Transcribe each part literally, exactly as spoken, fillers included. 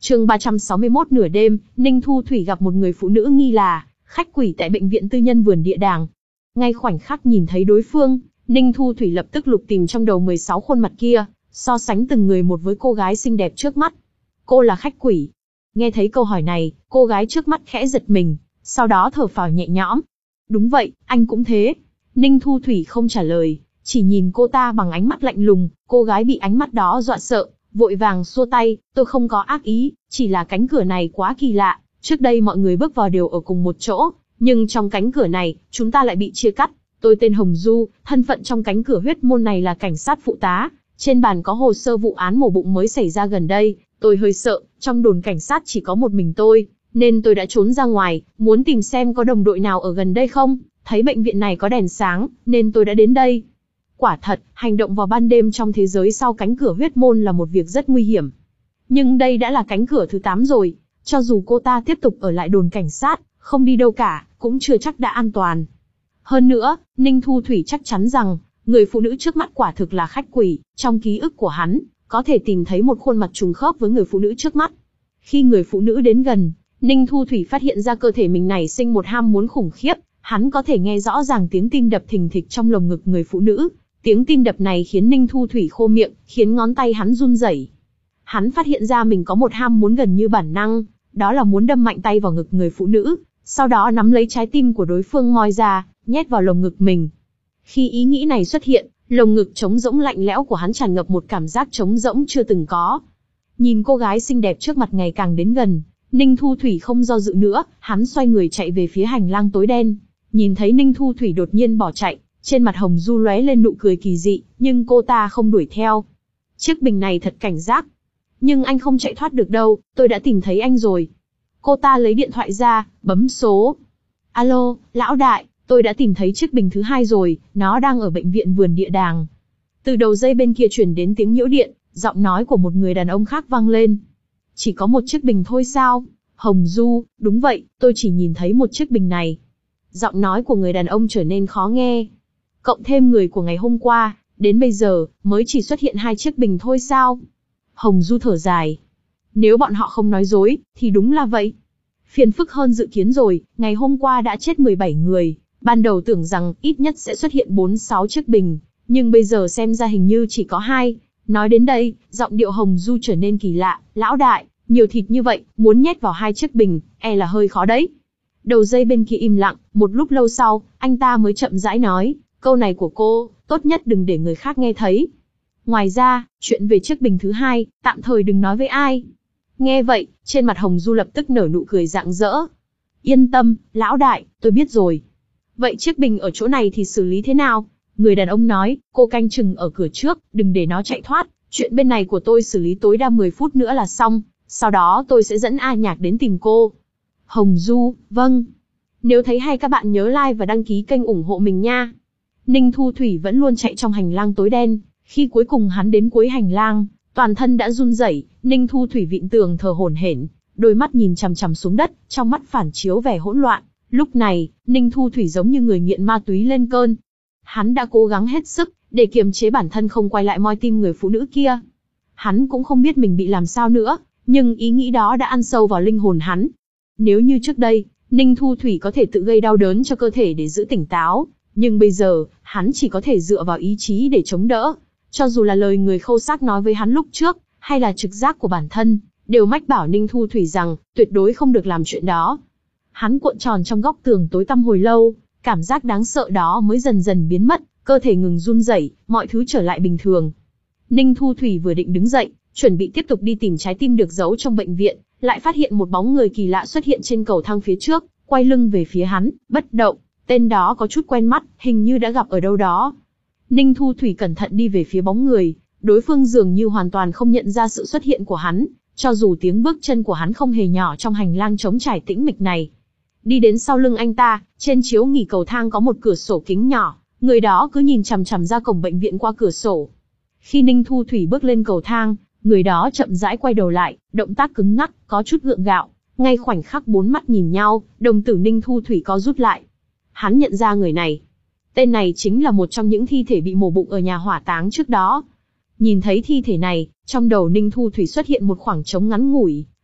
Chương ba trăm sáu mươi mốt nửa đêm, Ninh Thu Thủy gặp một người phụ nữ nghi là khách quỷ tại bệnh viện tư nhân vườn địa đàng. Ngay khoảnh khắc nhìn thấy đối phương, Ninh Thu Thủy lập tức lục tìm trong đầu mười sáu khuôn mặt kia, so sánh từng người một với cô gái xinh đẹp trước mắt. Cô là khách quỷ. Nghe thấy câu hỏi này, cô gái trước mắt khẽ giật mình, sau đó thở phào nhẹ nhõm. Đúng vậy, anh cũng thế. Ninh Thu Thủy không trả lời, chỉ nhìn cô ta bằng ánh mắt lạnh lùng. Cô gái bị ánh mắt đó dọa sợ, vội vàng xua tay, tôi không có ác ý, chỉ là cánh cửa này quá kỳ lạ. Trước đây mọi người bước vào đều ở cùng một chỗ, nhưng trong cánh cửa này, chúng ta lại bị chia cắt. Tôi tên Hồng Du, thân phận trong cánh cửa huyết môn này là cảnh sát phụ tá. Trên bàn có hồ sơ vụ án mổ bụng mới xảy ra gần đây. Tôi hơi sợ, trong đồn cảnh sát chỉ có một mình tôi, nên tôi đã trốn ra ngoài, muốn tìm xem có đồng đội nào ở gần đây không. Thấy bệnh viện này có đèn sáng, nên tôi đã đến đây. Quả thật, hành động vào ban đêm trong thế giới sau cánh cửa huyết môn là một việc rất nguy hiểm. Nhưng đây đã là cánh cửa thứ tám rồi, cho dù cô ta tiếp tục ở lại đồn cảnh sát, không đi đâu cả, cũng chưa chắc đã an toàn. Hơn nữa, Ninh Thu Thủy chắc chắn rằng, người phụ nữ trước mắt quả thực là khách quỷ, trong ký ức của hắn, có thể tìm thấy một khuôn mặt trùng khớp với người phụ nữ trước mắt. Khi người phụ nữ đến gần, Ninh Thu Thủy phát hiện ra cơ thể mình nảy sinh một ham muốn khủng khiếp, hắn có thể nghe rõ ràng tiếng tim đập thình thịch trong lồng ngực người phụ nữ. Tiếng tim đập này khiến Ninh Thu Thủy khô miệng, khiến ngón tay hắn run rẩy. Hắn phát hiện ra mình có một ham muốn gần như bản năng, đó là muốn đâm mạnh tay vào ngực người phụ nữ, sau đó nắm lấy trái tim của đối phương moi ra, nhét vào lồng ngực mình. Khi ý nghĩ này xuất hiện, lồng ngực trống rỗng lạnh lẽo của hắn tràn ngập một cảm giác trống rỗng chưa từng có. Nhìn cô gái xinh đẹp trước mặt ngày càng đến gần, Ninh Thu Thủy không do dự nữa, hắn xoay người chạy về phía hành lang tối đen. Nhìn thấy Ninh Thu Thủy đột nhiên bỏ chạy, trên mặt Hồng Du lóe lên nụ cười kỳ dị, nhưng cô ta không đuổi theo. Chiếc bình này thật cảnh giác. Nhưng anh không chạy thoát được đâu, tôi đã tìm thấy anh rồi. Cô ta lấy điện thoại ra, bấm số. Alo, lão đại, tôi đã tìm thấy chiếc bình thứ hai rồi, nó đang ở bệnh viện vườn địa đàng. Từ đầu dây bên kia truyền đến tiếng nhiễu điện, giọng nói của một người đàn ông khác vang lên. Chỉ có một chiếc bình thôi sao? Hồng Du, đúng vậy, tôi chỉ nhìn thấy một chiếc bình này. Giọng nói của người đàn ông trở nên khó nghe. Cộng thêm người của ngày hôm qua, đến bây giờ, mới chỉ xuất hiện hai chiếc bình thôi sao? Hồng Du thở dài. Nếu bọn họ không nói dối, thì đúng là vậy. Phiền phức hơn dự kiến rồi, ngày hôm qua đã chết mười bảy người. Ban đầu tưởng rằng ít nhất sẽ xuất hiện bốn sáu chiếc bình, nhưng bây giờ xem ra hình như chỉ có hai. Nói đến đây, giọng điệu Hồng Du trở nên kỳ lạ. Lão đại, nhiều thịt như vậy, muốn nhét vào hai chiếc bình, e là hơi khó đấy. Đầu dây bên kia im lặng, một lúc lâu sau, anh ta mới chậm rãi nói. Câu này của cô, tốt nhất đừng để người khác nghe thấy. Ngoài ra, chuyện về chiếc bình thứ hai, tạm thời đừng nói với ai. Nghe vậy, trên mặt Hồng Du lập tức nở nụ cười rạng rỡ. Yên tâm, lão đại, tôi biết rồi. Vậy chiếc bình ở chỗ này thì xử lý thế nào? Người đàn ông nói, cô canh chừng ở cửa trước, đừng để nó chạy thoát. Chuyện bên này của tôi xử lý tối đa mười phút nữa là xong. Sau đó tôi sẽ dẫn A Nhạc đến tìm cô. Hồng Du, vâng. Nếu thấy hay các bạn nhớ like và đăng ký kênh ủng hộ mình nha. Ninh Thu Thủy vẫn luôn chạy trong hành lang tối đen. Khi cuối cùng hắn đến cuối hành lang, toàn thân đã run rẩy. Ninh Thu Thủy vịn tường thở hổn hển, đôi mắt nhìn chằm chằm xuống đất, trong mắt phản chiếu vẻ hỗn loạn. Lúc này, Ninh Thu Thủy giống như người nghiện ma túy lên cơn. Hắn đã cố gắng hết sức để kiềm chế bản thân không quay lại moi tim người phụ nữ kia. Hắn cũng không biết mình bị làm sao nữa, nhưng ý nghĩ đó đã ăn sâu vào linh hồn hắn. Nếu như trước đây, Ninh Thu Thủy có thể tự gây đau đớn cho cơ thể để giữ tỉnh táo, nhưng bây giờ, hắn chỉ có thể dựa vào ý chí để chống đỡ. Cho dù là lời người khâu xác nói với hắn lúc trước, hay là trực giác của bản thân, đều mách bảo Ninh Thu Thủy rằng, tuyệt đối không được làm chuyện đó. Hắn cuộn tròn trong góc tường tối tăm hồi lâu, cảm giác đáng sợ đó mới dần dần biến mất, cơ thể ngừng run rẩy, mọi thứ trở lại bình thường. Ninh Thu Thủy vừa định đứng dậy, chuẩn bị tiếp tục đi tìm trái tim được giấu trong bệnh viện, lại phát hiện một bóng người kỳ lạ xuất hiện trên cầu thang phía trước, quay lưng về phía hắn, bất động. Tên đó có chút quen mắt, hình như đã gặp ở đâu đó. Ninh Thu Thủy cẩn thận đi về phía bóng người, đối phương dường như hoàn toàn không nhận ra sự xuất hiện của hắn, cho dù tiếng bước chân của hắn không hề nhỏ trong hành lang trống trải tĩnh mịch này. Đi đến sau lưng anh ta, trên chiếu nghỉ cầu thang có một cửa sổ kính nhỏ, người đó cứ nhìn chằm chằm ra cổng bệnh viện qua cửa sổ. Khi Ninh Thu Thủy bước lên cầu thang, người đó chậm rãi quay đầu lại, động tác cứng ngắc, có chút gượng gạo. Ngay khoảnh khắc bốn mắt nhìn nhau, đồng tử Ninh Thu Thủy có rút lại. Hắn nhận ra người này. Tên này chính là một trong những thi thể bị mổ bụng ở nhà hỏa táng trước đó. Nhìn thấy thi thể này, trong đầu Ninh Thu Thủy xuất hiện một khoảng trống ngắn ngủi.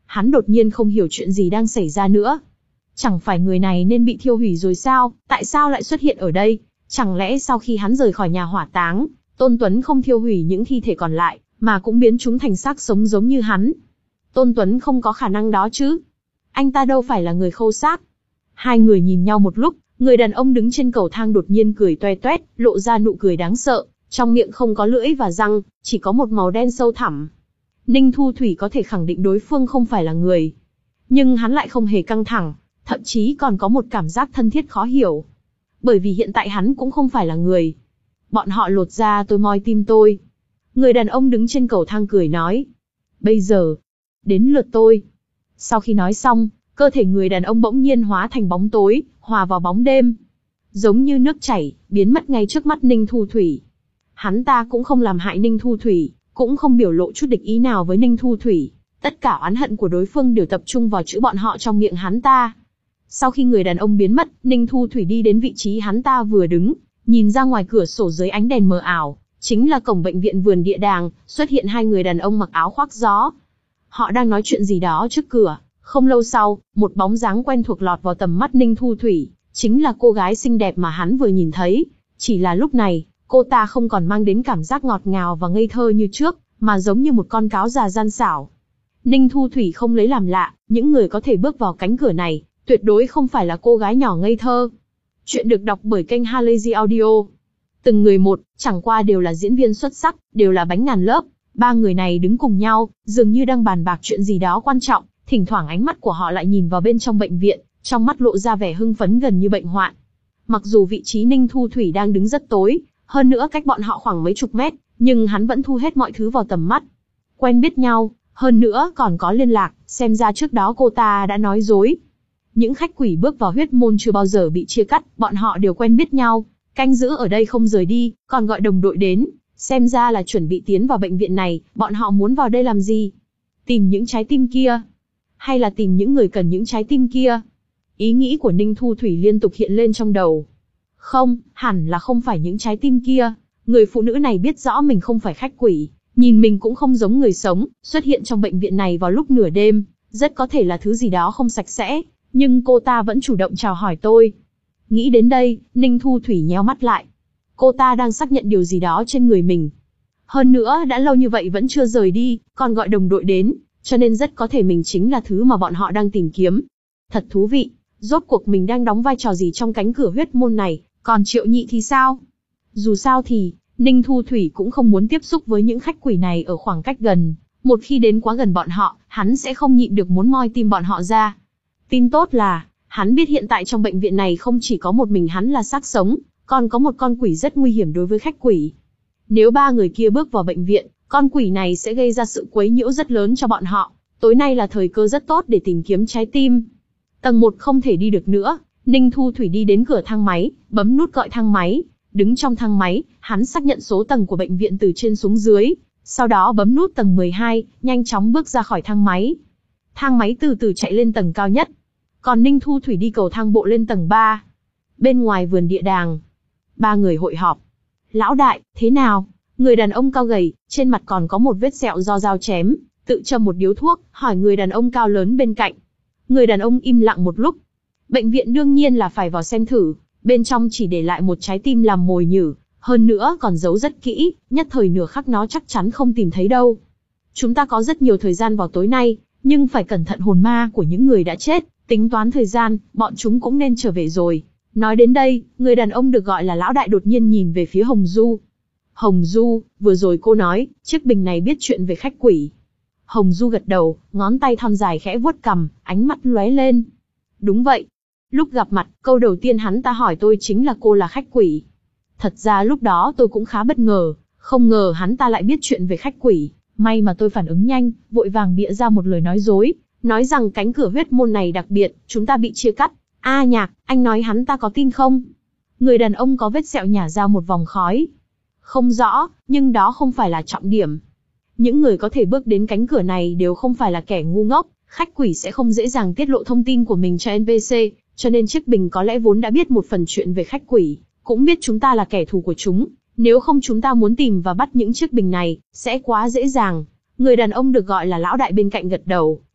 hắn đột nhiên không hiểu chuyện gì đang xảy ra nữa. Chẳng phải người này nên bị thiêu hủy rồi sao, tại sao lại xuất hiện ở đây? Chẳng lẽ sau khi hắn rời khỏi nhà hỏa táng, Tôn Tuấn không thiêu hủy những thi thể còn lại, mà cũng biến chúng thành xác sống giống như hắn? Tôn Tuấn không có khả năng đó chứ. Anh ta đâu phải là người khâu xác. Hai người nhìn nhau một lúc, người đàn ông đứng trên cầu thang đột nhiên cười toe toét, lộ ra nụ cười đáng sợ, trong miệng không có lưỡi và răng, chỉ có một màu đen sâu thẳm. Ninh Thu Thủy có thể khẳng định đối phương không phải là người. Nhưng hắn lại không hề căng thẳng, thậm chí còn có một cảm giác thân thiết khó hiểu. Bởi vì hiện tại hắn cũng không phải là người. Bọn họ lột da tôi moi tim tôi. Người đàn ông đứng trên cầu thang cười nói. Bây giờ, đến lượt tôi. Sau khi nói xong, cơ thể người đàn ông bỗng nhiên hóa thành bóng tối, hòa vào bóng đêm. Giống như nước chảy, biến mất ngay trước mắt Ninh Thu Thủy. Hắn ta cũng không làm hại Ninh Thu Thủy, cũng không biểu lộ chút địch ý nào với Ninh Thu Thủy. Tất cả oán hận của đối phương đều tập trung vào chữ bọn họ trong miệng hắn ta. Sau khi người đàn ông biến mất, Ninh Thu Thủy đi đến vị trí hắn ta vừa đứng, nhìn ra ngoài cửa sổ dưới ánh đèn mờ ảo, chính là cổng bệnh viện Vườn Địa Đàng, xuất hiện hai người đàn ông mặc áo khoác gió. Họ đang nói chuyện gì đó trước cửa. Không lâu sau, một bóng dáng quen thuộc lọt vào tầm mắt Ninh Thu Thủy, chính là cô gái xinh đẹp mà hắn vừa nhìn thấy. Chỉ là lúc này, cô ta không còn mang đến cảm giác ngọt ngào và ngây thơ như trước, mà giống như một con cáo già gian xảo. Ninh Thu Thủy không lấy làm lạ, những người có thể bước vào cánh cửa này, tuyệt đối không phải là cô gái nhỏ ngây thơ. Chuyện được đọc bởi kênh Halazy Audio. Từng người một, chẳng qua đều là diễn viên xuất sắc, đều là bánh ngàn lớp. Ba người này đứng cùng nhau, dường như đang bàn bạc chuyện gì đó quan trọng, thỉnh thoảng ánh mắt của họ lại nhìn vào bên trong bệnh viện, trong mắt lộ ra vẻ hưng phấn gần như bệnh hoạn. Mặc dù vị trí Ninh Thu Thủy đang đứng rất tối, hơn nữa cách bọn họ khoảng mấy chục mét, nhưng hắn vẫn thu hết mọi thứ vào tầm mắt. Quen biết nhau, hơn nữa còn có liên lạc, xem ra trước đó cô ta đã nói dối. Những khách quỷ bước vào huyết môn chưa bao giờ bị chia cắt, bọn họ đều quen biết nhau, canh giữ ở đây không rời đi, còn gọi đồng đội đến, xem ra là chuẩn bị tiến vào bệnh viện này. Bọn họ muốn vào đây làm gì? Tìm những trái tim kia? Hay là tìm những người cần những trái tim kia? Ý nghĩ của Ninh Thu Thủy liên tục hiện lên trong đầu. Không, hẳn là không phải những trái tim kia. Người phụ nữ này biết rõ mình không phải khách quỷ, nhìn mình cũng không giống người sống, xuất hiện trong bệnh viện này vào lúc nửa đêm, rất có thể là thứ gì đó không sạch sẽ, nhưng cô ta vẫn chủ động chào hỏi tôi. Nghĩ đến đây, Ninh Thu Thủy nheo mắt lại. Cô ta đang xác nhận điều gì đó trên người mình. Hơn nữa đã lâu như vậy vẫn chưa rời đi, còn gọi đồng đội đến, cho nên rất có thể mình chính là thứ mà bọn họ đang tìm kiếm. Thật thú vị, rốt cuộc mình đang đóng vai trò gì trong cánh cửa huyết môn này, còn Triệu Nhị thì sao? Dù sao thì, Ninh Thu Thủy cũng không muốn tiếp xúc với những khách quỷ này ở khoảng cách gần. Một khi đến quá gần bọn họ, hắn sẽ không nhịn được muốn moi tim bọn họ ra. Tin tốt là, hắn biết hiện tại trong bệnh viện này không chỉ có một mình hắn là xác sống, còn có một con quỷ rất nguy hiểm đối với khách quỷ. Nếu ba người kia bước vào bệnh viện, con quỷ này sẽ gây ra sự quấy nhiễu rất lớn cho bọn họ. Tối nay là thời cơ rất tốt để tìm kiếm trái tim. Tầng một không thể đi được nữa, Ninh Thu Thủy đi đến cửa thang máy, bấm nút gọi thang máy. Đứng trong thang máy, hắn xác nhận số tầng của bệnh viện từ trên xuống dưới, sau đó bấm nút tầng mười hai, nhanh chóng bước ra khỏi thang máy. Thang máy từ từ chạy lên tầng cao nhất. Còn Ninh Thu Thủy đi cầu thang bộ lên tầng ba. Bên ngoài Vườn Địa Đàng, ba người hội họp. Lão đại, thế nào? Người đàn ông cao gầy, trên mặt còn có một vết sẹo do dao chém, tự châm một điếu thuốc, hỏi người đàn ông cao lớn bên cạnh. Người đàn ông im lặng một lúc. Bệnh viện đương nhiên là phải vào xem thử, bên trong chỉ để lại một trái tim làm mồi nhử, hơn nữa còn giấu rất kỹ, nhất thời nửa khắc nó chắc chắn không tìm thấy đâu. Chúng ta có rất nhiều thời gian vào tối nay, nhưng phải cẩn thận hồn ma của những người đã chết, tính toán thời gian, bọn chúng cũng nên trở về rồi. Nói đến đây, người đàn ông được gọi là lão đại đột nhiên nhìn về phía Hồng Du. Hồng Du, vừa rồi cô nói, chiếc bình này biết chuyện về khách quỷ. Hồng Du gật đầu, ngón tay thon dài khẽ vuốt cằm, ánh mắt lóe lên. Đúng vậy. Lúc gặp mặt, câu đầu tiên hắn ta hỏi tôi chính là cô là khách quỷ. Thật ra lúc đó tôi cũng khá bất ngờ, không ngờ hắn ta lại biết chuyện về khách quỷ. May mà tôi phản ứng nhanh, vội vàng bịa ra một lời nói dối, nói rằng cánh cửa huyết môn này đặc biệt, chúng ta bị chia cắt. A Nhạc, anh nói hắn ta có tin không? Người đàn ông có vết sẹo nhả ra một vòng khói. Không rõ, nhưng đó không phải là trọng điểm. Những người có thể bước đến cánh cửa này đều không phải là kẻ ngu ngốc, khách quỷ sẽ không dễ dàng tiết lộ thông tin của mình cho en pê xê, cho nên chiếc bình có lẽ vốn đã biết một phần chuyện về khách quỷ, cũng biết chúng ta là kẻ thù của chúng. Nếu không chúng ta muốn tìm và bắt những chiếc bình này, sẽ quá dễ dàng. Người đàn ông được gọi là lão đại bên cạnh gật đầu,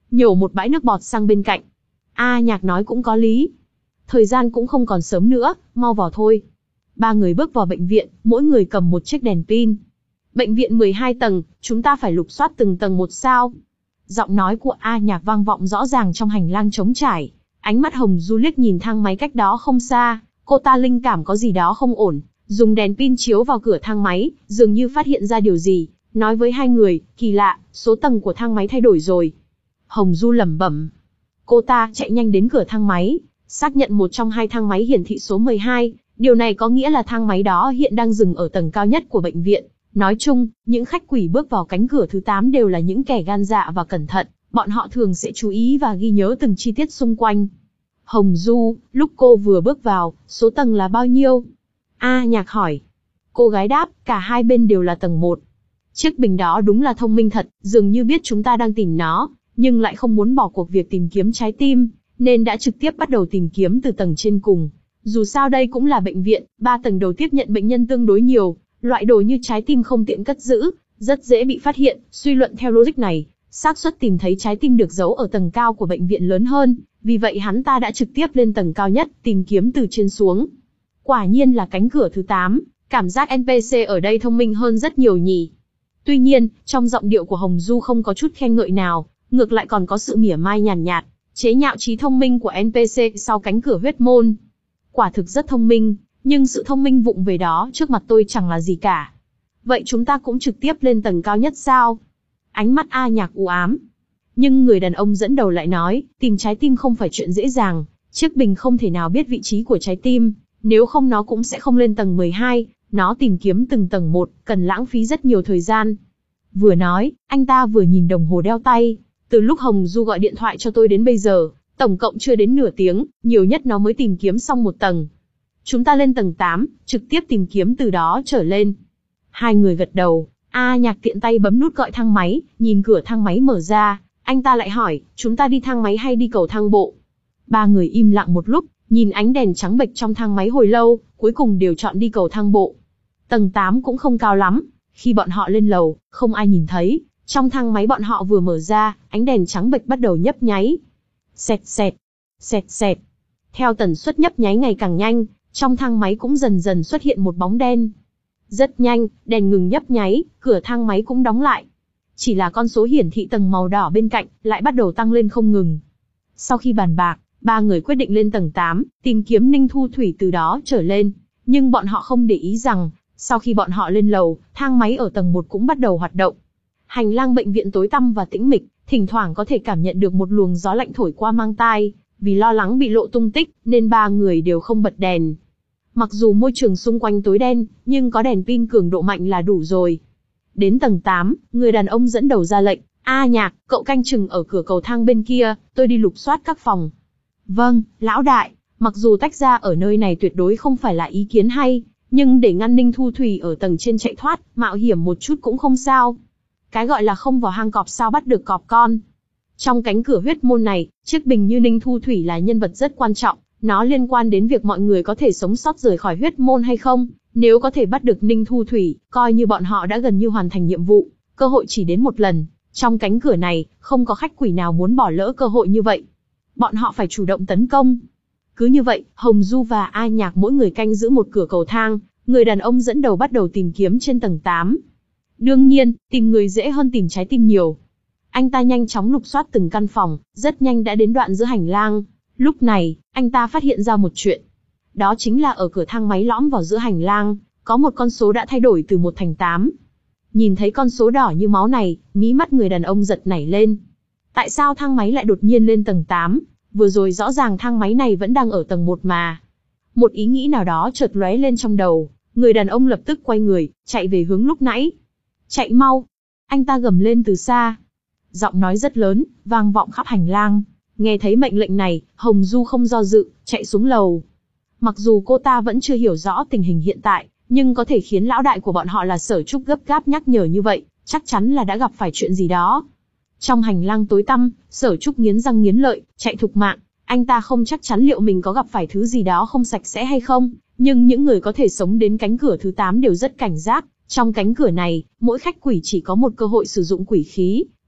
nhổ một bãi nước bọt sang bên cạnh. A Nhạc nói cũng có lý. Thời gian cũng không còn sớm nữa, mau vào thôi. Ba người bước vào bệnh viện, mỗi người cầm một chiếc đèn pin. Bệnh viện mười hai tầng, chúng ta phải lục soát từng tầng một sao. Giọng nói của A Nhạc vang vọng rõ ràng trong hành lang trống trải. Ánh mắt Hồng Du liếc nhìn thang máy cách đó không xa, cô ta linh cảm có gì đó không ổn, dùng đèn pin chiếu vào cửa thang máy, dường như phát hiện ra điều gì, nói với hai người, kỳ lạ, số tầng của thang máy thay đổi rồi. Hồng Du lẩm bẩm. Cô ta chạy nhanh đến cửa thang máy, xác nhận một trong hai thang máy hiển thị số mười hai, điều này có nghĩa là thang máy đó hiện đang dừng ở tầng cao nhất của bệnh viện. Nói chung, những khách quỷ bước vào cánh cửa thứ tám đều là những kẻ gan dạ và cẩn thận, bọn họ thường sẽ chú ý và ghi nhớ từng chi tiết xung quanh. Hồng Du, lúc cô vừa bước vào, số tầng là bao nhiêu? A Nhạc hỏi. Cô gái đáp, cả hai bên đều là tầng một. Chiếc bình đó đúng là thông minh thật, dường như biết chúng ta đang tìm nó, nhưng lại không muốn bỏ cuộc việc tìm kiếm trái tim, nên đã trực tiếp bắt đầu tìm kiếm từ tầng trên cùng. Dù sao đây cũng là bệnh viện, ba tầng đầu tiếp nhận bệnh nhân tương đối nhiều, loại đồ như trái tim không tiện cất giữ, rất dễ bị phát hiện. Suy luận theo logic này, xác suất tìm thấy trái tim được giấu ở tầng cao của bệnh viện lớn hơn, vì vậy hắn ta đã trực tiếp lên tầng cao nhất, tìm kiếm từ trên xuống. Quả nhiên là cánh cửa thứ tám, cảm giác en pê xê ở đây thông minh hơn rất nhiều nhỉ. Tuy nhiên, trong giọng điệu của Hồng Du không có chút khen ngợi nào, ngược lại còn có sự mỉa mai nhàn nhạt, nhạt, chế nhạo trí thông minh của en pê xê sau cánh cửa huyết môn. Quả thực rất thông minh, nhưng sự thông minh vụng về đó trước mặt tôi chẳng là gì cả. Vậy chúng ta cũng trực tiếp lên tầng cao nhất sao? Ánh mắt A Nhạc u ám. Nhưng người đàn ông dẫn đầu lại nói, tìm trái tim không phải chuyện dễ dàng, chiếc bình không thể nào biết vị trí của trái tim, nếu không nó cũng sẽ không lên tầng mười hai, nó tìm kiếm từng tầng một, cần lãng phí rất nhiều thời gian. Vừa nói, anh ta vừa nhìn đồng hồ đeo tay, từ lúc Hồng Du gọi điện thoại cho tôi đến bây giờ, tổng cộng chưa đến nửa tiếng, nhiều nhất nó mới tìm kiếm xong một tầng. Chúng ta lên tầng tám, trực tiếp tìm kiếm từ đó trở lên. Hai người gật đầu, A Nhạc tiện tay bấm nút gọi thang máy, nhìn cửa thang máy mở ra, anh ta lại hỏi, chúng ta đi thang máy hay đi cầu thang bộ? Ba người im lặng một lúc, nhìn ánh đèn trắng bệch trong thang máy hồi lâu, cuối cùng đều chọn đi cầu thang bộ. Tầng tám cũng không cao lắm, khi bọn họ lên lầu, không ai nhìn thấy, trong thang máy bọn họ vừa mở ra, ánh đèn trắng bệch bắt đầu nhấp nháy. Xẹt xẹt, xẹt xẹt. Theo tần suất nhấp nháy ngày càng nhanh, trong thang máy cũng dần dần xuất hiện một bóng đen. Rất nhanh, đèn ngừng nhấp nháy, cửa thang máy cũng đóng lại. Chỉ là con số hiển thị tầng màu đỏ bên cạnh, lại bắt đầu tăng lên không ngừng. Sau khi bàn bạc, ba người quyết định lên tầng tám, tìm kiếm Ninh Thu Thủy từ đó trở lên. Nhưng bọn họ không để ý rằng, sau khi bọn họ lên lầu, thang máy ở tầng một cũng bắt đầu hoạt động. Hành lang bệnh viện tối tăm và tĩnh mịch, thỉnh thoảng có thể cảm nhận được một luồng gió lạnh thổi qua mang tai. Vì lo lắng bị lộ tung tích, nên ba người đều không bật đèn. Mặc dù môi trường xung quanh tối đen, nhưng có đèn pin cường độ mạnh là đủ rồi. Đến tầng tám, người đàn ông dẫn đầu ra lệnh, A Nhạc, cậu canh chừng ở cửa cầu thang bên kia, tôi đi lục soát các phòng. Vâng, lão đại, mặc dù tách ra ở nơi này tuyệt đối không phải là ý kiến hay, nhưng để ngăn Ninh Thu Thủy ở tầng trên chạy thoát, mạo hiểm một chút cũng không sao. Cái gọi là không vào hang cọp sao bắt được cọp con. Trong cánh cửa huyết môn này, chiếc bình như Ninh Thu Thủy là nhân vật rất quan trọng, nó liên quan đến việc mọi người có thể sống sót rời khỏi huyết môn hay không. Nếu có thể bắt được Ninh Thu Thủy, coi như bọn họ đã gần như hoàn thành nhiệm vụ, cơ hội chỉ đến một lần. Trong cánh cửa này, không có khách quỷ nào muốn bỏ lỡ cơ hội như vậy. Bọn họ phải chủ động tấn công. Cứ như vậy, Hồng Du và A Nhạc mỗi người canh giữ một cửa cầu thang, người đàn ông dẫn đầu bắt đầu tìm kiếm trên tầng tám. Đương nhiên, tìm người dễ hơn tìm trái tim nhiều. Anh ta nhanh chóng lục soát từng căn phòng, rất nhanh đã đến đoạn giữa hành lang. Lúc này, anh ta phát hiện ra một chuyện. Đó chính là ở cửa thang máy lõm vào giữa hành lang, có một con số đã thay đổi từ một thành tám. Nhìn thấy con số đỏ như máu này, mí mắt người đàn ông giật nảy lên. Tại sao thang máy lại đột nhiên lên tầng tám? Vừa rồi rõ ràng thang máy này vẫn đang ở tầng một mà. Một ý nghĩ nào đó chợt lóe lên trong đầu, người đàn ông lập tức quay người, chạy về hướng lúc nãy. Chạy mau! Anh ta gầm lên từ xa. Giọng nói rất lớn, vang vọng khắp hành lang. Nghe thấy mệnh lệnh này, Hồng Du không do dự, chạy xuống lầu. Mặc dù cô ta vẫn chưa hiểu rõ tình hình hiện tại, nhưng có thể khiến lão đại của bọn họ là Sở Trúc gấp gáp nhắc nhở như vậy, chắc chắn là đã gặp phải chuyện gì đó. Trong hành lang tối tăm, Sở Trúc nghiến răng nghiến lợi, chạy thục mạng. Anh ta không chắc chắn liệu mình có gặp phải thứ gì đó không sạch sẽ hay không, nhưng những người có thể sống đến cánh cửa thứ tám đều rất cảnh giác. Trong cánh cửa này, mỗi khách quỷ chỉ có một cơ hội sử dụng quỷ khí,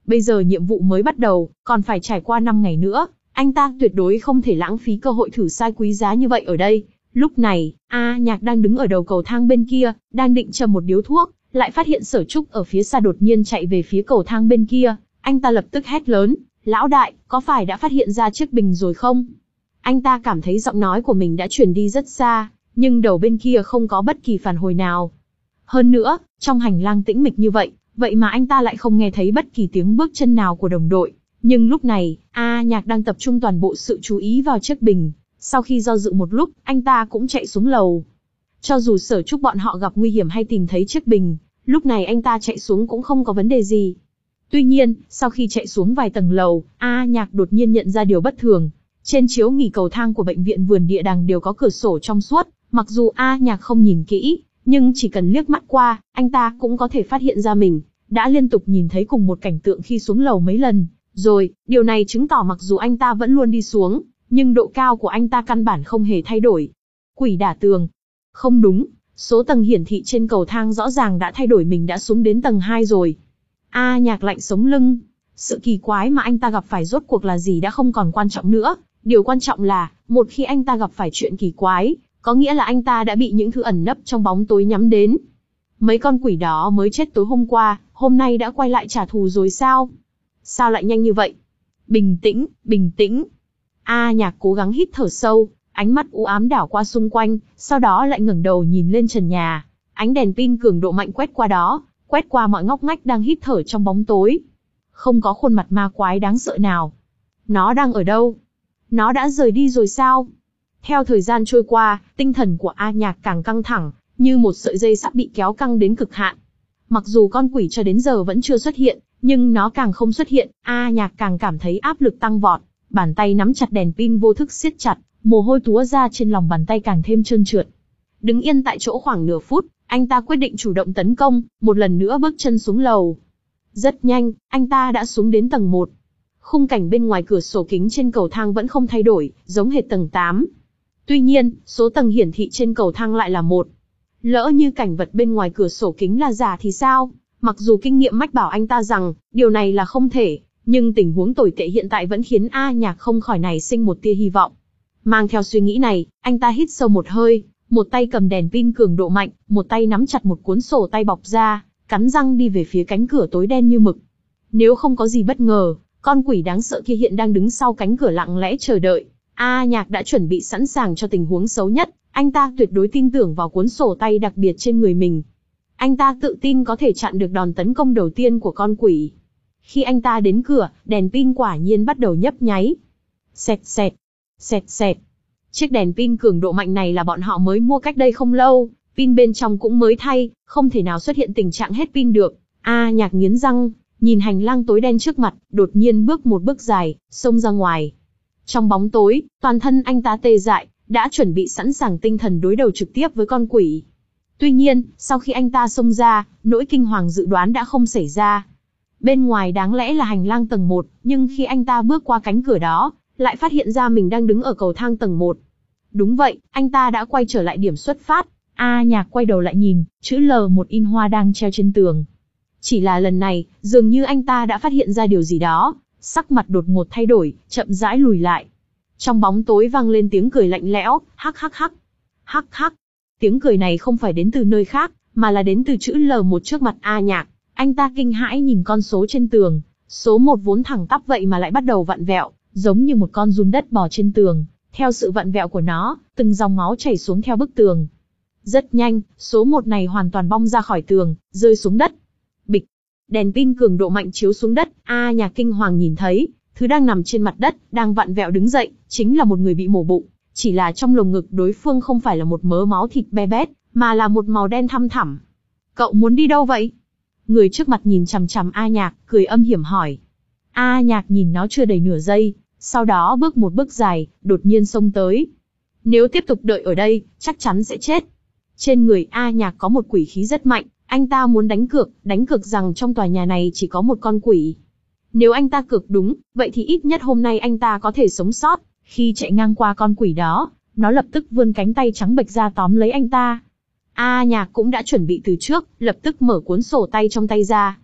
Bây giờ nhiệm vụ mới bắt đầu, còn phải trải qua năm ngày nữa, anh ta tuyệt đối không thể lãng phí cơ hội thử sai quý giá như vậy ở đây. Lúc này, A Nhạc đang đứng ở đầu cầu thang bên kia, đang định châm một điếu thuốc, lại phát hiện Sở Trúc ở phía xa đột nhiên chạy về phía cầu thang bên kia. Anh ta lập tức hét lớn, lão đại, có phải đã phát hiện ra chiếc bình rồi không? Anh ta cảm thấy giọng nói của mình đã truyền đi rất xa, nhưng đầu bên kia không có bất kỳ phản hồi nào. Hơn nữa, trong hành lang tĩnh mịch như vậy, vậy mà anh ta lại không nghe thấy bất kỳ tiếng bước chân nào của đồng đội. Nhưng lúc này, A Nhạc đang tập trung toàn bộ sự chú ý vào chiếc bình. Sau khi do dự một lúc, anh ta cũng chạy xuống lầu. Cho dù Sở Trúc bọn họ gặp nguy hiểm hay tìm thấy chiếc bình, lúc này anh ta chạy xuống cũng không có vấn đề gì. Tuy nhiên, sau khi chạy xuống vài tầng lầu, A Nhạc đột nhiên nhận ra điều bất thường. Trên chiếu nghỉ cầu thang của bệnh viện vườn địa đàng đều có cửa sổ trong suốt, mặc dù A Nhạc không nhìn kỹ, nhưng chỉ cần liếc mắt qua, anh ta cũng có thể phát hiện ra mình đã liên tục nhìn thấy cùng một cảnh tượng khi xuống lầu mấy lần. Rồi, điều này chứng tỏ mặc dù anh ta vẫn luôn đi xuống, nhưng độ cao của anh ta căn bản không hề thay đổi. Quỷ đả tường. Không đúng, số tầng hiển thị trên cầu thang rõ ràng đã thay đổi, mình đã xuống đến tầng hai rồi. A Nhạc lạnh sống lưng. Sự kỳ quái mà anh ta gặp phải rốt cuộc là gì đã không còn quan trọng nữa. Điều quan trọng là, một khi anh ta gặp phải chuyện kỳ quái, có nghĩa là anh ta đã bị những thứ ẩn nấp trong bóng tối nhắm đến. Mấy con quỷ đó mới chết tối hôm qua, hôm nay đã quay lại trả thù rồi sao? Sao lại nhanh như vậy? Bình tĩnh, bình tĩnh. A Nhạc cố gắng hít thở sâu, ánh mắt u ám đảo qua xung quanh, sau đó lại ngẩng đầu nhìn lên trần nhà. Ánh đèn pin cường độ mạnh quét qua đó, quét qua mọi ngóc ngách đang hít thở trong bóng tối. Không có khuôn mặt ma quái đáng sợ nào. Nó đang ở đâu? Nó đã rời đi rồi sao? Theo thời gian trôi qua, tinh thần của A Nhạc càng căng thẳng, như một sợi dây sắp bị kéo căng đến cực hạn. Mặc dù con quỷ cho đến giờ vẫn chưa xuất hiện, nhưng nó càng không xuất hiện, A Nhạc càng cảm thấy áp lực tăng vọt. Bàn tay nắm chặt đèn pin vô thức siết chặt, mồ hôi túa ra trên lòng bàn tay càng thêm trơn trượt. Đứng yên tại chỗ khoảng nửa phút, anh ta quyết định chủ động tấn công, một lần nữa bước chân xuống lầu. Rất nhanh, anh ta đã xuống đến tầng một. Khung cảnh bên ngoài cửa sổ kính trên cầu thang vẫn không thay đổi, giống hệt tầng tám. Tuy nhiên, số tầng hiển thị trên cầu thang lại là một. Lỡ như cảnh vật bên ngoài cửa sổ kính là giả thì sao? Mặc dù kinh nghiệm mách bảo anh ta rằng, điều này là không thể, nhưng tình huống tồi tệ hiện tại vẫn khiến A Nhạc không khỏi nảy sinh một tia hy vọng. Mang theo suy nghĩ này, anh ta hít sâu một hơi, một tay cầm đèn pin cường độ mạnh, một tay nắm chặt một cuốn sổ tay bọc ra, cắn răng đi về phía cánh cửa tối đen như mực. Nếu không có gì bất ngờ, con quỷ đáng sợ kia hiện đang đứng sau cánh cửa lặng lẽ chờ đợi. A Nhạc đã chuẩn bị sẵn sàng cho tình huống xấu nhất, anh ta tuyệt đối tin tưởng vào cuốn sổ tay đặc biệt trên người mình. Anh ta tự tin có thể chặn được đòn tấn công đầu tiên của con quỷ. Khi anh ta đến cửa, đèn pin quả nhiên bắt đầu nhấp nháy. Xẹt xẹt, xẹt xẹt. Chiếc đèn pin cường độ mạnh này là bọn họ mới mua cách đây không lâu, pin bên trong cũng mới thay, không thể nào xuất hiện tình trạng hết pin được. A Nhạc nghiến răng, nhìn hành lang tối đen trước mặt, đột nhiên bước một bước dài, xông ra ngoài. Trong bóng tối, toàn thân anh ta tê dại, đã chuẩn bị sẵn sàng tinh thần đối đầu trực tiếp với con quỷ. Tuy nhiên, sau khi anh ta xông ra, nỗi kinh hoàng dự đoán đã không xảy ra. Bên ngoài đáng lẽ là hành lang tầng một, nhưng khi anh ta bước qua cánh cửa đó, lại phát hiện ra mình đang đứng ở cầu thang tầng một. Đúng vậy, anh ta đã quay trở lại điểm xuất phát. A Nhạc quay đầu lại nhìn, chữ L một in hoa đang treo trên tường. Chỉ là lần này, dường như anh ta đã phát hiện ra điều gì đó, sắc mặt đột ngột thay đổi, chậm rãi lùi lại. Trong bóng tối vang lên tiếng cười lạnh lẽo, hắc hắc hắc. Hắc hắc. Tiếng cười này không phải đến từ nơi khác, mà là đến từ chữ L một trước mặt A Nhạc. Anh ta kinh hãi nhìn con số trên tường, số một vốn thẳng tắp vậy mà lại bắt đầu vặn vẹo, giống như một con giun đất bò trên tường. Theo sự vặn vẹo của nó, từng dòng máu chảy xuống theo bức tường. Rất nhanh, số một này hoàn toàn bong ra khỏi tường, rơi xuống đất. Bịch. Đèn pin cường độ mạnh chiếu xuống đất, A Nhạc kinh hoàng nhìn thấy, thứ đang nằm trên mặt đất, đang vặn vẹo đứng dậy, chính là một người bị mổ bụng. Chỉ là trong lồng ngực đối phương không phải là một mớ máu thịt be bét, mà là một màu đen thăm thẳm. Cậu muốn đi đâu vậy? Người trước mặt nhìn chằm chằm A Nhạc, cười âm hiểm hỏi. A Nhạc nhìn nó chưa đầy nửa giây, sau đó bước một bước dài, đột nhiên xông tới. Nếu tiếp tục đợi ở đây, chắc chắn sẽ chết. Trên người A Nhạc có một quỷ khí rất mạnh, anh ta muốn đánh cược, đánh cược rằng trong tòa nhà này chỉ có một con quỷ. Nếu anh ta cược đúng, vậy thì ít nhất hôm nay anh ta có thể sống sót. Khi chạy ngang qua con quỷ đó, nó lập tức vươn cánh tay trắng bệch ra tóm lấy anh ta. A Nhạc cũng đã chuẩn bị từ trước, lập tức mở cuốn sổ tay trong tay ra.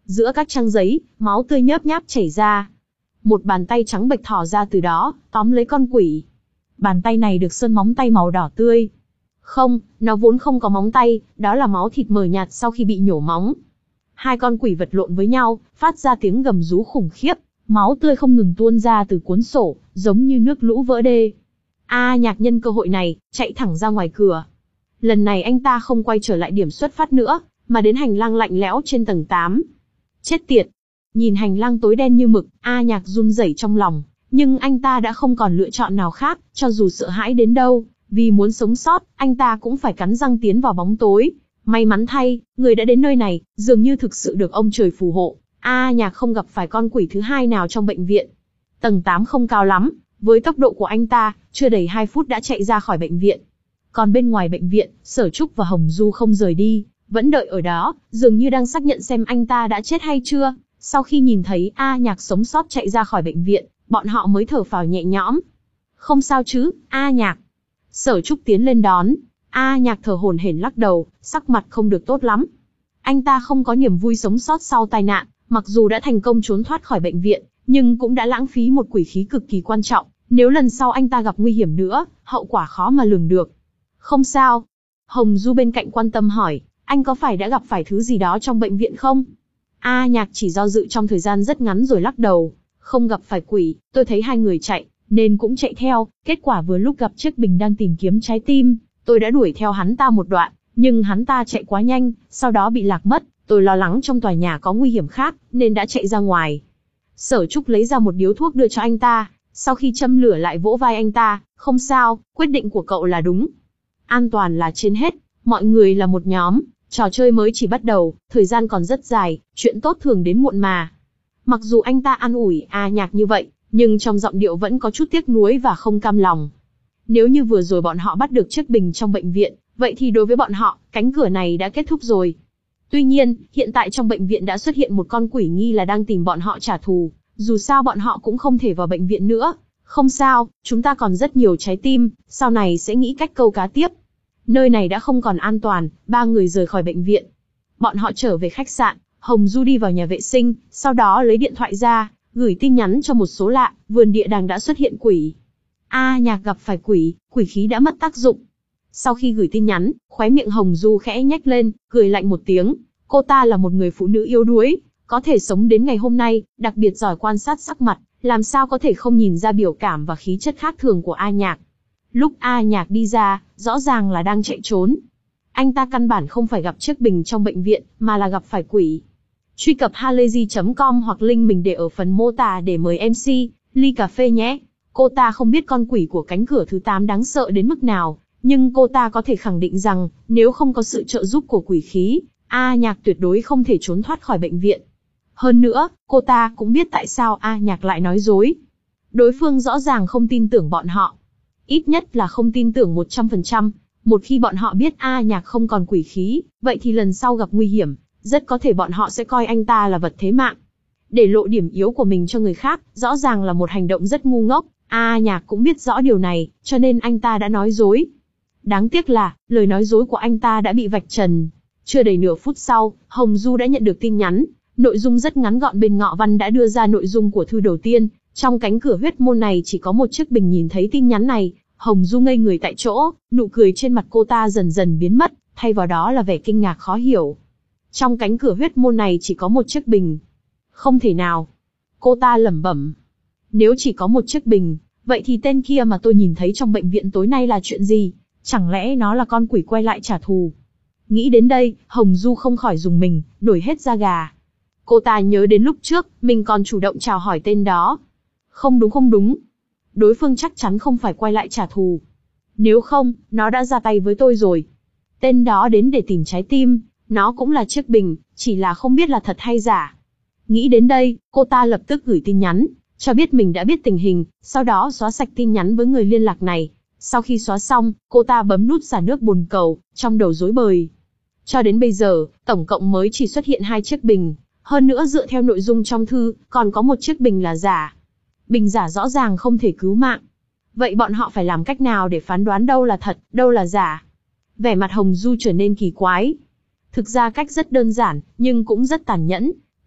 Giữa các trang giấy, máu tươi nhớp nháp chảy ra. Một bàn tay trắng bệch thò ra từ đó, tóm lấy con quỷ. Bàn tay này được sơn móng tay màu đỏ tươi. Không, nó vốn không có móng tay, đó là máu thịt mờ nhạt sau khi bị nhổ móng. Hai con quỷ vật lộn với nhau, phát ra tiếng gầm rú khủng khiếp, máu tươi không ngừng tuôn ra từ cuốn sổ, giống như nước lũ vỡ đê. A Nhạc nhân cơ hội này, chạy thẳng ra ngoài cửa. Lần này anh ta không quay trở lại điểm xuất phát nữa, mà đến hành lang lạnh lẽo trên tầng tám. Chết tiệt! Nhìn hành lang tối đen như mực, A Nhạc run rẩy trong lòng, nhưng anh ta đã không còn lựa chọn nào khác, cho dù sợ hãi đến đâu, vì muốn sống sót, anh ta cũng phải cắn răng tiến vào bóng tối. May mắn thay, người đã đến nơi này, dường như thực sự được ông trời phù hộ. A Nhạc không gặp phải con quỷ thứ hai nào trong bệnh viện. Tầng tám không cao lắm, với tốc độ của anh ta, chưa đầy hai phút đã chạy ra khỏi bệnh viện. Còn bên ngoài bệnh viện, Sở Trúc và Hồng Du không rời đi, vẫn đợi ở đó, dường như đang xác nhận xem anh ta đã chết hay chưa. Sau khi nhìn thấy A Nhạc sống sót chạy ra khỏi bệnh viện, bọn họ mới thở phào nhẹ nhõm. Không sao chứ, A Nhạc. Sở Trúc tiến lên đón. A Nhạc thở hổn hển lắc đầu, sắc mặt không được tốt lắm. Anh ta không có niềm vui sống sót sau tai nạn, mặc dù đã thành công trốn thoát khỏi bệnh viện, nhưng cũng đã lãng phí một quỷ khí cực kỳ quan trọng. Nếu lần sau anh ta gặp nguy hiểm nữa, hậu quả khó mà lường được. Không sao. Hồng Du bên cạnh quan tâm hỏi, anh có phải đã gặp phải thứ gì đó trong bệnh viện không? A Nhạc chỉ do dự trong thời gian rất ngắn rồi lắc đầu. Không gặp phải quỷ, tôi thấy hai người chạy, nên cũng chạy theo. Kết quả vừa lúc gặp chiếc bình đang tìm kiếm trái tim, tôi đã đuổi theo hắn ta một đoạn, nhưng hắn ta chạy quá nhanh, sau đó bị lạc mất. Tôi lo lắng trong tòa nhà có nguy hiểm khác, nên đã chạy ra ngoài. Sở Trúc lấy ra một điếu thuốc đưa cho anh ta, sau khi châm lửa lại vỗ vai anh ta, không sao, quyết định của cậu là đúng. An toàn là trên hết, mọi người là một nhóm, trò chơi mới chỉ bắt đầu, thời gian còn rất dài, chuyện tốt thường đến muộn mà. Mặc dù anh ta an ủi A Nhạc như vậy, nhưng trong giọng điệu vẫn có chút tiếc nuối và không cam lòng. Nếu như vừa rồi bọn họ bắt được chiếc bình trong bệnh viện, vậy thì đối với bọn họ, cánh cửa này đã kết thúc rồi. Tuy nhiên, hiện tại trong bệnh viện đã xuất hiện một con quỷ nghi là đang tìm bọn họ trả thù, dù sao bọn họ cũng không thể vào bệnh viện nữa. Không sao, chúng ta còn rất nhiều trái tim, sau này sẽ nghĩ cách câu cá tiếp. Nơi này đã không còn an toàn, ba người rời khỏi bệnh viện. Bọn họ trở về khách sạn, Hồng Du đi vào nhà vệ sinh, sau đó lấy điện thoại ra, gửi tin nhắn cho một số lạ, vườn địa đàng đã xuất hiện quỷ. A Nhạc gặp phải quỷ, quỷ khí đã mất tác dụng. Sau khi gửi tin nhắn, khóe miệng Hồng Du khẽ nhếch lên, cười lạnh một tiếng. Cô ta là một người phụ nữ yếu đuối, có thể sống đến ngày hôm nay, đặc biệt giỏi quan sát sắc mặt, làm sao có thể không nhìn ra biểu cảm và khí chất khác thường của A Nhạc. Lúc A Nhạc đi ra, rõ ràng là đang chạy trốn. Anh ta căn bản không phải gặp chiếc bình trong bệnh viện, mà là gặp phải quỷ. Truy cập halayzi chấm com hoặc link mình để ở phần mô tả để mời em xê, ly cà phê nhé. Cô ta không biết con quỷ của cánh cửa thứ tám đáng sợ đến mức nào, nhưng cô ta có thể khẳng định rằng, nếu không có sự trợ giúp của quỷ khí, A Nhạc tuyệt đối không thể trốn thoát khỏi bệnh viện. Hơn nữa, cô ta cũng biết tại sao A Nhạc lại nói dối. Đối phương rõ ràng không tin tưởng bọn họ. Ít nhất là không tin tưởng một trăm phần trăm. Một khi bọn họ biết A Nhạc không còn quỷ khí, vậy thì lần sau gặp nguy hiểm, rất có thể bọn họ sẽ coi anh ta là vật thế mạng. Để lộ điểm yếu của mình cho người khác, rõ ràng là một hành động rất ngu ngốc. A Nhạc cũng biết rõ điều này, cho nên anh ta đã nói dối. Đáng tiếc là, lời nói dối của anh ta đã bị vạch trần. Chưa đầy nửa phút sau, Hồng Du đã nhận được tin nhắn. Nội dung rất ngắn gọn, bên ngọ văn đã đưa ra nội dung của thư đầu tiên. Trong cánh cửa huyết môn này chỉ có một chiếc bình. Nhìn thấy tin nhắn này, Hồng Du ngây người tại chỗ, nụ cười trên mặt cô ta dần dần biến mất, thay vào đó là vẻ kinh ngạc khó hiểu. Trong cánh cửa huyết môn này chỉ có một chiếc bình. Không thể nào. Cô ta lẩm bẩm. Nếu chỉ có một chiếc bình, vậy thì tên kia mà tôi nhìn thấy trong bệnh viện tối nay là chuyện gì? Chẳng lẽ nó là con quỷ quay lại trả thù? Nghĩ đến đây, Hồng Du không khỏi rùng mình, nổi hết da gà. Cô ta nhớ đến lúc trước, mình còn chủ động chào hỏi tên đó. Không đúng không đúng. Đối phương chắc chắn không phải quay lại trả thù. Nếu không, nó đã ra tay với tôi rồi. Tên đó đến để tìm trái tim, nó cũng là chiếc bình, chỉ là không biết là thật hay giả. Nghĩ đến đây, cô ta lập tức gửi tin nhắn, cho biết mình đã biết tình hình, sau đó xóa sạch tin nhắn với người liên lạc này. Sau khi xóa xong, cô ta bấm nút xả nước bồn cầu, trong đầu rối bời. Cho đến bây giờ, tổng cộng mới chỉ xuất hiện hai chiếc bình. Hơn nữa dựa theo nội dung trong thư, còn có một chiếc bình là giả. Bình giả rõ ràng không thể cứu mạng. Vậy bọn họ phải làm cách nào để phán đoán đâu là thật, đâu là giả? Vẻ mặt Hồng Du trở nên kỳ quái. Thực ra cách rất đơn giản, nhưng cũng rất tàn nhẫn.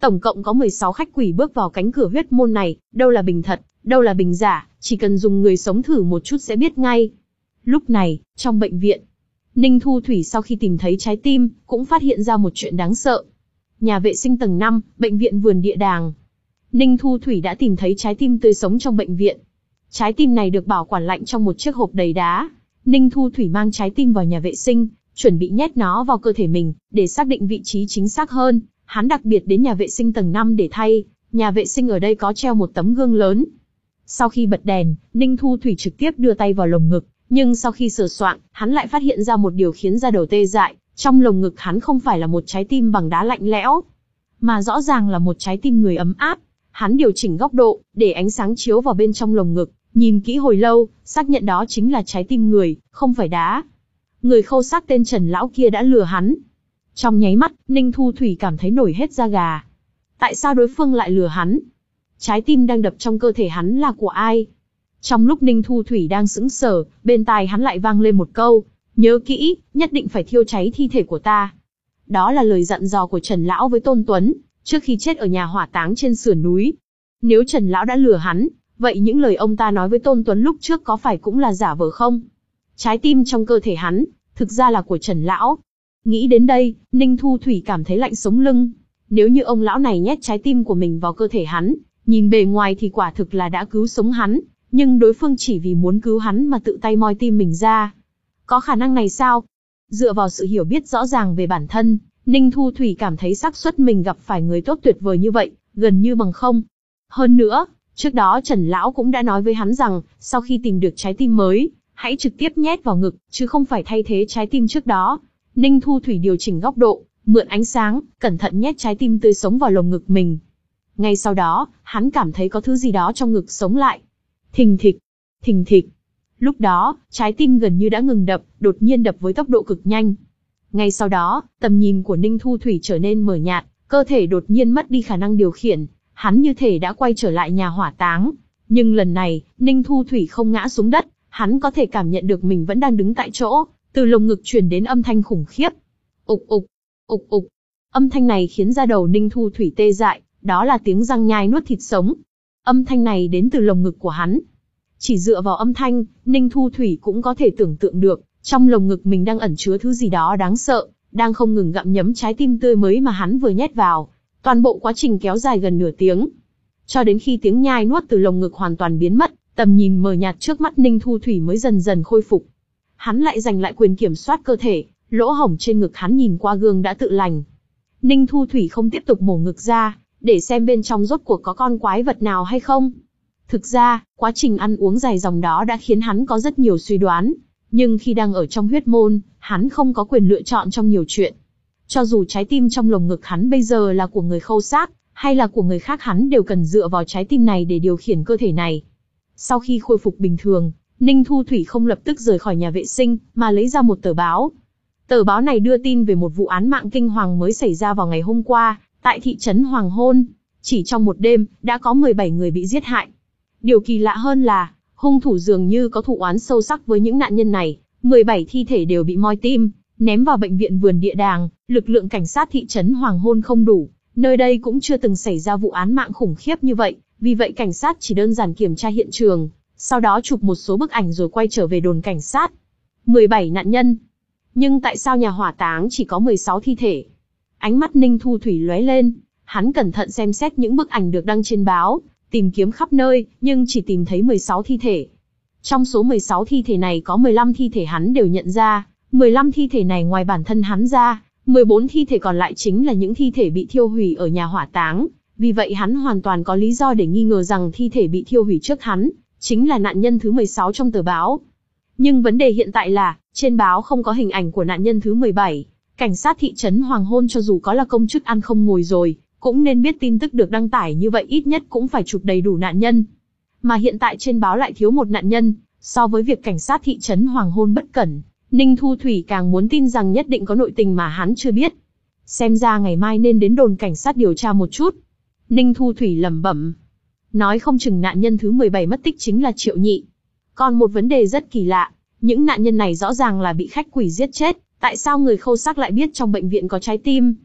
Tổng cộng có mười sáu khách quỷ bước vào cánh cửa huyết môn này, đâu là bình thật, đâu là bình giả, chỉ cần dùng người sống thử một chút sẽ biết ngay. Lúc này, trong bệnh viện, Ninh Thu Thủy sau khi tìm thấy trái tim, cũng phát hiện ra một chuyện đáng sợ. Nhà vệ sinh tầng năm, bệnh viện vườn địa đàng. Ninh Thu Thủy đã tìm thấy trái tim tươi sống trong bệnh viện. Trái tim này được bảo quản lạnh trong một chiếc hộp đầy đá. Ninh Thu Thủy mang trái tim vào nhà vệ sinh, chuẩn bị nhét nó vào cơ thể mình, để xác định vị trí chính xác hơn. Hắn đặc biệt đến nhà vệ sinh tầng năm để thay, nhà vệ sinh ở đây có treo một tấm gương lớn. Sau khi bật đèn, Ninh Thu Thủy trực tiếp đưa tay vào lồng ngực, nhưng sau khi sờ soạng, hắn lại phát hiện ra một điều khiến da đầu tê dại, trong lồng ngực hắn không phải là một trái tim bằng đá lạnh lẽo, mà rõ ràng là một trái tim người ấm áp. Hắn điều chỉnh góc độ, để ánh sáng chiếu vào bên trong lồng ngực, nhìn kỹ hồi lâu, xác nhận đó chính là trái tim người, không phải đá. Người khâu xác tên Trần lão kia đã lừa hắn. Trong nháy mắt, Ninh Thu Thủy cảm thấy nổi hết da gà. Tại sao đối phương lại lừa hắn? Trái tim đang đập trong cơ thể hắn là của ai? Trong lúc Ninh Thu Thủy đang sững sờ, bên tai hắn lại vang lên một câu, nhớ kỹ, nhất định phải thiêu cháy thi thể của ta. Đó là lời dặn dò của Trần lão với Tôn Tuấn, trước khi chết ở nhà hỏa táng trên sườn núi. Nếu Trần lão đã lừa hắn, vậy những lời ông ta nói với Tôn Tuấn lúc trước có phải cũng là giả vờ không? Trái tim trong cơ thể hắn, thực ra là của Trần lão. Nghĩ đến đây, Ninh Thu Thủy cảm thấy lạnh sống lưng. Nếu như ông lão này nhét trái tim của mình vào cơ thể hắn, nhìn bề ngoài thì quả thực là đã cứu sống hắn, nhưng đối phương chỉ vì muốn cứu hắn mà tự tay moi tim mình ra. Có khả năng này sao? Dựa vào sự hiểu biết rõ ràng về bản thân, Ninh Thu Thủy cảm thấy xác suất mình gặp phải người tốt tuyệt vời như vậy, gần như bằng không. Hơn nữa, trước đó Trần lão cũng đã nói với hắn rằng, sau khi tìm được trái tim mới, hãy trực tiếp nhét vào ngực, chứ không phải thay thế trái tim trước đó. Ninh Thu Thủy điều chỉnh góc độ, mượn ánh sáng, cẩn thận nhét trái tim tươi sống vào lồng ngực mình. Ngay sau đó, hắn cảm thấy có thứ gì đó trong ngực sống lại. Thình thịch, thình thịch. Lúc đó, trái tim gần như đã ngừng đập, đột nhiên đập với tốc độ cực nhanh. Ngay sau đó, tầm nhìn của Ninh Thu Thủy trở nên mờ nhạt, cơ thể đột nhiên mất đi khả năng điều khiển, hắn như thể đã quay trở lại nhà hỏa táng. Nhưng lần này, Ninh Thu Thủy không ngã xuống đất, hắn có thể cảm nhận được mình vẫn đang đứng tại chỗ, từ lồng ngực truyền đến âm thanh khủng khiếp. Ục ục, ục ục. Âm thanh này khiến da đầu Ninh Thu Thủy tê dại, đó là tiếng răng nhai nuốt thịt sống. Âm thanh này đến từ lồng ngực của hắn. Chỉ dựa vào âm thanh, Ninh Thu Thủy cũng có thể tưởng tượng được, trong lồng ngực mình đang ẩn chứa thứ gì đó đáng sợ, đang không ngừng gặm nhấm trái tim tươi mới mà hắn vừa nhét vào. Toàn bộ quá trình kéo dài gần nửa tiếng. Cho đến khi tiếng nhai nuốt từ lồng ngực hoàn toàn biến mất, tầm nhìn mờ nhạt trước mắt Ninh Thu Thủy mới dần dần khôi phục. Hắn lại giành lại quyền kiểm soát cơ thể, lỗ hổng trên ngực hắn nhìn qua gương đã tự lành. Ninh Thu Thủy không tiếp tục mổ ngực ra, để xem bên trong rốt cuộc có con quái vật nào hay không. Thực ra, quá trình ăn uống dài dòng đó đã khiến hắn có rất nhiều suy đoán, nhưng khi đang ở trong huyết môn, hắn không có quyền lựa chọn trong nhiều chuyện. Cho dù trái tim trong lồng ngực hắn bây giờ là của người khâu xác, hay là của người khác, hắn đều cần dựa vào trái tim này để điều khiển cơ thể này. Sau khi khôi phục bình thường, Ninh Thu Thủy không lập tức rời khỏi nhà vệ sinh, mà lấy ra một tờ báo. Tờ báo này đưa tin về một vụ án mạng kinh hoàng mới xảy ra vào ngày hôm qua, tại thị trấn Hoàng Hôn. Chỉ trong một đêm, đã có mười bảy người bị giết hại. Điều kỳ lạ hơn là, hung thủ dường như có thù oán sâu sắc với những nạn nhân này. mười bảy thi thể đều bị moi tim, ném vào bệnh viện vườn địa đàng. Lực lượng cảnh sát thị trấn Hoàng Hôn không đủ, nơi đây cũng chưa từng xảy ra vụ án mạng khủng khiếp như vậy. Vì vậy cảnh sát chỉ đơn giản kiểm tra hiện trường, sau đó chụp một số bức ảnh rồi quay trở về đồn cảnh sát. mười bảy nạn nhân. Nhưng tại sao nhà hỏa táng chỉ có mười sáu thi thể? Ánh mắt Ninh Thu Thủy lóe lên, hắn cẩn thận xem xét những bức ảnh được đăng trên báo, tìm kiếm khắp nơi, nhưng chỉ tìm thấy mười sáu thi thể. Trong số mười sáu thi thể này có mười lăm thi thể hắn đều nhận ra, mười lăm thi thể này ngoài bản thân hắn ra, mười bốn thi thể còn lại chính là những thi thể bị thiêu hủy ở nhà hỏa táng. Vì vậy hắn hoàn toàn có lý do để nghi ngờ rằng thi thể bị thiêu hủy trước hắn chính là nạn nhân thứ mười sáu trong tờ báo. Nhưng vấn đề hiện tại là, trên báo không có hình ảnh của nạn nhân thứ mười bảy. Cảnh sát thị trấn Hoàng Hôn cho dù có là công chức ăn không ngồi rồi, cũng nên biết tin tức được đăng tải như vậy ít nhất cũng phải chụp đầy đủ nạn nhân. Mà hiện tại trên báo lại thiếu một nạn nhân, so với việc cảnh sát thị trấn Hoàng Hôn bất cẩn, Ninh Thu Thủy càng muốn tin rằng nhất định có nội tình mà hắn chưa biết. Xem ra ngày mai nên đến đồn cảnh sát điều tra một chút. Ninh Thu Thủy lẩm bẩm. Nói không chừng nạn nhân thứ mười bảy mất tích chính là Triệu Nhị. Còn một vấn đề rất kỳ lạ, những nạn nhân này rõ ràng là bị khách quỷ giết chết, tại sao người khâu xác lại biết trong bệnh viện có trái tim?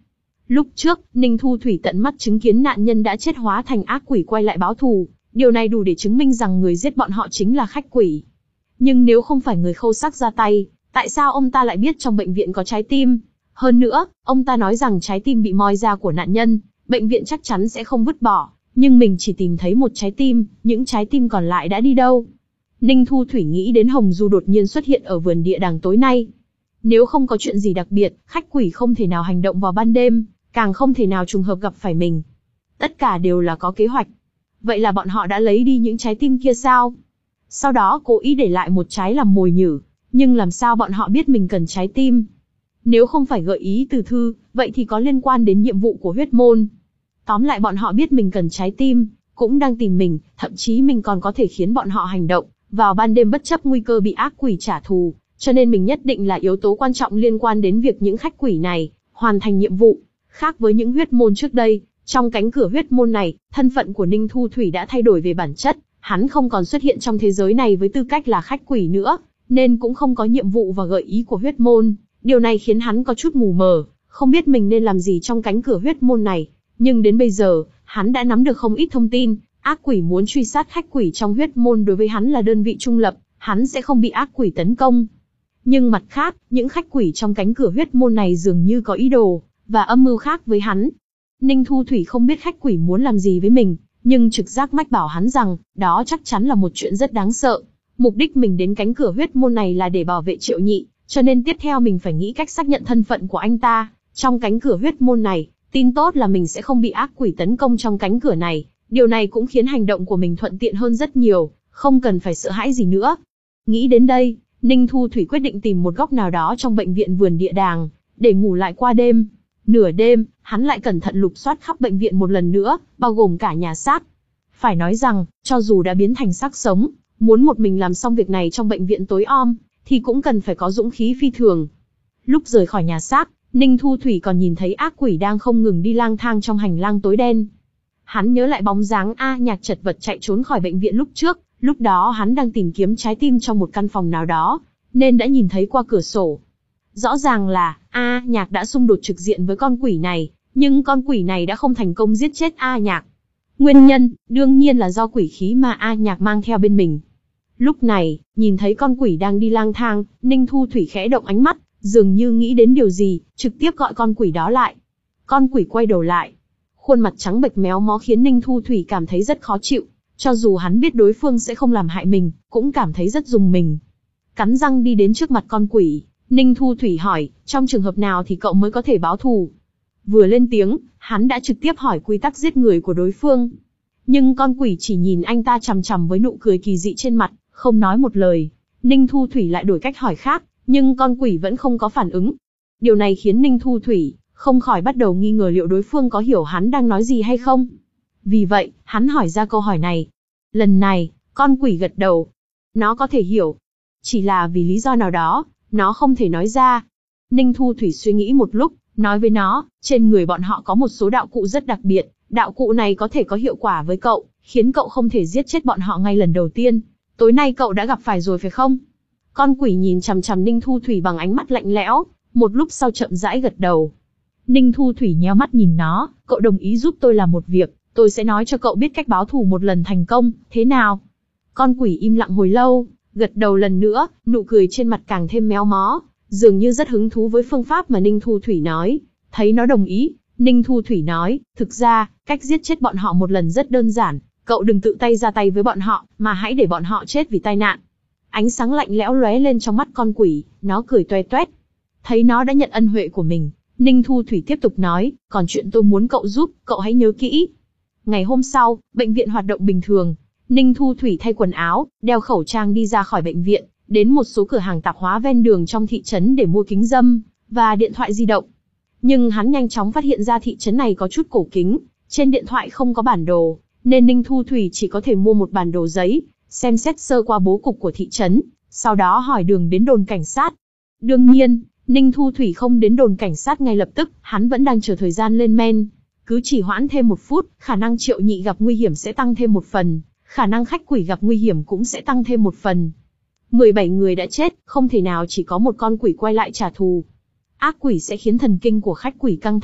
Lúc trước, Ninh Thu Thủy tận mắt chứng kiến nạn nhân đã chết hóa thành ác quỷ quay lại báo thù, điều này đủ để chứng minh rằng người giết bọn họ chính là khách quỷ. Nhưng nếu không phải người Khâu Sắc ra tay, tại sao ông ta lại biết trong bệnh viện có trái tim? Hơn nữa, ông ta nói rằng trái tim bị moi ra của nạn nhân, bệnh viện chắc chắn sẽ không vứt bỏ, nhưng mình chỉ tìm thấy một trái tim, những trái tim còn lại đã đi đâu? Ninh Thu Thủy nghĩ đến Hồng Du đột nhiên xuất hiện ở vườn địa đàng tối nay. Nếu không có chuyện gì đặc biệt, khách quỷ không thể nào hành động vào ban đêm, càng không thể nào trùng hợp gặp phải mình. Tất cả đều là có kế hoạch. Vậy là bọn họ đã lấy đi những trái tim kia sao? Sau đó cố ý để lại một trái làm mồi nhử, nhưng làm sao bọn họ biết mình cần trái tim? Nếu không phải gợi ý từ thư, vậy thì có liên quan đến nhiệm vụ của huyết môn. Tóm lại bọn họ biết mình cần trái tim, cũng đang tìm mình, thậm chí mình còn có thể khiến bọn họ hành động vào ban đêm bất chấp nguy cơ bị ác quỷ trả thù, cho nên mình nhất định là yếu tố quan trọng liên quan đến việc những khách quỷ này hoàn thành nhiệm vụ. Khác với những huyết môn trước đây, trong cánh cửa huyết môn này, thân phận của Ninh Thu Thủy đã thay đổi về bản chất, hắn không còn xuất hiện trong thế giới này với tư cách là khách quỷ nữa, nên cũng không có nhiệm vụ và gợi ý của huyết môn. Điều này khiến hắn có chút mù mờ, không biết mình nên làm gì trong cánh cửa huyết môn này. Nhưng đến bây giờ, hắn đã nắm được không ít thông tin, ác quỷ muốn truy sát khách quỷ trong huyết môn đối với hắn là đơn vị trung lập, hắn sẽ không bị ác quỷ tấn công. Nhưng mặt khác, những khách quỷ trong cánh cửa huyết môn này dường như có ý đồ và âm mưu khác với hắn. Ninh Thu Thủy không biết khách quỷ muốn làm gì với mình, nhưng trực giác mách bảo hắn rằng, đó chắc chắn là một chuyện rất đáng sợ. Mục đích mình đến cánh cửa huyết môn này là để bảo vệ Triệu Nhị, cho nên tiếp theo mình phải nghĩ cách xác nhận thân phận của anh ta. Trong cánh cửa huyết môn này, tin tốt là mình sẽ không bị ác quỷ tấn công trong cánh cửa này. Điều này cũng khiến hành động của mình thuận tiện hơn rất nhiều, không cần phải sợ hãi gì nữa. Nghĩ đến đây, Ninh Thu Thủy quyết định tìm một góc nào đó trong bệnh viện vườn địa đàng, để ngủ lại qua đêm. Nửa đêm, hắn lại cẩn thận lục soát khắp bệnh viện một lần nữa, bao gồm cả nhà xác. Phải nói rằng, cho dù đã biến thành xác sống, muốn một mình làm xong việc này trong bệnh viện tối om, thì cũng cần phải có dũng khí phi thường. Lúc rời khỏi nhà xác, Ninh Thu Thủy còn nhìn thấy ác quỷ đang không ngừng đi lang thang trong hành lang tối đen. Hắn nhớ lại bóng dáng A Nhạc chật vật chạy trốn khỏi bệnh viện lúc trước, lúc đó hắn đang tìm kiếm trái tim trong một căn phòng nào đó, nên đã nhìn thấy qua cửa sổ. Rõ ràng là A Nhạc đã xung đột trực diện với con quỷ này, nhưng con quỷ này đã không thành công giết chết A Nhạc. Nguyên nhân, đương nhiên là do quỷ khí mà A Nhạc mang theo bên mình. Lúc này, nhìn thấy con quỷ đang đi lang thang, Ninh Thu Thủy khẽ động ánh mắt, dường như nghĩ đến điều gì, trực tiếp gọi con quỷ đó lại. Con quỷ quay đầu lại. Khuôn mặt trắng bệch méo mó khiến Ninh Thu Thủy cảm thấy rất khó chịu. Cho dù hắn biết đối phương sẽ không làm hại mình, cũng cảm thấy rất rùng mình. Cắn răng đi đến trước mặt con quỷ, Ninh Thu Thủy hỏi, trong trường hợp nào thì cậu mới có thể báo thù? Vừa lên tiếng, hắn đã trực tiếp hỏi quy tắc giết người của đối phương. Nhưng con quỷ chỉ nhìn anh ta chằm chằm với nụ cười kỳ dị trên mặt, không nói một lời. Ninh Thu Thủy lại đổi cách hỏi khác, nhưng con quỷ vẫn không có phản ứng. Điều này khiến Ninh Thu Thủy không khỏi bắt đầu nghi ngờ liệu đối phương có hiểu hắn đang nói gì hay không. Vì vậy, hắn hỏi ra câu hỏi này. Lần này, con quỷ gật đầu. Nó có thể hiểu. Chỉ là vì lý do nào đó, nó không thể nói ra. Ninh Thu Thủy suy nghĩ một lúc, nói với nó, trên người bọn họ có một số đạo cụ rất đặc biệt. Đạo cụ này có thể có hiệu quả với cậu, khiến cậu không thể giết chết bọn họ ngay lần đầu tiên. Tối nay cậu đã gặp phải rồi phải không? Con quỷ nhìn chằm chằm Ninh Thu Thủy bằng ánh mắt lạnh lẽo, một lúc sau chậm rãi gật đầu. Ninh Thu Thủy nhéo mắt nhìn nó, cậu đồng ý giúp tôi làm một việc, tôi sẽ nói cho cậu biết cách báo thù một lần thành công, thế nào? Con quỷ im lặng hồi lâu, gật đầu lần nữa, nụ cười trên mặt càng thêm méo mó, dường như rất hứng thú với phương pháp mà Ninh Thu Thủy nói. Thấy nó đồng ý, Ninh Thu Thủy nói, thực ra, cách giết chết bọn họ một lần rất đơn giản, cậu đừng tự tay ra tay với bọn họ, mà hãy để bọn họ chết vì tai nạn. Ánh sáng lạnh lẽo lóe lên trong mắt con quỷ, nó cười toe toét. Thấy nó đã nhận ân huệ của mình, Ninh Thu Thủy tiếp tục nói, còn chuyện tôi muốn cậu giúp, cậu hãy nhớ kỹ. Ngày hôm sau, bệnh viện hoạt động bình thường. Ninh Thu Thủy thay quần áo, đeo khẩu trang đi ra khỏi bệnh viện, đến một số cửa hàng tạp hóa ven đường trong thị trấn để mua kính râm và điện thoại di động. Nhưng hắn nhanh chóng phát hiện ra thị trấn này có chút cổ kính, trên điện thoại không có bản đồ, nên Ninh Thu Thủy chỉ có thể mua một bản đồ giấy, xem xét sơ qua bố cục của thị trấn, sau đó hỏi đường đến đồn cảnh sát. Đương nhiên, Ninh Thu Thủy không đến đồn cảnh sát ngay lập tức, hắn vẫn đang chờ thời gian lên men. Cứ chỉ hoãn thêm một phút, khả năng Triệu Nhị gặp nguy hiểm sẽ tăng thêm một phần, khả năng khách quỷ gặp nguy hiểm cũng sẽ tăng thêm một phần. mười bảy người đã chết, không thể nào chỉ có một con quỷ quay lại trả thù. Ác quỷ sẽ khiến thần kinh của khách quỷ căng thẳng,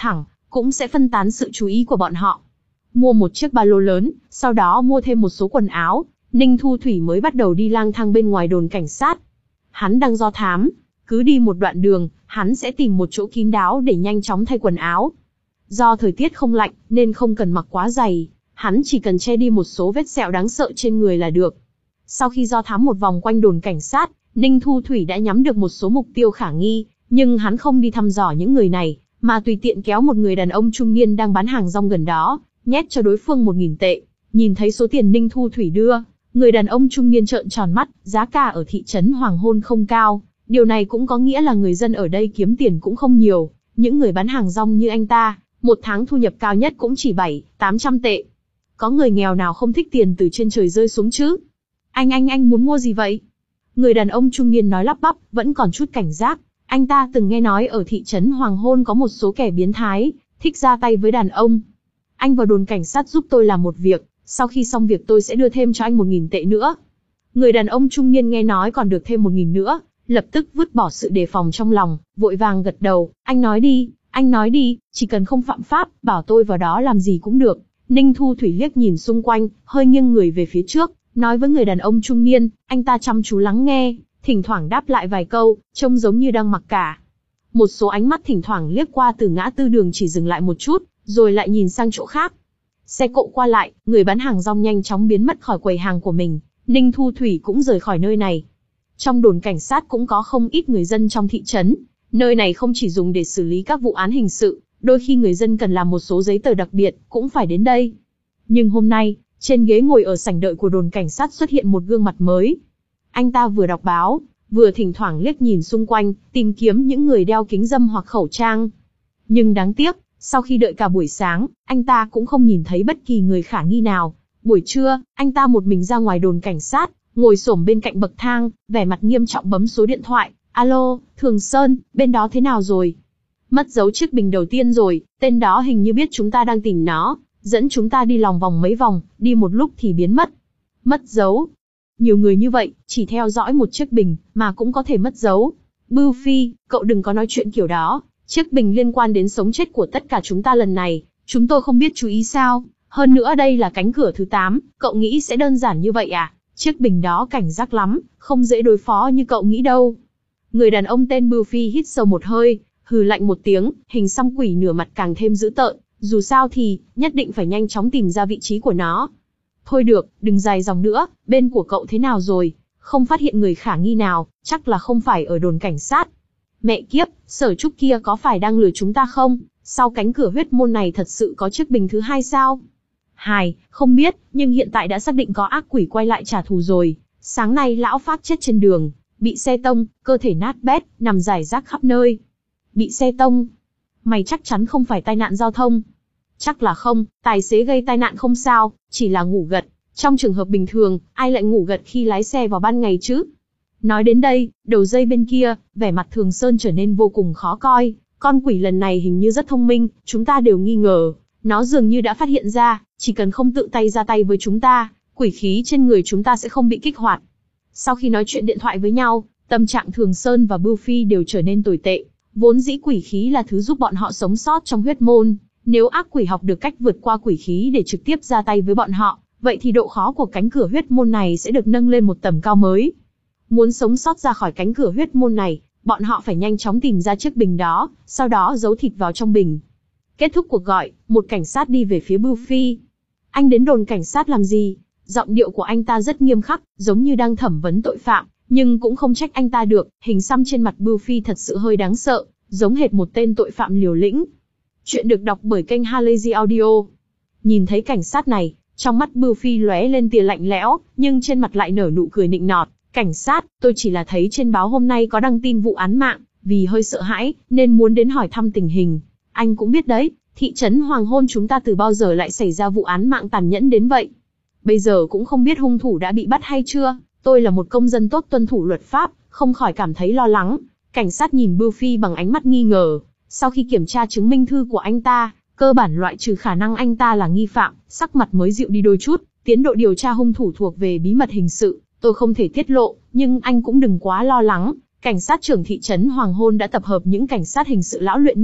cũng sẽ phân tán sự chú ý của bọn họ. Mua một chiếc ba lô lớn, sau đó mua thêm một số quần áo, Ninh Thu Thủy mới bắt đầu đi lang thang bên ngoài đồn cảnh sát. Hắn đang do thám, cứ đi một đoạn đường, hắn sẽ tìm một chỗ kín đáo để nhanh chóng thay quần áo. Do thời tiết không lạnh, nên không cần mặc quá dày, hắn chỉ cần che đi một số vết sẹo đáng sợ trên người là được. Sau khi do thám một vòng quanh đồn cảnh sát, Ninh Thu Thủy đã nhắm được một số mục tiêu khả nghi, nhưng hắn không đi thăm dò những người này, mà tùy tiện kéo một người đàn ông trung niên đang bán hàng rong gần đó, nhét cho đối phương một nghìn tệ. Nhìn thấy số tiền Ninh Thu Thủy đưa, người đàn ông trung niên trợn tròn mắt, giá cả ở thị trấn Hoàng Hôn không cao, điều này cũng có nghĩa là người dân ở đây kiếm tiền cũng không nhiều, những người bán hàng rong như anh ta, một tháng thu nhập cao nhất cũng chỉ bảy, tám trăm tệ. Có người nghèo nào không thích tiền từ trên trời rơi xuống chứ? Anh anh anh muốn mua gì vậy? Người đàn ông trung niên nói lắp bắp, vẫn còn chút cảnh giác. Anh ta từng nghe nói ở thị trấn Hoàng Hôn có một số kẻ biến thái, thích ra tay với đàn ông. Anh vào đồn cảnh sát giúp tôi làm một việc, sau khi xong việc tôi sẽ đưa thêm cho anh một nghìn tệ nữa. Người đàn ông trung niên nghe nói còn được thêm một nghìn nữa, lập tức vứt bỏ sự đề phòng trong lòng, vội vàng gật đầu, anh nói đi, anh nói đi, chỉ cần không phạm pháp, bảo tôi vào đó làm gì cũng được. Ninh Thu Thủy liếc nhìn xung quanh, hơi nghiêng người về phía trước, nói với người đàn ông trung niên, anh ta chăm chú lắng nghe, thỉnh thoảng đáp lại vài câu, trông giống như đang mặc cả. Một số ánh mắt thỉnh thoảng liếc qua từ ngã tư đường chỉ dừng lại một chút, rồi lại nhìn sang chỗ khác. Xe cộ qua lại, người bán hàng rong nhanh chóng biến mất khỏi quầy hàng của mình, Ninh Thu Thủy cũng rời khỏi nơi này. Trong đồn cảnh sát cũng có không ít người dân trong thị trấn, nơi này không chỉ dùng để xử lý các vụ án hình sự, đôi khi người dân cần làm một số giấy tờ đặc biệt, cũng phải đến đây. Nhưng hôm nay, trên ghế ngồi ở sảnh đợi của đồn cảnh sát xuất hiện một gương mặt mới. Anh ta vừa đọc báo, vừa thỉnh thoảng liếc nhìn xung quanh, tìm kiếm những người đeo kính râm hoặc khẩu trang. Nhưng đáng tiếc, sau khi đợi cả buổi sáng, anh ta cũng không nhìn thấy bất kỳ người khả nghi nào. Buổi trưa, anh ta một mình ra ngoài đồn cảnh sát, ngồi xổm bên cạnh bậc thang, vẻ mặt nghiêm trọng bấm số điện thoại. Alo, Thường Sơn, bên đó thế nào rồi? Mất dấu chiếc bình đầu tiên rồi, tên đó hình như biết chúng ta đang tìm nó, dẫn chúng ta đi lòng vòng mấy vòng, đi một lúc thì biến mất. Mất dấu? Nhiều người như vậy, chỉ theo dõi một chiếc bình, mà cũng có thể mất dấu. Bưu Phi, cậu đừng có nói chuyện kiểu đó, chiếc bình liên quan đến sống chết của tất cả chúng ta lần này, chúng tôi không biết chú ý sao? Hơn nữa đây là cánh cửa thứ tám, cậu nghĩ sẽ đơn giản như vậy à? Chiếc bình đó cảnh giác lắm, không dễ đối phó như cậu nghĩ đâu. Người đàn ông tên Bưu Phi hít sâu một hơi, hừ lạnh một tiếng, hình xăm quỷ nửa mặt càng thêm dữ tợn, dù sao thì, nhất định phải nhanh chóng tìm ra vị trí của nó. Thôi được, đừng dài dòng nữa, bên của cậu thế nào rồi? Không phát hiện người khả nghi nào, chắc là không phải ở đồn cảnh sát. Mẹ kiếp, Sở Trúc kia có phải đang lừa chúng ta không? Sau cánh cửa huyết môn này thật sự có chiếc bình thứ hai sao? Hài, không biết, nhưng hiện tại đã xác định có ác quỷ quay lại trả thù rồi. Sáng nay lão Phác chết trên đường, bị xe tông, cơ thể nát bét, nằm rải rác khắp nơi. Bị xe tông? Mày chắc chắn không phải tai nạn giao thông. Chắc là không, tài xế gây tai nạn không sao, chỉ là ngủ gật. Trong trường hợp bình thường, ai lại ngủ gật khi lái xe vào ban ngày chứ? Nói đến đây, đầu dây bên kia, vẻ mặt Thường Sơn trở nên vô cùng khó coi. Con quỷ lần này hình như rất thông minh, chúng ta đều nghi ngờ. Nó dường như đã phát hiện ra, chỉ cần không tự tay ra tay với chúng ta, quỷ khí trên người chúng ta sẽ không bị kích hoạt. Sau khi nói chuyện điện thoại với nhau, tâm trạng Thường Sơn và Bưu Phi đều trở nên tồi tệ. Vốn dĩ quỷ khí là thứ giúp bọn họ sống sót trong huyết môn. Nếu ác quỷ học được cách vượt qua quỷ khí để trực tiếp ra tay với bọn họ, vậy thì độ khó của cánh cửa huyết môn này sẽ được nâng lên một tầm cao mới. Muốn sống sót ra khỏi cánh cửa huyết môn này, bọn họ phải nhanh chóng tìm ra chiếc bình đó, sau đó giấu thịt vào trong bình. Kết thúc cuộc gọi, một cảnh sát đi về phía Bưu Phi. Anh đến đồn cảnh sát làm gì? Giọng điệu của anh ta rất nghiêm khắc, giống như đang thẩm vấn tội phạm, nhưng cũng không trách anh ta được, hình xăm trên mặt Bưu Phi thật sự hơi đáng sợ, giống hệt một tên tội phạm liều lĩnh. Chuyện được đọc bởi kênh Halazy Audio. Nhìn thấy cảnh sát này, trong mắt Bưu Phi lóe lên tia lạnh lẽo, nhưng trên mặt lại nở nụ cười nịnh nọt. Cảnh sát, tôi chỉ là thấy trên báo hôm nay có đăng tin vụ án mạng, vì hơi sợ hãi, nên muốn đến hỏi thăm tình hình. Anh cũng biết đấy, thị trấn Hoàng Hôn chúng ta từ bao giờ lại xảy ra vụ án mạng tàn nhẫn đến vậy. Bây giờ cũng không biết hung thủ đã bị bắt hay chưa, tôi là một công dân tốt tuân thủ luật pháp, không khỏi cảm thấy lo lắng. Cảnh sát nhìn Bưu Phi bằng ánh mắt nghi ngờ, sau khi kiểm tra chứng minh thư của anh ta, cơ bản loại trừ khả năng anh ta là nghi phạm, sắc mặt mới dịu đi đôi chút, tiến độ điều tra hung thủ thuộc về bí mật hình sự, tôi không thể tiết lộ, nhưng anh cũng đừng quá lo lắng. Cảnh sát trưởng thị trấn Hoàng Hôn đã tập hợp những cảnh sát hình sự lão luyện nhất,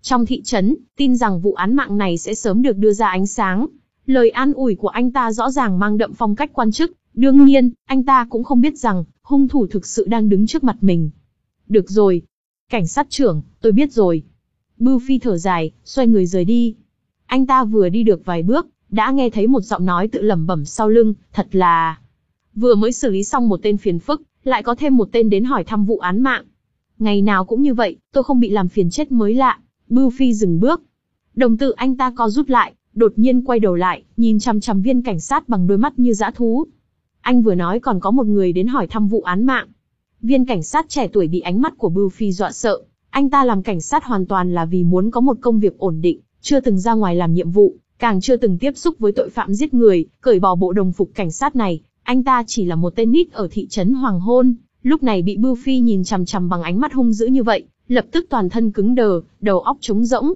trong thị trấn, tin rằng vụ án mạng này sẽ sớm được đưa ra ánh sáng. Lời an ủi của anh ta rõ ràng mang đậm phong cách quan chức, đương nhiên, anh ta cũng không biết rằng, hung thủ thực sự đang đứng trước mặt mình. Được rồi. Cảnh sát trưởng, tôi biết rồi. Bưu Phi thở dài, xoay người rời đi. Anh ta vừa đi được vài bước, đã nghe thấy một giọng nói tự lẩm bẩm sau lưng, thật là... Vừa mới xử lý xong một tên phiền phức, lại có thêm một tên đến hỏi thăm vụ án mạng. Ngày nào cũng như vậy, tôi không bị làm phiền chết mới lạ. Bưu Phi dừng bước. Đồng tử anh ta co rút lại, đột nhiên quay đầu lại, nhìn chằm chằm viên cảnh sát bằng đôi mắt như dã thú. Anh vừa nói còn có một người đến hỏi thăm vụ án mạng. Viên cảnh sát trẻ tuổi bị ánh mắt của Bưu Phi dọa sợ. Anh ta làm cảnh sát hoàn toàn là vì muốn có một công việc ổn định, chưa từng ra ngoài làm nhiệm vụ, càng chưa từng tiếp xúc với tội phạm giết người, cởi bỏ bộ đồng phục cảnh sát này. Anh ta chỉ là một tên nít ở thị trấn Hoàng Hôn, lúc này bị Bưu Phi nhìn chằm chằm bằng ánh mắt hung dữ như vậy, lập tức toàn thân cứng đờ, đầu óc trống rỗng.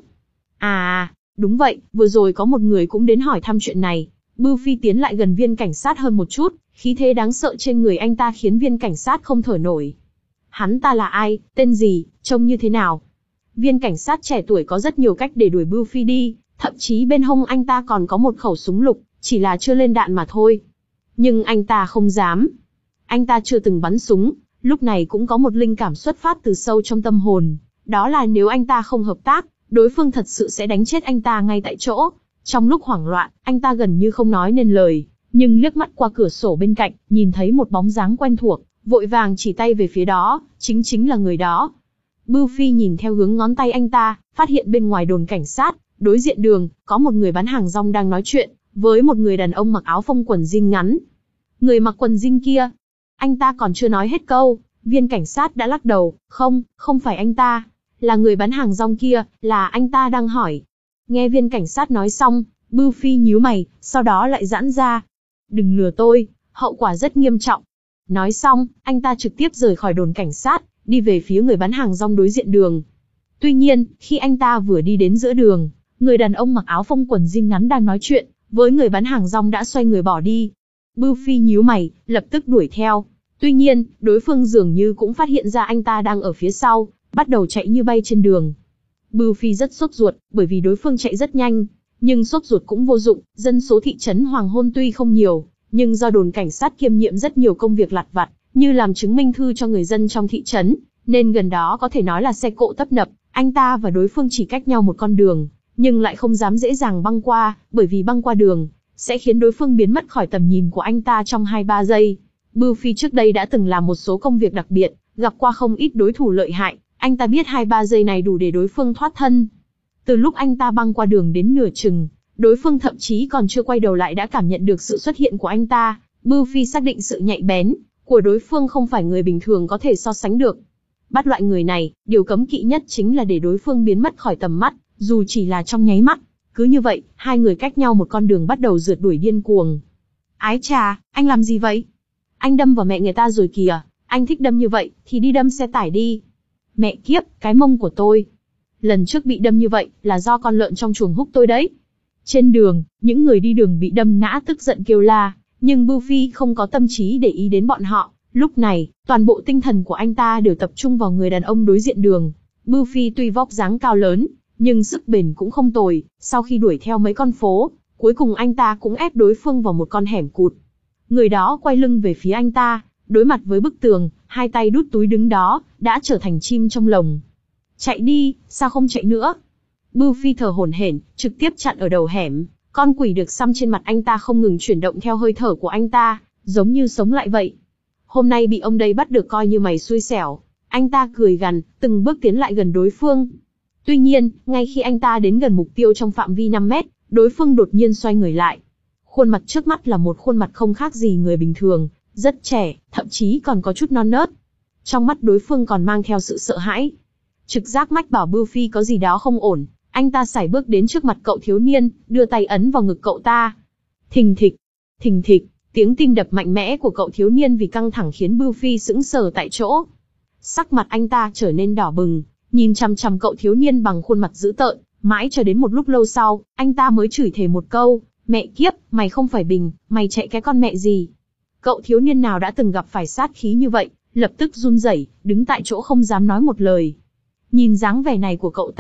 À, đúng vậy, vừa rồi có một người cũng đến hỏi thăm chuyện này. Bưu Phi tiến lại gần viên cảnh sát hơn một chút, khí thế đáng sợ trên người anh ta khiến viên cảnh sát không thở nổi. Hắn ta là ai, tên gì, trông như thế nào? Viên cảnh sát trẻ tuổi có rất nhiều cách để đuổi Bưu Phi đi, thậm chí bên hông anh ta còn có một khẩu súng lục, chỉ là chưa lên đạn mà thôi. Nhưng anh ta không dám. Anh ta chưa từng bắn súng, lúc này cũng có một linh cảm xuất phát từ sâu trong tâm hồn. Đó là nếu anh ta không hợp tác, đối phương thật sự sẽ đánh chết anh ta ngay tại chỗ. Trong lúc hoảng loạn, anh ta gần như không nói nên lời, nhưng liếc mắt qua cửa sổ bên cạnh, nhìn thấy một bóng dáng quen thuộc, vội vàng chỉ tay về phía đó, chính chính là người đó. Bưu Phi nhìn theo hướng ngón tay anh ta, phát hiện bên ngoài đồn cảnh sát, đối diện đường, có một người bán hàng rong đang nói chuyện, với một người đàn ông mặc áo phông quần jean ngắn. Người mặc quần jean kia, anh ta còn chưa nói hết câu, viên cảnh sát đã lắc đầu, không, không phải anh ta, là người bán hàng rong kia, là anh ta đang hỏi. Nghe viên cảnh sát nói xong, Bưu Phi nhíu mày, sau đó lại giãn ra. Đừng lừa tôi, hậu quả rất nghiêm trọng. Nói xong, anh ta trực tiếp rời khỏi đồn cảnh sát, đi về phía người bán hàng rong đối diện đường. Tuy nhiên, khi anh ta vừa đi đến giữa đường, người đàn ông mặc áo phông quần jean ngắn đang nói chuyện, với người bán hàng rong đã xoay người bỏ đi. Bưu Phi nhíu mày, lập tức đuổi theo. Tuy nhiên, đối phương dường như cũng phát hiện ra anh ta đang ở phía sau, bắt đầu chạy như bay trên đường. Bưu Phi rất sốt ruột, bởi vì đối phương chạy rất nhanh. Nhưng sốt ruột cũng vô dụng, dân số thị trấn Hoàng Hôn tuy không nhiều, nhưng do đồn cảnh sát kiêm nhiệm rất nhiều công việc lặt vặt, như làm chứng minh thư cho người dân trong thị trấn, nên gần đó có thể nói là xe cộ tấp nập, anh ta và đối phương chỉ cách nhau một con đường, nhưng lại không dám dễ dàng băng qua, bởi vì băng qua đường sẽ khiến đối phương biến mất khỏi tầm nhìn của anh ta trong hai ba giây. Bưu Phi trước đây đã từng làm một số công việc đặc biệt, gặp qua không ít đối thủ lợi hại, anh ta biết hai ba giây này đủ để đối phương thoát thân. Từ lúc anh ta băng qua đường đến nửa chừng, đối phương thậm chí còn chưa quay đầu lại đã cảm nhận được sự xuất hiện của anh ta. Bưu Phi xác định sự nhạy bén của đối phương không phải người bình thường có thể so sánh được. Bắt loại người này, điều cấm kỵ nhất chính là để đối phương biến mất khỏi tầm mắt, dù chỉ là trong nháy mắt. Cứ như vậy, hai người cách nhau một con đường bắt đầu rượt đuổi điên cuồng. Ái chà, anh làm gì vậy? Anh đâm vào mẹ người ta rồi kìa, anh thích đâm như vậy, thì đi đâm xe tải đi. Mẹ kiếp, cái mông của tôi. Lần trước bị đâm như vậy, là do con lợn trong chuồng húc tôi đấy. Trên đường, những người đi đường bị đâm ngã tức giận kêu la, nhưng Bưu Phi không có tâm trí để ý đến bọn họ. Lúc này, toàn bộ tinh thần của anh ta đều tập trung vào người đàn ông đối diện đường. Bưu Phi tuy vóc dáng cao lớn, nhưng sức bền cũng không tồi, sau khi đuổi theo mấy con phố, cuối cùng anh ta cũng ép đối phương vào một con hẻm cụt. Người đó quay lưng về phía anh ta, đối mặt với bức tường, hai tay đút túi đứng đó, đã trở thành chim trong lồng. Chạy đi, sao không chạy nữa? Bưu Phi thở hổn hển, trực tiếp chặn ở đầu hẻm, con quỷ được xăm trên mặt anh ta không ngừng chuyển động theo hơi thở của anh ta, giống như sống lại vậy. Hôm nay bị ông đây bắt được coi như mày xui xẻo. Anh ta cười gằn, từng bước tiến lại gần đối phương. Tuy nhiên, ngay khi anh ta đến gần mục tiêu trong phạm vi năm mét, đối phương đột nhiên xoay người lại. Khuôn mặt trước mắt là một khuôn mặt không khác gì người bình thường, rất trẻ, thậm chí còn có chút non nớt. Trong mắt đối phương còn mang theo sự sợ hãi. Trực giác mách bảo Bưu Phi có gì đó không ổn, anh ta sải bước đến trước mặt cậu thiếu niên, đưa tay ấn vào ngực cậu ta. Thình thịch, thình thịch, tiếng tim đập mạnh mẽ của cậu thiếu niên vì căng thẳng khiến Bưu Phi sững sờ tại chỗ. Sắc mặt anh ta trở nên đỏ bừng, nhìn chằm chằm cậu thiếu niên bằng khuôn mặt dữ tợn, mãi cho đến một lúc lâu sau, anh ta mới chửi thề một câu, mẹ kiếp, mày không phải Bình, mày chạy cái con mẹ gì? Cậu thiếu niên nào đã từng gặp phải sát khí như vậy, lập tức run rẩy, đứng tại chỗ không dám nói một lời. Nhìn dáng vẻ này của cậu ta,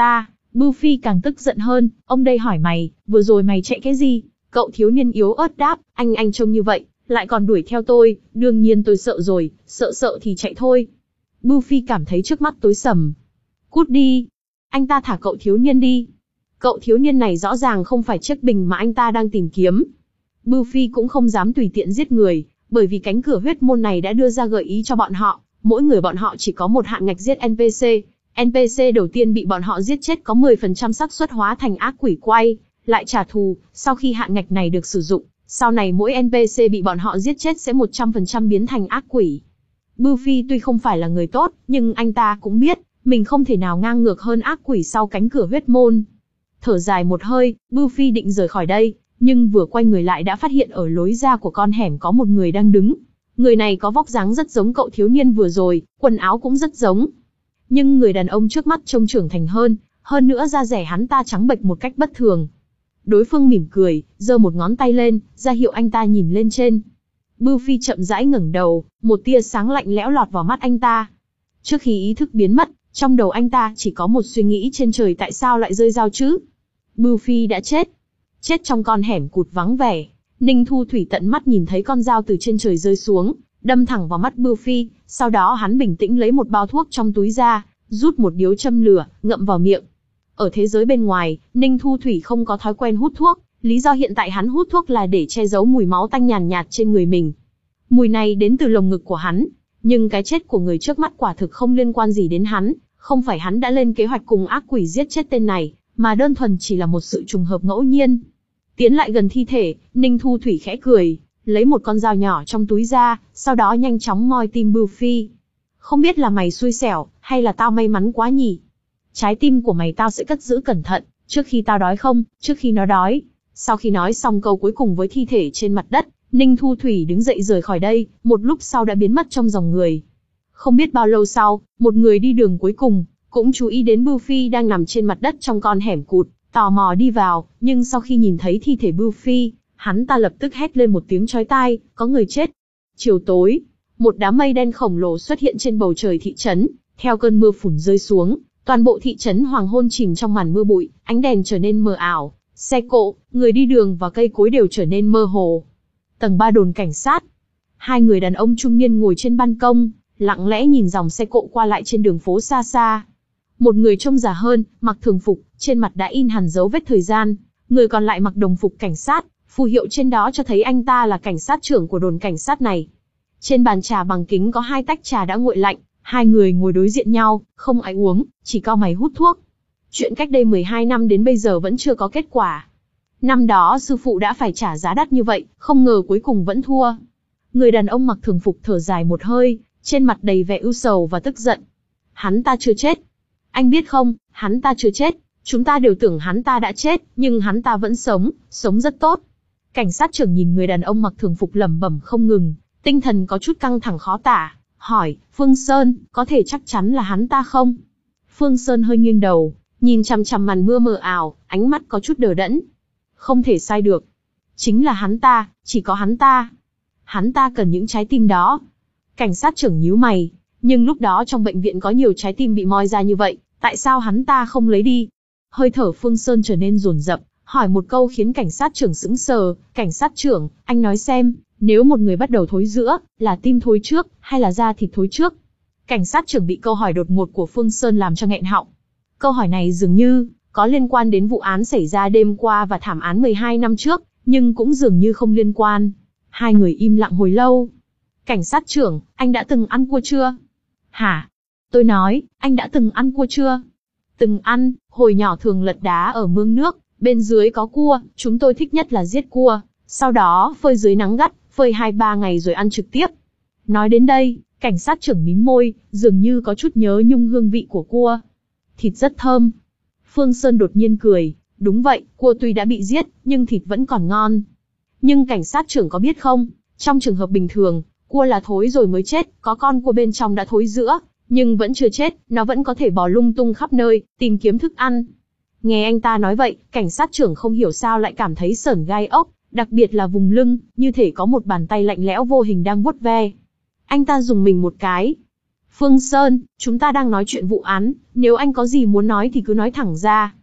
Bưu Phi càng tức giận hơn, ông đây hỏi mày, vừa rồi mày chạy cái gì? Cậu thiếu niên yếu ớt đáp, anh anh trông như vậy, lại còn đuổi theo tôi, đương nhiên tôi sợ rồi, sợ sợ thì chạy thôi. Bưu Phi cảm thấy trước mắt tối sầm. Cút đi. Anh ta thả cậu thiếu niên đi. Cậu thiếu niên này rõ ràng không phải chiếc bình mà anh ta đang tìm kiếm. Bưu Phi cũng không dám tùy tiện giết người, bởi vì cánh cửa huyết môn này đã đưa ra gợi ý cho bọn họ, mỗi người bọn họ chỉ có một hạn ngạch giết en pê xê. en pê xê đầu tiên bị bọn họ giết chết có mười phần trăm xác suất hóa thành ác quỷ quay lại trả thù, sau khi hạn ngạch này được sử dụng, sau này mỗi en pê xê bị bọn họ giết chết sẽ một trăm phần trăm biến thành ác quỷ. Bưu Phi tuy không phải là người tốt, nhưng anh ta cũng biết, mình không thể nào ngang ngược hơn ác quỷ sau cánh cửa huyết môn. Thở dài một hơi, Bưu Phi định rời khỏi đây, nhưng vừa quay người lại đã phát hiện ở lối ra của con hẻm có một người đang đứng. Người này có vóc dáng rất giống cậu thiếu niên vừa rồi, quần áo cũng rất giống. Nhưng người đàn ông trước mắt trông trưởng thành hơn, hơn nữa da dẻ hắn ta trắng bệch một cách bất thường. Đối phương mỉm cười, giơ một ngón tay lên, ra hiệu anh ta nhìn lên trên. Bưu Phi chậm rãi ngẩng đầu, một tia sáng lạnh lẽo lọt vào mắt anh ta. Trước khi ý thức biến mất, trong đầu anh ta chỉ có một suy nghĩ, trên trời tại sao lại rơi dao chứ? Bưu Phi đã chết. Chết trong con hẻm cụt vắng vẻ. Ninh Thu Thủy tận mắt nhìn thấy con dao từ trên trời rơi xuống, đâm thẳng vào mắt Bưu Phi, sau đó hắn bình tĩnh lấy một bao thuốc trong túi ra, rút một điếu châm lửa, ngậm vào miệng. Ở thế giới bên ngoài, Ninh Thu Thủy không có thói quen hút thuốc, lý do hiện tại hắn hút thuốc là để che giấu mùi máu tanh nhàn nhạt trên người mình. Mùi này đến từ lồng ngực của hắn, nhưng cái chết của người trước mắt quả thực không liên quan gì đến hắn, không phải hắn đã lên kế hoạch cùng ác quỷ giết chết tên này, mà đơn thuần chỉ là một sự trùng hợp ngẫu nhiên. Tiến lại gần thi thể, Ninh Thu Thủy khẽ cười, lấy một con dao nhỏ trong túi ra, sau đó nhanh chóng moi tim Bưu Phi. Không biết là mày xui xẻo, hay là tao may mắn quá nhỉ? Trái tim của mày tao sẽ cất giữ cẩn thận, trước khi tao đói không, trước khi nó đói. Sau khi nói xong câu cuối cùng với thi thể trên mặt đất, Ninh Thu Thủy đứng dậy rời khỏi đây, một lúc sau đã biến mất trong dòng người. Không biết bao lâu sau, một người đi đường cuối cùng, cũng chú ý đến Bưu Phi đang nằm trên mặt đất trong con hẻm cụt, tò mò đi vào, nhưng sau khi nhìn thấy thi thể Bưu Phi, hắn ta lập tức hét lên một tiếng chói tai, có người chết. Chiều tối, một đám mây đen khổng lồ xuất hiện trên bầu trời thị trấn, theo cơn mưa phùn rơi xuống, toàn bộ thị trấn hoàng hôn chìm trong màn mưa bụi, ánh đèn trở nên mờ ảo, xe cộ, người đi đường và cây cối đều trở nên mơ hồ. Tầng ba đồn cảnh sát. Hai người đàn ông trung niên ngồi trên ban công, lặng lẽ nhìn dòng xe cộ qua lại trên đường phố xa xa. Một người trông già hơn, mặc thường phục, trên mặt đã in hẳn dấu vết thời gian. Người còn lại mặc đồng phục cảnh sát, phù hiệu trên đó cho thấy anh ta là cảnh sát trưởng của đồn cảnh sát này. Trên bàn trà bằng kính có hai tách trà đã nguội lạnh, hai người ngồi đối diện nhau, không ai uống, chỉ cau mày hút thuốc. Chuyện cách đây mười hai năm đến bây giờ vẫn chưa có kết quả. Năm đó sư phụ đã phải trả giá đắt như vậy, không ngờ cuối cùng vẫn thua. Người đàn ông mặc thường phục thở dài một hơi, trên mặt đầy vẻ ưu sầu và tức giận. Hắn ta chưa chết. Anh biết không, hắn ta chưa chết. Chúng ta đều tưởng hắn ta đã chết, nhưng hắn ta vẫn sống, sống rất tốt. Cảnh sát trưởng nhìn người đàn ông mặc thường phục lẩm bẩm không ngừng, tinh thần có chút căng thẳng khó tả, hỏi, Phương Sơn, có thể chắc chắn là hắn ta không? Phương Sơn hơi nghiêng đầu, nhìn chằm chằm màn mưa mờ ảo, ánh mắt có chút đờ đẫn. Không thể sai được. Chính là hắn ta, chỉ có hắn ta. Hắn ta cần những trái tim đó. Cảnh sát trưởng nhíu mày, nhưng lúc đó trong bệnh viện có nhiều trái tim bị moi ra như vậy, tại sao hắn ta không lấy đi? Hơi thở Phương Sơn trở nên dồn dập, hỏi một câu khiến cảnh sát trưởng sững sờ, cảnh sát trưởng, anh nói xem, nếu một người bắt đầu thối rữa, là tim thối trước, hay là da thịt thối trước? Cảnh sát trưởng bị câu hỏi đột ngột của Phương Sơn làm cho nghẹn họng. Câu hỏi này dường như có liên quan đến vụ án xảy ra đêm qua và thảm án mười hai năm trước, nhưng cũng dường như không liên quan. Hai người im lặng hồi lâu. Cảnh sát trưởng, anh đã từng ăn cua chưa? Hả? Tôi nói, anh đã từng ăn cua chưa? Từng ăn, hồi nhỏ thường lật đá ở mương nước, bên dưới có cua, chúng tôi thích nhất là giết cua, sau đó phơi dưới nắng gắt, phơi hai ba ngày rồi ăn trực tiếp. Nói đến đây, cảnh sát trưởng mím môi, dường như có chút nhớ nhung hương vị của cua. Thịt rất thơm. Phương Sơn đột nhiên cười, đúng vậy, cua tuy đã bị giết, nhưng thịt vẫn còn ngon. Nhưng cảnh sát trưởng có biết không, trong trường hợp bình thường, cua là thối rồi mới chết, có con cua bên trong đã thối rữa, nhưng vẫn chưa chết, nó vẫn có thể bò lung tung khắp nơi, tìm kiếm thức ăn. Nghe anh ta nói vậy, cảnh sát trưởng không hiểu sao lại cảm thấy sởn gai ốc, đặc biệt là vùng lưng, như thể có một bàn tay lạnh lẽo vô hình đang vuốt ve. Anh ta rùng mình một cái. Phương Sơn, chúng ta đang nói chuyện vụ án, nếu anh có gì muốn nói thì cứ nói thẳng ra.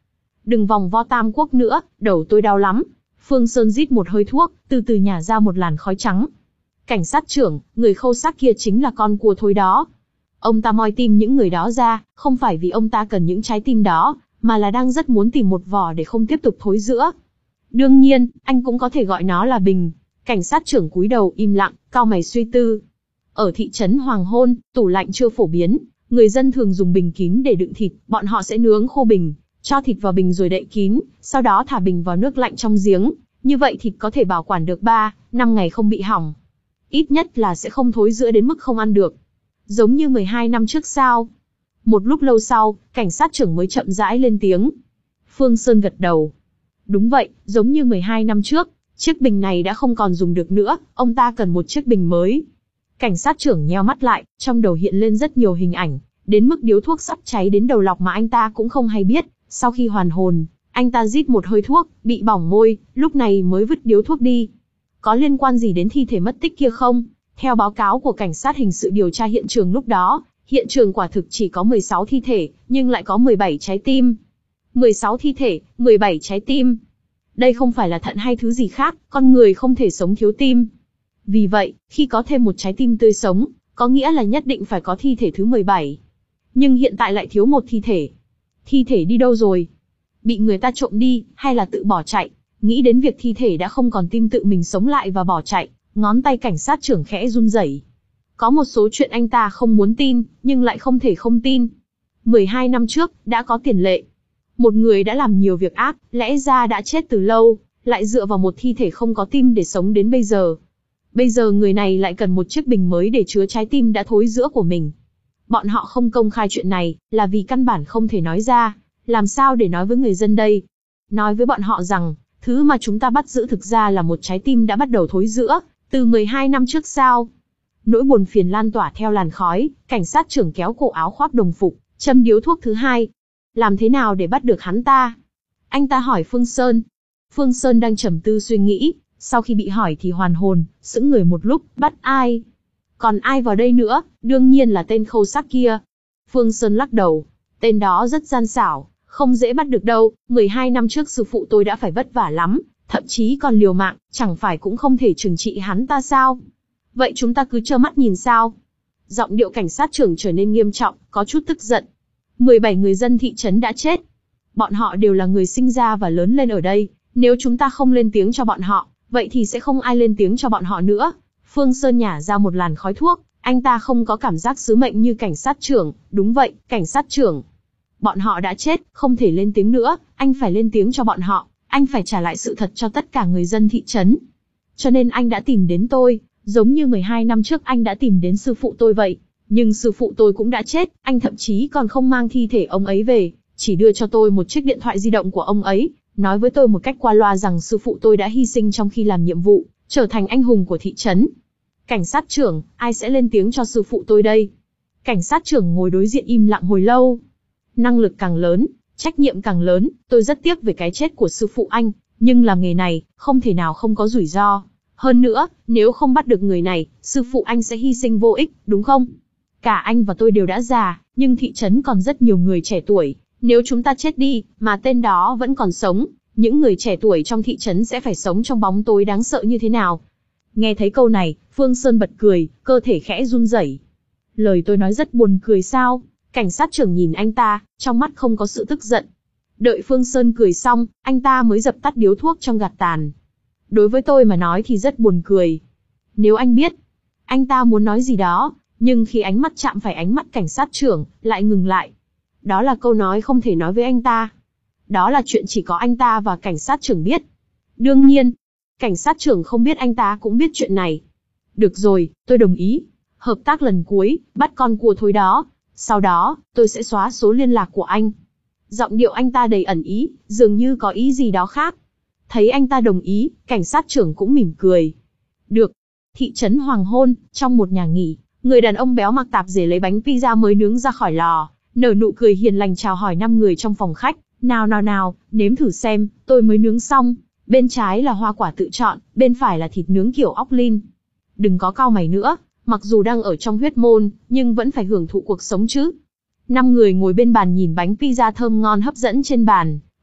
Đừng vòng vo Tam Quốc nữa, đầu tôi đau lắm. Phương Sơn rít một hơi thuốc, từ từ nhả ra một làn khói trắng. Cảnh sát trưởng, người khâu xác kia chính là con cua thối đó. Ông ta moi tim những người đó ra, không phải vì ông ta cần những trái tim đó, mà là đang rất muốn tìm một vỏ để không tiếp tục thối rữa. Đương nhiên, anh cũng có thể gọi nó là bình. Cảnh sát trưởng cúi đầu im lặng, cau mày suy tư. Ở thị trấn Hoàng Hôn, tủ lạnh chưa phổ biến, người dân thường dùng bình kín để đựng thịt, bọn họ sẽ nướng khô bình, cho thịt vào bình rồi đậy kín, sau đó thả bình vào nước lạnh trong giếng, như vậy thịt có thể bảo quản được ba, năm ngày không bị hỏng. Ít nhất là sẽ không thối rữa đến mức không ăn được. Giống như mười hai năm trước sao? Một lúc lâu sau, cảnh sát trưởng mới chậm rãi lên tiếng. Phương Sơn gật đầu. Đúng vậy, giống như mười hai năm trước, chiếc bình này đã không còn dùng được nữa, ông ta cần một chiếc bình mới. Cảnh sát trưởng nheo mắt lại, trong đầu hiện lên rất nhiều hình ảnh, đến mức điếu thuốc sắp cháy đến đầu lọc mà anh ta cũng không hay biết. Sau khi hoàn hồn, anh ta rít một hơi thuốc, bị bỏng môi, lúc này mới vứt điếu thuốc đi. Có liên quan gì đến thi thể mất tích kia không? Theo báo cáo của cảnh sát hình sự điều tra hiện trường lúc đó, hiện trường quả thực chỉ có mười sáu thi thể, nhưng lại có mười bảy trái tim. mười sáu thi thể, mười bảy trái tim. Đây không phải là thận hay thứ gì khác, con người không thể sống thiếu tim. Vì vậy, khi có thêm một trái tim tươi sống, có nghĩa là nhất định phải có thi thể thứ mười bảy. Nhưng hiện tại lại thiếu một thi thể. Thi thể đi đâu rồi? Bị người ta trộm đi, hay là tự bỏ chạy? Nghĩ đến việc thi thể đã không còn tim tự mình sống lại và bỏ chạy, ngón tay cảnh sát trưởng khẽ run rẩy. Có một số chuyện anh ta không muốn tin, nhưng lại không thể không tin. mười hai năm trước, đã có tiền lệ. Một người đã làm nhiều việc ác, lẽ ra đã chết từ lâu, lại dựa vào một thi thể không có tim để sống đến bây giờ. Bây giờ người này lại cần một chiếc bình mới để chứa trái tim đã thối rữa của mình. Bọn họ không công khai chuyện này, là vì căn bản không thể nói ra. Làm sao để nói với người dân đây? Nói với bọn họ rằng, thứ mà chúng ta bắt giữ thực ra là một trái tim đã bắt đầu thối rữa, từ mười hai năm trước sao? Nỗi buồn phiền lan tỏa theo làn khói, cảnh sát trưởng kéo cổ áo khoác đồng phục, châm điếu thuốc thứ hai. Làm thế nào để bắt được hắn ta? Anh ta hỏi Phương Sơn. Phương Sơn đang trầm tư suy nghĩ, sau khi bị hỏi thì hoàn hồn, sững người một lúc, bắt ai? Còn ai vào đây nữa, đương nhiên là tên khâu xác kia. Phương Sơn lắc đầu, tên đó rất gian xảo, không dễ bắt được đâu, mười hai năm trước sư phụ tôi đã phải vất vả lắm, thậm chí còn liều mạng, chẳng phải cũng không thể trừng trị hắn ta sao? Vậy chúng ta cứ trơ mắt nhìn sao? Giọng điệu cảnh sát trưởng trở nên nghiêm trọng, có chút tức giận. mười bảy người dân thị trấn đã chết. Bọn họ đều là người sinh ra và lớn lên ở đây, nếu chúng ta không lên tiếng cho bọn họ, vậy thì sẽ không ai lên tiếng cho bọn họ nữa. Phương Sơn nhả ra một làn khói thuốc, anh ta không có cảm giác sứ mệnh như cảnh sát trưởng, đúng vậy, cảnh sát trưởng. Bọn họ đã chết, không thể lên tiếng nữa, anh phải lên tiếng cho bọn họ, anh phải trả lại sự thật cho tất cả người dân thị trấn. Cho nên anh đã tìm đến tôi, giống như mười hai năm trước anh đã tìm đến sư phụ tôi vậy. Nhưng sư phụ tôi cũng đã chết, anh thậm chí còn không mang thi thể ông ấy về, chỉ đưa cho tôi một chiếc điện thoại di động của ông ấy, nói với tôi một cách qua loa rằng sư phụ tôi đã hy sinh trong khi làm nhiệm vụ, trở thành anh hùng của thị trấn. Cảnh sát trưởng, ai sẽ lên tiếng cho sư phụ tôi đây? Cảnh sát trưởng ngồi đối diện im lặng hồi lâu. Năng lực càng lớn, trách nhiệm càng lớn, tôi rất tiếc về cái chết của sư phụ anh, nhưng làm nghề này, không thể nào không có rủi ro. Hơn nữa, nếu không bắt được người này, sư phụ anh sẽ hy sinh vô ích, đúng không? Cả anh và tôi đều đã già, nhưng thị trấn còn rất nhiều người trẻ tuổi. Nếu chúng ta chết đi, mà tên đó vẫn còn sống, những người trẻ tuổi trong thị trấn sẽ phải sống trong bóng tối đáng sợ như thế nào? Nghe thấy câu này, Phương Sơn bật cười, cơ thể khẽ run rẩy. Lời tôi nói rất buồn cười sao? Cảnh sát trưởng nhìn anh ta, trong mắt không có sự tức giận. Đợi Phương Sơn cười xong, anh ta mới dập tắt điếu thuốc trong gạt tàn. Đối với tôi mà nói thì rất buồn cười. Nếu anh biết, anh ta muốn nói gì đó, nhưng khi ánh mắt chạm phải ánh mắt cảnh sát trưởng, lại ngừng lại. Đó là câu nói không thể nói với anh ta. Đó là chuyện chỉ có anh ta và cảnh sát trưởng biết. Đương nhiên, cảnh sát trưởng không biết anh ta cũng biết chuyện này. Được rồi, tôi đồng ý. Hợp tác lần cuối, bắt con cua thối đó. Sau đó, tôi sẽ xóa số liên lạc của anh. Giọng điệu anh ta đầy ẩn ý, dường như có ý gì đó khác. Thấy anh ta đồng ý, cảnh sát trưởng cũng mỉm cười. Được. Thị trấn Hoàng Hôn, trong một nhà nghỉ, người đàn ông béo mặc tạp dề lấy bánh pizza mới nướng ra khỏi lò, nở nụ cười hiền lành chào hỏi năm người trong phòng khách. Nào nào nào, nếm thử xem, tôi mới nướng xong. Bên trái là hoa quả tự chọn, bên phải là thịt nướng kiểu óc lin. Đừng có cau mày nữa, mặc dù đang ở trong huyết môn, nhưng vẫn phải hưởng thụ cuộc sống chứ. Năm người ngồi bên bàn nhìn bánh pizza thơm ngon hấp dẫn trên bàn,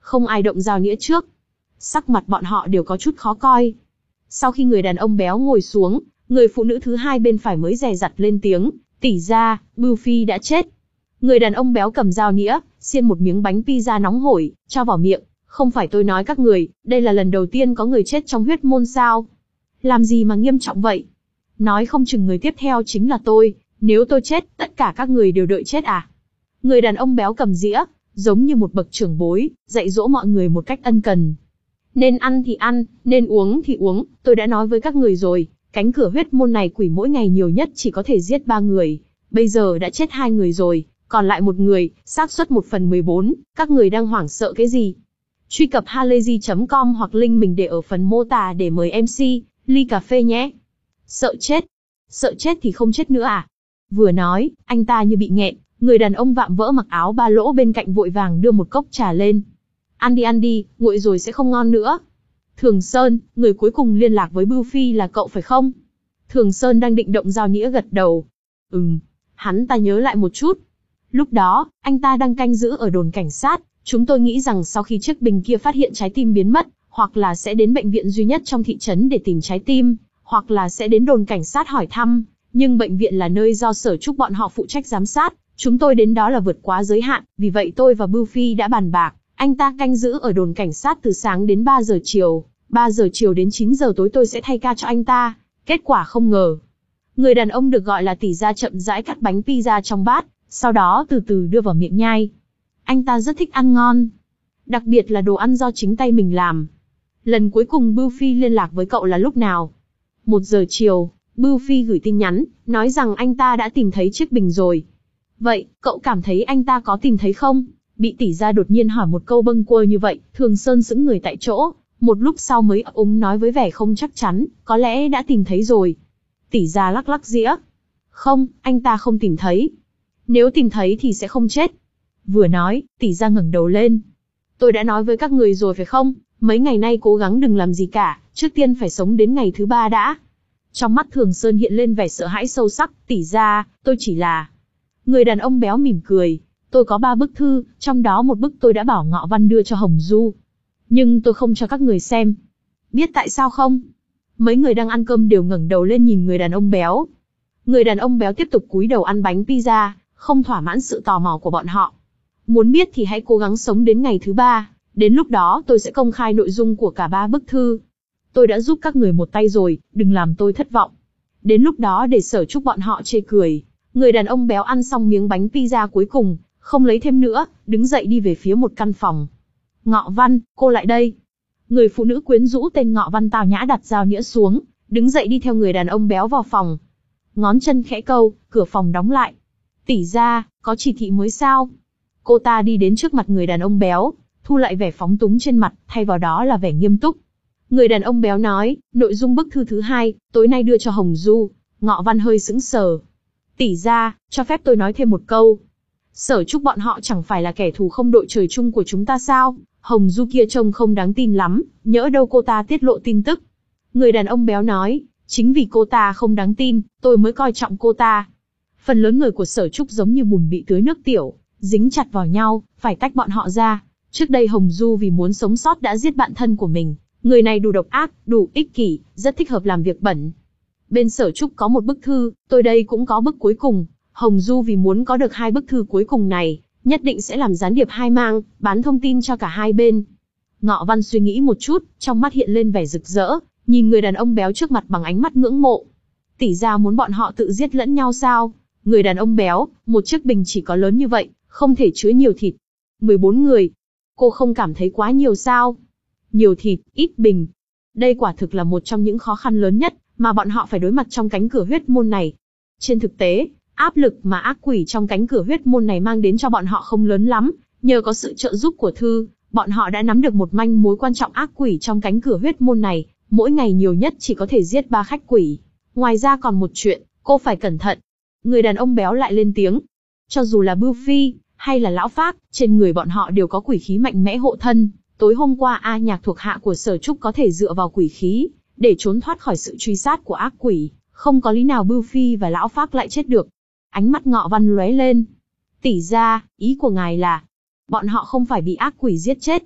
Không ai động dao nĩa trước. Sắc mặt bọn họ đều có chút khó coi. Sau khi người đàn ông béo ngồi xuống, người phụ nữ thứ hai bên phải mới dè dặt lên tiếng, tỷ ra, Bưu Phi đã chết. Người đàn ông béo cầm dao nĩa, xiên một miếng bánh pizza nóng hổi, cho vào miệng. Không phải tôi nói các người, đây là lần đầu tiên có người chết trong huyết môn sao? Làm gì mà nghiêm trọng vậy? Nói không chừng người tiếp theo chính là tôi, nếu tôi chết, tất cả các người đều đợi chết à? Người đàn ông béo cầm dĩa, giống như một bậc trưởng bối, dạy dỗ mọi người một cách ân cần. Nên ăn thì ăn, nên uống thì uống, tôi đã nói với các người rồi, cánh cửa huyết môn này quỷ mỗi ngày nhiều nhất chỉ có thể giết ba người, bây giờ đã chết hai người rồi, còn lại một người, xác suất một phần mười bốn, các người đang hoảng sợ cái gì? Truy cập halayzi chấm com hoặc link mình để ở phần mô tả để mời em xê, ly cà phê nhé. Sợ chết? Sợ chết thì không chết nữa à? Vừa nói, anh ta như bị nghẹn, người đàn ông vạm vỡ mặc áo ba lỗ bên cạnh vội vàng đưa một cốc trà lên. Ăn đi ăn đi, nguội rồi sẽ không ngon nữa. Thường Sơn, người cuối cùng liên lạc với Bưu Phi là cậu phải không? Thường Sơn đang định động dao nĩa gật đầu. Ừm, hắn ta nhớ lại một chút. Lúc đó, anh ta đang canh giữ ở đồn cảnh sát, chúng tôi nghĩ rằng sau khi chiếc bình kia phát hiện trái tim biến mất, hoặc là sẽ đến bệnh viện duy nhất trong thị trấn để tìm trái tim, hoặc là sẽ đến đồn cảnh sát hỏi thăm, nhưng bệnh viện là nơi do Sở Trúc bọn họ phụ trách giám sát, chúng tôi đến đó là vượt quá giới hạn, vì vậy tôi và Bưu Phi đã bàn bạc, anh ta canh giữ ở đồn cảnh sát từ sáng đến ba giờ chiều, ba giờ chiều đến chín giờ tối tôi sẽ thay ca cho anh ta. Kết quả không ngờ, người đàn ông được gọi là tỷ gia chậm rãi cắt bánh pizza trong bát, sau đó từ từ đưa vào miệng nhai. Anh ta rất thích ăn ngon, đặc biệt là đồ ăn do chính tay mình làm. Lần cuối cùng Bưu Phi liên lạc với cậu là lúc nào? Một giờ chiều, Bưu Phi gửi tin nhắn, nói rằng anh ta đã tìm thấy chiếc bình rồi. Vậy, cậu cảm thấy anh ta có tìm thấy không? Bị tỷ gia đột nhiên hỏi một câu bâng quơ như vậy, Thường Sơn sững người tại chỗ, một lúc sau mới ấp úng nói với vẻ không chắc chắn, có lẽ đã tìm thấy rồi. Tỷ gia lắc lắc dĩa. Không, anh ta không tìm thấy. Nếu tìm thấy thì sẽ không chết. Vừa nói, tỷ gia ngẩng đầu lên. Tôi đã nói với các người rồi phải không? Mấy ngày nay cố gắng đừng làm gì cả, trước tiên phải sống đến ngày thứ ba đã. Trong mắt Thường Sơn hiện lên vẻ sợ hãi sâu sắc, tỷ gia, tôi chỉ là... Người đàn ông béo mỉm cười. Tôi có ba bức thư, trong đó một bức tôi đã bảo Ngọ Văn đưa cho Hồng Du. Nhưng tôi không cho các người xem. Biết tại sao không? Mấy người đang ăn cơm đều ngẩng đầu lên nhìn người đàn ông béo. Người đàn ông béo tiếp tục cúi đầu ăn bánh pizza, không thỏa mãn sự tò mò của bọn họ. Muốn biết thì hãy cố gắng sống đến ngày thứ ba, đến lúc đó tôi sẽ công khai nội dung của cả ba bức thư. Tôi đã giúp các người một tay rồi, đừng làm tôi thất vọng. Đến lúc đó để Sở Trúc bọn họ chê cười. Người đàn ông béo ăn xong miếng bánh pizza cuối cùng, không lấy thêm nữa, đứng dậy đi về phía một căn phòng. Ngọ Văn, cô lại đây. Người phụ nữ quyến rũ tên Ngọ Văn tào nhã đặt dao nĩa xuống, đứng dậy đi theo người đàn ông béo vào phòng. Ngón chân khẽ câu, cửa phòng đóng lại. Tỷ gia, có chỉ thị mới sao? Cô ta đi đến trước mặt người đàn ông béo, thu lại vẻ phóng túng trên mặt, thay vào đó là vẻ nghiêm túc. Người đàn ông béo nói, nội dung bức thư thứ hai, tối nay đưa cho Hồng Du. Ngọ Văn hơi sững sờ. Tỷ gia, cho phép tôi nói thêm một câu. Sở Trúc bọn họ chẳng phải là kẻ thù không đội trời chung của chúng ta sao? Hồng Du kia trông không đáng tin lắm, nhỡ đâu cô ta tiết lộ tin tức. Người đàn ông béo nói, chính vì cô ta không đáng tin, tôi mới coi trọng cô ta. Phần lớn người của Sở Trúc giống như bùn bị tưới nước tiểu, dính chặt vào nhau, phải tách bọn họ ra. Trước đây Hồng Du vì muốn sống sót đã giết bạn thân của mình. Người này đủ độc ác, đủ ích kỷ, rất thích hợp làm việc bẩn. Bên Sở Trúc có một bức thư, tôi đây cũng có bức cuối cùng. Hồng Du vì muốn có được hai bức thư cuối cùng này, nhất định sẽ làm gián điệp hai mang, bán thông tin cho cả hai bên. Ngọ Văn suy nghĩ một chút, trong mắt hiện lên vẻ rực rỡ, nhìn người đàn ông béo trước mặt bằng ánh mắt ngưỡng mộ. Tỷ gia muốn bọn họ tự giết lẫn nhau sao? Người đàn ông béo, một chiếc bình chỉ có lớn như vậy, không thể chứa nhiều thịt. mười bốn người. Cô không cảm thấy quá nhiều sao? Nhiều thịt, ít bình. Đây quả thực là một trong những khó khăn lớn nhất mà bọn họ phải đối mặt trong cánh cửa huyết môn này. Trên thực tế, áp lực mà ác quỷ trong cánh cửa huyết môn này mang đến cho bọn họ không lớn lắm, nhờ có sự trợ giúp của Thư, bọn họ đã nắm được một manh mối quan trọng. Ác quỷ trong cánh cửa huyết môn này, mỗi ngày nhiều nhất chỉ có thể giết ba khách quỷ. Ngoài ra còn một chuyện, cô phải cẩn thận. Người đàn ông béo lại lên tiếng. Cho dù là Bưu Phi, hay là Lão Phác, trên người bọn họ đều có quỷ khí mạnh mẽ hộ thân. Tối hôm qua A Nhạc thuộc hạ của Sở Trúc có thể dựa vào quỷ khí, để trốn thoát khỏi sự truy sát của ác quỷ. Không có lý nào Bưu Phi và Lão Phác lại chết được. Ánh mắt Ngọ Văn lóe lên. Tỷ gia, ý của ngài là, bọn họ không phải bị ác quỷ giết chết.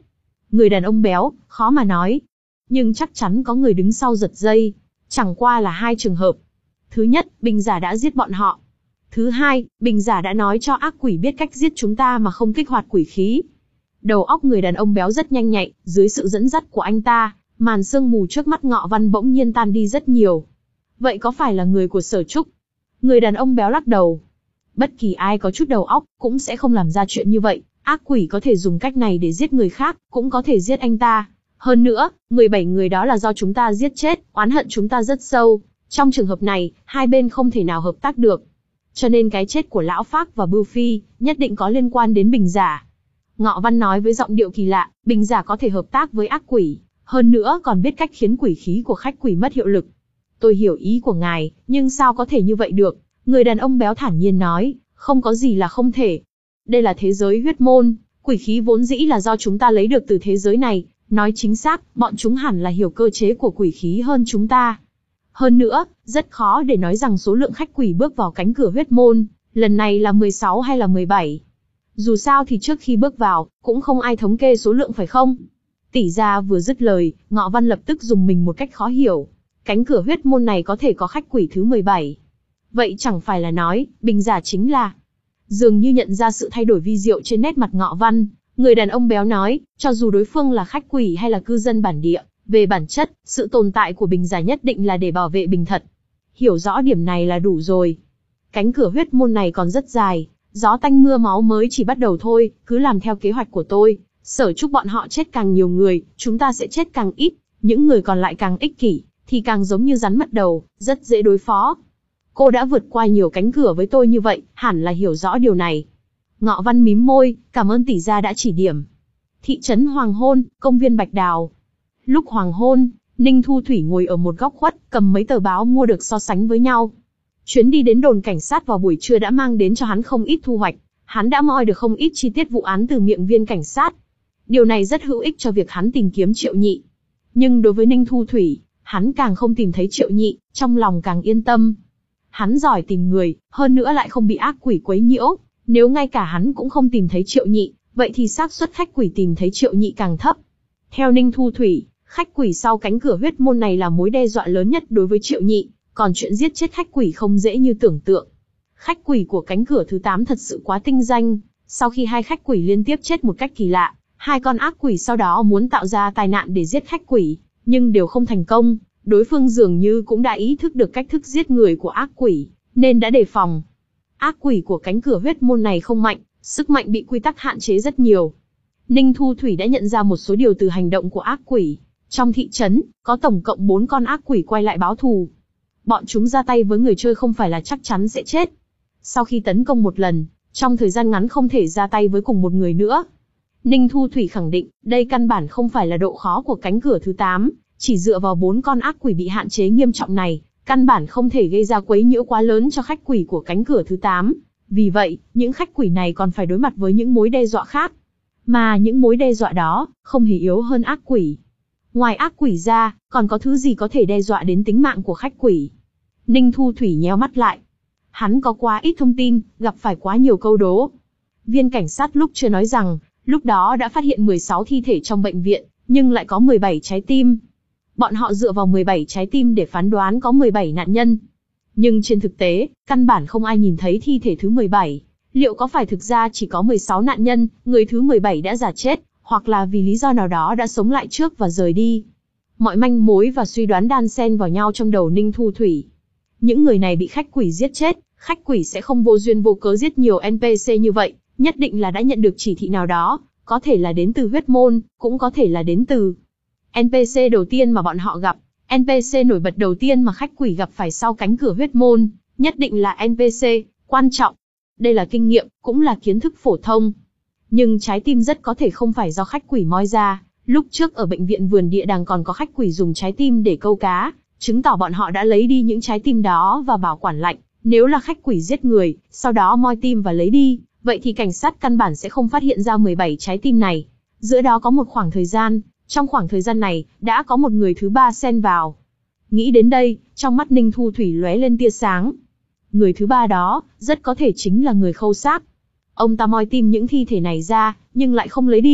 Người đàn ông béo, khó mà nói. Nhưng chắc chắn có người đứng sau giật dây. Chẳng qua là hai trường hợp. Thứ nhất, Bình Giả đã giết bọn họ. Thứ hai, Bình Giả đã nói cho ác quỷ biết cách giết chúng ta mà không kích hoạt quỷ khí. Đầu óc người đàn ông béo rất nhanh nhạy, dưới sự dẫn dắt của anh ta, màn sương mù trước mắt Ngọ Văn bỗng nhiên tan đi rất nhiều. Vậy có phải là người của Sở Trúc? Người đàn ông béo lắc đầu. Bất kỳ ai có chút đầu óc cũng sẽ không làm ra chuyện như vậy. Ác quỷ có thể dùng cách này để giết người khác, cũng có thể giết anh ta. Hơn nữa, mười bảy người đó là do chúng ta giết chết, oán hận chúng ta rất sâu. Trong trường hợp này, hai bên không thể nào hợp tác được. Cho nên cái chết của Lão Phác và Bưu Phi nhất định có liên quan đến Bình Giả. Ngọ Văn nói với giọng điệu kỳ lạ, Bình Giả có thể hợp tác với ác quỷ, hơn nữa còn biết cách khiến quỷ khí của khách quỷ mất hiệu lực. Tôi hiểu ý của ngài, nhưng sao có thể như vậy được? Người đàn ông béo thản nhiên nói, không có gì là không thể. Đây là thế giới huyết môn, quỷ khí vốn dĩ là do chúng ta lấy được từ thế giới này, nói chính xác, bọn chúng hẳn là hiểu cơ chế của quỷ khí hơn chúng ta. Hơn nữa, rất khó để nói rằng số lượng khách quỷ bước vào cánh cửa huyết môn, lần này là mười sáu hay là mười bảy. Dù sao thì trước khi bước vào, cũng không ai thống kê số lượng phải không? Tỷ gia vừa dứt lời, Ngọ Văn lập tức dùng mình một cách khó hiểu. Cánh cửa huyết môn này có thể có khách quỷ thứ mười bảy. Vậy chẳng phải là nói, Bình Giả chính là... Dường như nhận ra sự thay đổi vi diệu trên nét mặt Ngọ Văn, người đàn ông béo nói, cho dù đối phương là khách quỷ hay là cư dân bản địa, về bản chất, sự tồn tại của Bình Giả nhất định là để bảo vệ Bình Thật. Hiểu rõ điểm này là đủ rồi. Cánh cửa huyết môn này còn rất dài, gió tanh mưa máu mới chỉ bắt đầu thôi, cứ làm theo kế hoạch của tôi. Sở Trúc bọn họ chết càng nhiều người, chúng ta sẽ chết càng ít, những người còn lại càng ích kỷ, thì càng giống như rắn mất đầu, rất dễ đối phó. Cô đã vượt qua nhiều cánh cửa với tôi như vậy, hẳn là hiểu rõ điều này. Ngọ Văn mím môi, cảm ơn tỷ gia đã chỉ điểm. Thị trấn Hoàng Hôn, công viên Bạch Đào. Lúc hoàng hôn, Ninh Thu Thủy ngồi ở một góc khuất, cầm mấy tờ báo mua được so sánh với nhau. Chuyến đi đến đồn cảnh sát vào buổi trưa đã mang đến cho hắn không ít thu hoạch, hắn đã moi được không ít chi tiết vụ án từ miệng viên cảnh sát. Điều này rất hữu ích cho việc hắn tìm kiếm Triệu Nhị. Nhưng đối với Ninh Thu Thủy, hắn càng không tìm thấy Triệu Nhị, trong lòng càng yên tâm. Hắn giỏi tìm người, hơn nữa lại không bị ác quỷ quấy nhiễu. Nếu ngay cả hắn cũng không tìm thấy Triệu Nhị, vậy thì xác suất khách quỷ tìm thấy Triệu Nhị càng thấp. Theo Ninh Thu Thủy, khách quỷ sau cánh cửa huyết môn này là mối đe dọa lớn nhất đối với Triệu Nhị, còn chuyện giết chết khách quỷ không dễ như tưởng tượng. Khách quỷ của cánh cửa thứ tám thật sự quá tinh danh, sau khi hai khách quỷ liên tiếp chết một cách kỳ lạ, hai con ác quỷ sau đó muốn tạo ra tai nạn để giết khách quỷ, nhưng đều không thành công, đối phương dường như cũng đã ý thức được cách thức giết người của ác quỷ, nên đã đề phòng. Ác quỷ của cánh cửa huyết môn này không mạnh, sức mạnh bị quy tắc hạn chế rất nhiều. Ninh Thu Thủy đã nhận ra một số điều từ hành động của ác quỷ. Trong thị trấn, có tổng cộng bốn con ác quỷ quay lại báo thù. Bọn chúng ra tay với người chơi không phải là chắc chắn sẽ chết. Sau khi tấn công một lần, trong thời gian ngắn không thể ra tay với cùng một người nữa. Ninh Thu Thủy khẳng định, đây căn bản không phải là độ khó của cánh cửa thứ tám, chỉ dựa vào bốn con ác quỷ bị hạn chế nghiêm trọng này, căn bản không thể gây ra quấy nhiễu quá lớn cho khách quỷ của cánh cửa thứ tám. Vì vậy, những khách quỷ này còn phải đối mặt với những mối đe dọa khác. Mà những mối đe dọa đó, không hề yếu hơn ác quỷ. Ngoài ác quỷ ra, còn có thứ gì có thể đe dọa đến tính mạng của khách quỷ? Ninh Thu Thủy nheo mắt lại. Hắn có quá ít thông tin, gặp phải quá nhiều câu đố. Viên cảnh sát lúc chưa nói rằng, lúc đó đã phát hiện mười sáu thi thể trong bệnh viện, nhưng lại có mười bảy trái tim. Bọn họ dựa vào mười bảy trái tim để phán đoán có mười bảy nạn nhân. Nhưng trên thực tế, căn bản không ai nhìn thấy thi thể thứ mười bảy. Liệu có phải thực ra chỉ có mười sáu nạn nhân, người thứ mười bảy đã giả chết, hoặc là vì lý do nào đó đã sống lại trước và rời đi? Mọi manh mối và suy đoán đan xen vào nhau trong đầu Ninh Thu Thủy. Những người này bị khách quỷ giết chết, khách quỷ sẽ không vô duyên vô cớ giết nhiều en pê xê như vậy, nhất định là đã nhận được chỉ thị nào đó, có thể là đến từ huyết môn, cũng có thể là đến từ en pê xê đầu tiên mà bọn họ gặp. en pê xê nổi bật đầu tiên mà khách quỷ gặp phải sau cánh cửa huyết môn, nhất định là en pê xê quan trọng. Đây là kinh nghiệm, cũng là kiến thức phổ thông. Nhưng trái tim rất có thể không phải do khách quỷ moi ra. Lúc trước ở bệnh viện vườn địa đàng còn có khách quỷ dùng trái tim để câu cá, chứng tỏ bọn họ đã lấy đi những trái tim đó và bảo quản lạnh. Nếu là khách quỷ giết người, sau đó moi tim và lấy đi, vậy thì cảnh sát căn bản sẽ không phát hiện ra mười bảy trái tim này. Giữa đó có một khoảng thời gian, trong khoảng thời gian này, đã có một người thứ ba xen vào. Nghĩ đến đây, trong mắt Ninh Thu Thủy lóe lên tia sáng. Người thứ ba đó, rất có thể chính là người khâu xác. Ông ta moi tim những thi thể này ra, nhưng lại không lấy đi,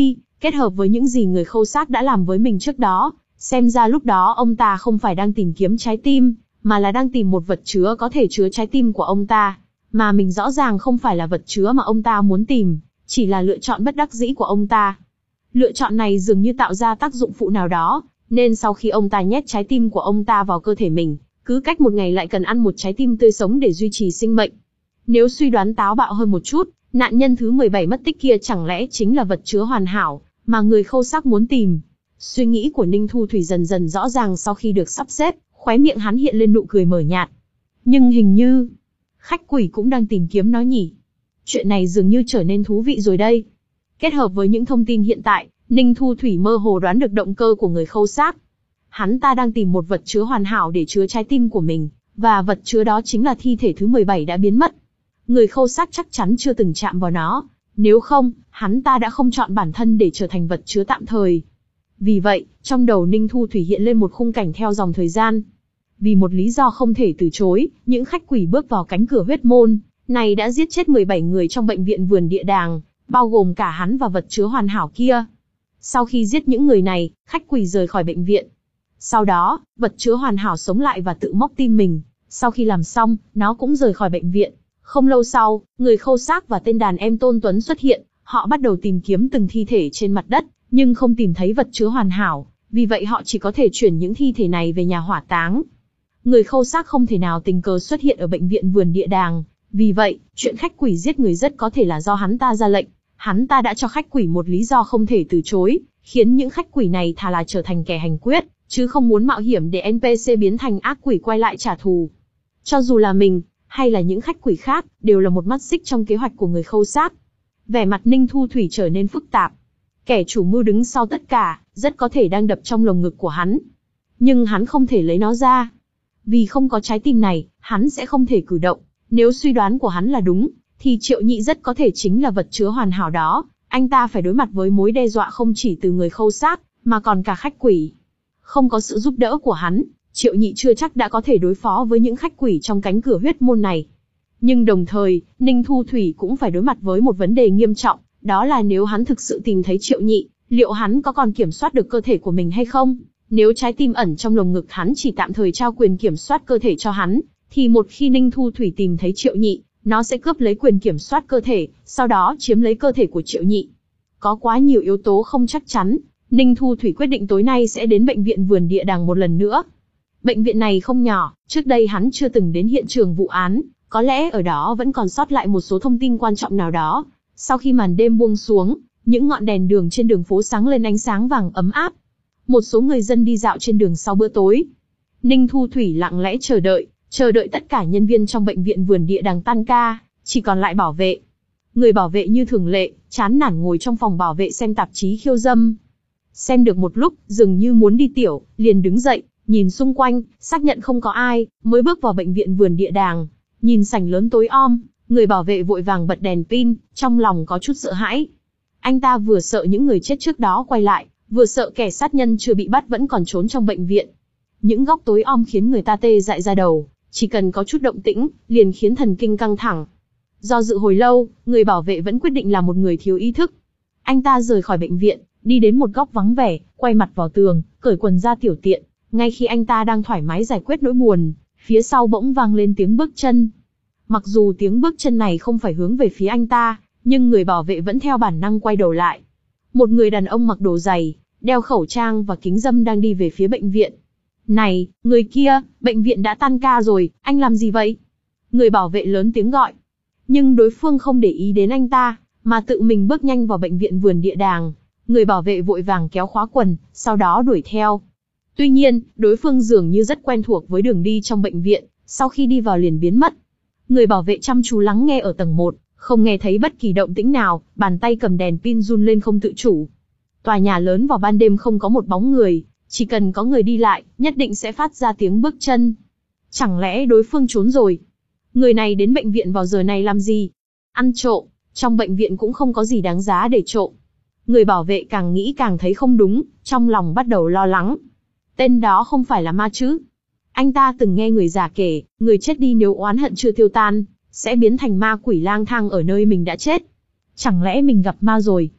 kết hợp với những gì người Khâu Xác đã làm với mình trước đó, xem ra lúc đó ông ta không phải đang tìm kiếm trái tim, mà là đang tìm một vật chứa có thể chứa trái tim của ông ta. Mà mình rõ ràng không phải là vật chứa mà ông ta muốn tìm, chỉ là lựa chọn bất đắc dĩ của ông ta. Lựa chọn này dường như tạo ra tác dụng phụ nào đó, nên sau khi ông ta nhét trái tim của ông ta vào cơ thể mình, cứ cách một ngày lại cần ăn một trái tim tươi sống để duy trì sinh mệnh. Nếu suy đoán táo bạo hơn một chút, nạn nhân thứ mười bảy mất tích kia chẳng lẽ chính là vật chứa hoàn hảo mà người Khâu Xác muốn tìm. Suy nghĩ của Ninh Thu Thủy dần dần rõ ràng sau khi được sắp xếp, khóe miệng hắn hiện lên nụ cười mờ nhạt. Nhưng hình như, khách quỷ cũng đang tìm kiếm nó nhỉ. Chuyện này dường như trở nên thú vị rồi đây. Kết hợp với những thông tin hiện tại, Ninh Thu Thủy mơ hồ đoán được động cơ của người Khâu Xác. Hắn ta đang tìm một vật chứa hoàn hảo để chứa trái tim của mình, và vật chứa đó chính là thi thể thứ mười bảy đã biến mất. Người Khâu Xác chắc chắn chưa từng chạm vào nó, nếu không, hắn ta đã không chọn bản thân để trở thành vật chứa tạm thời. Vì vậy, trong đầu Ninh Thu Thủy hiện lên một khung cảnh theo dòng thời gian. Vì một lý do không thể từ chối, những khách quỷ bước vào cánh cửa huyết môn này đã giết chết mười bảy người trong bệnh viện vườn địa đàng, bao gồm cả hắn và vật chứa hoàn hảo kia. Sau khi giết những người này, khách quỷ rời khỏi bệnh viện. Sau đó, vật chứa hoàn hảo sống lại và tự móc tim mình. Sau khi làm xong, nó cũng rời khỏi bệnh viện. Không lâu sau, người Khâu Xác và tên đàn em Tôn Tuấn xuất hiện. Họ bắt đầu tìm kiếm từng thi thể trên mặt đất, nhưng không tìm thấy vật chứa hoàn hảo. Vì vậy họ chỉ có thể chuyển những thi thể này về nhà hỏa táng. Người Khâu Xác không thể nào tình cờ xuất hiện ở bệnh viện vườn địa đàng. Vì vậy, chuyện khách quỷ giết người rất có thể là do hắn ta ra lệnh. Hắn ta đã cho khách quỷ một lý do không thể từ chối, khiến những khách quỷ này thà là trở thành kẻ hành quyết, chứ không muốn mạo hiểm để en pê xê biến thành ác quỷ quay lại trả thù. Cho dù là mình, hay là những khách quỷ khác, đều là một mắt xích trong kế hoạch của người Khâu Xác. Vẻ mặt Ninh Thu Thủy trở nên phức tạp. Kẻ chủ mưu đứng sau tất cả, rất có thể đang đập trong lồng ngực của hắn. Nhưng hắn không thể lấy nó ra. Vì không có trái tim này, hắn sẽ không thể cử động. Nếu suy đoán của hắn là đúng, thì Triệu Nhị rất có thể chính là vật chứa hoàn hảo đó. Anh ta phải đối mặt với mối đe dọa không chỉ từ người Khâu Xác, mà còn cả khách quỷ. Không có sự giúp đỡ của hắn, Triệu Nhị chưa chắc đã có thể đối phó với những khách quỷ trong cánh cửa huyết môn này. Nhưng đồng thời, Ninh Thu Thủy cũng phải đối mặt với một vấn đề nghiêm trọng, đó là nếu hắn thực sự tìm thấy Triệu Nhị, liệu hắn có còn kiểm soát được cơ thể của mình hay không? Nếu trái tim ẩn trong lồng ngực hắn chỉ tạm thời trao quyền kiểm soát cơ thể cho hắn, thì một khi Ninh Thu Thủy tìm thấy Triệu Nhị, nó sẽ cướp lấy quyền kiểm soát cơ thể, sau đó chiếm lấy cơ thể của Triệu Nhị. Có quá nhiều yếu tố không chắc chắn, Ninh Thu Thủy quyết định tối nay sẽ đến bệnh viện vườn địa đàng một lần nữa. Bệnh viện này không nhỏ, trước đây hắn chưa từng đến hiện trường vụ án, có lẽ ở đó vẫn còn sót lại một số thông tin quan trọng nào đó. Sau khi màn đêm buông xuống, những ngọn đèn đường trên đường phố sáng lên ánh sáng vàng ấm áp. Một số người dân đi dạo trên đường sau bữa tối. Ninh Thu Thủy lặng lẽ chờ đợi, chờ đợi tất cả nhân viên trong bệnh viện vườn địa đàng tan ca, chỉ còn lại bảo vệ. Người bảo vệ như thường lệ, chán nản ngồi trong phòng bảo vệ xem tạp chí khiêu dâm. Xem được một lúc, dường như muốn đi tiểu, liền đứng dậy, nhìn xung quanh, xác nhận không có ai, mới bước vào bệnh viện vườn địa đàng. Nhìn sảnh lớn tối om, người bảo vệ vội vàng bật đèn pin, trong lòng có chút sợ hãi. Anh ta vừa sợ những người chết trước đó quay lại, vừa sợ kẻ sát nhân chưa bị bắt vẫn còn trốn trong bệnh viện. Những góc tối om khiến người ta tê dại ra đầu, chỉ cần có chút động tĩnh, liền khiến thần kinh căng thẳng. Do dự hồi lâu, người bảo vệ vẫn quyết định là một người thiếu ý thức. Anh ta rời khỏi bệnh viện, đi đến một góc vắng vẻ, quay mặt vào tường, cởi quần ra tiểu tiện. Ngay khi anh ta đang thoải mái giải quyết nỗi buồn, phía sau bỗng vang lên tiếng bước chân. Mặc dù tiếng bước chân này không phải hướng về phía anh ta, nhưng người bảo vệ vẫn theo bản năng quay đầu lại. Một người đàn ông mặc đồ dày, đeo khẩu trang và kính râm đang đi về phía bệnh viện. Này, người kia, bệnh viện đã tan ca rồi, anh làm gì vậy? Người bảo vệ lớn tiếng gọi. Nhưng đối phương không để ý đến anh ta, mà tự mình bước nhanh vào bệnh viện vườn địa đàng. Người bảo vệ vội vàng kéo khóa quần, sau đó đuổi theo. Tuy nhiên, đối phương dường như rất quen thuộc với đường đi trong bệnh viện, sau khi đi vào liền biến mất. Người bảo vệ chăm chú lắng nghe ở tầng một, không nghe thấy bất kỳ động tĩnh nào, bàn tay cầm đèn pin run lên không tự chủ. Tòa nhà lớn vào ban đêm không có một bóng người, chỉ cần có người đi lại, nhất định sẽ phát ra tiếng bước chân. Chẳng lẽ đối phương trốn rồi? Người này đến bệnh viện vào giờ này làm gì? Ăn trộm, trong bệnh viện cũng không có gì đáng giá để trộm. Người bảo vệ càng nghĩ càng thấy không đúng, trong lòng bắt đầu lo lắng. Tên đó không phải là ma chứ? Anh ta từng nghe người già kể, người chết đi nếu oán hận chưa tiêu tan, sẽ biến thành ma quỷ lang thang ở nơi mình đã chết. Chẳng lẽ mình gặp ma rồi?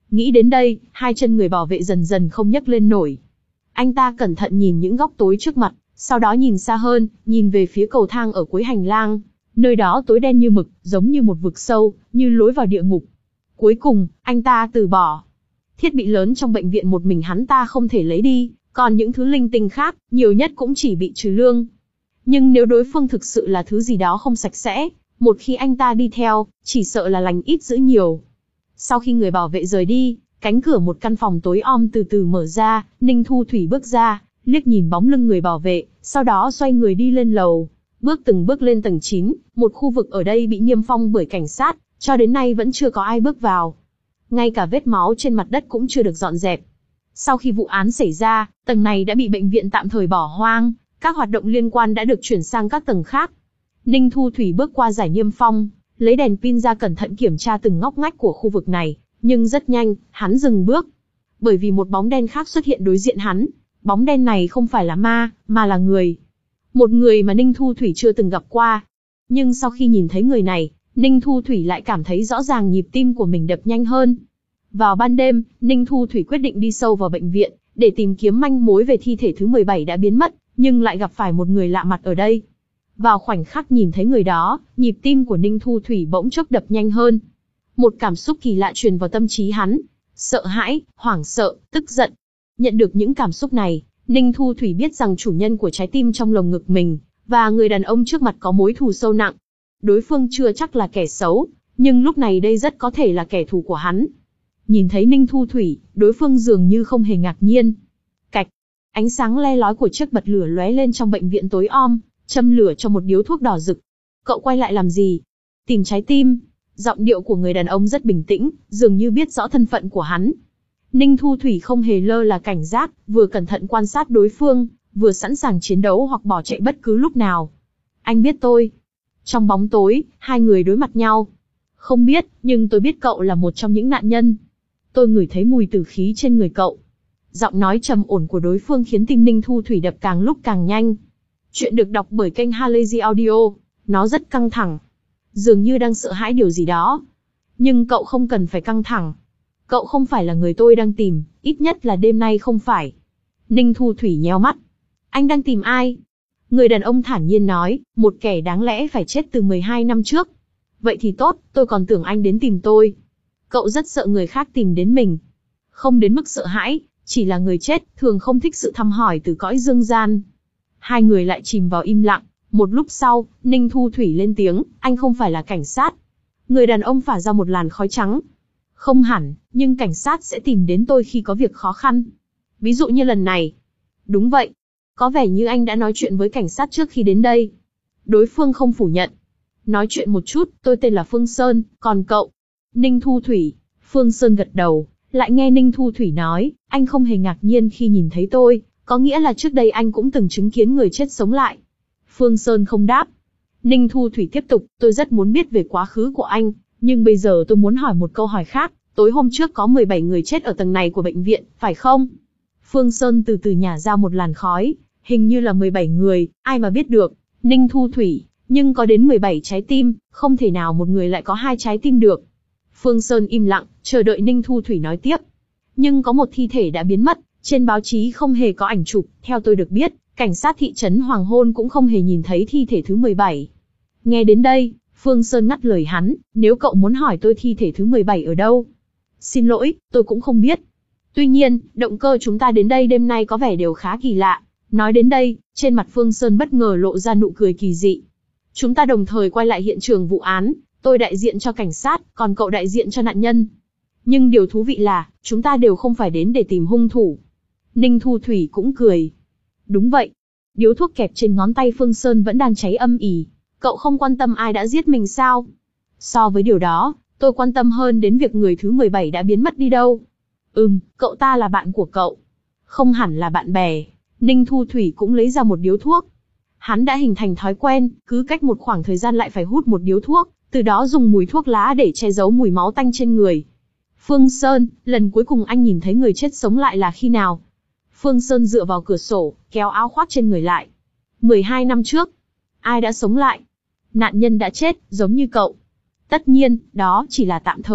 Nghĩ đến đây, hai chân người bảo vệ dần dần không nhấc lên nổi. Anh ta cẩn thận nhìn những góc tối trước mặt, sau đó nhìn xa hơn, nhìn về phía cầu thang ở cuối hành lang. Nơi đó tối đen như mực, giống như một vực sâu, như lối vào địa ngục. Cuối cùng, anh ta từ bỏ. Thiết bị lớn trong bệnh viện một mình hắn ta không thể lấy đi, còn những thứ linh tinh khác, nhiều nhất cũng chỉ bị trừ lương. Nhưng nếu đối phương thực sự là thứ gì đó không sạch sẽ, một khi anh ta đi theo, chỉ sợ là lành ít dữ nhiều. Sau khi người bảo vệ rời đi, cánh cửa một căn phòng tối om từ từ mở ra, Ninh Thu Thủy bước ra, liếc nhìn bóng lưng người bảo vệ, sau đó xoay người đi lên lầu. Bước từng bước lên tầng chín, một khu vực ở đây bị niêm phong bởi cảnh sát, cho đến nay vẫn chưa có ai bước vào. Ngay cả vết máu trên mặt đất cũng chưa được dọn dẹp. Sau khi vụ án xảy ra, tầng này đã bị bệnh viện tạm thời bỏ hoang, các hoạt động liên quan đã được chuyển sang các tầng khác. Ninh Thu Thủy bước qua giải niêm phong, lấy đèn pin ra cẩn thận kiểm tra từng ngóc ngách của khu vực này, nhưng rất nhanh, hắn dừng bước. Bởi vì một bóng đen khác xuất hiện đối diện hắn. Bóng đen này không phải là ma, mà là người. Một người mà Ninh Thu Thủy chưa từng gặp qua. Nhưng sau khi nhìn thấy người này, Ninh Thu Thủy lại cảm thấy rõ ràng nhịp tim của mình đập nhanh hơn. Vào ban đêm, Ninh Thu Thủy quyết định đi sâu vào bệnh viện, để tìm kiếm manh mối về thi thể thứ mười bảy đã biến mất, nhưng lại gặp phải một người lạ mặt ở đây. Vào khoảnh khắc nhìn thấy người đó, nhịp tim của Ninh Thu Thủy bỗng chốc đập nhanh hơn. Một cảm xúc kỳ lạ truyền vào tâm trí hắn. Sợ hãi, hoảng sợ, tức giận. Nhận được những cảm xúc này, Ninh Thu Thủy biết rằng chủ nhân của trái tim trong lồng ngực mình, và người đàn ông trước mặt có mối thù sâu nặng. Đối phương chưa chắc là kẻ xấu, nhưng lúc này đây rất có thể là kẻ thù của hắn. Nhìn thấy Ninh Thu Thủy, đối phương dường như không hề ngạc nhiên. Cạch, ánh sáng le lói của chiếc bật lửa lóe lên trong bệnh viện tối om, châm lửa cho một điếu thuốc đỏ rực. Cậu quay lại làm gì? Tìm trái tim. Giọng điệu của người đàn ông rất bình tĩnh, dường như biết rõ thân phận của hắn. Ninh Thu Thủy không hề lơ là cảnh giác, vừa cẩn thận quan sát đối phương, vừa sẵn sàng chiến đấu hoặc bỏ chạy bất cứ lúc nào. Anh biết tôi. Trong bóng tối, hai người đối mặt nhau. Không biết, nhưng tôi biết cậu là một trong những nạn nhân. Tôi ngửi thấy mùi tử khí trên người cậu. Giọng nói trầm ổn của đối phương khiến tim Ninh Thu Thủy đập càng lúc càng nhanh. Chuyện được đọc bởi kênh Halazy Audio. Nó rất căng thẳng. Dường như đang sợ hãi điều gì đó. Nhưng cậu không cần phải căng thẳng. Cậu không phải là người tôi đang tìm, ít nhất là đêm nay không phải. Ninh Thu Thủy nheo mắt. Anh đang tìm ai? Người đàn ông thản nhiên nói, một kẻ đáng lẽ phải chết từ mười hai năm trước. Vậy thì tốt, tôi còn tưởng anh đến tìm tôi. Cậu rất sợ người khác tìm đến mình. Không đến mức sợ hãi, chỉ là người chết, thường không thích sự thăm hỏi từ cõi dương gian. Hai người lại chìm vào im lặng. Một lúc sau, Ninh Thu Thủy lên tiếng, anh không phải là cảnh sát. Người đàn ông phả ra một làn khói trắng. Không hẳn, nhưng cảnh sát sẽ tìm đến tôi khi có việc khó khăn. Ví dụ như lần này. Đúng vậy. Có vẻ như anh đã nói chuyện với cảnh sát trước khi đến đây. Đối phương không phủ nhận. Nói chuyện một chút, tôi tên là Phương Sơn, còn cậu? Ninh Thu Thủy. Phương Sơn gật đầu, lại nghe Ninh Thu Thủy nói, anh không hề ngạc nhiên khi nhìn thấy tôi, có nghĩa là trước đây anh cũng từng chứng kiến người chết sống lại. Phương Sơn không đáp. Ninh Thu Thủy tiếp tục, tôi rất muốn biết về quá khứ của anh, nhưng bây giờ tôi muốn hỏi một câu hỏi khác, tối hôm trước có mười bảy người chết ở tầng này của bệnh viện, phải không? Phương Sơn từ từ nhả ra một làn khói, hình như là mười bảy người, ai mà biết được. Ninh Thu Thủy, nhưng có đến mười bảy trái tim, không thể nào một người lại có hai trái tim được. Phương Sơn im lặng, chờ đợi Ninh Thu Thủy nói tiếp. Nhưng có một thi thể đã biến mất, trên báo chí không hề có ảnh chụp, theo tôi được biết, cảnh sát thị trấn Hoàng Hôn cũng không hề nhìn thấy thi thể thứ mười bảy. Nghe đến đây, Phương Sơn ngắt lời hắn, nếu cậu muốn hỏi tôi thi thể thứ mười bảy ở đâu? Xin lỗi, tôi cũng không biết. Tuy nhiên, động cơ chúng ta đến đây đêm nay có vẻ đều khá kỳ lạ. Nói đến đây, trên mặt Phương Sơn bất ngờ lộ ra nụ cười kỳ dị. Chúng ta đồng thời quay lại hiện trường vụ án, tôi đại diện cho cảnh sát, còn cậu đại diện cho nạn nhân. Nhưng điều thú vị là, chúng ta đều không phải đến để tìm hung thủ. Ninh Thu Thủy cũng cười. Đúng vậy. Điếu thuốc kẹp trên ngón tay Phương Sơn vẫn đang cháy âm ỉ. Cậu không quan tâm ai đã giết mình sao? So với điều đó, tôi quan tâm hơn đến việc người thứ mười bảy đã biến mất đi đâu. Ừm, cậu ta là bạn của cậu. Không hẳn là bạn bè. Ninh Thu Thủy cũng lấy ra một điếu thuốc. Hắn đã hình thành thói quen, cứ cách một khoảng thời gian lại phải hút một điếu thuốc, từ đó dùng mùi thuốc lá để che giấu mùi máu tanh trên người. Phương Sơn, lần cuối cùng anh nhìn thấy người chết sống lại là khi nào? Phương Sơn dựa vào cửa sổ, kéo áo khoác trên người lại. mười hai năm trước. Ai đã sống lại? Nạn nhân đã chết, giống như cậu. Tất nhiên, đó chỉ là tạm thời.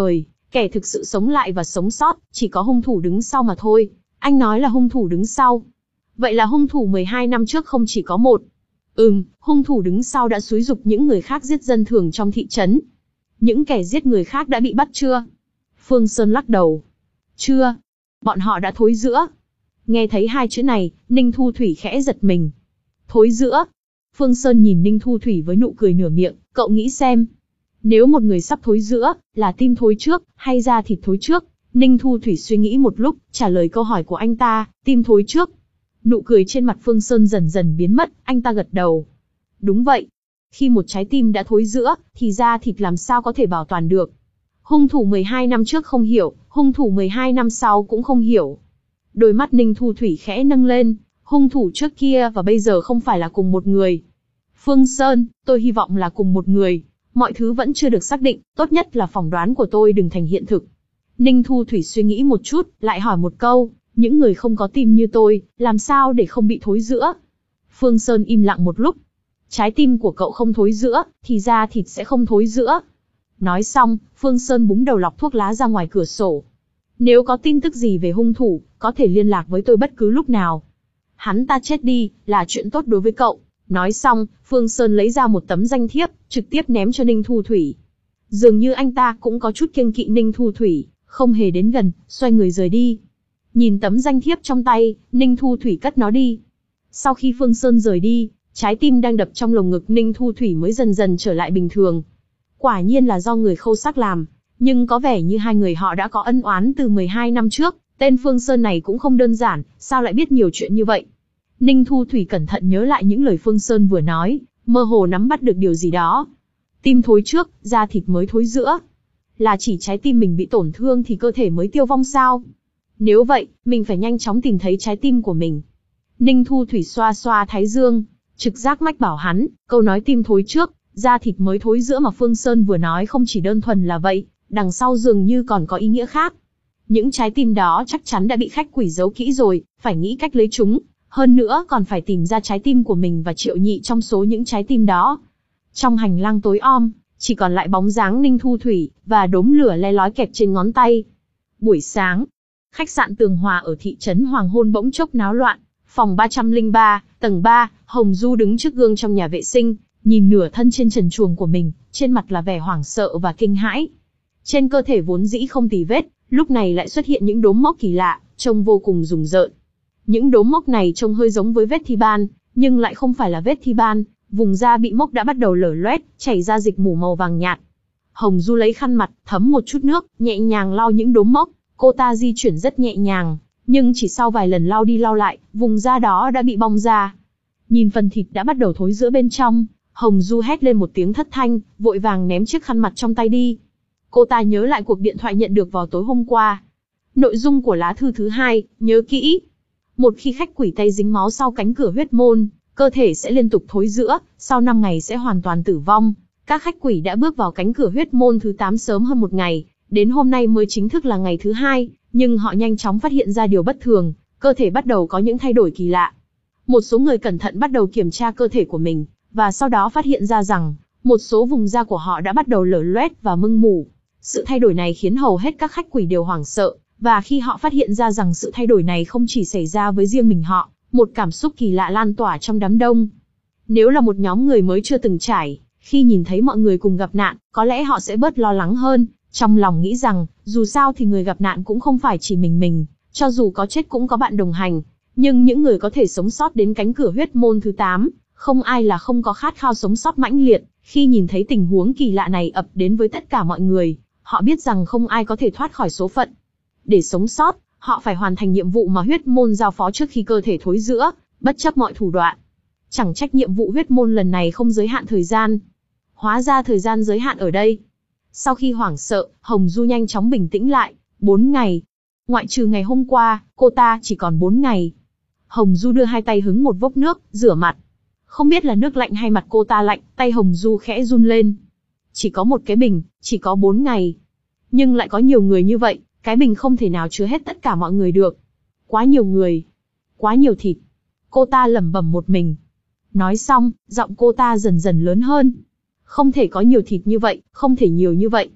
Kẻ thực sự sống lại và sống sót, chỉ có hung thủ đứng sau mà thôi. Anh nói là hung thủ đứng sau. Vậy là hung thủ mười hai năm trước không chỉ có một. Ừm, hung thủ đứng sau đã xúi giục những người khác giết dân thường trong thị trấn. Những kẻ giết người khác đã bị bắt chưa? Phương Sơn lắc đầu. Chưa. Bọn họ đã thối rữa. Nghe thấy hai chữ này, Ninh Thu Thủy khẽ giật mình. Thối rữa. Phương Sơn nhìn Ninh Thu Thủy với nụ cười nửa miệng, cậu nghĩ xem. Nếu một người sắp thối rữa, là tim thối trước, hay da thịt thối trước? Ninh Thu Thủy suy nghĩ một lúc, trả lời câu hỏi của anh ta, tim thối trước. Nụ cười trên mặt Phương Sơn dần dần biến mất, anh ta gật đầu. Đúng vậy. Khi một trái tim đã thối rữa, thì da thịt làm sao có thể bảo toàn được. Hung thủ mười hai năm trước không hiểu, hung thủ mười hai năm sau cũng không hiểu. Đôi mắt Ninh Thu Thủy khẽ nâng lên, hung thủ trước kia và bây giờ không phải là cùng một người. Phương Sơn, tôi hy vọng là cùng một người. Mọi thứ vẫn chưa được xác định, tốt nhất là phỏng đoán của tôi đừng thành hiện thực. Ninh Thu Thủy suy nghĩ một chút, lại hỏi một câu, những người không có tim như tôi, làm sao để không bị thối rữa? Phương Sơn im lặng một lúc. Trái tim của cậu không thối rữa, thì da thịt sẽ không thối rữa. Nói xong, Phương Sơn búng đầu lọc thuốc lá ra ngoài cửa sổ. Nếu có tin tức gì về hung thủ, có thể liên lạc với tôi bất cứ lúc nào. Hắn ta chết đi, là chuyện tốt đối với cậu. Nói xong, Phương Sơn lấy ra một tấm danh thiếp, trực tiếp ném cho Ninh Thu Thủy. Dường như anh ta cũng có chút kiêng kỵ Ninh Thu Thủy, không hề đến gần, xoay người rời đi. Nhìn tấm danh thiếp trong tay, Ninh Thu Thủy cất nó đi. Sau khi Phương Sơn rời đi, trái tim đang đập trong lồng ngực Ninh Thu Thủy mới dần dần trở lại bình thường. Quả nhiên là do người Khâu Sắc làm, nhưng có vẻ như hai người họ đã có ân oán từ mười hai năm trước, tên Phương Sơn này cũng không đơn giản, sao lại biết nhiều chuyện như vậy. Ninh Thu Thủy cẩn thận nhớ lại những lời Phương Sơn vừa nói, mơ hồ nắm bắt được điều gì đó. Tim thối trước, da thịt mới thối rữa. Là chỉ trái tim mình bị tổn thương thì cơ thể mới tiêu vong sao? Nếu vậy, mình phải nhanh chóng tìm thấy trái tim của mình. Ninh Thu Thủy xoa xoa thái dương, trực giác mách bảo hắn, câu nói tim thối trước, da thịt mới thối rữa mà Phương Sơn vừa nói không chỉ đơn thuần là vậy, đằng sau dường như còn có ý nghĩa khác. Những trái tim đó chắc chắn đã bị khách quỷ giấu kỹ rồi, phải nghĩ cách lấy chúng. Hơn nữa còn phải tìm ra trái tim của mình và Triệu Nhị trong số những trái tim đó. Trong hành lang tối om, chỉ còn lại bóng dáng Ninh Thu Thủy, và đốm lửa le lói kẹp trên ngón tay. Buổi sáng, khách sạn Tường Hòa ở thị trấn Hoàng Hôn bỗng chốc náo loạn. Phòng ba trăm lẻ ba, tầng ba, Hồng Du đứng trước gương trong nhà vệ sinh, nhìn nửa thân trên trần truồng của mình, trên mặt là vẻ hoảng sợ và kinh hãi. Trên cơ thể vốn dĩ không tì vết, lúc này lại xuất hiện những đốm mốc kỳ lạ, trông vô cùng rùng rợn. Những đốm mốc này trông hơi giống với vết thi ban, nhưng lại không phải là vết thi ban, vùng da bị mốc đã bắt đầu lở loét, chảy ra dịch mủ màu vàng nhạt. Hồng Du lấy khăn mặt, thấm một chút nước, nhẹ nhàng lau những đốm mốc, cô ta di chuyển rất nhẹ nhàng, nhưng chỉ sau vài lần lau đi lau lại, vùng da đó đã bị bong ra. Nhìn phần thịt đã bắt đầu thối rữa bên trong, Hồng Du hét lên một tiếng thất thanh, vội vàng ném chiếc khăn mặt trong tay đi. Cô ta nhớ lại cuộc điện thoại nhận được vào tối hôm qua. Nội dung của lá thư thứ hai, nhớ kỹ. Một khi khách quỷ tay dính máu sau cánh cửa huyết môn, cơ thể sẽ liên tục thối rữa, sau năm ngày sẽ hoàn toàn tử vong. Các khách quỷ đã bước vào cánh cửa huyết môn thứ tám sớm hơn một ngày, đến hôm nay mới chính thức là ngày thứ hai, nhưng họ nhanh chóng phát hiện ra điều bất thường, cơ thể bắt đầu có những thay đổi kỳ lạ. Một số người cẩn thận bắt đầu kiểm tra cơ thể của mình, và sau đó phát hiện ra rằng, một số vùng da của họ đã bắt đầu lở loét và mưng mủ. Sự thay đổi này khiến hầu hết các khách quỷ đều hoảng sợ, và khi họ phát hiện ra rằng sự thay đổi này không chỉ xảy ra với riêng mình họ, một cảm xúc kỳ lạ lan tỏa trong đám đông. Nếu là một nhóm người mới chưa từng trải, khi nhìn thấy mọi người cùng gặp nạn, có lẽ họ sẽ bớt lo lắng hơn, trong lòng nghĩ rằng, dù sao thì người gặp nạn cũng không phải chỉ mình mình, cho dù có chết cũng có bạn đồng hành. Nhưng những người có thể sống sót đến cánh cửa huyết môn thứ tám, không ai là không có khát khao sống sót mãnh liệt. Khi nhìn thấy tình huống kỳ lạ này ập đến với tất cả mọi người, họ biết rằng không ai có thể thoát khỏi số phận. Để sống sót, họ phải hoàn thành nhiệm vụ mà huyết môn giao phó trước khi cơ thể thối rữa, bất chấp mọi thủ đoạn. Chẳng trách nhiệm vụ huyết môn lần này không giới hạn thời gian. Hóa ra thời gian giới hạn ở đây. Sau khi hoảng sợ, Hồng Du nhanh chóng bình tĩnh lại. Bốn ngày. Ngoại trừ ngày hôm qua, cô ta chỉ còn bốn ngày. Hồng Du đưa hai tay hứng một vốc nước, rửa mặt. Không biết là nước lạnh hay mặt cô ta lạnh, tay Hồng Du khẽ run lên. Chỉ có một cái bình, chỉ có bốn ngày. Nhưng lại có nhiều người như vậy, cái bình không thể nào chứa hết tất cả mọi người được. Quá nhiều người. Quá nhiều thịt. Cô ta lẩm bẩm một mình. Nói xong, giọng cô ta dần dần lớn hơn. Không thể có nhiều thịt như vậy, không thể nhiều như vậy.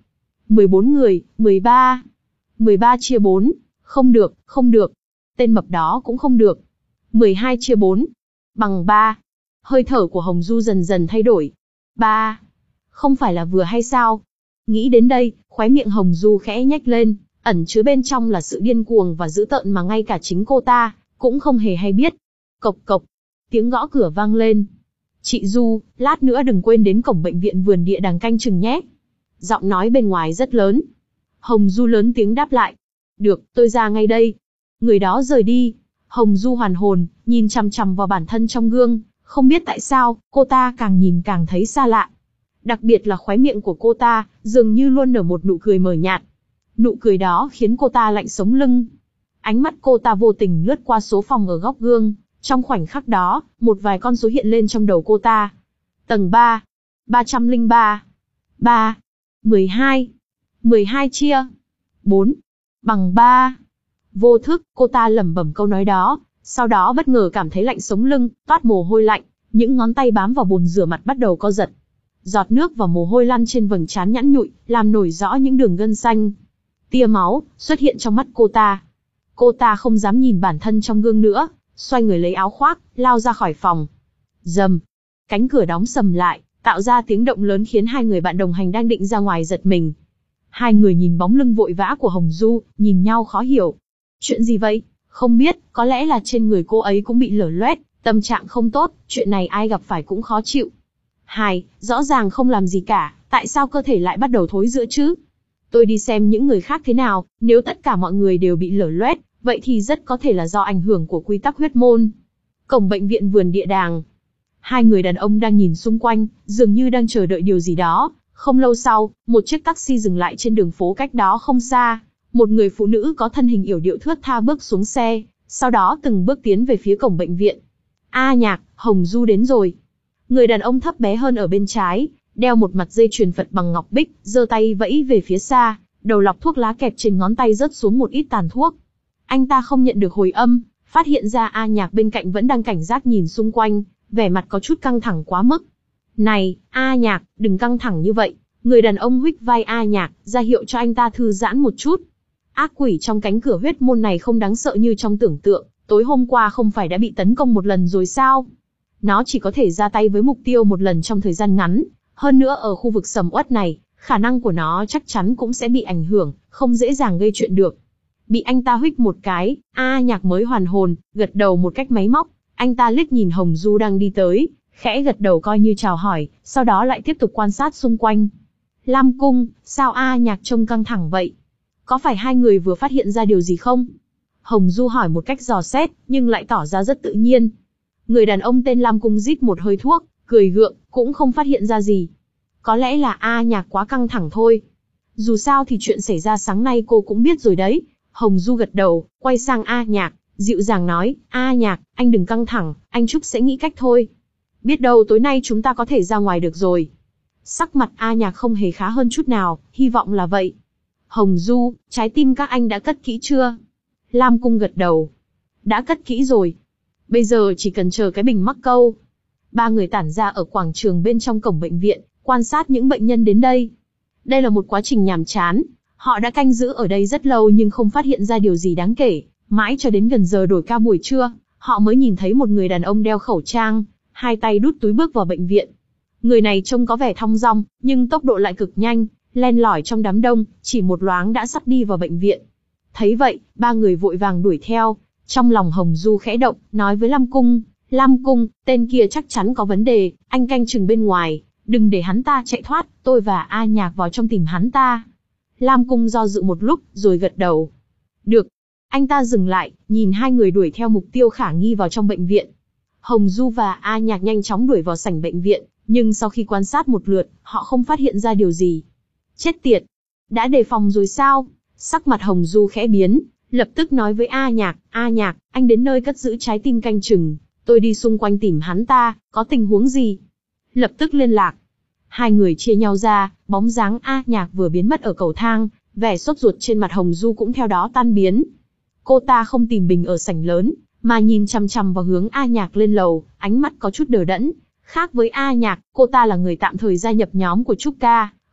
mười bốn người, mười ba. mười ba chia bốn. Không được, không được. Tên mập đó cũng không được. mười hai chia bốn. Bằng ba. Hơi thở của Hồng Du dần dần thay đổi. ba. Không phải là vừa hay sao? Nghĩ đến đây, khóe miệng Hồng Du khẽ nhếch lên, ẩn chứa bên trong là sự điên cuồng và dữ tợn mà ngay cả chính cô ta cũng không hề hay biết. Cộc cộc. Tiếng gõ cửa vang lên. Chị Du, lát nữa đừng quên đến cổng bệnh viện Vườn Địa Đàng canh chừng nhé. Giọng nói bên ngoài rất lớn. Hồng Du lớn tiếng đáp lại. Được, tôi ra ngay đây. Người đó rời đi. Hồng Du hoàn hồn, nhìn chằm chằm vào bản thân trong gương. Không biết tại sao, cô ta càng nhìn càng thấy xa lạ. Đặc biệt là khóe miệng của cô ta, dường như luôn nở một nụ cười mờ nhạt. Nụ cười đó khiến cô ta lạnh sống lưng. Ánh mắt cô ta vô tình lướt qua số phòng ở góc gương. Trong khoảnh khắc đó, một vài con số hiện lên trong đầu cô ta. Tầng ba. ba trăm lẻ ba. ba. mười hai. mười hai chia bốn. Bằng ba. Vô thức, cô ta lẩm bẩm câu nói đó. Sau đó bất ngờ cảm thấy lạnh sống lưng, toát mồ hôi lạnh. Những ngón tay bám vào bồn rửa mặt bắt đầu co giật. Giọt nước và mồ hôi lăn trên vầng trán nhẵn nhụi, làm nổi rõ những đường gân xanh. Tia máu xuất hiện trong mắt cô ta. Cô ta không dám nhìn bản thân trong gương nữa, xoay người lấy áo khoác, lao ra khỏi phòng. Rầm, cánh cửa đóng sầm lại, tạo ra tiếng động lớn khiến hai người bạn đồng hành đang định ra ngoài giật mình. Hai người nhìn bóng lưng vội vã của Hồng Du, nhìn nhau khó hiểu. Chuyện gì vậy? Không biết, có lẽ là trên người cô ấy cũng bị lở loét, tâm trạng không tốt, chuyện này ai gặp phải cũng khó chịu. Hai, rõ ràng không làm gì cả, tại sao cơ thể lại bắt đầu thối rữa chứ? Tôi đi xem những người khác thế nào, nếu tất cả mọi người đều bị lở loét, vậy thì rất có thể là do ảnh hưởng của quy tắc huyết môn. Cổng bệnh viện Vườn Địa Đàng. Hai người đàn ông đang nhìn xung quanh, dường như đang chờ đợi điều gì đó. Không lâu sau, một chiếc taxi dừng lại trên đường phố cách đó không xa. Một người phụ nữ có thân hình yểu điệu thướt tha bước xuống xe, sau đó từng bước tiến về phía cổng bệnh viện. A Nhạc, Hồng Du đến rồi. Người đàn ông thấp bé hơn ở bên trái, đeo một mặt dây chuyền Phật bằng ngọc bích, giơ tay vẫy về phía xa, đầu lọc thuốc lá kẹp trên ngón tay rớt xuống một ít tàn thuốc. Anh ta không nhận được hồi âm, phát hiện ra A Nhạc bên cạnh vẫn đang cảnh giác nhìn xung quanh, vẻ mặt có chút căng thẳng quá mức. Này, A Nhạc, đừng căng thẳng như vậy. Người đàn ông huých vai A Nhạc, ra hiệu cho anh ta thư giãn một chút. Ác quỷ trong cánh cửa huyết môn này không đáng sợ như trong tưởng tượng, tối hôm qua không phải đã bị tấn công một lần rồi sao? Nó chỉ có thể ra tay với mục tiêu một lần trong thời gian ngắn, hơn nữa ở khu vực sầm uất này, khả năng của nó chắc chắn cũng sẽ bị ảnh hưởng, không dễ dàng gây chuyện được. Bị anh ta huých một cái, A Nhạc mới hoàn hồn, gật đầu một cách máy móc. Anh ta liếc nhìn Hồng Du đang đi tới, khẽ gật đầu coi như chào hỏi, sau đó lại tiếp tục quan sát xung quanh. Lam Cung, sao A Nhạc trông căng thẳng vậy? Có phải hai người vừa phát hiện ra điều gì không? Hồng Du hỏi một cách dò xét, nhưng lại tỏ ra rất tự nhiên. Người đàn ông tên Lam Cung rít một hơi thuốc, cười gượng, cũng không phát hiện ra gì. Có lẽ là A Nhạc quá căng thẳng thôi. Dù sao thì chuyện xảy ra sáng nay cô cũng biết rồi đấy. Hồng Du gật đầu, quay sang A Nhạc, dịu dàng nói, A Nhạc, anh đừng căng thẳng, anh Trúc sẽ nghĩ cách thôi. Biết đâu tối nay chúng ta có thể ra ngoài được rồi. Sắc mặt A Nhạc không hề khá hơn chút nào, hy vọng là vậy. Hồng Du, trái tim các anh đã cất kỹ chưa? Lam Cung gật đầu. Đã cất kỹ rồi. Bây giờ chỉ cần chờ cái bình mắc câu. Ba người tản ra ở quảng trường bên trong cổng bệnh viện, quan sát những bệnh nhân đến đây. Đây là một quá trình nhàm chán. Họ đã canh giữ ở đây rất lâu nhưng không phát hiện ra điều gì đáng kể. Mãi cho đến gần giờ đổi ca buổi trưa, họ mới nhìn thấy một người đàn ông đeo khẩu trang, hai tay đút túi bước vào bệnh viện. Người này trông có vẻ thong dong, nhưng tốc độ lại cực nhanh, len lỏi trong đám đông, chỉ một loáng đã sắp đi vào bệnh viện. Thấy vậy, ba người vội vàng đuổi theo. Trong lòng Hồng Du khẽ động, nói với Lam Cung, Lam Cung, tên kia chắc chắn có vấn đề, anh canh chừng bên ngoài, đừng để hắn ta chạy thoát, tôi và A Nhạc vào trong tìm hắn ta. Lam Cung do dự một lúc, rồi gật đầu. Được. Anh ta dừng lại, nhìn hai người đuổi theo mục tiêu khả nghi vào trong bệnh viện. Hồng Du và A Nhạc nhanh chóng đuổi vào sảnh bệnh viện, nhưng sau khi quan sát một lượt, họ không phát hiện ra điều gì. Chết tiệt! Đã đề phòng rồi sao? Sắc mặt Hồng Du khẽ biến, lập tức nói với A Nhạc, A Nhạc, anh đến nơi cất giữ trái tim canh chừng, tôi đi xung quanh tìm hắn ta, có tình huống gì? Lập tức liên lạc. Hai người chia nhau ra, bóng dáng A Nhạc vừa biến mất ở cầu thang, vẻ sốt ruột trên mặt Hồng Du cũng theo đó tan biến. Cô ta không tìm bình ở sảnh lớn, mà nhìn chằm chằm vào hướng A Nhạc lên lầu, ánh mắt có chút đờ đẫn. Khác với A Nhạc, cô ta là người tạm thời gia nhập nhóm của Trúc Ca,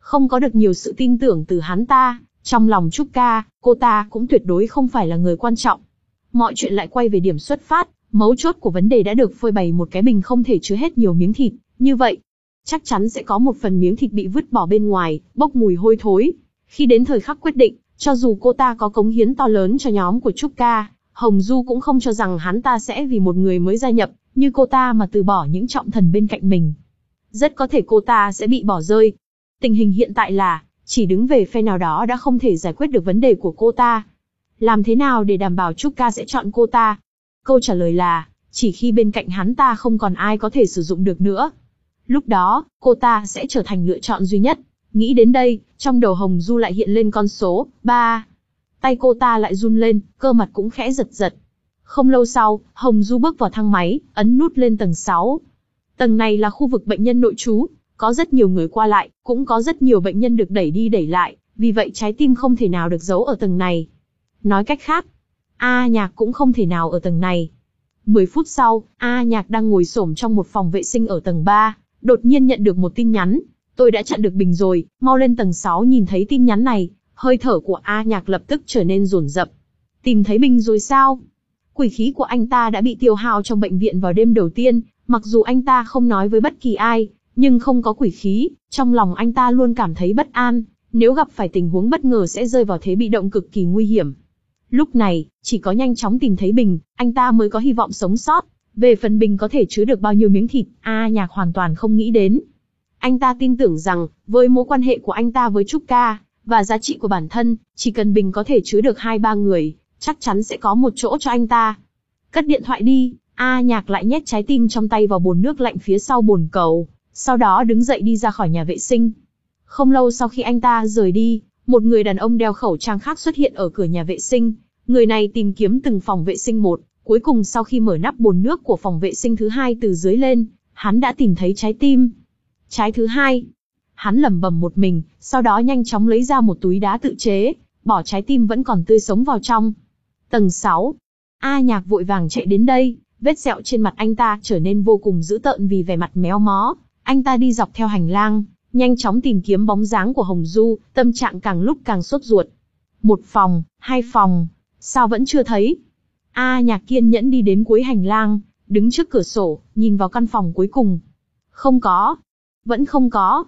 Không có được nhiều sự tin tưởng từ hắn ta, trong lòng Trúc Ca, cô ta cũng tuyệt đối không phải là người quan trọng. Mọi chuyện lại quay về điểm xuất phát, mấu chốt của vấn đề đã được phơi bày một cái bình không thể chứa hết nhiều miếng thịt, như vậy, chắc chắn sẽ có một phần miếng thịt bị vứt bỏ bên ngoài, bốc mùi hôi thối. Khi đến thời khắc quyết định, cho dù cô ta có cống hiến to lớn cho nhóm của Trúc Ca, Hồng Du cũng không cho rằng hắn ta sẽ vì một người mới gia nhập, như cô ta mà từ bỏ những trọng thần bên cạnh mình. Rất có thể cô ta sẽ bị bỏ rơi. Tình hình hiện tại là, chỉ đứng về phe nào đó đã không thể giải quyết được vấn đề của cô ta. Làm thế nào để đảm bảo Trúc Ca sẽ chọn cô ta? Câu trả lời là, chỉ khi bên cạnh hắn ta không còn ai có thể sử dụng được nữa. Lúc đó, cô ta sẽ trở thành lựa chọn duy nhất. Nghĩ đến đây, trong đầu Hồng Du lại hiện lên con số ba. Tay cô ta lại run lên, cơ mặt cũng khẽ giật giật. Không lâu sau, Hồng Du bước vào thang máy, ấn nút lên tầng sáu. Tầng này là khu vực bệnh nhân nội trú, có rất nhiều người qua lại, cũng có rất nhiều bệnh nhân được đẩy đi đẩy lại, vì vậy trái tim không thể nào được giấu ở tầng này. Nói cách khác, A Nhạc cũng không thể nào ở tầng này. mười phút sau, A Nhạc đang ngồi xổm trong một phòng vệ sinh ở tầng ba, đột nhiên nhận được một tin nhắn. Tôi đã chặn được Bình rồi, mau lên tầng sáu nhìn thấy tin nhắn này. Hơi thở của A Nhạc lập tức trở nên dồn dập. Tìm thấy Bình rồi sao? Quỷ khí của anh ta đã bị tiêu hao trong bệnh viện vào đêm đầu tiên, mặc dù anh ta không nói với bất kỳ ai, nhưng không có quỷ khí, trong lòng anh ta luôn cảm thấy bất an, nếu gặp phải tình huống bất ngờ sẽ rơi vào thế bị động cực kỳ nguy hiểm. Lúc này, chỉ có nhanh chóng tìm thấy Bình, anh ta mới có hy vọng sống sót. Về phần Bình có thể chứa được bao nhiêu miếng thịt, A Nhạc hoàn toàn không nghĩ đến. Anh ta tin tưởng rằng, với mối quan hệ của anh ta với Trúc Ca, và giá trị của bản thân, chỉ cần Bình có thể chứa được hai ba người, chắc chắn sẽ có một chỗ cho anh ta. Cất điện thoại đi, A Nhạc lại nhét trái tim trong tay vào bồn nước lạnh phía sau bồn cầu, sau đó đứng dậy đi ra khỏi nhà vệ sinh. Không lâu sau khi anh ta rời đi, một người đàn ông đeo khẩu trang khác xuất hiện ở cửa nhà vệ sinh. Người này tìm kiếm từng phòng vệ sinh một, cuối cùng sau khi mở nắp bồn nước của phòng vệ sinh thứ hai từ dưới lên, hắn đã tìm thấy trái tim. Trái thứ hai. Hắn lẩm bẩm một mình, sau đó nhanh chóng lấy ra một túi đá tự chế, bỏ trái tim vẫn còn tươi sống vào trong. Tầng sáu. A Nhạc vội vàng chạy đến đây, vết sẹo trên mặt anh ta trở nên vô cùng dữ tợn vì vẻ mặt méo mó. Anh ta đi dọc theo hành lang, nhanh chóng tìm kiếm bóng dáng của Hồng Du, tâm trạng càng lúc càng sốt ruột. Một phòng, hai phòng, sao vẫn chưa thấy? A Nhạc kiên nhẫn đi đến cuối hành lang, đứng trước cửa sổ, nhìn vào căn phòng cuối cùng. Không có. Vẫn không có.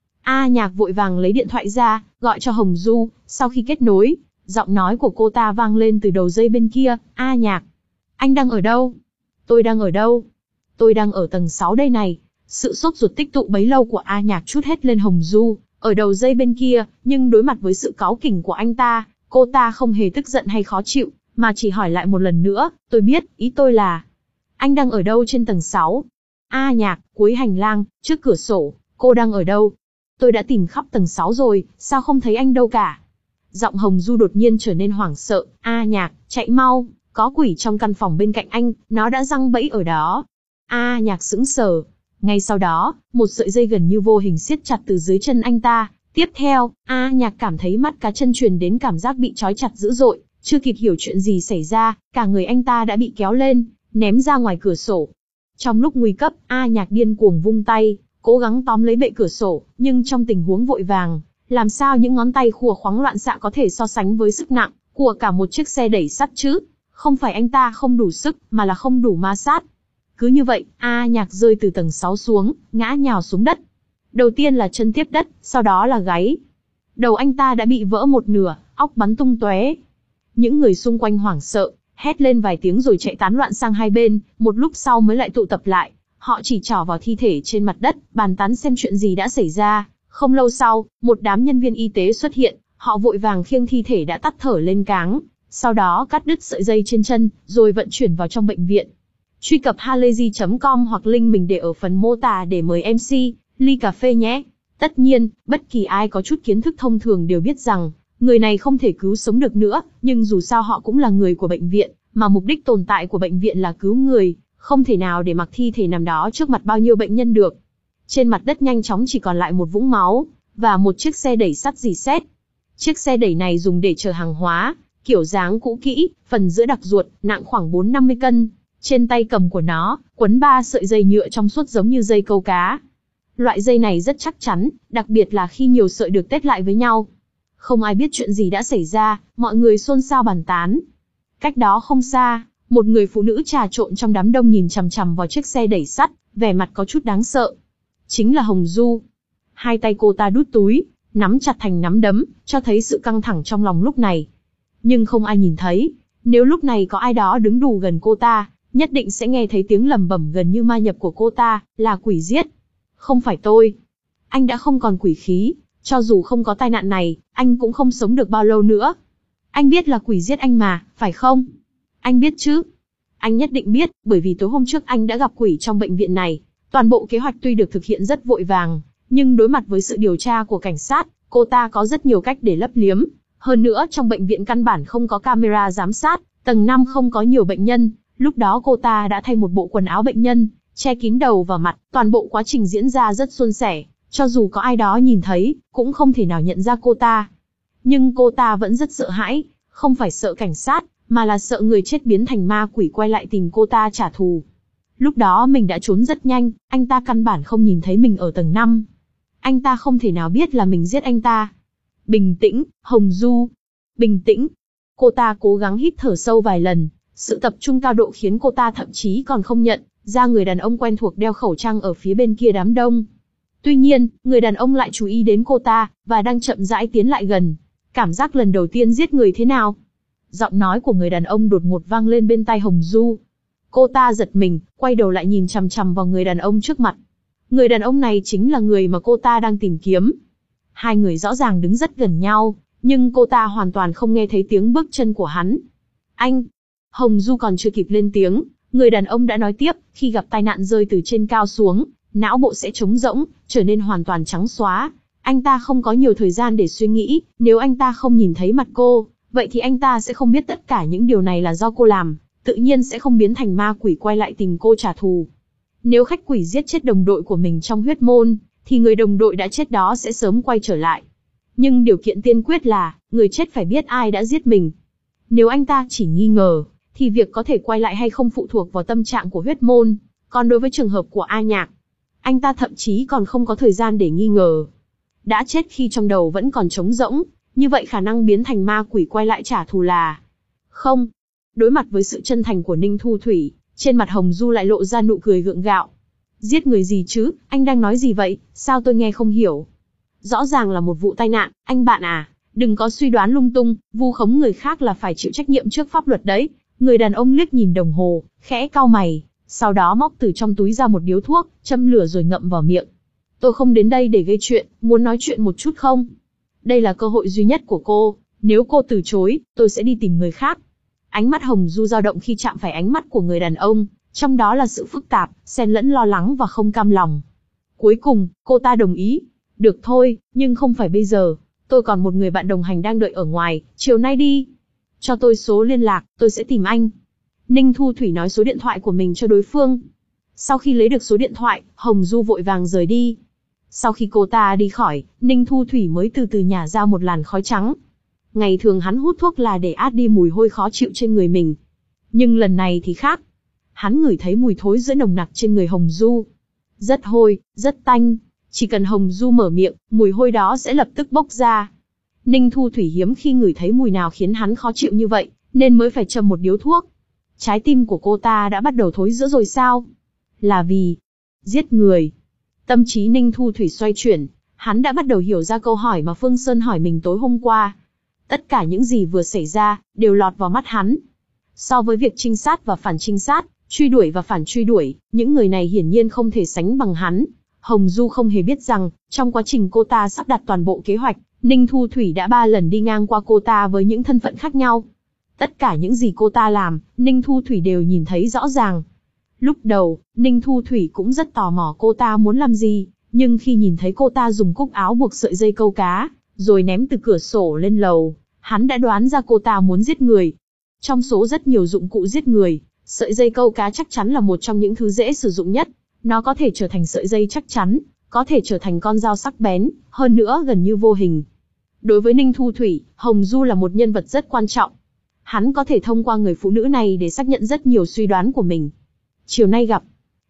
A Nhạc vội vàng lấy điện thoại ra, gọi cho Hồng Du, sau khi kết nối, giọng nói của cô ta vang lên từ đầu dây bên kia. A Nhạc, anh đang ở đâu? Tôi đang ở đâu? Tôi đang ở tầng sáu đây này. Sự sốt ruột tích tụ bấy lâu của A Nhạc trút hết lên Hồng Du, ở đầu dây bên kia, nhưng đối mặt với sự cáu kỉnh của anh ta, cô ta không hề tức giận hay khó chịu, mà chỉ hỏi lại một lần nữa, tôi biết, ý tôi là, anh đang ở đâu trên tầng sáu? A Nhạc, cuối hành lang, trước cửa sổ, cô đang ở đâu? Tôi đã tìm khắp tầng sáu rồi, sao không thấy anh đâu cả? Giọng Hồng Du đột nhiên trở nên hoảng sợ. A Nhạc, chạy mau, có quỷ trong căn phòng bên cạnh anh, nó đã giăng bẫy ở đó. A Nhạc sững sờ. Ngay sau đó, một sợi dây gần như vô hình siết chặt từ dưới chân anh ta. Tiếp theo, A Nhạc cảm thấy mắt cá chân truyền đến cảm giác bị trói chặt dữ dội, chưa kịp hiểu chuyện gì xảy ra, cả người anh ta đã bị kéo lên, ném ra ngoài cửa sổ. Trong lúc nguy cấp, A Nhạc điên cuồng vung tay, cố gắng tóm lấy bệ cửa sổ, nhưng trong tình huống vội vàng, làm sao những ngón tay khua khoáng loạn xạ có thể so sánh với sức nặng của cả một chiếc xe đẩy sắt chứ? Không phải anh ta không đủ sức, mà là không đủ ma sát. Cứ như vậy, A Nhạc rơi từ tầng sáu xuống, ngã nhào xuống đất. Đầu tiên là chân tiếp đất, sau đó là gáy. Đầu anh ta đã bị vỡ một nửa, óc bắn tung tóe. Những người xung quanh hoảng sợ, hét lên vài tiếng rồi chạy tán loạn sang hai bên, một lúc sau mới lại tụ tập lại. Họ chỉ trỏ vào thi thể trên mặt đất, bàn tán xem chuyện gì đã xảy ra. Không lâu sau, một đám nhân viên y tế xuất hiện, họ vội vàng khiêng thi thể đã tắt thở lên cáng, sau đó cắt đứt sợi dây trên chân, rồi vận chuyển vào trong bệnh viện. Truy cập halayzi chấm com hoặc link mình để ở phần mô tả để mời em xê, ly cà phê nhé. Tất nhiên, bất kỳ ai có chút kiến thức thông thường đều biết rằng, người này không thể cứu sống được nữa, nhưng dù sao họ cũng là người của bệnh viện, mà mục đích tồn tại của bệnh viện là cứu người, không thể nào để mặc thi thể nằm đó trước mặt bao nhiêu bệnh nhân được. Trên mặt đất nhanh chóng chỉ còn lại một vũng máu, và một chiếc xe đẩy sắt rỉ sét. Chiếc xe đẩy này dùng để chở hàng hóa, kiểu dáng cũ kỹ, phần giữa đặc ruột, nặng khoảng bốn năm mươi cân. Trên tay cầm của nó, quấn ba sợi dây nhựa trong suốt giống như dây câu cá. Loại dây này rất chắc chắn, đặc biệt là khi nhiều sợi được tết lại với nhau. Không ai biết chuyện gì đã xảy ra, mọi người xôn xao bàn tán. Cách đó không xa, một người phụ nữ trà trộn trong đám đông nhìn chằm chằm vào chiếc xe đẩy sắt, vẻ mặt có chút đáng sợ. Chính là Hồng Du. Hai tay cô ta đút túi, nắm chặt thành nắm đấm, cho thấy sự căng thẳng trong lòng lúc này. Nhưng không ai nhìn thấy, nếu lúc này có ai đó đứng đủ gần cô ta, nhất định sẽ nghe thấy tiếng lẩm bẩm gần như ma nhập của cô ta, là quỷ giết. Không phải tôi. Anh đã không còn quỷ khí, cho dù không có tai nạn này, anh cũng không sống được bao lâu nữa. Anh biết là quỷ giết anh mà, phải không? Anh biết chứ? Anh nhất định biết, bởi vì tối hôm trước anh đã gặp quỷ trong bệnh viện này. Toàn bộ kế hoạch tuy được thực hiện rất vội vàng, nhưng đối mặt với sự điều tra của cảnh sát, cô ta có rất nhiều cách để lấp liếm. Hơn nữa trong bệnh viện căn bản không có camera giám sát, tầng năm không có nhiều bệnh nhân, lúc đó cô ta đã thay một bộ quần áo bệnh nhân, che kín đầu và mặt, toàn bộ quá trình diễn ra rất suôn sẻ, cho dù có ai đó nhìn thấy, cũng không thể nào nhận ra cô ta. Nhưng cô ta vẫn rất sợ hãi, không phải sợ cảnh sát, mà là sợ người chết biến thành ma quỷ quay lại tìm cô ta trả thù. Lúc đó mình đã trốn rất nhanh, anh ta căn bản không nhìn thấy mình ở tầng năm. Anh ta không thể nào biết là mình giết anh ta. Bình tĩnh, Hồng Du. Bình tĩnh. Cô ta cố gắng hít thở sâu vài lần, sự tập trung cao độ khiến cô ta thậm chí còn không nhận ra người đàn ông quen thuộc đeo khẩu trang ở phía bên kia đám đông. Tuy nhiên, người đàn ông lại chú ý đến cô ta, và đang chậm rãi tiến lại gần. Cảm giác lần đầu tiên giết người thế nào? Giọng nói của người đàn ông đột ngột vang lên bên tai Hồng Du. Cô ta giật mình, quay đầu lại nhìn chằm chằm vào người đàn ông trước mặt. Người đàn ông này chính là người mà cô ta đang tìm kiếm. Hai người rõ ràng đứng rất gần nhau, nhưng cô ta hoàn toàn không nghe thấy tiếng bước chân của hắn. Anh! Hồng Du còn chưa kịp lên tiếng, người đàn ông đã nói tiếp, khi gặp tai nạn rơi từ trên cao xuống, não bộ sẽ trống rỗng, trở nên hoàn toàn trắng xóa. Anh ta không có nhiều thời gian để suy nghĩ, nếu anh ta không nhìn thấy mặt cô, vậy thì anh ta sẽ không biết tất cả những điều này là do cô làm, tự nhiên sẽ không biến thành ma quỷ quay lại tìm cô trả thù. Nếu khách quỷ giết chết đồng đội của mình trong huyết môn, thì người đồng đội đã chết đó sẽ sớm quay trở lại. Nhưng điều kiện tiên quyết là, người chết phải biết ai đã giết mình. Nếu anh ta chỉ nghi ngờ, thì việc có thể quay lại hay không phụ thuộc vào tâm trạng của huyết môn. Còn đối với trường hợp của A Nhạc, anh ta thậm chí còn không có thời gian để nghi ngờ. Đã chết khi trong đầu vẫn còn trống rỗng, như vậy khả năng biến thành ma quỷ quay lại trả thù là không. Đối mặt với sự chân thành của Ninh Thu Thủy, trên mặt Hồng Du lại lộ ra nụ cười gượng gạo. Giết người gì chứ, anh đang nói gì vậy, sao tôi nghe không hiểu? Rõ ràng là một vụ tai nạn, anh bạn à, đừng có suy đoán lung tung, vu khống người khác là phải chịu trách nhiệm trước pháp luật đấy. Người đàn ông liếc nhìn đồng hồ, khẽ cau mày, sau đó móc từ trong túi ra một điếu thuốc, châm lửa rồi ngậm vào miệng. Tôi không đến đây để gây chuyện, muốn nói chuyện một chút không? Đây là cơ hội duy nhất của cô, nếu cô từ chối, tôi sẽ đi tìm người khác. Ánh mắt Hồng Du dao động khi chạm phải ánh mắt của người đàn ông, trong đó là sự phức tạp, xen lẫn lo lắng và không cam lòng. Cuối cùng, cô ta đồng ý. Được thôi, nhưng không phải bây giờ. Tôi còn một người bạn đồng hành đang đợi ở ngoài, chiều nay đi. Cho tôi số liên lạc, tôi sẽ tìm anh. Ninh Thu Thủy nói số điện thoại của mình cho đối phương. Sau khi lấy được số điện thoại, Hồng Du vội vàng rời đi. Sau khi cô ta đi khỏi, Ninh Thu Thủy mới từ từ nhả ra một làn khói trắng. Ngày thường hắn hút thuốc là để át đi mùi hôi khó chịu trên người mình. Nhưng lần này thì khác. Hắn ngửi thấy mùi thối giữa nồng nặc trên người Hồng Du. Rất hôi, rất tanh. Chỉ cần Hồng Du mở miệng, mùi hôi đó sẽ lập tức bốc ra. Ninh Thu Thủy hiếm khi ngửi thấy mùi nào khiến hắn khó chịu như vậy, nên mới phải châm một điếu thuốc. Trái tim của cô ta đã bắt đầu thối rữa rồi sao? Là vì giết người. Tâm trí Ninh Thu Thủy xoay chuyển, hắn đã bắt đầu hiểu ra câu hỏi mà Phương Sơn hỏi mình tối hôm qua. Tất cả những gì vừa xảy ra, đều lọt vào mắt hắn. So với việc trinh sát và phản trinh sát, truy đuổi và phản truy đuổi, những người này hiển nhiên không thể sánh bằng hắn. Hồng Du không hề biết rằng, trong quá trình cô ta sắp đặt toàn bộ kế hoạch, Ninh Thu Thủy đã ba lần đi ngang qua cô ta với những thân phận khác nhau. Tất cả những gì cô ta làm, Ninh Thu Thủy đều nhìn thấy rõ ràng. Lúc đầu, Ninh Thu Thủy cũng rất tò mò cô ta muốn làm gì, nhưng khi nhìn thấy cô ta dùng cúc áo buộc sợi dây câu cá, rồi ném từ cửa sổ lên lầu, hắn đã đoán ra cô ta muốn giết người. Trong số rất nhiều dụng cụ giết người, sợi dây câu cá chắc chắn là một trong những thứ dễ sử dụng nhất. Nó có thể trở thành sợi dây chắc chắn, có thể trở thành con dao sắc bén, hơn nữa gần như vô hình. Đối với Ninh Thu Thủy, Hồng Du là một nhân vật rất quan trọng. Hắn có thể thông qua người phụ nữ này để xác nhận rất nhiều suy đoán của mình. Chiều nay gặp.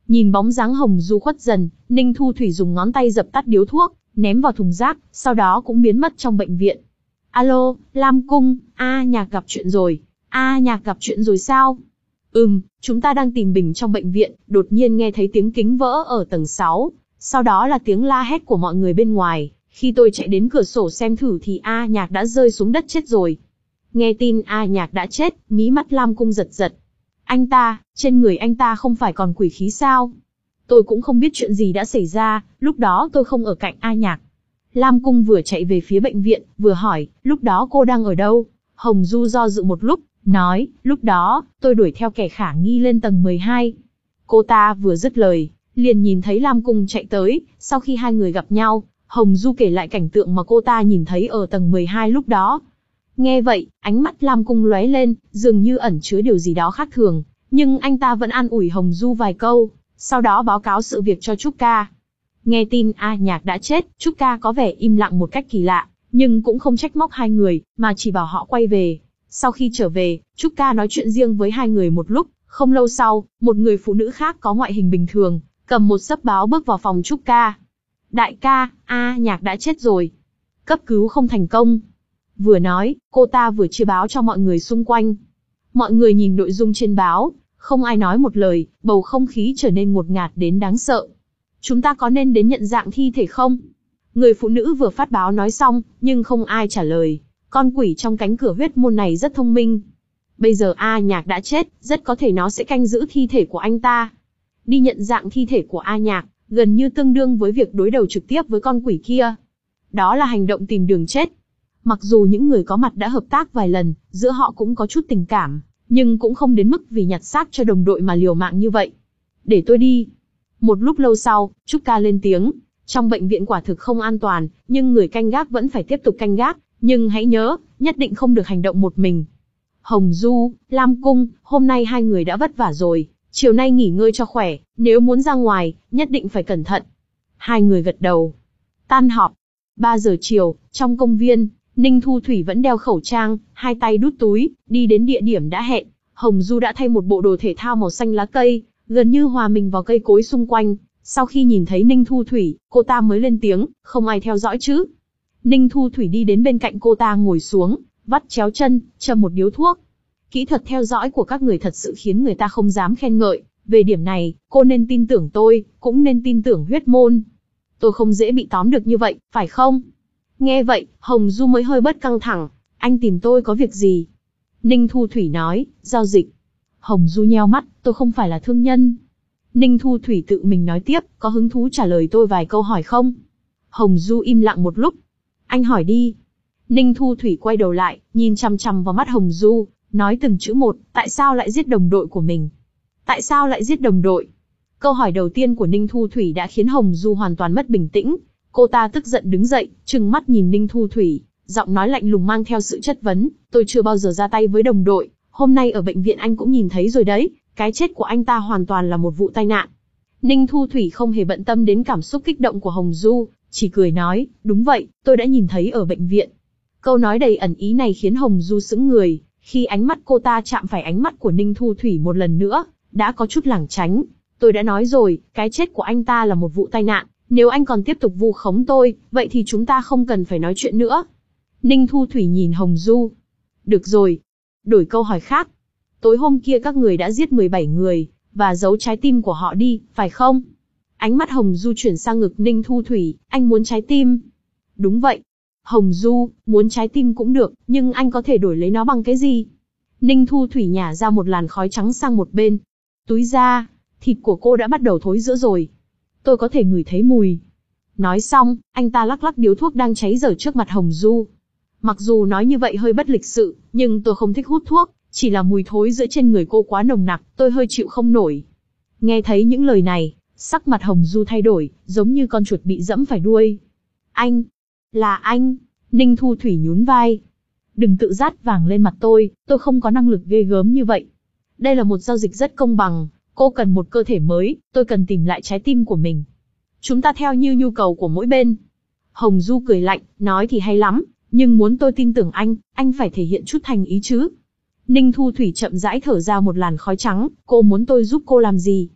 Nhìn bóng dáng Hồng Du khuất dần, Ninh Thu Thủy dùng ngón tay dập tắt điếu thuốc, ném vào thùng rác, sau đó cũng biến mất trong bệnh viện. Alo, Lam Cung, A Nhạc gặp chuyện rồi. A Nhạc gặp chuyện rồi sao? Ừm, chúng ta đang tìm Bình trong bệnh viện, đột nhiên nghe thấy tiếng kính vỡ ở tầng sáu, sau đó là tiếng la hét của mọi người bên ngoài. Khi tôi chạy đến cửa sổ xem thử thì A Nhạc đã rơi xuống đất chết rồi. Nghe tin A Nhạc đã chết, mí mắt Lam Cung giật giật. Anh ta, trên người anh ta không phải còn quỷ khí sao? Tôi cũng không biết chuyện gì đã xảy ra, lúc đó tôi không ở cạnh A Nhạc. Lam Cung vừa chạy về phía bệnh viện, vừa hỏi, lúc đó cô đang ở đâu? Hồng Du do dự một lúc, nói, lúc đó, tôi đuổi theo kẻ khả nghi lên tầng mười hai. Cô ta vừa dứt lời, liền nhìn thấy Lam Cung chạy tới, sau khi hai người gặp nhau, Hồng Du kể lại cảnh tượng mà cô ta nhìn thấy ở tầng mười hai lúc đó. Nghe vậy, ánh mắt Lam Cung lóe lên, dường như ẩn chứa điều gì đó khác thường, nhưng anh ta vẫn an ủi Hồng Du vài câu, sau đó báo cáo sự việc cho Trúc Ca. Nghe tin A Nhạc đã chết, Trúc Ca có vẻ im lặng một cách kỳ lạ, nhưng cũng không trách móc hai người, mà chỉ bảo họ quay về. Sau khi trở về, Trúc Ca nói chuyện riêng với hai người một lúc, không lâu sau, một người phụ nữ khác có ngoại hình bình thường, cầm một xấp báo bước vào phòng Trúc Ca. Đại ca, A Nhạc đã chết rồi. Cấp cứu không thành công. Vừa nói, cô ta vừa chia báo cho mọi người xung quanh. Mọi người nhìn nội dung trên báo, không ai nói một lời, bầu không khí trở nên ngột ngạt đến đáng sợ. Chúng ta có nên đến nhận dạng thi thể không? Người phụ nữ vừa phát báo nói xong, nhưng không ai trả lời. Con quỷ trong cánh cửa huyết môn này rất thông minh. Bây giờ A Nhạc đã chết, rất có thể nó sẽ canh giữ thi thể của anh ta. Đi nhận dạng thi thể của A Nhạc, gần như tương đương với việc đối đầu trực tiếp với con quỷ kia. Đó là hành động tìm đường chết. Mặc dù những người có mặt đã hợp tác vài lần, giữa họ cũng có chút tình cảm, nhưng cũng không đến mức vì nhặt xác cho đồng đội mà liều mạng như vậy. Để tôi đi. Một lúc lâu sau, Trúc Ca lên tiếng. Trong bệnh viện quả thực không an toàn, nhưng người canh gác vẫn phải tiếp tục canh gác. Nhưng hãy nhớ, nhất định không được hành động một mình. Hồng Du, Lam Cung, hôm nay hai người đã vất vả rồi. Chiều nay nghỉ ngơi cho khỏe, nếu muốn ra ngoài, nhất định phải cẩn thận. Hai người gật đầu. Tan họp. ba giờ chiều, trong công viên, Ninh Thu Thủy vẫn đeo khẩu trang, hai tay đút túi, đi đến địa điểm đã hẹn. Hồng Du đã thay một bộ đồ thể thao màu xanh lá cây, gần như hòa mình vào cây cối xung quanh. Sau khi nhìn thấy Ninh Thu Thủy, cô ta mới lên tiếng, không ai theo dõi chứ. Ninh Thu Thủy đi đến bên cạnh cô ta ngồi xuống, vắt chéo chân, châm một điếu thuốc. Kỹ thuật theo dõi của các người thật sự khiến người ta không dám khen ngợi. Về điểm này, cô nên tin tưởng tôi, cũng nên tin tưởng huyết môn. Tôi không dễ bị tóm được như vậy, phải không? Nghe vậy, Hồng Du mới hơi bớt căng thẳng. Anh tìm tôi có việc gì? Ninh Thu Thủy nói, giao dịch. Hồng Du nheo mắt, tôi không phải là thương nhân. Ninh Thu Thủy tự mình nói tiếp, có hứng thú trả lời tôi vài câu hỏi không? Hồng Du im lặng một lúc. Anh hỏi đi. Ninh Thu Thủy quay đầu lại, nhìn chằm chằm vào mắt Hồng Du, nói từng chữ một, tại sao lại giết đồng đội của mình? Tại sao lại giết đồng đội? Câu hỏi đầu tiên của Ninh Thu Thủy đã khiến Hồng Du hoàn toàn mất bình tĩnh. Cô ta tức giận đứng dậy, trừng mắt nhìn Ninh Thu Thủy, giọng nói lạnh lùng mang theo sự chất vấn, tôi chưa bao giờ ra tay với đồng đội, hôm nay ở bệnh viện anh cũng nhìn thấy rồi đấy, cái chết của anh ta hoàn toàn là một vụ tai nạn. Ninh Thu Thủy không hề bận tâm đến cảm xúc kích động của Hồng Du, chỉ cười nói, đúng vậy, tôi đã nhìn thấy ở bệnh viện. Câu nói đầy ẩn ý này khiến Hồng Du sững người, khi ánh mắt cô ta chạm phải ánh mắt của Ninh Thu Thủy một lần nữa, đã có chút lảng tránh. Tôi đã nói rồi, cái chết của anh ta là một vụ tai nạn, nếu anh còn tiếp tục vu khống tôi, vậy thì chúng ta không cần phải nói chuyện nữa. Ninh Thu Thủy nhìn Hồng Du. Được rồi. Đổi câu hỏi khác. Tối hôm kia các người đã giết mười bảy người, và giấu trái tim của họ đi, phải không? Ánh mắt Hồng Du chuyển sang ngực Ninh Thu Thủy, anh muốn trái tim. Đúng vậy. Hồng Du, muốn trái tim cũng được, nhưng anh có thể đổi lấy nó bằng cái gì? Ninh Thu Thủy nhả ra một làn khói trắng sang một bên. Túi ra, thịt của cô đã bắt đầu thối rữa rồi. Tôi có thể ngửi thấy mùi. Nói xong, anh ta lắc lắc điếu thuốc đang cháy dở trước mặt Hồng Du. Mặc dù nói như vậy hơi bất lịch sự, nhưng tôi không thích hút thuốc, chỉ là mùi thối rữa trên người cô quá nồng nặc, tôi hơi chịu không nổi. Nghe thấy những lời này, sắc mặt Hồng Du thay đổi, giống như con chuột bị dẫm phải đuôi. Anh, là anh, Ninh Thu Thủy nhún vai. Đừng tự dát vàng lên mặt tôi, tôi không có năng lực ghê gớm như vậy. Đây là một giao dịch rất công bằng, cô cần một cơ thể mới, tôi cần tìm lại trái tim của mình. Chúng ta theo như nhu cầu của mỗi bên. Hồng Du cười lạnh, nói thì hay lắm, nhưng muốn tôi tin tưởng anh, anh phải thể hiện chút thành ý chứ. Ninh Thu Thủy chậm rãi thở ra một làn khói trắng, cô muốn tôi giúp cô làm gì?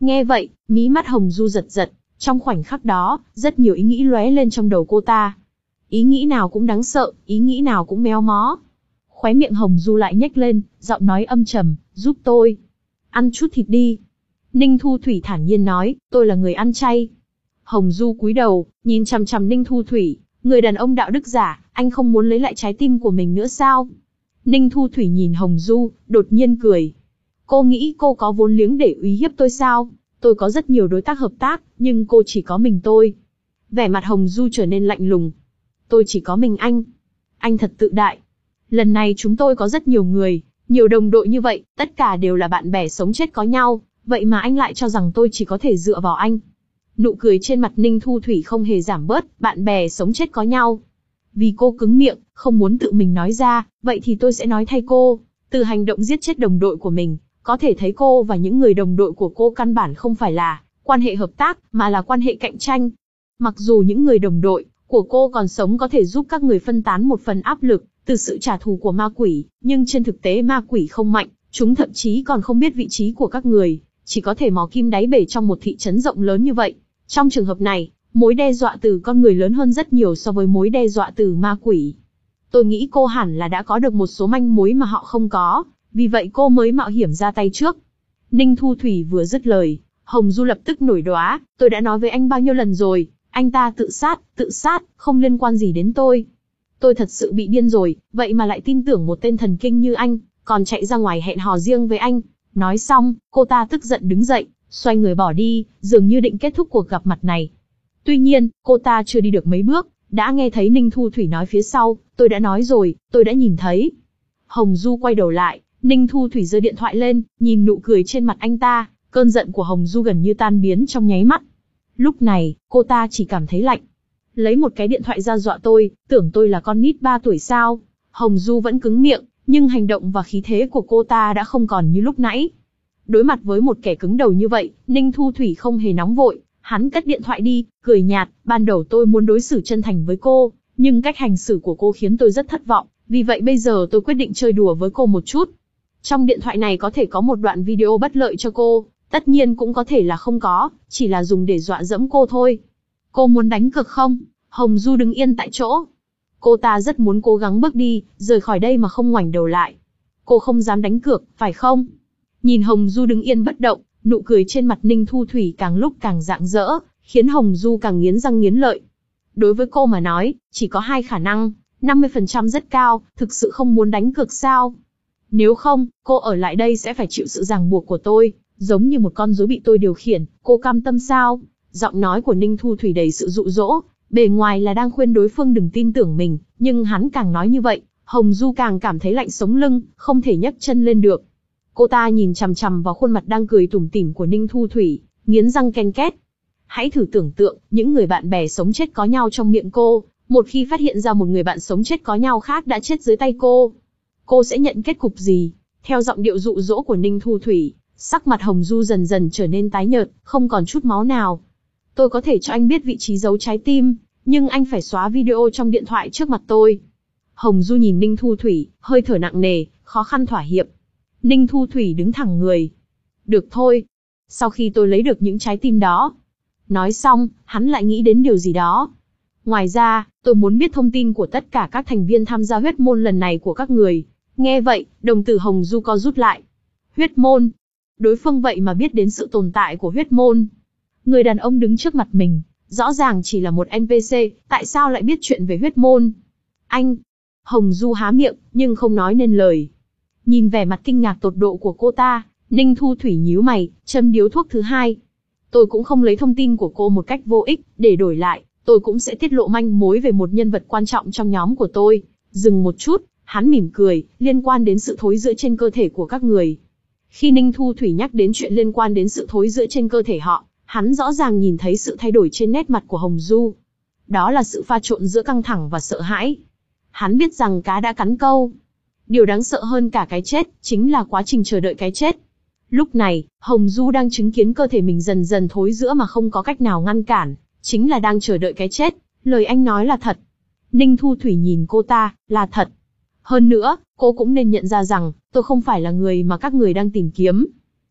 Nghe vậy, mí mắt Hồng Du giật giật, trong khoảnh khắc đó, rất nhiều ý nghĩ lóe lên trong đầu cô ta. Ý nghĩ nào cũng đáng sợ, ý nghĩ nào cũng méo mó. Khóe miệng Hồng Du lại nhếch lên, giọng nói âm trầm, giúp tôi. Ăn chút thịt đi. Ninh Thu Thủy thản nhiên nói, tôi là người ăn chay. Hồng Du cúi đầu, nhìn chằm chằm Ninh Thu Thủy, người đàn ông đạo đức giả, anh không muốn lấy lại trái tim của mình nữa sao? Ninh Thu Thủy nhìn Hồng Du, đột nhiên cười. Cô nghĩ cô có vốn liếng để uy hiếp tôi sao? Tôi có rất nhiều đối tác hợp tác, nhưng cô chỉ có mình tôi. Vẻ mặt Hồng Du trở nên lạnh lùng. Tôi chỉ có mình anh. Anh thật tự đại. Lần này chúng tôi có rất nhiều người, nhiều đồng đội như vậy, tất cả đều là bạn bè sống chết có nhau, vậy mà anh lại cho rằng tôi chỉ có thể dựa vào anh. Nụ cười trên mặt Ninh Thu Thủy không hề giảm bớt, bạn bè sống chết có nhau. Vì cô cứng miệng, không muốn tự mình nói ra, vậy thì tôi sẽ nói thay cô. Từ hành động giết chết đồng đội của mình, có thể thấy cô và những người đồng đội của cô căn bản không phải là quan hệ hợp tác, mà là quan hệ cạnh tranh. Mặc dù những người đồng đội của cô còn sống có thể giúp các người phân tán một phần áp lực từ sự trả thù của ma quỷ, nhưng trên thực tế ma quỷ không mạnh, chúng thậm chí còn không biết vị trí của các người, chỉ có thể mò kim đáy bể trong một thị trấn rộng lớn như vậy. Trong trường hợp này, mối đe dọa từ con người lớn hơn rất nhiều so với mối đe dọa từ ma quỷ. Tôi nghĩ cô hẳn là đã có được một số manh mối mà họ không có, vì vậy cô mới mạo hiểm ra tay trước. Ninh Thu Thủy vừa dứt lời, Hồng Du lập tức nổi đoá, tôi đã nói với anh bao nhiêu lần rồi, anh ta tự sát, tự sát, không liên quan gì đến tôi. Tôi thật sự bị điên rồi, vậy mà lại tin tưởng một tên thần kinh như anh, còn chạy ra ngoài hẹn hò riêng với anh. Nói xong, cô ta tức giận đứng dậy, xoay người bỏ đi, dường như định kết thúc cuộc gặp mặt này. Tuy nhiên, cô ta chưa đi được mấy bước, đã nghe thấy Ninh Thu Thủy nói phía sau, tôi đã nói rồi, tôi đã nhìn thấy. Hồng Du quay đầu lại, Ninh Thu Thủy giơ điện thoại lên, nhìn nụ cười trên mặt anh ta, cơn giận của Hồng Du gần như tan biến trong nháy mắt. Lúc này, cô ta chỉ cảm thấy lạnh. Lấy một cái điện thoại ra dọa tôi, tưởng tôi là con nít ba tuổi sao? Hồng Du vẫn cứng miệng, nhưng hành động và khí thế của cô ta đã không còn như lúc nãy. Đối mặt với một kẻ cứng đầu như vậy, Ninh Thu Thủy không hề nóng vội, hắn cất điện thoại đi, cười nhạt, ban đầu tôi muốn đối xử chân thành với cô, nhưng cách hành xử của cô khiến tôi rất thất vọng, vì vậy bây giờ tôi quyết định chơi đùa với cô một chút. Trong điện thoại này có thể có một đoạn video bất lợi cho cô, tất nhiên cũng có thể là không có, chỉ là dùng để dọa dẫm cô thôi. Cô muốn đánh cược không? Hồng Du đứng yên tại chỗ. Cô ta rất muốn cố gắng bước đi, rời khỏi đây mà không ngoảnh đầu lại. Cô không dám đánh cược, phải không? Nhìn Hồng Du đứng yên bất động, nụ cười trên mặt Ninh Thu Thủy càng lúc càng rạng rỡ, khiến Hồng Du càng nghiến răng nghiến lợi. Đối với cô mà nói, chỉ có hai khả năng, năm mươi phần trăm rất cao, thực sự không muốn đánh cược sao? Nếu không, cô ở lại đây sẽ phải chịu sự ràng buộc của tôi, giống như một con rối bị tôi điều khiển, cô cam tâm sao? Giọng nói của Ninh Thu Thủy đầy sự dụ dỗ, bề ngoài là đang khuyên đối phương đừng tin tưởng mình, nhưng hắn càng nói như vậy, Hồng Du càng cảm thấy lạnh sống lưng, không thể nhấc chân lên được. Cô ta nhìn chằm chằm vào khuôn mặt đang cười tủm tỉm của Ninh Thu Thủy, nghiến răng ken két. Hãy thử tưởng tượng, những người bạn bè sống chết có nhau trong miệng cô, một khi phát hiện ra một người bạn sống chết có nhau khác đã chết dưới tay cô, cô sẽ nhận kết cục gì? Theo giọng điệu dụ dỗ của Ninh Thu Thủy, sắc mặt Hồng Du dần dần trở nên tái nhợt, không còn chút máu nào. Tôi có thể cho anh biết vị trí giấu trái tim, nhưng anh phải xóa video trong điện thoại trước mặt tôi. Hồng Du nhìn Ninh Thu Thủy, hơi thở nặng nề, khó khăn thỏa hiệp. Ninh Thu Thủy đứng thẳng người. Được thôi. Sau khi tôi lấy được những trái tim đó. Nói xong, hắn lại nghĩ đến điều gì đó. Ngoài ra, tôi muốn biết thông tin của tất cả các thành viên tham gia huyết môn lần này của các người. Nghe vậy, đồng tử Hồng Du co rút lại. Huyết môn. Đối phương vậy mà biết đến sự tồn tại của huyết môn. Người đàn ông đứng trước mặt mình, rõ ràng chỉ là một en pê xê, tại sao lại biết chuyện về huyết môn? Anh. Hồng Du há miệng, nhưng không nói nên lời. Nhìn vẻ mặt kinh ngạc tột độ của cô ta, Ninh Thu Thủy nhíu mày, châm điếu thuốc thứ hai. Tôi cũng không lấy thông tin của cô một cách vô ích, để đổi lại, tôi cũng sẽ tiết lộ manh mối về một nhân vật quan trọng trong nhóm của tôi. Dừng một chút, hắn mỉm cười, liên quan đến sự thối rữa trên cơ thể của các người. Khi Ninh Thu Thủy nhắc đến chuyện liên quan đến sự thối rữa trên cơ thể họ, hắn rõ ràng nhìn thấy sự thay đổi trên nét mặt của Hồng Du. Đó là sự pha trộn giữa căng thẳng và sợ hãi. Hắn biết rằng cá đã cắn câu. Điều đáng sợ hơn cả cái chết, chính là quá trình chờ đợi cái chết. Lúc này, Hồng Du đang chứng kiến cơ thể mình dần dần thối rữa mà không có cách nào ngăn cản, chính là đang chờ đợi cái chết. Lời anh nói là thật. Ninh Thu Thủy nhìn cô ta, là thật. Hơn nữa, cô cũng nên nhận ra rằng, tôi không phải là người mà các người đang tìm kiếm.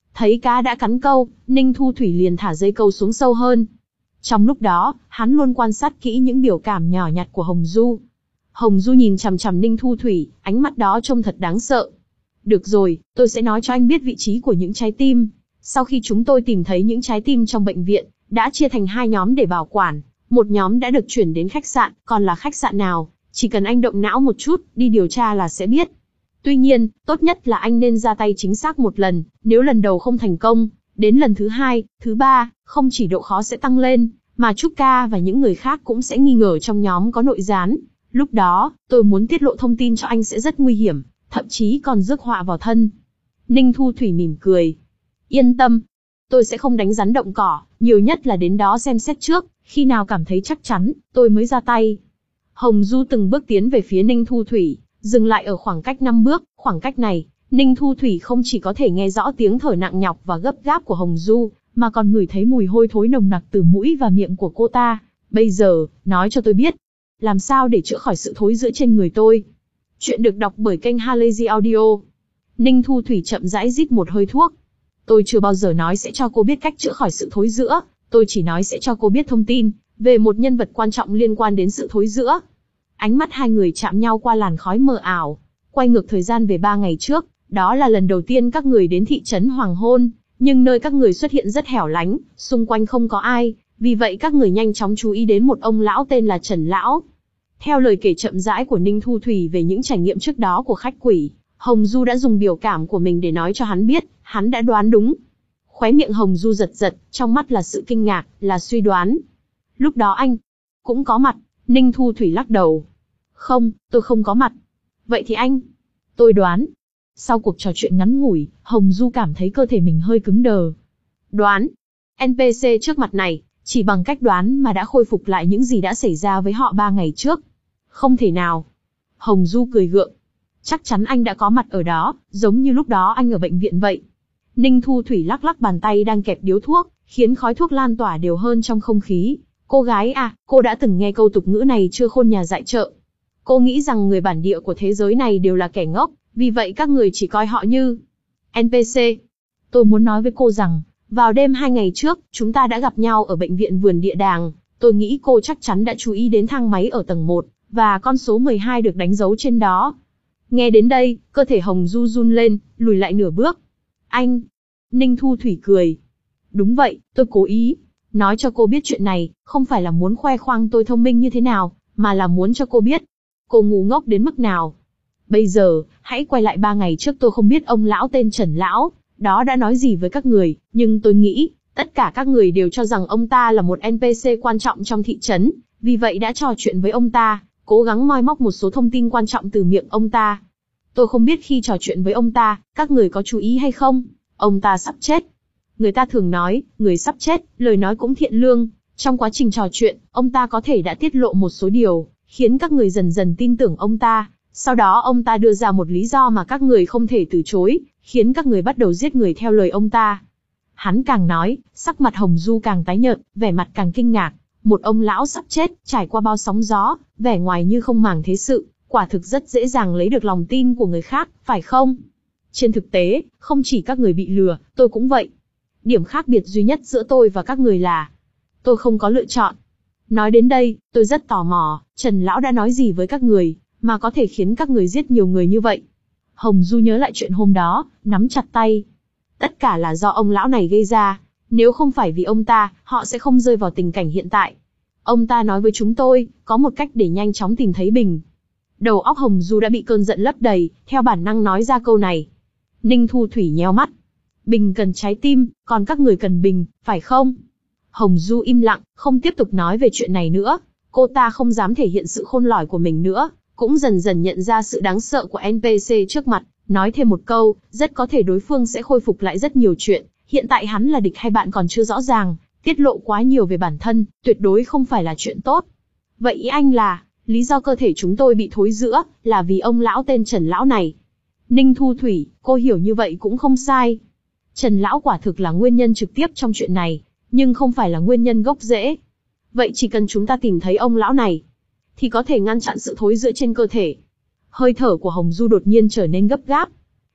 Thấy cá đã cắn câu, Ninh Thu Thủy liền thả dây câu xuống sâu hơn. Trong lúc đó, hắn luôn quan sát kỹ những biểu cảm nhỏ nhặt của Hồng Du. Hồng Du nhìn chằm chằm Ninh Thu Thủy, ánh mắt đó trông thật đáng sợ. Được rồi, tôi sẽ nói cho anh biết vị trí của những trái tim. Sau khi chúng tôi tìm thấy những trái tim trong bệnh viện, đã chia thành hai nhóm để bảo quản. Một nhóm đã được chuyển đến khách sạn, còn là khách sạn nào, chỉ cần anh động não một chút, đi điều tra là sẽ biết. Tuy nhiên, tốt nhất là anh nên ra tay chính xác một lần, nếu lần đầu không thành công, đến lần thứ hai, thứ ba, không chỉ độ khó sẽ tăng lên, mà Trúc Ca và những người khác cũng sẽ nghi ngờ trong nhóm có nội gián. Lúc đó, tôi muốn tiết lộ thông tin cho anh sẽ rất nguy hiểm, thậm chí còn rước họa vào thân. Ninh Thu Thủy mỉm cười. Yên tâm, tôi sẽ không đánh rắn động cỏ, nhiều nhất là đến đó xem xét trước, khi nào cảm thấy chắc chắn, tôi mới ra tay. Hồng Du từng bước tiến về phía Ninh Thu Thủy, dừng lại ở khoảng cách năm bước, khoảng cách này, Ninh Thu Thủy không chỉ có thể nghe rõ tiếng thở nặng nhọc và gấp gáp của Hồng Du, mà còn ngửi thấy mùi hôi thối nồng nặc từ mũi và miệng của cô ta. Bây giờ, nói cho tôi biết, làm sao để chữa khỏi sự thối rữa trên người tôi? Chuyện được đọc bởi kênh Halazy Audio. Ninh Thu Thủy chậm rãi rít một hơi thuốc. Tôi chưa bao giờ nói sẽ cho cô biết cách chữa khỏi sự thối rữa, tôi chỉ nói sẽ cho cô biết thông tin về một nhân vật quan trọng liên quan đến sự thối rữa. Ánh mắt hai người chạm nhau qua làn khói mờ ảo. Quay ngược thời gian về ba ngày trước, đó là lần đầu tiên các người đến thị trấn Hoàng Hôn, nhưng nơi các người xuất hiện rất hẻo lánh, xung quanh không có ai, vì vậy các người nhanh chóng chú ý đến một ông lão tên là Trần Lão. Theo lời kể chậm rãi của Ninh Thu Thủy về những trải nghiệm trước đó của khách quỷ, Hồng Du đã dùng biểu cảm của mình để nói cho hắn biết, hắn đã đoán đúng. Khóe miệng Hồng Du giật giật, trong mắt là sự kinh ngạc, là suy đoán. Lúc đó anh cũng có mặt. Ninh Thu Thủy lắc đầu. Không, tôi không có mặt. Vậy thì anh? Tôi đoán. Sau cuộc trò chuyện ngắn ngủi, Hồng Du cảm thấy cơ thể mình hơi cứng đờ. Đoán? en pê xê trước mặt này, chỉ bằng cách đoán mà đã khôi phục lại những gì đã xảy ra với họ ba ngày trước. Không thể nào. Hồng Du cười gượng. Chắc chắn anh đã có mặt ở đó, giống như lúc đó anh ở bệnh viện vậy. Ninh Thu Thủy lắc lắc bàn tay đang kẹp điếu thuốc, khiến khói thuốc lan tỏa đều hơn trong không khí. Cô gái à, cô đã từng nghe câu tục ngữ này chưa khôn nhà dại chợ. Cô nghĩ rằng người bản địa của thế giới này đều là kẻ ngốc, vì vậy các người chỉ coi họ như en pê xê. Tôi muốn nói với cô rằng, vào đêm hai ngày trước, chúng ta đã gặp nhau ở bệnh viện vườn địa đàng. Tôi nghĩ cô chắc chắn đã chú ý đến thang máy ở tầng một, và con số mười hai được đánh dấu trên đó. Nghe đến đây, cơ thể Hồng Du run lên, lùi lại nửa bước. Anh! Ninh Thu Thủy cười. Đúng vậy, tôi cố ý nói cho cô biết chuyện này, không phải là muốn khoe khoang tôi thông minh như thế nào, mà là muốn cho cô biết cô ngu ngốc đến mức nào. Bây giờ, hãy quay lại ba ngày trước, tôi không biết ông lão tên Trần Lão đó đã nói gì với các người, nhưng tôi nghĩ, tất cả các người đều cho rằng ông ta là một en pê xê quan trọng trong thị trấn, vì vậy đã trò chuyện với ông ta, cố gắng moi móc một số thông tin quan trọng từ miệng ông ta. Tôi không biết khi trò chuyện với ông ta, các người có chú ý hay không, ông ta sắp chết. Người ta thường nói, người sắp chết, lời nói cũng thiện lương. Trong quá trình trò chuyện, ông ta có thể đã tiết lộ một số điều, khiến các người dần dần tin tưởng ông ta. Sau đó ông ta đưa ra một lý do mà các người không thể từ chối, khiến các người bắt đầu giết người theo lời ông ta. Hắn càng nói, sắc mặt Hồng Du càng tái nhợt, vẻ mặt càng kinh ngạc. Một ông lão sắp chết, trải qua bao sóng gió, vẻ ngoài như không màng thế sự, quả thực rất dễ dàng lấy được lòng tin của người khác, phải không? Trên thực tế, không chỉ các người bị lừa, tôi cũng vậy. Điểm khác biệt duy nhất giữa tôi và các người là tôi không có lựa chọn. Nói đến đây, tôi rất tò mò, Trần Lão đã nói gì với các người, mà có thể khiến các người giết nhiều người như vậy? Hồng Du nhớ lại chuyện hôm đó, nắm chặt tay. Tất cả là do ông lão này gây ra, nếu không phải vì ông ta, họ sẽ không rơi vào tình cảnh hiện tại. Ông ta nói với chúng tôi, có một cách để nhanh chóng tìm thấy Bình. Đầu óc Hồng Du đã bị cơn giận lấp đầy, theo bản năng nói ra câu này. Ninh Thu Thủy nhéo mắt. Bình cần trái tim, còn các người cần Bình, phải không? Hồng Du im lặng, không tiếp tục nói về chuyện này nữa. Cô ta không dám thể hiện sự khôn lỏi của mình nữa, cũng dần dần nhận ra sự đáng sợ của en pê xê trước mặt. Nói thêm một câu, rất có thể đối phương sẽ khôi phục lại rất nhiều chuyện. Hiện tại hắn là địch hay bạn còn chưa rõ ràng, tiết lộ quá nhiều về bản thân, tuyệt đối không phải là chuyện tốt. Vậy ý anh là, lý do cơ thể chúng tôi bị thối rữa, là vì ông lão tên Trần Lão này. Ninh Thu Thủy, cô hiểu như vậy cũng không sai. Trần Lão quả thực là nguyên nhân trực tiếp trong chuyện này, nhưng không phải là nguyên nhân gốc rễ. Vậy chỉ cần chúng ta tìm thấy ông lão này, thì có thể ngăn chặn sự thối rữa trên cơ thể. Hơi thở của Hồng Du đột nhiên trở nên gấp gáp.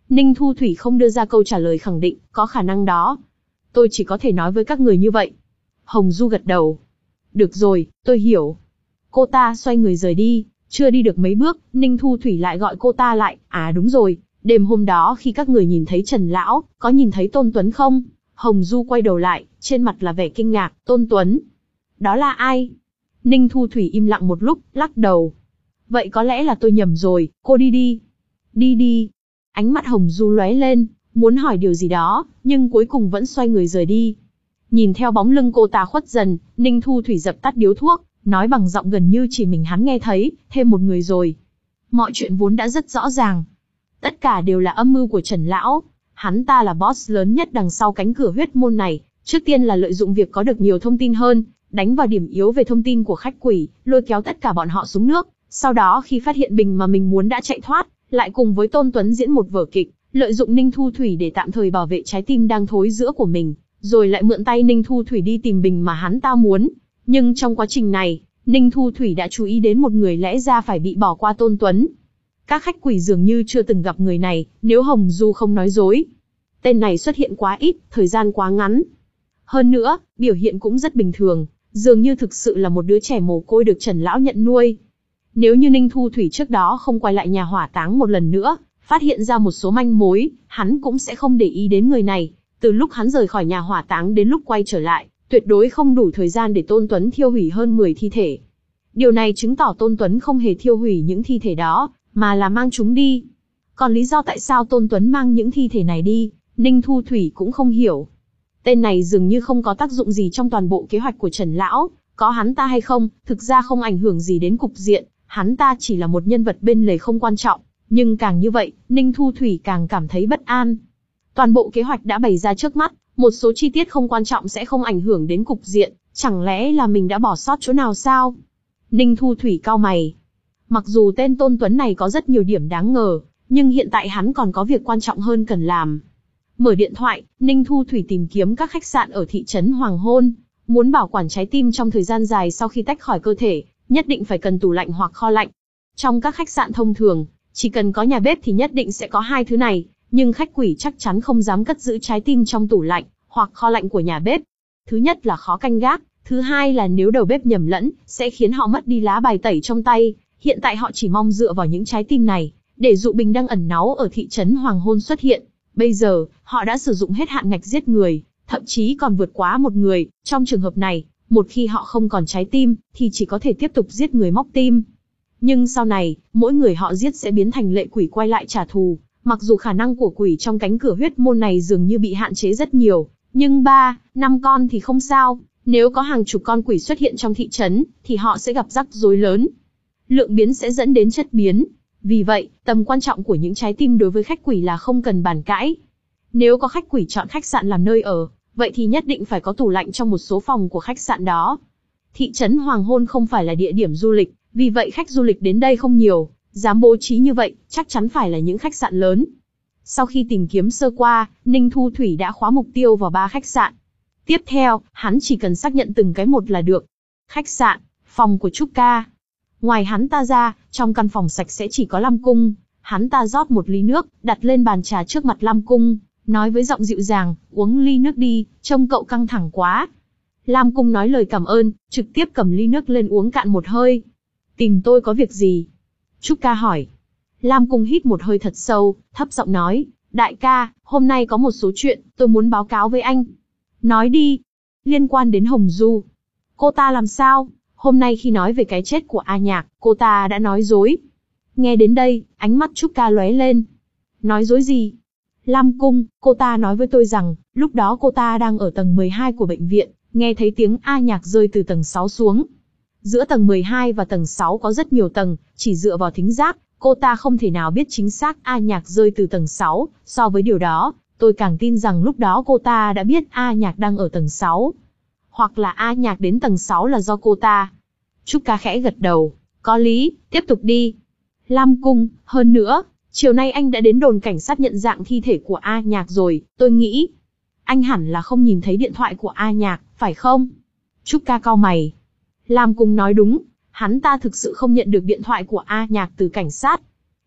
Ninh Thu Thủy không đưa ra câu trả lời khẳng định, có khả năng đó. Tôi chỉ có thể nói với các người như vậy. Hồng Du gật đầu. Được rồi, tôi hiểu. Cô ta xoay người rời đi, chưa đi được mấy bước, Ninh Thu Thủy lại gọi cô ta lại. À đúng rồi, đêm hôm đó khi các người nhìn thấy Trần Lão, có nhìn thấy Tôn Tuấn không? Hồng Du quay đầu lại, trên mặt là vẻ kinh ngạc. Tôn Tuấn? Đó là ai? Ninh Thu Thủy im lặng một lúc, lắc đầu. Vậy có lẽ là tôi nhầm rồi, cô đi đi. Đi đi. Ánh mắt Hồng Du lóe lên, muốn hỏi điều gì đó, nhưng cuối cùng vẫn xoay người rời đi. Nhìn theo bóng lưng cô ta khuất dần, Ninh Thu Thủy dập tắt điếu thuốc, nói bằng giọng gần như chỉ mình hắn nghe thấy, thêm một người rồi. Mọi chuyện vốn đã rất rõ ràng. Tất cả đều là âm mưu của Trần Lão. Hắn ta là boss lớn nhất đằng sau cánh cửa huyết môn này, trước tiên là lợi dụng việc có được nhiều thông tin hơn, đánh vào điểm yếu về thông tin của khách quỷ, lôi kéo tất cả bọn họ xuống nước. Sau đó khi phát hiện Bình mà mình muốn đã chạy thoát, lại cùng với Tôn Tuấn diễn một vở kịch, lợi dụng Ninh Thu Thủy để tạm thời bảo vệ trái tim đang thối rữa của mình, rồi lại mượn tay Ninh Thu Thủy đi tìm Bình mà hắn ta muốn. Nhưng trong quá trình này, Ninh Thu Thủy đã chú ý đến một người lẽ ra phải bị bỏ qua, Tôn Tuấn. Các khách quỷ dường như chưa từng gặp người này, nếu Hồng Du không nói dối. Tên này xuất hiện quá ít, thời gian quá ngắn. Hơn nữa, biểu hiện cũng rất bình thường, dường như thực sự là một đứa trẻ mồ côi được Trần Lão nhận nuôi. Nếu như Ninh Thu Thủy trước đó không quay lại nhà hỏa táng một lần nữa, phát hiện ra một số manh mối, hắn cũng sẽ không để ý đến người này. Từ lúc hắn rời khỏi nhà hỏa táng đến lúc quay trở lại, tuyệt đối không đủ thời gian để Tôn Tuấn thiêu hủy hơn mười thi thể. Điều này chứng tỏ Tôn Tuấn không hề thiêu hủy những thi thể đó, mà là mang chúng đi. Còn lý do tại sao Tôn Tuấn mang những thi thể này đi, Ninh Thu Thủy cũng không hiểu. Tên này dường như không có tác dụng gì trong toàn bộ kế hoạch của Trần Lão, có hắn ta hay không, thực ra không ảnh hưởng gì đến cục diện, hắn ta chỉ là một nhân vật bên lề không quan trọng, nhưng càng như vậy, Ninh Thu Thủy càng cảm thấy bất an. Toàn bộ kế hoạch đã bày ra trước mắt, một số chi tiết không quan trọng sẽ không ảnh hưởng đến cục diện, chẳng lẽ là mình đã bỏ sót chỗ nào sao? Ninh Thu Thủy cau mày. Mặc dù tên Tôn Tuấn này có rất nhiều điểm đáng ngờ, nhưng hiện tại hắn còn có việc quan trọng hơn cần làm. Mở điện thoại, Ninh Thu Thủy tìm kiếm các khách sạn ở thị trấn Hoàng Hôn. Muốn bảo quản trái tim trong thời gian dài sau khi tách khỏi cơ thể, nhất định phải cần tủ lạnh hoặc kho lạnh. Trong các khách sạn thông thường, chỉ cần có nhà bếp thì nhất định sẽ có hai thứ này, nhưng khách quỷ chắc chắn không dám cất giữ trái tim trong tủ lạnh hoặc kho lạnh của nhà bếp. Thứ nhất là khó canh gác, thứ hai là nếu đầu bếp nhầm lẫn, sẽ khiến họ mất đi lá bài tẩy trong tay. Hiện tại họ chỉ mong dựa vào những trái tim này, để dụ Bình đang ẩn náu ở thị trấn Hoàng Hôn xuất hiện. Bây giờ, họ đã sử dụng hết hạn ngạch giết người, thậm chí còn vượt quá một người. Trong trường hợp này, một khi họ không còn trái tim, thì chỉ có thể tiếp tục giết người móc tim. Nhưng sau này, mỗi người họ giết sẽ biến thành lệ quỷ quay lại trả thù. Mặc dù khả năng của quỷ trong cánh cửa huyết môn này dường như bị hạn chế rất nhiều, nhưng ba, năm con thì không sao. Nếu có hàng chục con quỷ xuất hiện trong thị trấn, thì họ sẽ gặp rắc rối lớn. Lượng biến sẽ dẫn đến chất biến. Vì vậy, tầm quan trọng của những trái tim đối với khách quỷ là không cần bàn cãi. Nếu có khách quỷ chọn khách sạn làm nơi ở, vậy thì nhất định phải có tủ lạnh trong một số phòng của khách sạn đó. Thị trấn Hoàng Hôn không phải là địa điểm du lịch, vì vậy khách du lịch đến đây không nhiều. Dám bố trí như vậy, chắc chắn phải là những khách sạn lớn. Sau khi tìm kiếm sơ qua, Ninh Thu Thủy đã khóa mục tiêu vào ba khách sạn. Tiếp theo, hắn chỉ cần xác nhận từng cái một là được. Khách sạn, phòng của Trúc Ca. Ngoài hắn ta ra, trong căn phòng sạch sẽ chỉ có Lam Cung. Hắn ta rót một ly nước, đặt lên bàn trà trước mặt Lam Cung, nói với giọng dịu dàng, uống ly nước đi, trông cậu căng thẳng quá. Lam Cung nói lời cảm ơn, trực tiếp cầm ly nước lên uống cạn một hơi. Tìm tôi có việc gì? Trúc Ca hỏi. Lam Cung hít một hơi thật sâu, thấp giọng nói, đại ca, hôm nay có một số chuyện, tôi muốn báo cáo với anh. Nói đi. Liên quan đến Hồng Du. Cô ta làm sao? Hôm nay khi nói về cái chết của A Nhạc, cô ta đã nói dối. Nghe đến đây, ánh mắt Trúc Ca lóe lên. Nói dối gì? Lam Cung, cô ta nói với tôi rằng, lúc đó cô ta đang ở tầng mười hai của bệnh viện, nghe thấy tiếng A Nhạc rơi từ tầng sáu xuống. Giữa tầng mười hai và tầng sáu có rất nhiều tầng, chỉ dựa vào thính giác, cô ta không thể nào biết chính xác A Nhạc rơi từ tầng sáu, so với điều đó, tôi càng tin rằng lúc đó cô ta đã biết A Nhạc đang ở tầng sáu. Hoặc là A Nhạc đến tầng sáu là do cô ta. Trúc Ca khẽ gật đầu, có lý, tiếp tục đi. Lam Cung, hơn nữa, chiều nay anh đã đến đồn cảnh sát nhận dạng thi thể của A Nhạc rồi, tôi nghĩ. Anh hẳn là không nhìn thấy điện thoại của A Nhạc, phải không? Trúc Ca cau mày. Lam Cung nói đúng, hắn ta thực sự không nhận được điện thoại của A Nhạc từ cảnh sát.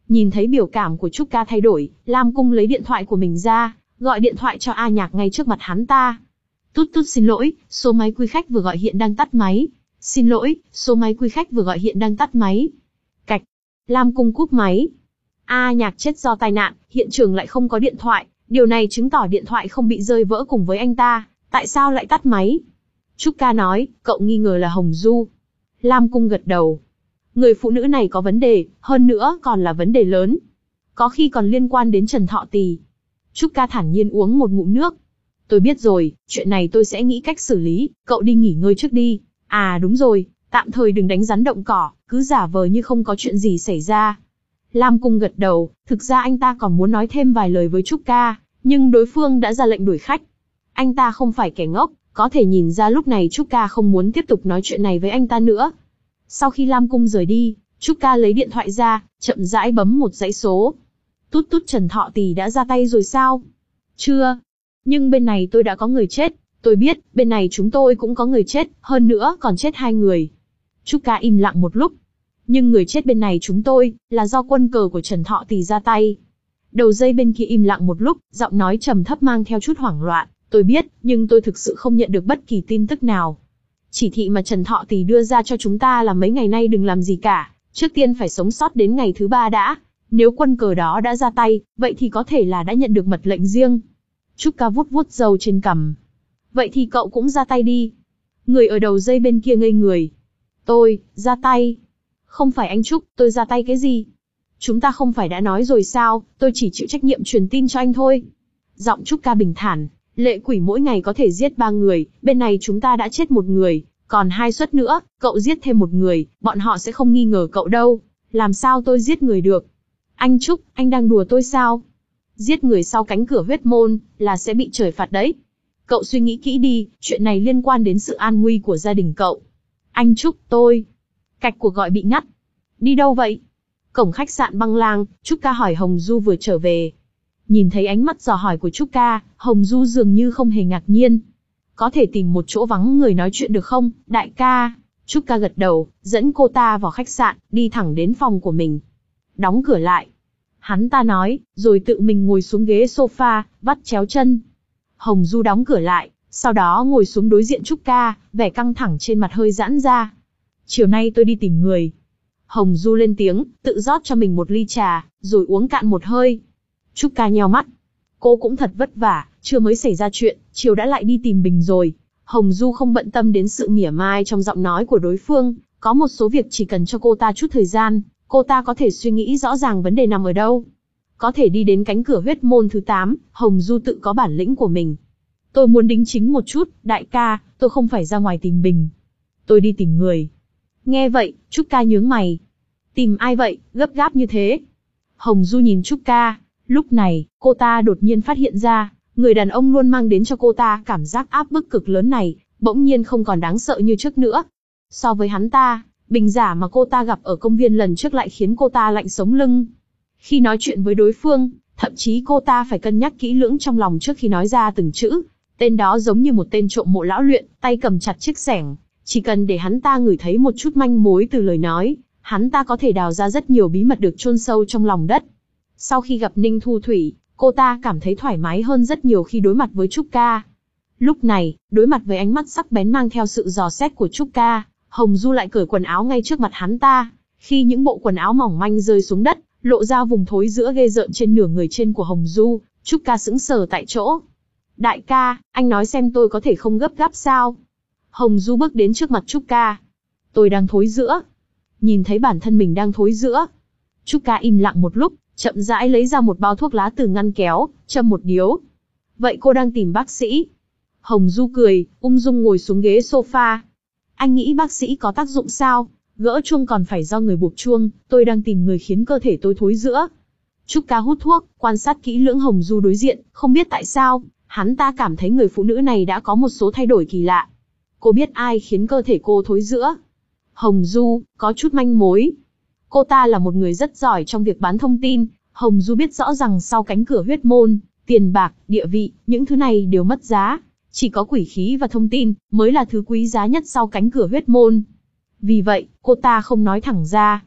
Nhìn thấy biểu cảm của Trúc Ca thay đổi, Lam Cung lấy điện thoại của mình ra, gọi điện thoại cho A Nhạc ngay trước mặt hắn ta. Tút tút xin lỗi, số máy quý khách vừa gọi hiện đang tắt máy. Xin lỗi, số máy quý khách vừa gọi hiện đang tắt máy. Cạch. Lam Cung cúp máy. A Nhạc chết do tai nạn, hiện trường lại không có điện thoại, điều này chứng tỏ điện thoại không bị rơi vỡ cùng với anh ta, tại sao lại tắt máy? Trúc Ca nói, cậu nghi ngờ là Hồng Du. Lam Cung gật đầu. Người phụ nữ này có vấn đề, hơn nữa còn là vấn đề lớn. Có khi còn liên quan đến Trần Thọ Tì. Trúc Ca thản nhiên uống một ngụm nước. Tôi biết rồi, chuyện này tôi sẽ nghĩ cách xử lý, cậu đi nghỉ ngơi trước đi. À đúng rồi, tạm thời đừng đánh rắn động cỏ, cứ giả vờ như không có chuyện gì xảy ra. Lam Cung gật đầu, thực ra anh ta còn muốn nói thêm vài lời với Trúc Ca, nhưng đối phương đã ra lệnh đuổi khách. Anh ta không phải kẻ ngốc, có thể nhìn ra lúc này Trúc Ca không muốn tiếp tục nói chuyện này với anh ta nữa. Sau khi Lam Cung rời đi, Trúc Ca lấy điện thoại ra, chậm rãi bấm một dãy số. Tút tút Trần Thọ Tì đã ra tay rồi sao? Chưa. Nhưng bên này tôi đã có người chết. Tôi biết, bên này chúng tôi cũng có người chết, hơn nữa còn chết hai người. Trúc Ca im lặng một lúc. Nhưng người chết bên này chúng tôi, là do quân cờ của Trần Thọ Tì ra tay. Đầu dây bên kia im lặng một lúc, giọng nói trầm thấp mang theo chút hoảng loạn. Tôi biết, nhưng tôi thực sự không nhận được bất kỳ tin tức nào. Chỉ thị mà Trần Thọ Tì đưa ra cho chúng ta là mấy ngày nay đừng làm gì cả, trước tiên phải sống sót đến ngày thứ ba đã. Nếu quân cờ đó đã ra tay, vậy thì có thể là đã nhận được mật lệnh riêng. Trúc Ca vuốt vuốt râu trên cằm. Vậy thì cậu cũng ra tay đi. Người ở đầu dây bên kia ngây người. Tôi, ra tay? Không phải anh Trúc, tôi ra tay cái gì? Chúng ta không phải đã nói rồi sao, tôi chỉ chịu trách nhiệm truyền tin cho anh thôi. Giọng Trúc Ca bình thản. Lệ quỷ mỗi ngày có thể giết ba người, bên này chúng ta đã chết một người, còn hai suất nữa, cậu giết thêm một người, bọn họ sẽ không nghi ngờ cậu đâu. Làm sao tôi giết người được? Anh Trúc, anh đang đùa tôi sao? Giết người sau cánh cửa huyết môn, là sẽ bị trời phạt đấy. Cậu suy nghĩ kỹ đi, chuyện này liên quan đến sự an nguy của gia đình cậu. Anh Trúc, tôi... Cạch cuộc gọi bị ngắt. Đi đâu vậy? Cổng khách sạn Băng Lang, Trúc Ca hỏi Hồng Du vừa trở về. Nhìn thấy ánh mắt dò hỏi của Trúc Ca, Hồng Du dường như không hề ngạc nhiên. Có thể tìm một chỗ vắng người nói chuyện được không, đại ca? Trúc Ca gật đầu, dẫn cô ta vào khách sạn, đi thẳng đến phòng của mình. Đóng cửa lại. Hắn ta nói, rồi tự mình ngồi xuống ghế sofa, vắt chéo chân. Hồng Du đóng cửa lại, sau đó ngồi xuống đối diện Trúc Ca, vẻ căng thẳng trên mặt hơi giãn ra. Chiều nay tôi đi tìm người. Hồng Du lên tiếng, tự rót cho mình một ly trà, rồi uống cạn một hơi. Trúc Ca nheo mắt. Cô cũng thật vất vả, chưa mới xảy ra chuyện, chiều đã lại đi tìm Bình rồi. Hồng Du không bận tâm đến sự mỉa mai trong giọng nói của đối phương, có một số việc chỉ cần cho cô ta chút thời gian, cô ta có thể suy nghĩ rõ ràng vấn đề nằm ở đâu. Có thể đi đến cánh cửa huyết môn thứ tám, Hồng Du tự có bản lĩnh của mình. Tôi muốn đính chính một chút, đại ca, tôi không phải ra ngoài tìm Bình. Tôi đi tìm người. Nghe vậy, Trúc Ca nhướng mày. Tìm ai vậy, gấp gáp như thế? Hồng Du nhìn Trúc Ca. Lúc này, cô ta đột nhiên phát hiện ra, người đàn ông luôn mang đến cho cô ta cảm giác áp bức cực lớn này, bỗng nhiên không còn đáng sợ như trước nữa. So với hắn ta, Bình giả mà cô ta gặp ở công viên lần trước lại khiến cô ta lạnh sống lưng. Khi nói chuyện với đối phương, thậm chí cô ta phải cân nhắc kỹ lưỡng trong lòng trước khi nói ra từng chữ. Tên đó giống như một tên trộm mộ lão luyện, tay cầm chặt chiếc xẻng. Chỉ cần để hắn ta ngửi thấy một chút manh mối từ lời nói, hắn ta có thể đào ra rất nhiều bí mật được chôn sâu trong lòng đất. Sau khi gặp Ninh Thu Thủy, cô ta cảm thấy thoải mái hơn rất nhiều khi đối mặt với Trúc Ca. Lúc này, đối mặt với ánh mắt sắc bén mang theo sự dò xét của Trúc Ca, Hồng Du lại cởi quần áo ngay trước mặt hắn ta. Khi những bộ quần áo mỏng manh rơi xuống đất, lộ ra vùng thối rữa ghê rợn trên nửa người trên của Hồng Du, Trúc Ca sững sờ tại chỗ. Đại ca, anh nói xem tôi có thể không gấp gáp sao? Hồng Du bước đến trước mặt Trúc Ca. Tôi đang thối rữa. Nhìn thấy bản thân mình đang thối rữa, Trúc Ca im lặng một lúc, chậm rãi lấy ra một bao thuốc lá từ ngăn kéo, châm một điếu. Vậy cô đang tìm bác sĩ? Hồng Du cười, ung dung ngồi xuống ghế sofa. Anh nghĩ bác sĩ có tác dụng sao? Gỡ chuông còn phải do người buộc chuông, tôi đang tìm người khiến cơ thể tôi thối rữa. Trúc Ca hút thuốc, quan sát kỹ lưỡng Hồng Du đối diện, không biết tại sao, hắn ta cảm thấy người phụ nữ này đã có một số thay đổi kỳ lạ. Cô biết ai khiến cơ thể cô thối rữa? Hồng Du, có chút manh mối. Cô ta là một người rất giỏi trong việc bán thông tin. Hồng Du biết rõ rằng sau cánh cửa huyết môn, tiền bạc, địa vị, những thứ này đều mất giá. Chỉ có quỷ khí và thông tin mới là thứ quý giá nhất sau cánh cửa huyết môn. Vì vậy, cô ta không nói thẳng ra.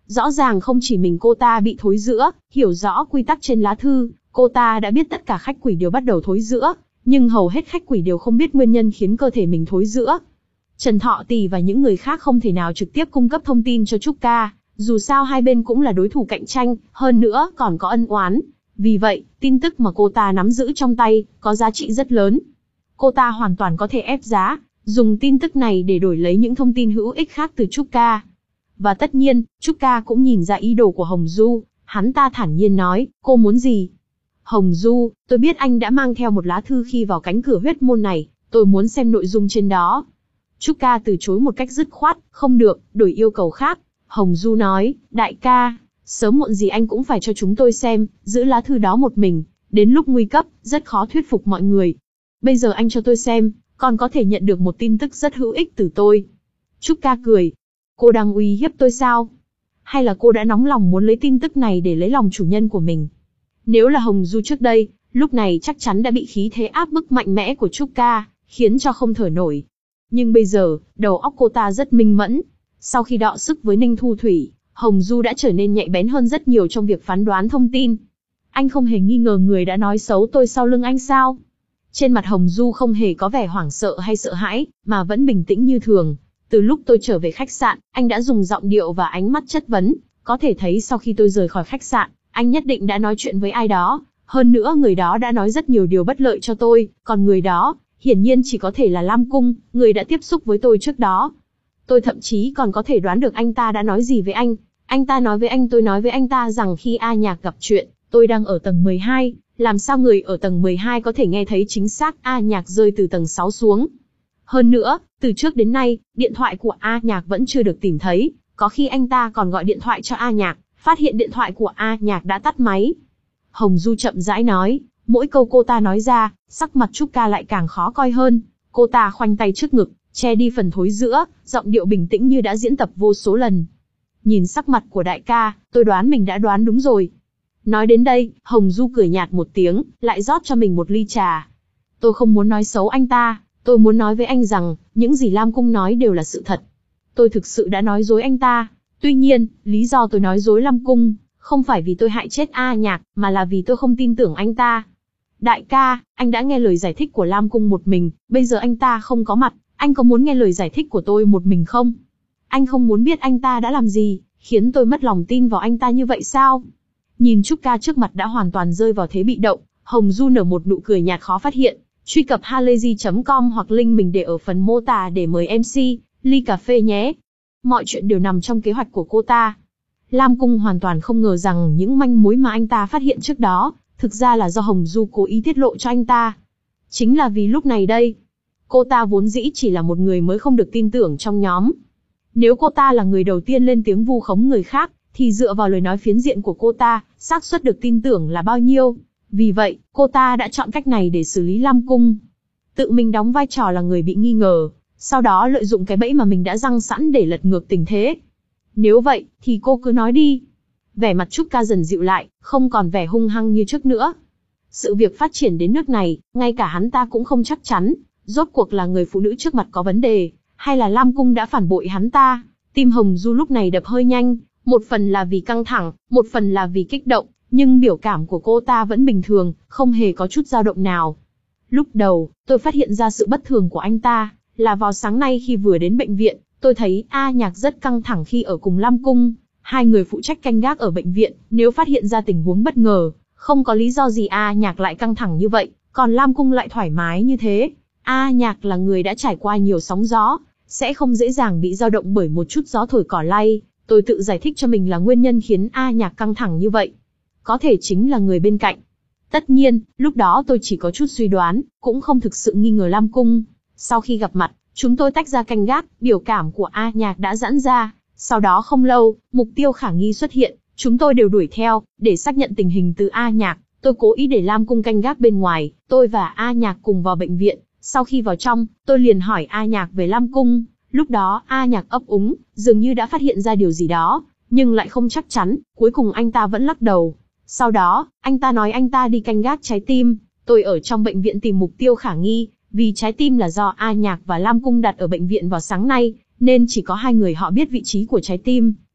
Rõ ràng không chỉ mình cô ta bị thối rữa, hiểu rõ quy tắc trên lá thư, cô ta đã biết tất cả khách quỷ đều bắt đầu thối rữa, nhưng hầu hết khách quỷ đều không biết nguyên nhân khiến cơ thể mình thối rữa. Trần Thọ Tỳ và những người khác không thể nào trực tiếp cung cấp thông tin cho Trúc Ca, dù sao hai bên cũng là đối thủ cạnh tranh, hơn nữa còn có ân oán. Vì vậy, tin tức mà cô ta nắm giữ trong tay, có giá trị rất lớn. Cô ta hoàn toàn có thể ép giá, dùng tin tức này để đổi lấy những thông tin hữu ích khác từ Trúc Ca. Và tất nhiên, Trúc Ca cũng nhìn ra ý đồ của Hồng Du, hắn ta thản nhiên nói, cô muốn gì? Hồng Du, tôi biết anh đã mang theo một lá thư khi vào cánh cửa huyết môn này, tôi muốn xem nội dung trên đó. Trúc Ca từ chối một cách dứt khoát, không được, đổi yêu cầu khác. Hồng Du nói, đại ca, sớm muộn gì anh cũng phải cho chúng tôi xem, giữ lá thư đó một mình, đến lúc nguy cấp, rất khó thuyết phục mọi người. Bây giờ anh cho tôi xem, còn có thể nhận được một tin tức rất hữu ích từ tôi. Trúc Ca cười, cô đang uy hiếp tôi sao? Hay là cô đã nóng lòng muốn lấy tin tức này để lấy lòng chủ nhân của mình? Nếu là Hồng Du trước đây, lúc này chắc chắn đã bị khí thế áp bức mạnh mẽ của Trúc Ca, khiến cho không thở nổi. Nhưng bây giờ, đầu óc cô ta rất minh mẫn. Sau khi đọ sức với Ninh Thu Thủy, Hồng Du đã trở nên nhạy bén hơn rất nhiều trong việc phán đoán thông tin. Anh không hề nghi ngờ người đã nói xấu tôi sau lưng anh sao? Trên mặt Hồng Du không hề có vẻ hoảng sợ hay sợ hãi, mà vẫn bình tĩnh như thường. Từ lúc tôi trở về khách sạn, anh đã dùng giọng điệu và ánh mắt chất vấn. Có thể thấy sau khi tôi rời khỏi khách sạn, anh nhất định đã nói chuyện với ai đó. Hơn nữa người đó đã nói rất nhiều điều bất lợi cho tôi, còn người đó, hiển nhiên chỉ có thể là Lam Cung, người đã tiếp xúc với tôi trước đó. Tôi thậm chí còn có thể đoán được anh ta đã nói gì với anh. Anh ta nói với anh tôi nói với anh ta rằng khi A Nhạc gặp chuyện, tôi đang ở tầng mười hai, làm sao người ở tầng mười hai có thể nghe thấy chính xác A Nhạc rơi từ tầng sáu xuống. Hơn nữa, từ trước đến nay, điện thoại của A Nhạc vẫn chưa được tìm thấy, có khi anh ta còn gọi điện thoại cho A Nhạc, phát hiện điện thoại của A Nhạc đã tắt máy. Hồng Du chậm rãi nói, mỗi câu cô ta nói ra, sắc mặt Trúc Ca lại càng khó coi hơn. Cô ta khoanh tay trước ngực, che đi phần thối rữa, giọng điệu bình tĩnh như đã diễn tập vô số lần. Nhìn sắc mặt của đại ca, tôi đoán mình đã đoán đúng rồi. Nói đến đây, Hồng Du cười nhạt một tiếng, lại rót cho mình một ly trà. Tôi không muốn nói xấu anh ta, tôi muốn nói với anh rằng, những gì Lam Cung nói đều là sự thật. Tôi thực sự đã nói dối anh ta. Tuy nhiên, lý do tôi nói dối Lam Cung, không phải vì tôi hại chết A Nhạc, mà là vì tôi không tin tưởng anh ta. Đại ca, anh đã nghe lời giải thích của Lam Cung một mình, bây giờ anh ta không có mặt, anh có muốn nghe lời giải thích của tôi một mình không? Anh không muốn biết anh ta đã làm gì, khiến tôi mất lòng tin vào anh ta như vậy sao? Nhìn Trúc Ca trước mặt đã hoàn toàn rơi vào thế bị động, Hồng Du nở một nụ cười nhạt khó phát hiện. Truy cập halayzi chấm com hoặc link mình để ở phần mô tả để mời em xê, ly cà phê nhé. Mọi chuyện đều nằm trong kế hoạch của cô ta. Lam Cung hoàn toàn không ngờ rằng những manh mối mà anh ta phát hiện trước đó, thực ra là do Hồng Du cố ý tiết lộ cho anh ta. Chính là vì lúc này đây, cô ta vốn dĩ chỉ là một người mới không được tin tưởng trong nhóm. Nếu cô ta là người đầu tiên lên tiếng vu khống người khác, thì dựa vào lời nói phiến diện của cô ta, xác suất được tin tưởng là bao nhiêu? Vì vậy, cô ta đã chọn cách này để xử lý Lam Cung. Tự mình đóng vai trò là người bị nghi ngờ, sau đó lợi dụng cái bẫy mà mình đã răng sẵn để lật ngược tình thế. Nếu vậy, thì cô cứ nói đi. Vẻ mặt Trúc Ca dần dịu lại, không còn vẻ hung hăng như trước nữa. Sự việc phát triển đến nước này, ngay cả hắn ta cũng không chắc chắn, rốt cuộc là người phụ nữ trước mặt có vấn đề, hay là Lam Cung đã phản bội hắn ta. Tim Hồng Du lúc này đập hơi nhanh, một phần là vì căng thẳng, một phần là vì kích động, nhưng biểu cảm của cô ta vẫn bình thường, không hề có chút dao động nào. Lúc đầu, tôi phát hiện ra sự bất thường của anh ta, là vào sáng nay khi vừa đến bệnh viện, tôi thấy A Nhạc rất căng thẳng khi ở cùng Lam Cung. Hai người phụ trách canh gác ở bệnh viện, nếu phát hiện ra tình huống bất ngờ, không có lý do gì A Nhạc lại căng thẳng như vậy, còn Lam Cung lại thoải mái như thế. A Nhạc là người đã trải qua nhiều sóng gió, sẽ không dễ dàng bị dao động bởi một chút gió thổi cỏ lay. Tôi tự giải thích cho mình là nguyên nhân khiến A Nhạc căng thẳng như vậy. Có thể chính là người bên cạnh. Tất nhiên, lúc đó tôi chỉ có chút suy đoán, cũng không thực sự nghi ngờ Lam Cung. Sau khi gặp mặt, chúng tôi tách ra canh gác, biểu cảm của A Nhạc đã giãn ra. Sau đó không lâu, mục tiêu khả nghi xuất hiện, chúng tôi đều đuổi theo, để xác nhận tình hình từ A Nhạc. Tôi cố ý để Lam Cung canh gác bên ngoài, tôi và A Nhạc cùng vào bệnh viện. Sau khi vào trong, tôi liền hỏi A Nhạc về Lam Cung. Lúc đó A Nhạc ấp úng, dường như đã phát hiện ra điều gì đó, nhưng lại không chắc chắn, cuối cùng anh ta vẫn lắc đầu. Sau đó, anh ta nói anh ta đi canh gác trái tim. Tôi ở trong bệnh viện tìm mục tiêu khả nghi, vì trái tim là do A Nhạc và Lam Cung đặt ở bệnh viện vào sáng nay, nên chỉ có hai người họ biết vị trí của trái tim.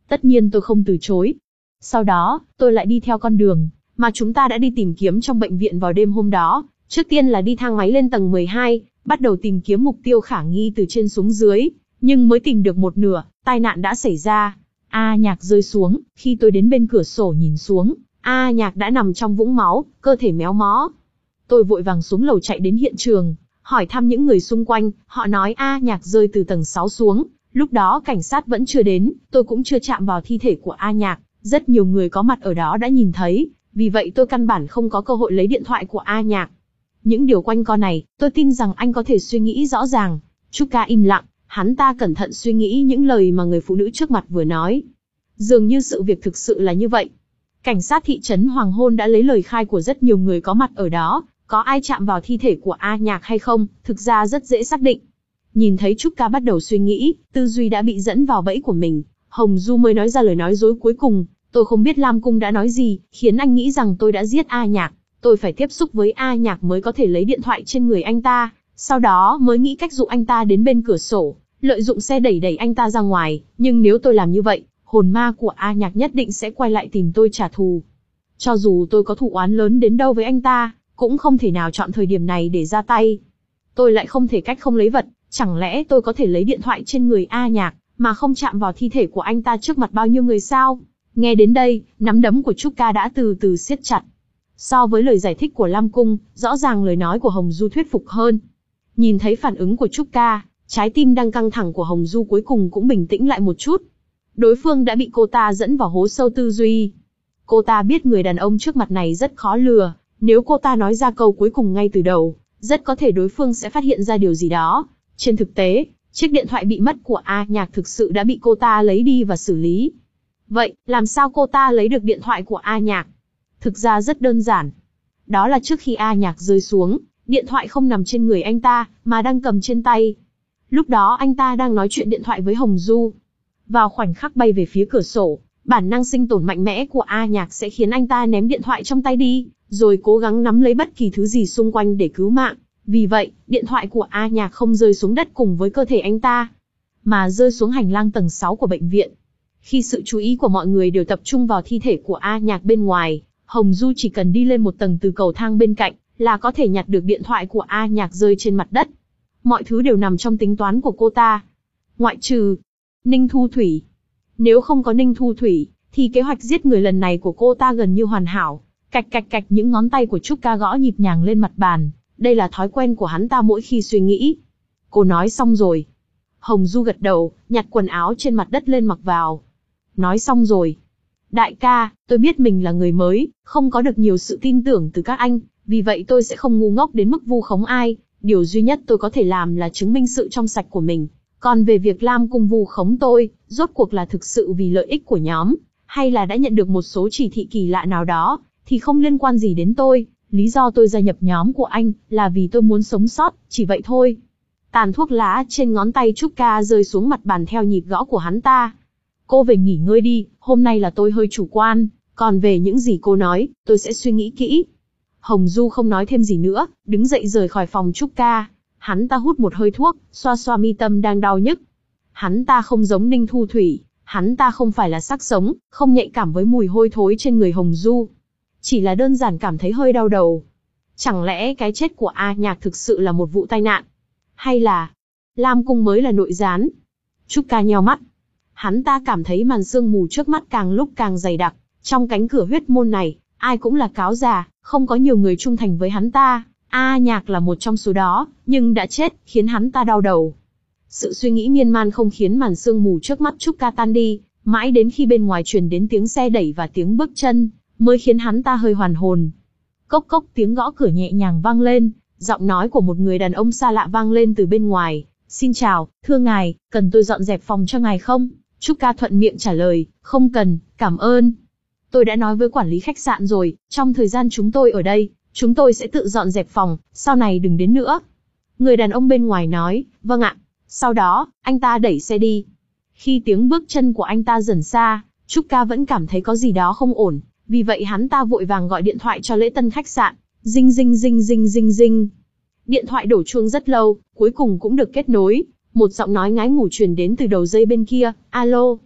Tất nhiên tôi không từ chối. Sau đó, tôi lại đi theo con đường mà chúng ta đã đi tìm kiếm trong bệnh viện vào đêm hôm đó. Trước tiên là đi thang máy lên tầng mười hai, bắt đầu tìm kiếm mục tiêu khả nghi từ trên xuống dưới. Nhưng mới tìm được một nửa, tai nạn đã xảy ra. A Nhạc rơi xuống, khi tôi đến bên cửa sổ nhìn xuống, A Nhạc đã nằm trong vũng máu, cơ thể méo mó. Tôi vội vàng xuống lầu chạy đến hiện trường, hỏi thăm những người xung quanh, họ nói A Nhạc rơi từ tầng sáu xuống. Lúc đó cảnh sát vẫn chưa đến, tôi cũng chưa chạm vào thi thể của A Nhạc. Rất nhiều người có mặt ở đó đã nhìn thấy, vì vậy tôi căn bản không có cơ hội lấy điện thoại của A Nhạc. Những điều quanh co này, tôi tin rằng anh có thể suy nghĩ rõ ràng. Trúc Ca im lặng, hắn ta cẩn thận suy nghĩ những lời mà người phụ nữ trước mặt vừa nói. Dường như sự việc thực sự là như vậy. Cảnh sát thị trấn Hoàng Hôn đã lấy lời khai của rất nhiều người có mặt ở đó, có ai chạm vào thi thể của A Nhạc hay không, thực ra rất dễ xác định. Nhìn thấy Trúc Ca bắt đầu suy nghĩ, tư duy đã bị dẫn vào bẫy của mình, Hồng Du mới nói ra lời nói dối cuối cùng. Tôi không biết Lam Cung đã nói gì, khiến anh nghĩ rằng tôi đã giết A Nhạc. Tôi phải tiếp xúc với A Nhạc mới có thể lấy điện thoại trên người anh ta, sau đó mới nghĩ cách dụ anh ta đến bên cửa sổ, lợi dụng xe đẩy đẩy anh ta ra ngoài. Nhưng nếu tôi làm như vậy, hồn ma của A Nhạc nhất định sẽ quay lại tìm tôi trả thù. Cho dù tôi có thù oán lớn đến đâu với anh ta, cũng không thể nào chọn thời điểm này để ra tay. Tôi lại không thể cách không lấy vật, chẳng lẽ tôi có thể lấy điện thoại trên người A Nhạc, mà không chạm vào thi thể của anh ta trước mặt bao nhiêu người sao? Nghe đến đây, nắm đấm của Trúc Ca đã từ từ siết chặt. So với lời giải thích của Lam Cung, rõ ràng lời nói của Hồng Du thuyết phục hơn. Nhìn thấy phản ứng của Trúc Ca, trái tim đang căng thẳng của Hồng Du cuối cùng cũng bình tĩnh lại một chút. Đối phương đã bị cô ta dẫn vào hố sâu tư duy. Cô ta biết người đàn ông trước mặt này rất khó lừa, nếu cô ta nói ra câu cuối cùng ngay từ đầu, rất có thể đối phương sẽ phát hiện ra điều gì đó. Trên thực tế, chiếc điện thoại bị mất của A Nhạc thực sự đã bị cô ta lấy đi và xử lý. Vậy, làm sao cô ta lấy được điện thoại của A Nhạc? Thực ra rất đơn giản. Đó là trước khi A Nhạc rơi xuống, điện thoại không nằm trên người anh ta, mà đang cầm trên tay. Lúc đó anh ta đang nói chuyện điện thoại với Hồng Du. Vào khoảnh khắc bay về phía cửa sổ, bản năng sinh tồn mạnh mẽ của A Nhạc sẽ khiến anh ta ném điện thoại trong tay đi, rồi cố gắng nắm lấy bất kỳ thứ gì xung quanh để cứu mạng. Vì vậy, điện thoại của A Nhạc không rơi xuống đất cùng với cơ thể anh ta, mà rơi xuống hành lang tầng sáu của bệnh viện. Khi sự chú ý của mọi người đều tập trung vào thi thể của A Nhạc bên ngoài, Hồng Du chỉ cần đi lên một tầng từ cầu thang bên cạnh, là có thể nhặt được điện thoại của A Nhạc rơi trên mặt đất. Mọi thứ đều nằm trong tính toán của cô ta. Ngoại trừ Ninh Thu Thủy. Nếu không có Ninh Thu Thủy, thì kế hoạch giết người lần này của cô ta gần như hoàn hảo. Cạch cạch cạch, những ngón tay của Trúc Ca gõ nhịp nhàng lên mặt bàn. Đây là thói quen của hắn ta mỗi khi suy nghĩ. Cô nói xong rồi. Hồng Du gật đầu, nhặt quần áo trên mặt đất lên mặc vào. Nói xong rồi. Đại ca, tôi biết mình là người mới, không có được nhiều sự tin tưởng từ các anh, vì vậy tôi sẽ không ngu ngốc đến mức vu khống ai. Điều duy nhất tôi có thể làm là chứng minh sự trong sạch của mình. Còn về việc Lam Cung vu khống tôi, rốt cuộc là thực sự vì lợi ích của nhóm, hay là đã nhận được một số chỉ thị kỳ lạ nào đó, thì không liên quan gì đến tôi. Lý do tôi gia nhập nhóm của anh, là vì tôi muốn sống sót, chỉ vậy thôi. Tàn thuốc lá trên ngón tay Trúc Ca rơi xuống mặt bàn theo nhịp gõ của hắn ta. Cô về nghỉ ngơi đi, hôm nay là tôi hơi chủ quan, còn về những gì cô nói, tôi sẽ suy nghĩ kỹ. Hồng Du không nói thêm gì nữa, đứng dậy rời khỏi phòng Trúc Ca. Hắn ta hút một hơi thuốc, xoa xoa mi tâm đang đau nhức. Hắn ta không giống Ninh Thu Thủy, hắn ta không phải là xác sống, không nhạy cảm với mùi hôi thối trên người Hồng Du. Chỉ là đơn giản cảm thấy hơi đau đầu. Chẳng lẽ cái chết của A Nhạc thực sự là một vụ tai nạn? Hay là Lam Cung mới là nội gián? Trúc Ca nheo mắt. Hắn ta cảm thấy màn sương mù trước mắt càng lúc càng dày đặc. Trong cánh cửa huyết môn này, ai cũng là cáo già, không có nhiều người trung thành với hắn ta. A Nhạc là một trong số đó, nhưng đã chết, khiến hắn ta đau đầu. Sự suy nghĩ miên man không khiến màn sương mù trước mắt Trúc Ca tan đi, mãi đến khi bên ngoài truyền đến tiếng xe đẩy và tiếng bước chân, mới khiến hắn ta hơi hoàn hồn. Cốc cốc, tiếng gõ cửa nhẹ nhàng vang lên, giọng nói của một người đàn ông xa lạ vang lên từ bên ngoài. Xin chào, thưa ngài, cần tôi dọn dẹp phòng cho ngài không? Trúc Ca thuận miệng trả lời, không cần, cảm ơn. Tôi đã nói với quản lý khách sạn rồi, trong thời gian chúng tôi ở đây, chúng tôi sẽ tự dọn dẹp phòng, sau này đừng đến nữa. Người đàn ông bên ngoài nói, vâng ạ. Sau đó, anh ta đẩy xe đi. Khi tiếng bước chân của anh ta dần xa, Trúc Ca vẫn cảm thấy có gì đó không ổn, vì vậy hắn ta vội vàng gọi điện thoại cho lễ tân khách sạn. Ding ding ding ding ding ding. Điện thoại đổ chuông rất lâu, cuối cùng cũng được kết nối. Một giọng nói ngái ngủ truyền đến từ đầu dây bên kia, alo.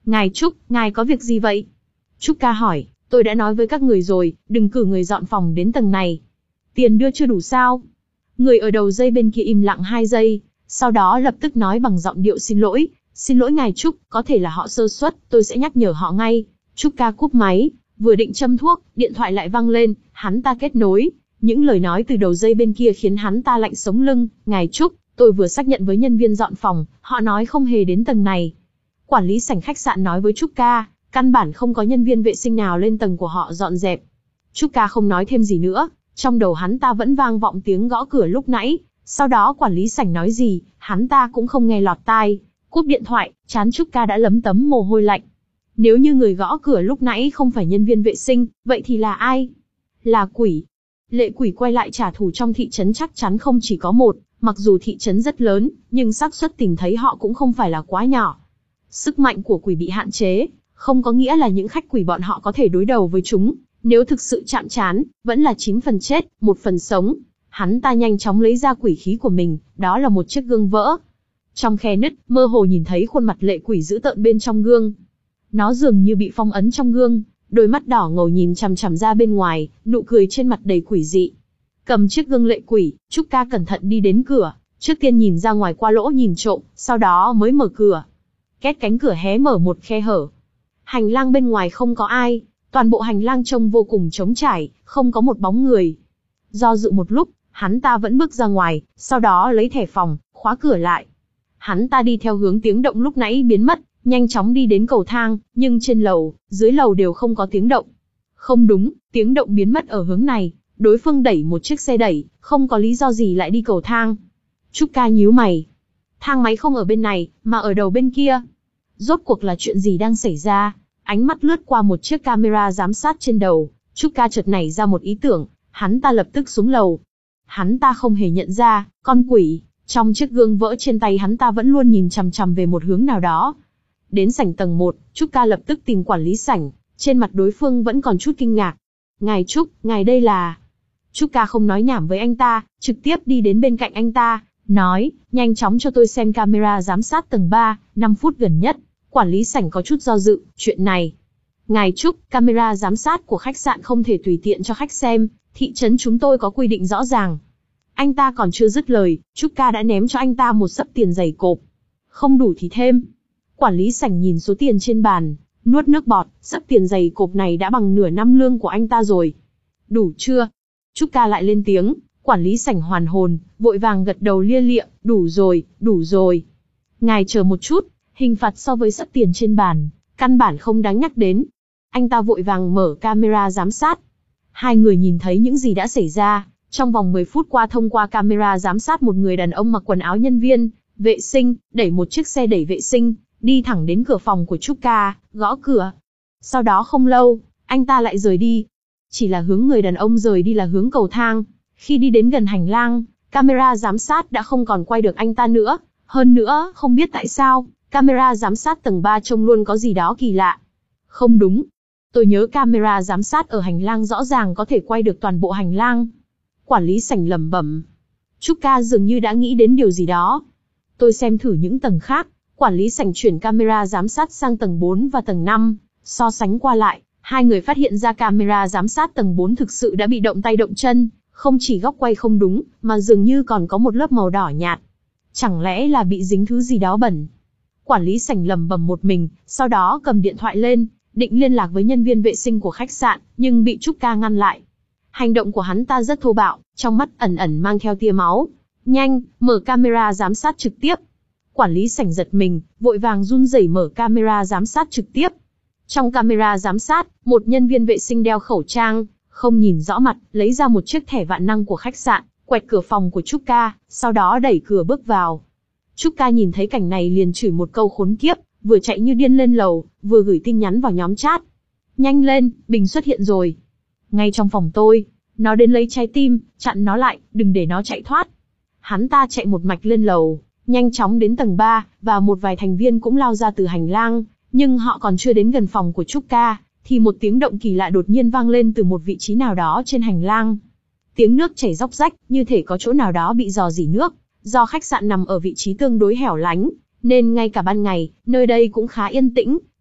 Ngài Trúc, ngài có việc gì vậy? Trúc ca hỏi, tôi đã nói với các người rồi, đừng cử người dọn phòng đến tầng này. Tiền đưa chưa đủ sao? Người ở đầu dây bên kia im lặng hai giây, sau đó lập tức nói bằng giọng điệu xin lỗi. Xin lỗi ngài Trúc, có thể là họ sơ suất, tôi sẽ nhắc nhở họ ngay. Trúc ca cúp máy, vừa định châm thuốc, điện thoại lại vang lên, hắn ta kết nối. Những lời nói từ đầu dây bên kia khiến hắn ta lạnh sống lưng. Ngài Trúc, tôi vừa xác nhận với nhân viên dọn phòng, họ nói không hề đến tầng này. Quản lý sảnh khách sạn nói với Trúc ca, căn bản không có nhân viên vệ sinh nào lên tầng của họ dọn dẹp. Trúc ca không nói thêm gì nữa, trong đầu hắn ta vẫn vang vọng tiếng gõ cửa lúc nãy. Sau đó quản lý sảnh nói gì, hắn ta cũng không nghe lọt tai. Cúp điện thoại, trán Trúc ca đã lấm tấm mồ hôi lạnh. Nếu như người gõ cửa lúc nãy không phải nhân viên vệ sinh, vậy thì là ai? Là quỷ. Lệ quỷ quay lại trả thù trong thị trấn chắc chắn không chỉ có một, mặc dù thị trấn rất lớn, nhưng xác suất tìm thấy họ cũng không phải là quá nhỏ. Sức mạnh của quỷ bị hạn chế, không có nghĩa là những khách quỷ bọn họ có thể đối đầu với chúng. Nếu thực sự chạm trán, vẫn là chín phần chết, một phần sống. Hắn ta nhanh chóng lấy ra quỷ khí của mình, đó là một chiếc gương vỡ. Trong khe nứt, mơ hồ nhìn thấy khuôn mặt lệ quỷ dữ tợn bên trong gương. Nó dường như bị phong ấn trong gương, đôi mắt đỏ ngầu nhìn chằm chằm ra bên ngoài, nụ cười trên mặt đầy quỷ dị. Cầm chiếc gương lệ quỷ, Trúc ca cẩn thận đi đến cửa, trước tiên nhìn ra ngoài qua lỗ nhìn trộm, sau đó mới mở cửa. Két cánh cửa hé mở một khe hở. Hành lang bên ngoài không có ai, toàn bộ hành lang trông vô cùng trống trải, không có một bóng người. Do dự một lúc, hắn ta vẫn bước ra ngoài, sau đó lấy thẻ phòng, khóa cửa lại. Hắn ta đi theo hướng tiếng động lúc nãy biến mất, nhanh chóng đi đến cầu thang, nhưng trên lầu, dưới lầu đều không có tiếng động. Không đúng, tiếng động biến mất ở hướng này, đối phương đẩy một chiếc xe đẩy, không có lý do gì lại đi cầu thang. Trúc ca nhíu mày. Thang máy không ở bên này, mà ở đầu bên kia. Rốt cuộc là chuyện gì đang xảy ra? Ánh mắt lướt qua một chiếc camera giám sát trên đầu, Trúc ca chợt nảy ra một ý tưởng, hắn ta lập tức xuống lầu. Hắn ta không hề nhận ra, con quỷ, trong chiếc gương vỡ trên tay hắn ta vẫn luôn nhìn chằm chằm về một hướng nào đó. Đến sảnh tầng một, Trúc ca lập tức tìm quản lý sảnh, trên mặt đối phương vẫn còn chút kinh ngạc. Ngài Trúc, ngài đây là... Trúc ca không nói nhảm với anh ta, trực tiếp đi đến bên cạnh anh ta, nói, nhanh chóng cho tôi xem camera giám sát tầng ba, năm phút gần nhất. Quản lý sảnh có chút do dự, chuyện này. Ngài Trúc, camera giám sát của khách sạn không thể tùy tiện cho khách xem, thị trấn chúng tôi có quy định rõ ràng. Anh ta còn chưa dứt lời, Trúc ca đã ném cho anh ta một xấp tiền dày cộp. Không đủ thì thêm. Quản lý sảnh nhìn số tiền trên bàn, nuốt nước bọt, xấp tiền dày cộp này đã bằng nửa năm lương của anh ta rồi. Đủ chưa? Trúc ca lại lên tiếng, quản lý sảnh hoàn hồn, vội vàng gật đầu lia lịa, đủ rồi, đủ rồi. Ngài chờ một chút, hình phạt so với xấp tiền trên bàn, căn bản không đáng nhắc đến. Anh ta vội vàng mở camera giám sát. Hai người nhìn thấy những gì đã xảy ra. Trong vòng mười phút qua thông qua camera giám sát một người đàn ông mặc quần áo nhân viên vệ sinh, đẩy một chiếc xe đẩy vệ sinh, đi thẳng đến cửa phòng của Trúc ca, gõ cửa. Sau đó không lâu, anh ta lại rời đi. Chỉ là hướng người đàn ông rời đi là hướng cầu thang. Khi đi đến gần hành lang, camera giám sát đã không còn quay được anh ta nữa. Hơn nữa, không biết tại sao, camera giám sát tầng ba trông luôn có gì đó kỳ lạ. Không đúng. Tôi nhớ camera giám sát ở hành lang rõ ràng có thể quay được toàn bộ hành lang. Quản lý sảnh lẩm bẩm. Trúc ca dường như đã nghĩ đến điều gì đó. Tôi xem thử những tầng khác. Quản lý sảnh chuyển camera giám sát sang tầng bốn và tầng năm. So sánh qua lại, hai người phát hiện ra camera giám sát tầng bốn thực sự đã bị động tay động chân. Không chỉ góc quay không đúng, mà dường như còn có một lớp màu đỏ nhạt. Chẳng lẽ là bị dính thứ gì đó bẩn? Quản lý sảnh lẩm bẩm một mình, sau đó cầm điện thoại lên, định liên lạc với nhân viên vệ sinh của khách sạn, nhưng bị Trúc ca ngăn lại. Hành động của hắn ta rất thô bạo, trong mắt ẩn ẩn mang theo tia máu. Nhanh, mở camera giám sát trực tiếp. Quản lý sảnh giật mình, vội vàng run rẩy mở camera giám sát trực tiếp. Trong camera giám sát, một nhân viên vệ sinh đeo khẩu trang, không nhìn rõ mặt, lấy ra một chiếc thẻ vạn năng của khách sạn, quẹt cửa phòng của Trúc ca, sau đó đẩy cửa bước vào. Trúc ca nhìn thấy cảnh này liền chửi một câu khốn kiếp, vừa chạy như điên lên lầu, vừa gửi tin nhắn vào nhóm chat. Nhanh lên, Bình xuất hiện rồi. Ngay trong phòng tôi, nó đến lấy trái tim, chặn nó lại, đừng để nó chạy thoát. Hắn ta chạy một mạch lên lầu, nhanh chóng đến tầng ba, và một vài thành viên cũng lao ra từ hành lang, nhưng họ còn chưa đến gần phòng của Trúc ca, thì một tiếng động kỳ lạ đột nhiên vang lên từ một vị trí nào đó trên hành lang. Tiếng nước chảy róc rách, như thể có chỗ nào đó bị rò rỉ nước. Do khách sạn nằm ở vị trí tương đối hẻo lánh, nên ngay cả ban ngày, nơi đây cũng khá yên tĩnh,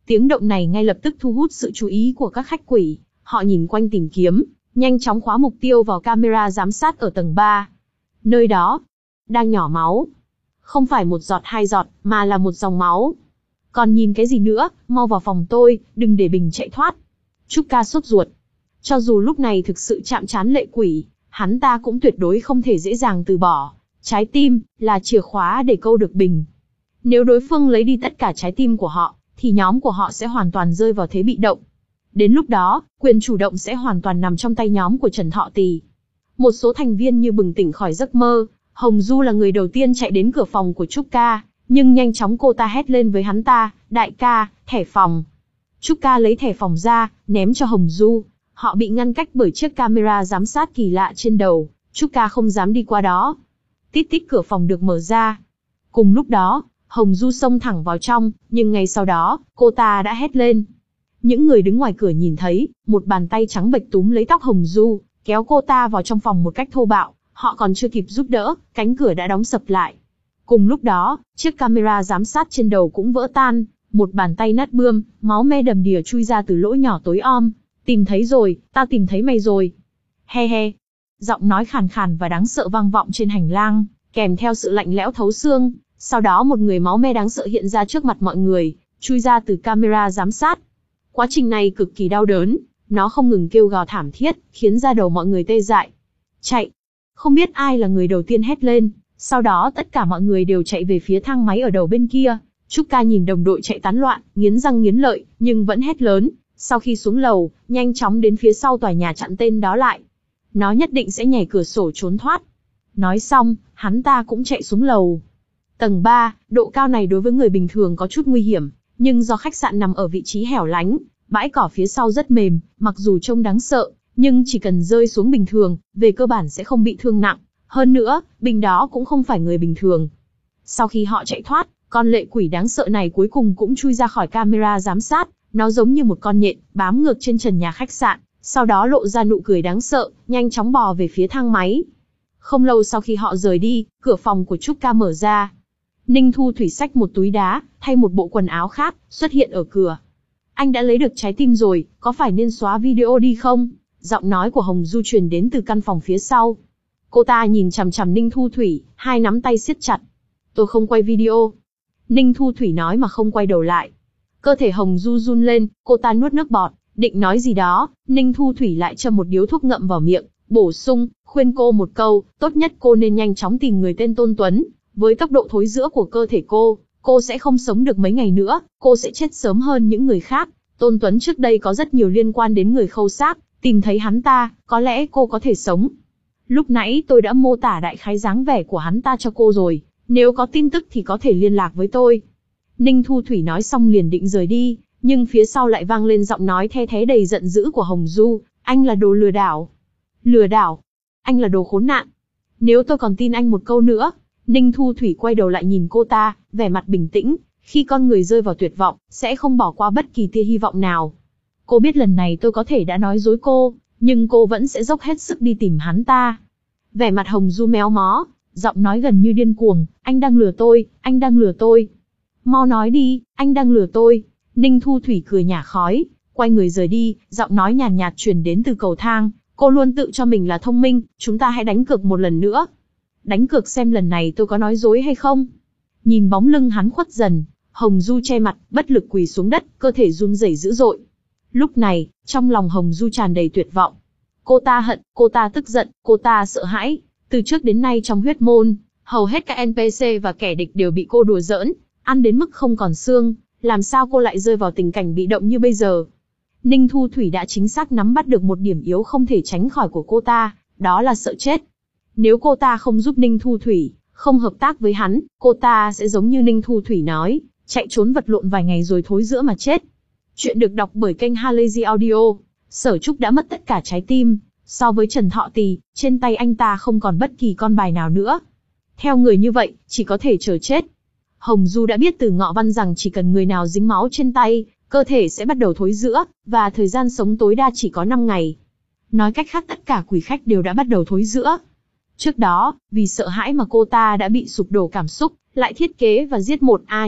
Tiếng động này ngay lập tức thu hút sự chú ý của các khách quỷ, họ nhìn quanh tìm kiếm, nhanh chóng khóa mục tiêu vào camera giám sát ở tầng ba. Nơi đó, đang nhỏ máu. Không phải một giọt hai giọt, mà là một dòng máu. Còn nhìn cái gì nữa, mau vào phòng tôi, đừng để Bình chạy thoát. Trúc Ca sốt ruột. Cho dù lúc này thực sự chạm trán lệ quỷ, hắn ta cũng tuyệt đối không thể dễ dàng từ bỏ. Trái tim, là chìa khóa để câu được Bình. Nếu đối phương lấy đi tất cả trái tim của họ, thì nhóm của họ sẽ hoàn toàn rơi vào thế bị động. Đến lúc đó, quyền chủ động sẽ hoàn toàn nằm trong tay nhóm của Trần Thọ Tì. Một số thành viên như bừng tỉnh khỏi giấc mơ, Hồng Du là người đầu tiên chạy đến cửa phòng của Trúc Ca, nhưng nhanh chóng cô ta hét lên với hắn ta, đại ca, thẻ phòng. Trúc Ca lấy thẻ phòng ra, ném cho Hồng Du. Họ bị ngăn cách bởi chiếc camera giám sát kỳ lạ trên đầu, Trúc Ca không dám đi qua đó. Tít tít cửa phòng được mở ra. Cùng lúc đó, Hồng Du xông thẳng vào trong, nhưng ngay sau đó, cô ta đã hét lên. Những người đứng ngoài cửa nhìn thấy, một bàn tay trắng bệch túm lấy tóc Hồng Du, kéo cô ta vào trong phòng một cách thô bạo, họ còn chưa kịp giúp đỡ, cánh cửa đã đóng sập lại. Cùng lúc đó, chiếc camera giám sát trên đầu cũng vỡ tan, một bàn tay nát bươm, máu me đầm đìa chui ra từ lỗ nhỏ tối om. Tìm thấy rồi, tao tìm thấy mày rồi. He he. Giọng nói khàn khàn và đáng sợ vang vọng trên hành lang, kèm theo sự lạnh lẽo thấu xương. Sau đó một người máu me đáng sợ hiện ra trước mặt mọi người, chui ra từ camera giám sát. Quá trình này cực kỳ đau đớn, nó không ngừng kêu gào thảm thiết, khiến da đầu mọi người tê dại. Chạy! Không biết ai là người đầu tiên hét lên, sau đó tất cả mọi người đều chạy về phía thang máy ở đầu bên kia. Trúc Ca nhìn đồng đội chạy tán loạn, nghiến răng nghiến lợi, nhưng vẫn hét lớn. Sau khi xuống lầu, nhanh chóng đến phía sau tòa nhà chặn tên đó lại. Nó nhất định sẽ nhảy cửa sổ trốn thoát. Nói xong, hắn ta cũng chạy xuống lầu. Tầng ba, độ cao này đối với người bình thường có chút nguy hiểm, nhưng do khách sạn nằm ở vị trí hẻo lánh, bãi cỏ phía sau rất mềm, mặc dù trông đáng sợ, nhưng chỉ cần rơi xuống bình thường, về cơ bản sẽ không bị thương nặng. Hơn nữa, Bình đó cũng không phải người bình thường. Sau khi họ chạy thoát, con lệ quỷ đáng sợ này cuối cùng cũng chui ra khỏi camera giám sát. Nó giống như một con nhện, bám ngược trên trần nhà khách sạn, sau đó lộ ra nụ cười đáng sợ, nhanh chóng bò về phía thang máy. Không lâu sau khi họ rời đi, cửa phòng của Trúc Ca mở ra. Ninh Thu Thủy xách một túi đá, thay một bộ quần áo khác, xuất hiện ở cửa. Anh đã lấy được trái tim rồi, có phải nên xóa video đi không? Giọng nói của Hồng Du truyền đến từ căn phòng phía sau. Cô ta nhìn chằm chằm Ninh Thu Thủy, hai nắm tay siết chặt. Tôi không quay video. Ninh Thu Thủy nói mà không quay đầu lại. Cơ thể Hồng Du run lên, cô ta nuốt nước bọt, định nói gì đó, Ninh Thu Thủy lại châm một điếu thuốc ngậm vào miệng, bổ sung, khuyên cô một câu, tốt nhất cô nên nhanh chóng tìm người tên Tôn Tuấn. Với tốc độ thối rữa của cơ thể cô, cô sẽ không sống được mấy ngày nữa, cô sẽ chết sớm hơn những người khác. Tôn Tuấn trước đây có rất nhiều liên quan đến người khâu xác, tìm thấy hắn ta, có lẽ cô có thể sống. Lúc nãy tôi đã mô tả đại khái dáng vẻ của hắn ta cho cô rồi, nếu có tin tức thì có thể liên lạc với tôi. Ninh Thu Thủy nói xong liền định rời đi, nhưng phía sau lại vang lên giọng nói the thé đầy giận dữ của Hồng Du, anh là đồ lừa đảo. Lừa đảo? Anh là đồ khốn nạn. Nếu tôi còn tin anh một câu nữa. Ninh Thu Thủy quay đầu lại nhìn cô ta, vẻ mặt bình tĩnh, khi con người rơi vào tuyệt vọng, sẽ không bỏ qua bất kỳ tia hy vọng nào. Cô biết lần này tôi có thể đã nói dối cô, nhưng cô vẫn sẽ dốc hết sức đi tìm hắn ta. Vẻ mặt Hồng Du méo mó, giọng nói gần như điên cuồng, anh đang lừa tôi, anh đang lừa tôi. Mau nói đi, anh đang lừa tôi. Ninh Thu Thủy cười nhả khói, quay người rời đi, giọng nói nhàn nhạt truyền đến từ cầu thang. Cô luôn tự cho mình là thông minh, chúng ta hãy đánh cược một lần nữa. Đánh cược xem lần này tôi có nói dối hay không. Nhìn bóng lưng hắn khuất dần, Hồng Du che mặt, bất lực quỳ xuống đất, cơ thể run rẩy dữ dội. Lúc này, trong lòng Hồng Du tràn đầy tuyệt vọng. Cô ta hận, cô ta tức giận, cô ta sợ hãi. Từ trước đến nay trong huyết môn, hầu hết các en pê xê và kẻ địch đều bị cô đùa giỡn, ăn đến mức không còn xương. Làm sao cô lại rơi vào tình cảnh bị động như bây giờ? Ninh Thu Thủy đã chính xác nắm bắt được một điểm yếu không thể tránh khỏi của cô ta, đó là sợ chết. Nếu cô ta không giúp Ninh Thu Thủy, không hợp tác với hắn, cô ta sẽ giống như Ninh Thu Thủy nói, chạy trốn vật lộn vài ngày rồi thối rữa mà chết. Chuyện được đọc bởi kênh Halazy Audio. Sở Trúc đã mất tất cả trái tim, so với Trần Thọ Tì, trên tay anh ta không còn bất kỳ con bài nào nữa. Theo người như vậy, chỉ có thể chờ chết. Hồng Du đã biết từ Ngọ Văn rằng chỉ cần người nào dính máu trên tay, cơ thể sẽ bắt đầu thối rữa, và thời gian sống tối đa chỉ có năm ngày. Nói cách khác tất cả quỷ khách đều đã bắt đầu thối rữa. Trước đó, vì sợ hãi mà cô ta đã bị sụp đổ cảm xúc, lại thiết kế và giết một A Nhạc,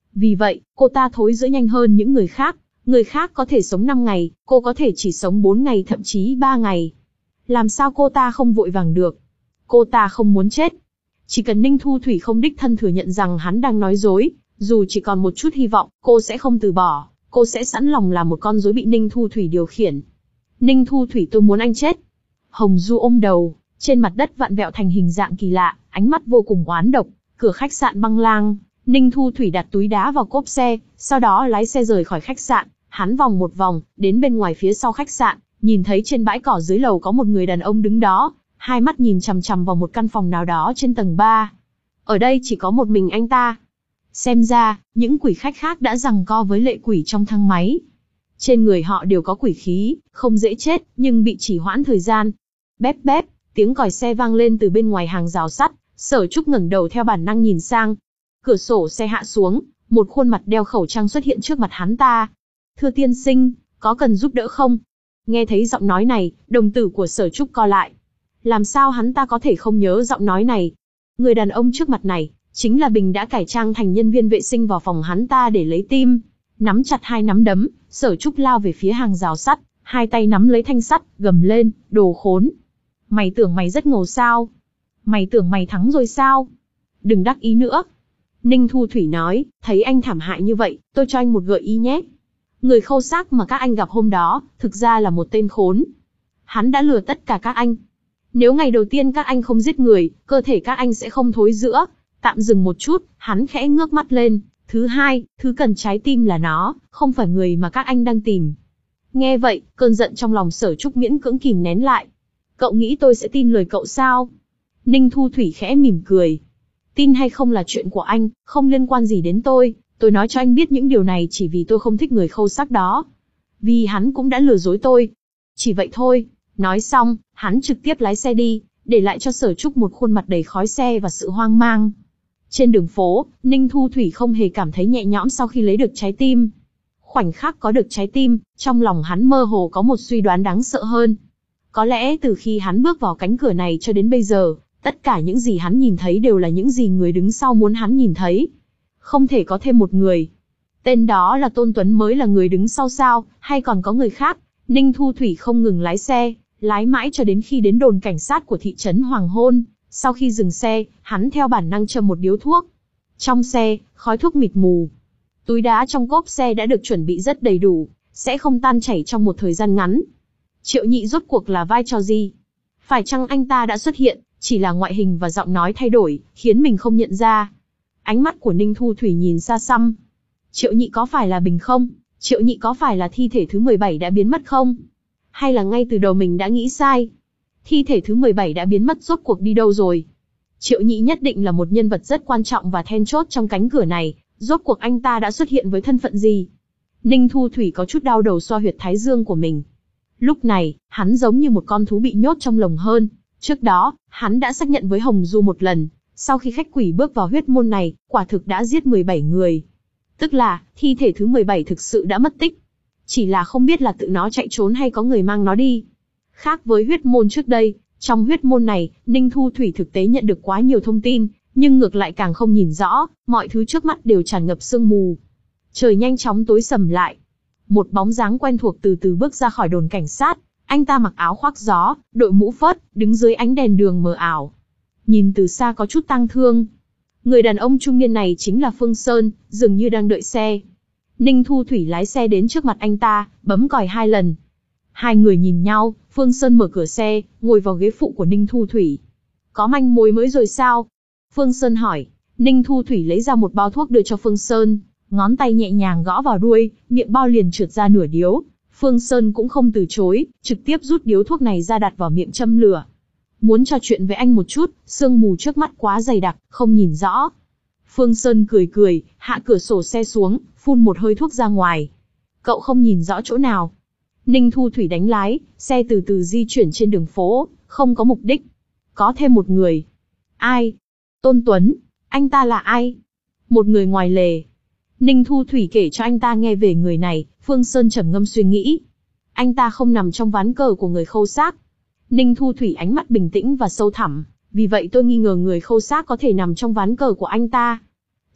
Vì vậy, cô ta thối rữa nhanh hơn những người khác. Người khác có thể sống năm ngày, cô có thể chỉ sống bốn ngày thậm chí ba ngày. Làm sao cô ta không vội vàng được? Cô ta không muốn chết. Chỉ cần Ninh Thu Thủy không đích thân thừa nhận rằng hắn đang nói dối, dù chỉ còn một chút hy vọng, cô sẽ không từ bỏ, cô sẽ sẵn lòng làm một con rối bị Ninh Thu Thủy điều khiển. Ninh Thu Thủy, tôi muốn anh chết. Hồng Du ôm đầu, trên mặt đất vặn vẹo thành hình dạng kỳ lạ, ánh mắt vô cùng oán độc. Cửa khách sạn băng lang, Ninh Thu Thủy đặt túi đá vào cốp xe, sau đó lái xe rời khỏi khách sạn. Hắn vòng một vòng, đến bên ngoài phía sau khách sạn, nhìn thấy trên bãi cỏ dưới lầu có một người đàn ông đứng đó, hai mắt nhìn chằm chằm vào một căn phòng nào đó trên tầng ba. Ở đây chỉ có một mình anh ta. Xem ra, những quỷ khách khác đã giằng co với lệ quỷ trong thang máy. Trên người họ đều có quỷ khí, không dễ chết, nhưng bị trì hoãn thời gian. Bép bép, tiếng còi xe vang lên từ bên ngoài hàng rào sắt, Sở Trúc ngẩng đầu theo bản năng nhìn sang. Cửa sổ xe hạ xuống, một khuôn mặt đeo khẩu trang xuất hiện trước mặt hắn ta. Thưa tiên sinh, có cần giúp đỡ không? Nghe thấy giọng nói này, đồng tử của Sở Trúc co lại. Làm sao hắn ta có thể không nhớ giọng nói này? Người đàn ông trước mặt này, chính là Bình đã cải trang thành nhân viên vệ sinh vào phòng hắn ta để lấy tim. Nắm chặt hai nắm đấm, Sở Trúc lao về phía hàng rào sắt, hai tay nắm lấy thanh sắt, gầm lên, đồ khốn. Mày tưởng mày rất ngầu sao? Mày tưởng mày thắng rồi sao? Đừng đắc ý nữa. Ninh Thu Thủy nói, thấy anh thảm hại như vậy, tôi cho anh một gợi ý nhé. Người khâu xác mà các anh gặp hôm đó, thực ra là một tên khốn. Hắn đã lừa tất cả các anh. Nếu ngày đầu tiên các anh không giết người, cơ thể các anh sẽ không thối rữa. Tạm dừng một chút, hắn khẽ ngước mắt lên. Thứ hai, thứ cần trái tim là nó, không phải người mà các anh đang tìm. Nghe vậy, cơn giận trong lòng Sở Trúc miễn cưỡng kìm nén lại. Cậu nghĩ tôi sẽ tin lời cậu sao? Ninh Thu Thủy khẽ mỉm cười. Tin hay không là chuyện của anh, không liên quan gì đến tôi. Tôi nói cho anh biết những điều này chỉ vì tôi không thích người khâu xác đó. Vì hắn cũng đã lừa dối tôi. Chỉ vậy thôi. Nói xong, hắn trực tiếp lái xe đi, để lại cho Sở Trúc một khuôn mặt đầy khói xe và sự hoang mang. Trên đường phố, Ninh Thu Thủy không hề cảm thấy nhẹ nhõm sau khi lấy được trái tim. Khoảnh khắc có được trái tim, trong lòng hắn mơ hồ có một suy đoán đáng sợ hơn. Có lẽ từ khi hắn bước vào cánh cửa này cho đến bây giờ, tất cả những gì hắn nhìn thấy đều là những gì người đứng sau muốn hắn nhìn thấy. Không thể có thêm một người. Tên đó là Tôn Tuấn mới là người đứng sau sao, hay còn có người khác? Ninh Thu Thủy không ngừng lái xe, lái mãi cho đến khi đến đồn cảnh sát của thị trấn Hoàng Hôn. Sau khi dừng xe, hắn theo bản năng châm một điếu thuốc. Trong xe, khói thuốc mịt mù. Túi đá trong cốp xe đã được chuẩn bị rất đầy đủ, sẽ không tan chảy trong một thời gian ngắn. Triệu Nhị rốt cuộc là vai trò gì? Phải chăng anh ta đã xuất hiện, chỉ là ngoại hình và giọng nói thay đổi, khiến mình không nhận ra? Ánh mắt của Ninh Thu Thủy nhìn xa xăm. Triệu Nhị có phải là Bình không? Triệu Nhị có phải là thi thể thứ mười bảy đã biến mất không? Hay là ngay từ đầu mình đã nghĩ sai? Thi thể thứ mười bảy đã biến mất rốt cuộc đi đâu rồi? Triệu Nhị nhất định là một nhân vật rất quan trọng và then chốt trong cánh cửa này, rốt cuộc anh ta đã xuất hiện với thân phận gì? Ninh Thu Thủy có chút đau đầu xoa huyệt thái dương của mình. Lúc này, hắn giống như một con thú bị nhốt trong lồng hơn. Trước đó, hắn đã xác nhận với Hồng Du một lần, sau khi khách quỷ bước vào huyết môn này, quả thực đã giết mười bảy người. Tức là, thi thể thứ mười bảy thực sự đã mất tích. Chỉ là không biết là tự nó chạy trốn hay có người mang nó đi. Khác với huyết môn trước đây, trong huyết môn này, Ninh Thu Thủy thực tế nhận được quá nhiều thông tin, nhưng ngược lại càng không nhìn rõ, mọi thứ trước mắt đều tràn ngập sương mù. Trời nhanh chóng tối sầm lại. Một bóng dáng quen thuộc từ từ bước ra khỏi đồn cảnh sát, anh ta mặc áo khoác gió, đội mũ phớt, đứng dưới ánh đèn đường mờ ảo. Nhìn từ xa có chút tang thương. Người đàn ông trung niên này chính là Phương Sơn, dường như đang đợi xe. Ninh Thu Thủy lái xe đến trước mặt anh ta, bấm còi hai lần. Hai người nhìn nhau, Phương Sơn mở cửa xe, ngồi vào ghế phụ của Ninh Thu Thủy. Có manh mối mới rồi sao? Phương Sơn hỏi. Ninh Thu Thủy lấy ra một bao thuốc đưa cho Phương Sơn, ngón tay nhẹ nhàng gõ vào đuôi, miệng bao liền trượt ra nửa điếu. Phương Sơn cũng không từ chối, trực tiếp rút điếu thuốc này ra đặt vào miệng châm lửa. Muốn trò chuyện với anh một chút, sương mù trước mắt quá dày đặc, không nhìn rõ. Phương Sơn cười cười, hạ cửa sổ xe xuống, phun một hơi thuốc ra ngoài. Cậu không nhìn rõ chỗ nào? Ninh Thu Thủy đánh lái, xe từ từ di chuyển trên đường phố, không có mục đích. Có thêm một người. Ai? Tôn Tuấn. Anh ta là ai? Một người ngoài lề. Ninh Thu Thủy kể cho anh ta nghe về người này, Phương Sơn trầm ngâm suy nghĩ. Anh ta không nằm trong ván cờ của người khâu xác. Ninh Thu Thủy ánh mắt bình tĩnh và sâu thẳm, vì vậy tôi nghi ngờ người khâu xác có thể nằm trong ván cờ của anh ta.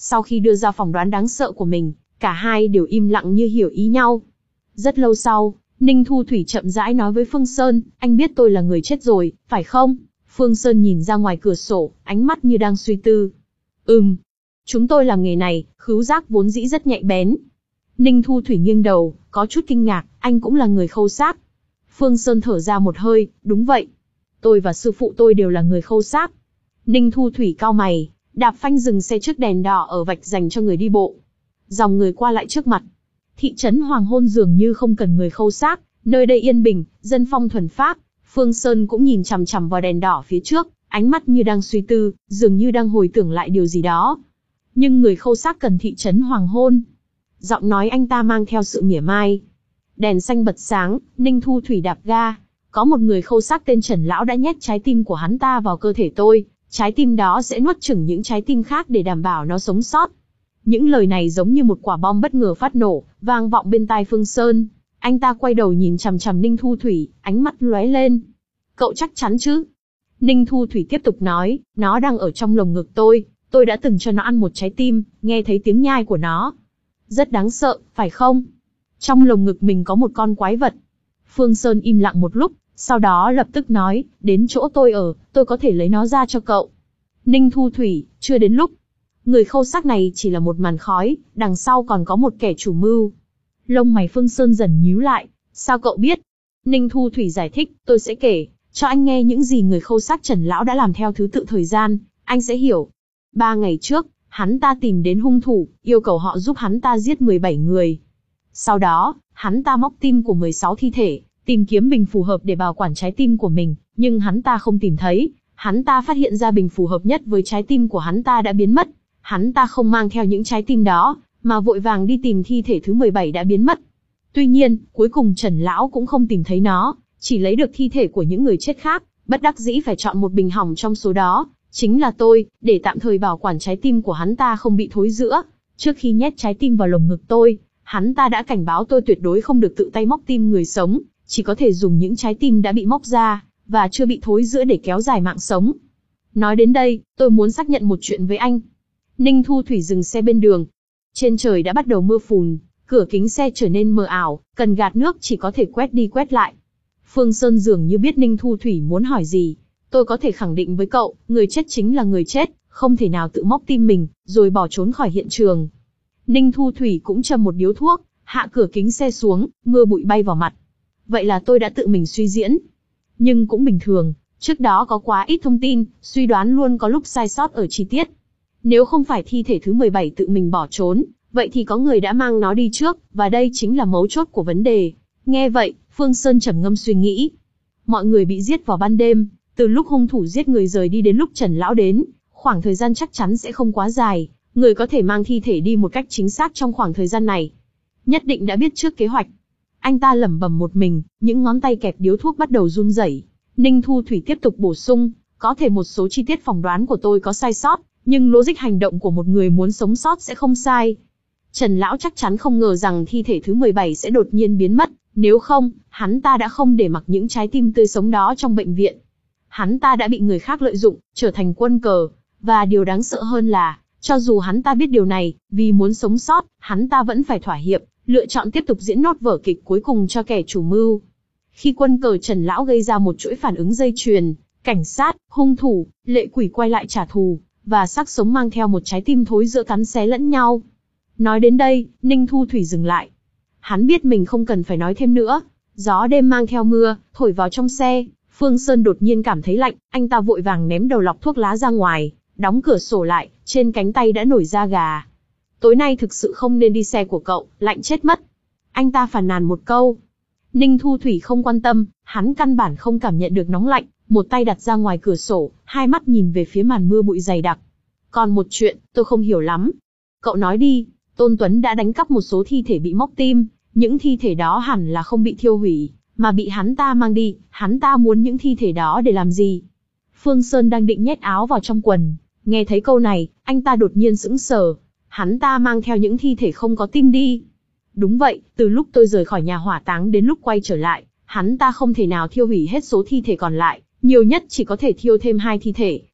Sau khi đưa ra phỏng đoán đáng sợ của mình, cả hai đều im lặng như hiểu ý nhau. Rất lâu sau, Ninh Thu Thủy chậm rãi nói với Phương Sơn, anh biết tôi là người chết rồi, phải không? Phương Sơn nhìn ra ngoài cửa sổ, ánh mắt như đang suy tư. Ừm, chúng tôi làm nghề này, khứu giác vốn dĩ rất nhạy bén. Ninh Thu Thủy nghiêng đầu, có chút kinh ngạc, anh cũng là người khâu xác. Phương Sơn thở ra một hơi, đúng vậy. Tôi và sư phụ tôi đều là người khâu xác. Ninh Thu Thủy cau mày, đạp phanh dừng xe trước đèn đỏ ở vạch dành cho người đi bộ. Dòng người qua lại trước mặt. Thị trấn Hoàng Hôn dường như không cần người khâu xác, nơi đây yên bình, dân phong thuần phác. Phương Sơn cũng nhìn chằm chằm vào đèn đỏ phía trước, ánh mắt như đang suy tư, dường như đang hồi tưởng lại điều gì đó. Nhưng người khâu xác cần thị trấn Hoàng Hôn. Giọng nói anh ta mang theo sự mỉa mai. Đèn xanh bật sáng, Ninh Thu Thủy đạp ga. Có một người khâu xác tên Trần Lão đã nhét trái tim của hắn ta vào cơ thể tôi. Trái tim đó sẽ nuốt chửng những trái tim khác để đảm bảo nó sống sót. Những lời này giống như một quả bom bất ngờ phát nổ, vang vọng bên tai Phương Sơn. Anh ta quay đầu nhìn chằm chằm Ninh Thu Thủy, ánh mắt lóe lên. Cậu chắc chắn chứ? Ninh Thu Thủy tiếp tục nói, nó đang ở trong lồng ngực tôi. Tôi đã từng cho nó ăn một trái tim, nghe thấy tiếng nhai của nó. Rất đáng sợ, phải không? Trong lồng ngực mình có một con quái vật. Phương Sơn im lặng một lúc, sau đó lập tức nói, đến chỗ tôi ở, tôi có thể lấy nó ra cho cậu. Ninh Thu Thủy, chưa đến lúc. Người khâu xác này chỉ là một màn khói, đằng sau còn có một kẻ chủ mưu. Lông mày Phương Sơn dần nhíu lại, sao cậu biết? Ninh Thu Thủy giải thích, tôi sẽ kể cho anh nghe những gì người khâu xác Trần Lão đã làm theo thứ tự thời gian, anh sẽ hiểu. Ba ngày trước, hắn ta tìm đến hung thủ, yêu cầu họ giúp hắn ta giết mười bảy người. Sau đó, hắn ta móc tim của mười sáu thi thể, tìm kiếm bình phù hợp để bảo quản trái tim của mình, nhưng hắn ta không tìm thấy. Hắn ta phát hiện ra bình phù hợp nhất với trái tim của hắn ta đã biến mất. Hắn ta không mang theo những trái tim đó, mà vội vàng đi tìm thi thể thứ mười bảy đã biến mất. Tuy nhiên, cuối cùng Trần Lão cũng không tìm thấy nó, chỉ lấy được thi thể của những người chết khác, bất đắc dĩ phải chọn một bình hỏng trong số đó, chính là tôi, để tạm thời bảo quản trái tim của hắn ta không bị thối rữa. Trước khi nhét trái tim vào lồng ngực tôi, hắn ta đã cảnh báo tôi tuyệt đối không được tự tay móc tim người sống, chỉ có thể dùng những trái tim đã bị móc ra, và chưa bị thối rữa để kéo dài mạng sống. Nói đến đây, tôi muốn xác nhận một chuyện với anh. Ninh Thu Thủy dừng xe bên đường. Trên trời đã bắt đầu mưa phùn, cửa kính xe trở nên mờ ảo, cần gạt nước chỉ có thể quét đi quét lại. Phương Sơn dường như biết Ninh Thu Thủy muốn hỏi gì. Tôi có thể khẳng định với cậu, người chết chính là người chết, không thể nào tự móc tim mình, rồi bỏ trốn khỏi hiện trường. Ninh Thu Thủy cũng châm một điếu thuốc, hạ cửa kính xe xuống, mưa bụi bay vào mặt. Vậy là tôi đã tự mình suy diễn. Nhưng cũng bình thường, trước đó có quá ít thông tin, suy đoán luôn có lúc sai sót ở chi tiết. Nếu không phải thi thể thứ mười bảy tự mình bỏ trốn, vậy thì có người đã mang nó đi trước, và đây chính là mấu chốt của vấn đề. Nghe vậy, Phương Sơn trầm ngâm suy nghĩ. Mọi người bị giết vào ban đêm, từ lúc hung thủ giết người rời đi đến lúc Trần Lão đến, khoảng thời gian chắc chắn sẽ không quá dài, người có thể mang thi thể đi một cách chính xác trong khoảng thời gian này. Nhất định đã biết trước kế hoạch. Anh ta lẩm bẩm một mình, những ngón tay kẹp điếu thuốc bắt đầu run rẩy. Ninh Thu Thủy tiếp tục bổ sung, có thể một số chi tiết phỏng đoán của tôi có sai sót, nhưng logic hành động của một người muốn sống sót sẽ không sai. Trần Lão chắc chắn không ngờ rằng thi thể thứ mười bảy sẽ đột nhiên biến mất, nếu không, hắn ta đã không để mặc những trái tim tươi sống đó trong bệnh viện. Hắn ta đã bị người khác lợi dụng, trở thành quân cờ, và điều đáng sợ hơn là, cho dù hắn ta biết điều này, vì muốn sống sót, hắn ta vẫn phải thỏa hiệp, lựa chọn tiếp tục diễn nốt vở kịch cuối cùng cho kẻ chủ mưu. Khi quân cờ Trần Lão gây ra một chuỗi phản ứng dây chuyền, cảnh sát, hung thủ, lệ quỷ quay lại trả thù, và xác sống mang theo một trái tim thối rữa cắn xé lẫn nhau. Nói đến đây, Ninh Thu Thủy dừng lại. Hắn biết mình không cần phải nói thêm nữa. Gió đêm mang theo mưa, thổi vào trong xe. Phương Sơn đột nhiên cảm thấy lạnh, anh ta vội vàng ném đầu lọc thuốc lá ra ngoài, đóng cửa sổ lại, trên cánh tay đã nổi da gà. Tối nay thực sự không nên đi xe của cậu, lạnh chết mất. Anh ta phàn nàn một câu. Ninh Thu Thủy không quan tâm, hắn căn bản không cảm nhận được nóng lạnh, một tay đặt ra ngoài cửa sổ, hai mắt nhìn về phía màn mưa bụi dày đặc. Còn một chuyện, tôi không hiểu lắm. Cậu nói đi, Tôn Tuấn đã đánh cắp một số thi thể bị móc tim, những thi thể đó hẳn là không bị thiêu hủy, mà bị hắn ta mang đi, hắn ta muốn những thi thể đó để làm gì? Phương Sơn đang định nhét áo vào trong quần, nghe thấy câu này, anh ta đột nhiên sững sờ. Hắn ta mang theo những thi thể không có tim đi. Đúng vậy, từ lúc tôi rời khỏi nhà hỏa táng đến lúc quay trở lại, hắn ta không thể nào thiêu hủy hết số thi thể còn lại, nhiều nhất chỉ có thể thiêu thêm hai thi thể,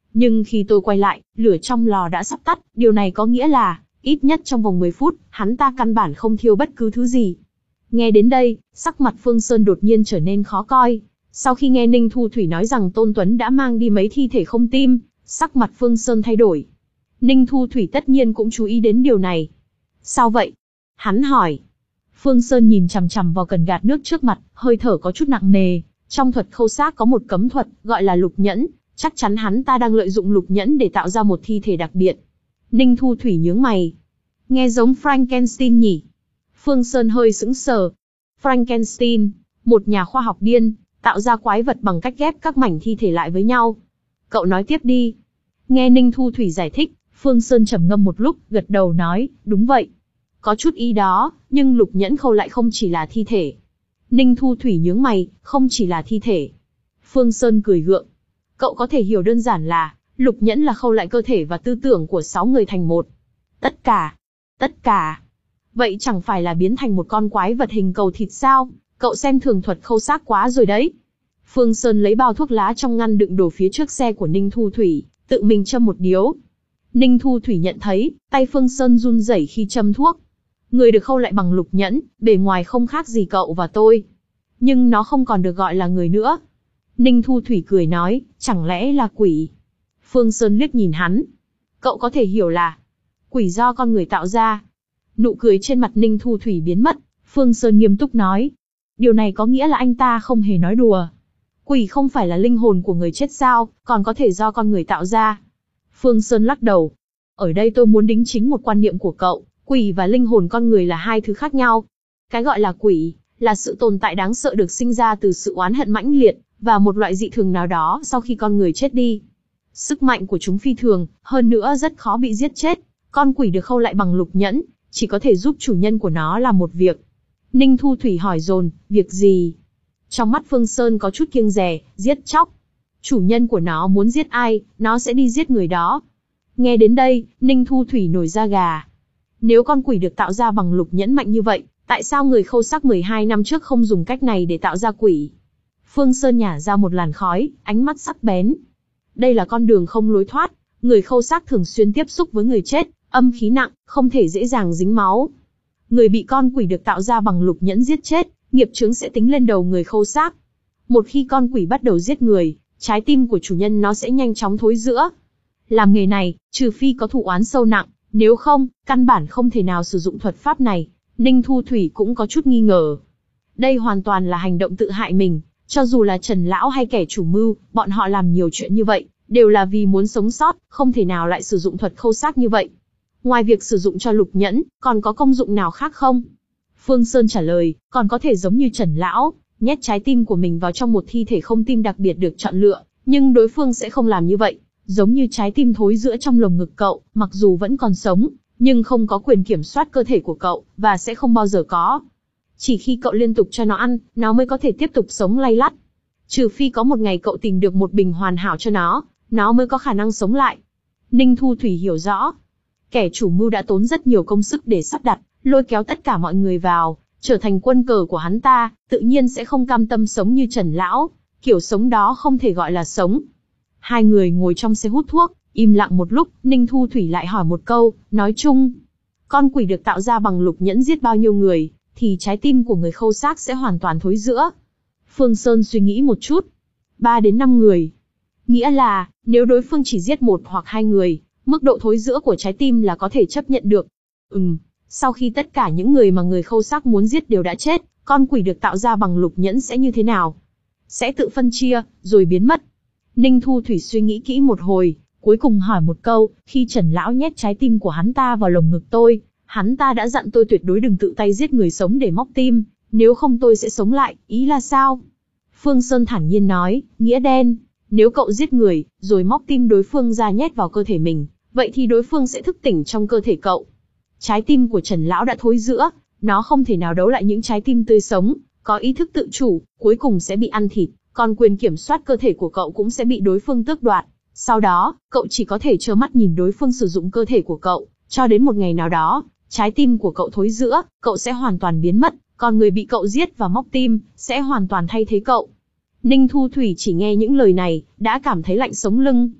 Nhưng khi tôi quay lại, lửa trong lò đã sắp tắt, điều này có nghĩa là, ít nhất trong vòng mười phút, hắn ta căn bản không thiêu bất cứ thứ gì. Nghe đến đây, sắc mặt Phương Sơn đột nhiên trở nên khó coi. Sau khi nghe Ninh Thu Thủy nói rằng Tôn Tuấn đã mang đi mấy thi thể không tim, sắc mặt Phương Sơn thay đổi. Ninh Thu Thủy tất nhiên cũng chú ý đến điều này. Sao vậy? Hắn hỏi. Phương Sơn nhìn chằm chằm vào cần gạt nước trước mặt, hơi thở có chút nặng nề. Trong thuật khâu xác có một cấm thuật, gọi là lục nhẫn. Chắc chắn hắn ta đang lợi dụng lục nhẫn để tạo ra một thi thể đặc biệt. Ninh Thu Thủy nhướng mày. Nghe giống Frankenstein nhỉ? Phương Sơn hơi sững sờ. Frankenstein, một nhà khoa học điên, tạo ra quái vật bằng cách ghép các mảnh thi thể lại với nhau. Cậu nói tiếp đi. Nghe Ninh Thu Thủy giải thích, Phương Sơn trầm ngâm một lúc, gật đầu nói, đúng vậy. Có chút ý đó, nhưng lục nhẫn khâu lại không chỉ là thi thể. Ninh Thu Thủy nhướng mày, không chỉ là thi thể. Phương Sơn cười gượng. Cậu có thể hiểu đơn giản là, lục nhẫn là khâu lại cơ thể và tư tưởng của sáu người thành một. Tất cả. Tất cả. Vậy chẳng phải là biến thành một con quái vật hình cầu thịt sao? Cậu xem thường thuật khâu xác quá rồi đấy. Phương Sơn lấy bao thuốc lá trong ngăn đựng đồ phía trước xe của Ninh Thu Thủy, tự mình châm một điếu. Ninh Thu Thủy nhận thấy, tay Phương Sơn run rẩy khi châm thuốc. Người được khâu lại bằng lục nhẫn, bề ngoài không khác gì cậu và tôi. Nhưng nó không còn được gọi là người nữa. Ninh Thu Thủy cười nói, chẳng lẽ là quỷ? Phương Sơn liếc nhìn hắn. Cậu có thể hiểu là quỷ do con người tạo ra. Nụ cười trên mặt Ninh Thu Thủy biến mất, Phương Sơn nghiêm túc nói. Điều này có nghĩa là anh ta không hề nói đùa. Quỷ không phải là linh hồn của người chết sao, còn có thể do con người tạo ra. Phương Sơn lắc đầu. Ở đây tôi muốn đính chính một quan niệm của cậu, quỷ và linh hồn con người là hai thứ khác nhau. Cái gọi là quỷ, là sự tồn tại đáng sợ được sinh ra từ sự oán hận mãnh liệt, và một loại dị thường nào đó sau khi con người chết đi. Sức mạnh của chúng phi thường, hơn nữa rất khó bị giết chết. Con quỷ được khâu lại bằng lục nhẫn, chỉ có thể giúp chủ nhân của nó làm một việc. Ninh Thu Thủy hỏi dồn, việc gì? Trong mắt Phương Sơn có chút kiêng dè, giết chóc. Chủ nhân của nó muốn giết ai, nó sẽ đi giết người đó. Nghe đến đây, Ninh Thu Thủy nổi da gà. Nếu con quỷ được tạo ra bằng lục nhẫn mạnh như vậy, tại sao người khâu xác mười hai năm trước không dùng cách này để tạo ra quỷ? Phương Sơn nhả ra một làn khói, ánh mắt sắc bén. Đây là con đường không lối thoát, người khâu xác thường xuyên tiếp xúc với người chết, âm khí nặng, không thể dễ dàng dính máu. Người bị con quỷ được tạo ra bằng lục nhẫn giết chết, nghiệp chướng sẽ tính lên đầu người khâu xác. Một khi con quỷ bắt đầu giết người, trái tim của chủ nhân nó sẽ nhanh chóng thối rữa. Làm nghề này, trừ phi có thù oán sâu nặng, nếu không, căn bản không thể nào sử dụng thuật pháp này. Ninh Thu Thủy cũng có chút nghi ngờ. Đây hoàn toàn là hành động tự hại mình, cho dù là Trần Lão hay kẻ chủ mưu, bọn họ làm nhiều chuyện như vậy, đều là vì muốn sống sót, không thể nào lại sử dụng thuật khâu xác như vậy. Ngoài việc sử dụng cho lục nhẫn, còn có công dụng nào khác không? Phương Sơn trả lời, còn có thể giống như Trần Lão, nhét trái tim của mình vào trong một thi thể không tim đặc biệt được chọn lựa, nhưng đối phương sẽ không làm như vậy. Giống như trái tim thối rữa trong lồng ngực cậu, mặc dù vẫn còn sống, nhưng không có quyền kiểm soát cơ thể của cậu, và sẽ không bao giờ có. Chỉ khi cậu liên tục cho nó ăn, nó mới có thể tiếp tục sống lay lắt. Trừ phi có một ngày cậu tìm được một bình hoàn hảo cho nó, nó mới có khả năng sống lại. Ninh Thu Thủy hiểu rõ. Kẻ chủ mưu đã tốn rất nhiều công sức để sắp đặt, lôi kéo tất cả mọi người vào, trở thành quân cờ của hắn ta, tự nhiên sẽ không cam tâm sống như Trần Lão. Kiểu sống đó không thể gọi là sống. Hai người ngồi trong xe hút thuốc, im lặng một lúc, Ninh Thu Thủy lại hỏi một câu, nói chung. Con quỷ được tạo ra bằng lục nhẫn giết bao nhiêu người, thì trái tim của người khâu xác sẽ hoàn toàn thối rữa. Phương Sơn suy nghĩ một chút. Ba đến năm người. Nghĩa là, nếu đối phương chỉ giết một hoặc hai người, mức độ thối rữa của trái tim là có thể chấp nhận được. Ừm, sau khi tất cả những người mà người khâu xác muốn giết đều đã chết, con quỷ được tạo ra bằng lục nhẫn sẽ như thế nào? Sẽ tự phân chia, rồi biến mất. Ninh Thu Thủy suy nghĩ kỹ một hồi, cuối cùng hỏi một câu, khi Trần Lão nhét trái tim của hắn ta vào lồng ngực tôi, hắn ta đã dặn tôi tuyệt đối đừng tự tay giết người sống để móc tim, nếu không tôi sẽ sống lại, ý là sao? Phương Sơn thản nhiên nói, nghĩa đen, nếu cậu giết người, rồi móc tim đối phương ra nhét vào cơ thể mình, vậy thì đối phương sẽ thức tỉnh trong cơ thể cậu. Trái tim của Trần Lão đã thối rữa, nó không thể nào đấu lại những trái tim tươi sống, có ý thức tự chủ, cuối cùng sẽ bị ăn thịt, còn quyền kiểm soát cơ thể của cậu cũng sẽ bị đối phương tước đoạt. Sau đó, cậu chỉ có thể trơ mắt nhìn đối phương sử dụng cơ thể của cậu, cho đến một ngày nào đó, trái tim của cậu thối rữa, cậu sẽ hoàn toàn biến mất, còn người bị cậu giết và móc tim, sẽ hoàn toàn thay thế cậu. Ninh Thu Thủy chỉ nghe những lời này, đã cảm thấy lạnh sống lưng.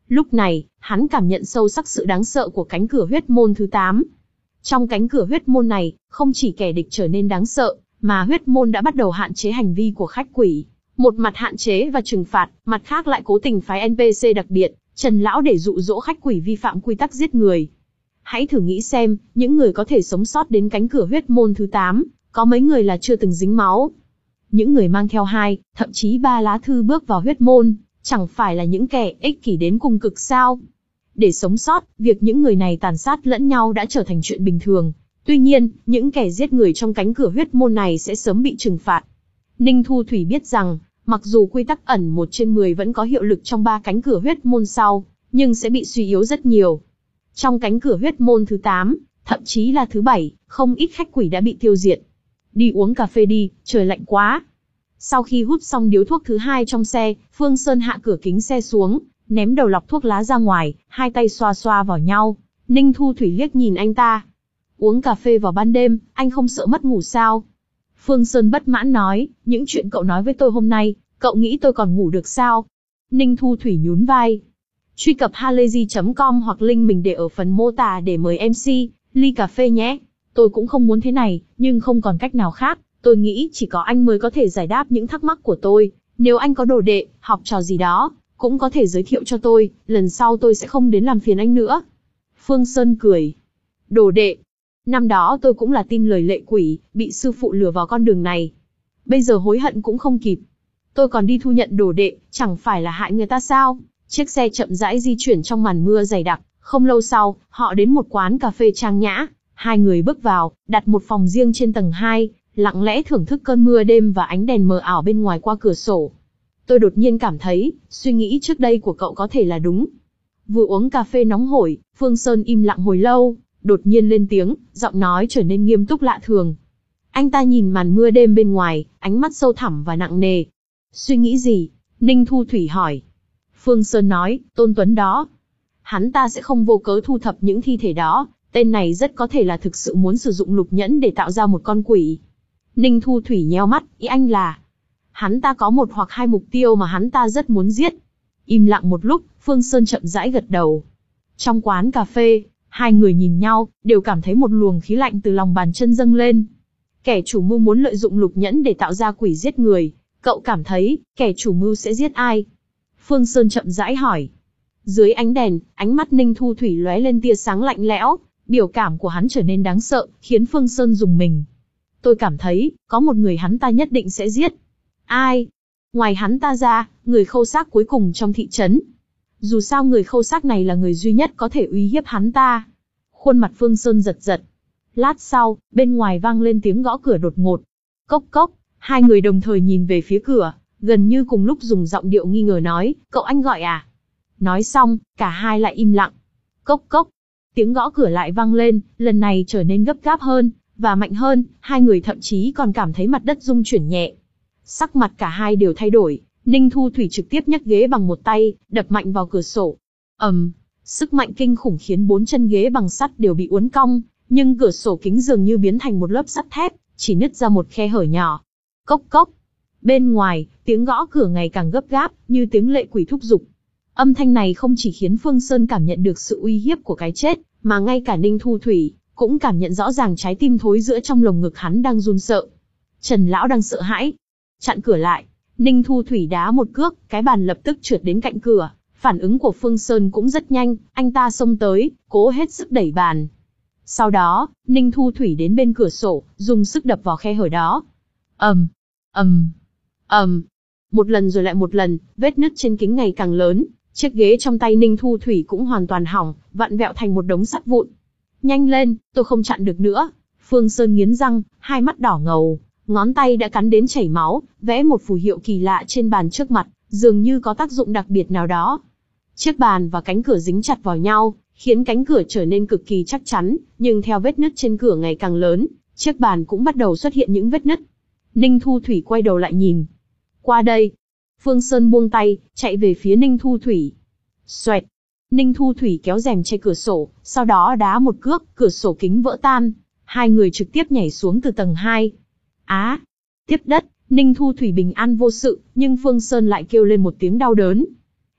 Lúc này, hắn cảm nhận sâu sắc sự đáng sợ của cánh cửa huyết môn thứ tám. Trong cánh cửa huyết môn này, không chỉ kẻ địch trở nên đáng sợ, mà huyết môn đã bắt đầu hạn chế hành vi của khách quỷ. Một mặt hạn chế và trừng phạt, mặt khác lại cố tình phái en pê xê đặc biệt, Trần Lão để dụ dỗ khách quỷ vi phạm quy tắc giết người. Hãy thử nghĩ xem, những người có thể sống sót đến cánh cửa huyết môn thứ tám, có mấy người là chưa từng dính máu. Những người mang theo hai, thậm chí ba lá thư bước vào huyết môn, chẳng phải là những kẻ ích kỷ đến cùng cực sao? Để sống sót, việc những người này tàn sát lẫn nhau đã trở thành chuyện bình thường. Tuy nhiên, những kẻ giết người trong cánh cửa huyết môn này sẽ sớm bị trừng phạt. Ninh Thu Thủy biết rằng, mặc dù quy tắc ẩn một trên mười vẫn có hiệu lực trong ba cánh cửa huyết môn sau, nhưng sẽ bị suy yếu rất nhiều. Trong cánh cửa huyết môn thứ tám, thậm chí là thứ bảy, không ít khách quỷ đã bị tiêu diệt. Đi uống cà phê đi, trời lạnh quá. Sau khi hút xong điếu thuốc thứ hai trong xe, Phương Sơn hạ cửa kính xe xuống, ném đầu lọc thuốc lá ra ngoài, hai tay xoa xoa vào nhau. Ninh Thu Thủy liếc nhìn anh ta. Uống cà phê vào ban đêm, anh không sợ mất ngủ sao? Phương Sơn bất mãn nói, những chuyện cậu nói với tôi hôm nay, cậu nghĩ tôi còn ngủ được sao? Ninh Thu Thủy nhún vai. Truy cập halayzi chấm com hoặc link mình để ở phần mô tả để mời em xê, ly cà phê nhé. Tôi cũng không muốn thế này, nhưng không còn cách nào khác. Tôi nghĩ chỉ có anh mới có thể giải đáp những thắc mắc của tôi. Nếu anh có đồ đệ, học trò gì đó, cũng có thể giới thiệu cho tôi, lần sau tôi sẽ không đến làm phiền anh nữa. Phương Sơn cười. Đồ đệ. Năm đó tôi cũng là tin lời lệ quỷ, bị sư phụ lừa vào con đường này. Bây giờ hối hận cũng không kịp. Tôi còn đi thu nhận đồ đệ, chẳng phải là hại người ta sao? Chiếc xe chậm rãi di chuyển trong màn mưa dày đặc. Không lâu sau, họ đến một quán cà phê trang nhã. Hai người bước vào, đặt một phòng riêng trên tầng hai, lặng lẽ thưởng thức cơn mưa đêm và ánh đèn mờ ảo bên ngoài qua cửa sổ. Tôi đột nhiên cảm thấy, suy nghĩ trước đây của cậu có thể là đúng. Vừa uống cà phê nóng hổi, Phương Sơn im lặng hồi lâu, đột nhiên lên tiếng, giọng nói trở nên nghiêm túc lạ thường. Anh ta nhìn màn mưa đêm bên ngoài, ánh mắt sâu thẳm và nặng nề. Suy nghĩ gì? Ninh Thu Thủy hỏi. Phương Sơn nói, Tôn Tuấn đó. Hắn ta sẽ không vô cớ thu thập những thi thể đó, tên này rất có thể là thực sự muốn sử dụng lục nhẫn để tạo ra một con quỷ. Ninh Thu Thủy nheo mắt, ý anh là... Hắn ta có một hoặc hai mục tiêu mà hắn ta rất muốn giết. Im lặng một lúc, Phương Sơn chậm rãi gật đầu. Trong quán cà phê, hai người nhìn nhau, đều cảm thấy một luồng khí lạnh từ lòng bàn chân dâng lên. Kẻ chủ mưu muốn lợi dụng lục nhẫn để tạo ra quỷ giết người. Cậu cảm thấy, kẻ chủ mưu sẽ giết ai? Phương Sơn chậm rãi hỏi. Dưới ánh đèn, ánh mắt Ninh Thu Thủy lóe lên tia sáng lạnh lẽo, biểu cảm của hắn trở nên đáng sợ, khiến Phương Sơn rùng mình. Tôi cảm thấy, có một người hắn ta nhất định sẽ giết. Ai? Ngoài hắn ta ra, người khâu xác cuối cùng trong thị trấn. Dù sao người khâu xác này là người duy nhất có thể uy hiếp hắn ta. Khuôn mặt Phương Sơn giật giật. Lát sau, bên ngoài vang lên tiếng gõ cửa đột ngột. Cốc cốc, hai người đồng thời nhìn về phía cửa, gần như cùng lúc dùng giọng điệu nghi ngờ nói, cậu anh gọi à? Nói xong, cả hai lại im lặng. Cốc cốc, tiếng gõ cửa lại vang lên, lần này trở nên gấp gáp hơn, và mạnh hơn, hai người thậm chí còn cảm thấy mặt đất rung chuyển nhẹ. Sắc mặt cả hai đều thay đổi, Ninh Thu Thủy trực tiếp nhấc ghế bằng một tay, đập mạnh vào cửa sổ. ầm, um, sức mạnh kinh khủng khiến bốn chân ghế bằng sắt đều bị uốn cong, nhưng cửa sổ kính dường như biến thành một lớp sắt thép, chỉ nứt ra một khe hở nhỏ. Cốc cốc. Bên ngoài, tiếng gõ cửa ngày càng gấp gáp, như tiếng lệ quỷ thúc giục. Âm thanh này không chỉ khiến Phương Sơn cảm nhận được sự uy hiếp của cái chết, mà ngay cả Ninh Thu Thủy cũng cảm nhận rõ ràng trái tim thối giữa trong lồng ngực hắn đang run sợ. Trần Lão đang sợ hãi. Chặn cửa lại. Ninh Thu Thủy đá một cước, cái bàn lập tức trượt đến cạnh cửa. Phản ứng của Phương Sơn cũng rất nhanh, anh ta xông tới, cố hết sức đẩy bàn. Sau đó, Ninh Thu Thủy đến bên cửa sổ, dùng sức đập vào khe hở đó. ầm, ầm, ầm. Một lần rồi lại một lần, vết nứt trên kính ngày càng lớn. Chiếc ghế trong tay Ninh Thu Thủy cũng hoàn toàn hỏng, vặn vẹo thành một đống sắt vụn. Nhanh lên, tôi không chặn được nữa. Phương Sơn nghiến răng, hai mắt đỏ ngầu, ngón tay đã cắn đến chảy máu, vẽ một phù hiệu kỳ lạ trên bàn trước mặt, dường như có tác dụng đặc biệt nào đó. Chiếc bàn và cánh cửa dính chặt vào nhau, khiến cánh cửa trở nên cực kỳ chắc chắn, nhưng theo vết nứt trên cửa ngày càng lớn, chiếc bàn cũng bắt đầu xuất hiện những vết nứt. Ninh Thu Thủy quay đầu lại nhìn. Qua đây. Phương Sơn buông tay, chạy về phía Ninh Thu Thủy. Xoẹt. Ninh Thu Thủy kéo rèm che cửa sổ, sau đó đá một cước, cửa sổ kính vỡ tan. Hai người trực tiếp nhảy xuống từ tầng hai. Á! Tiếp đất, Ninh Thu Thủy bình an vô sự, nhưng Phương Sơn lại kêu lên một tiếng đau đớn.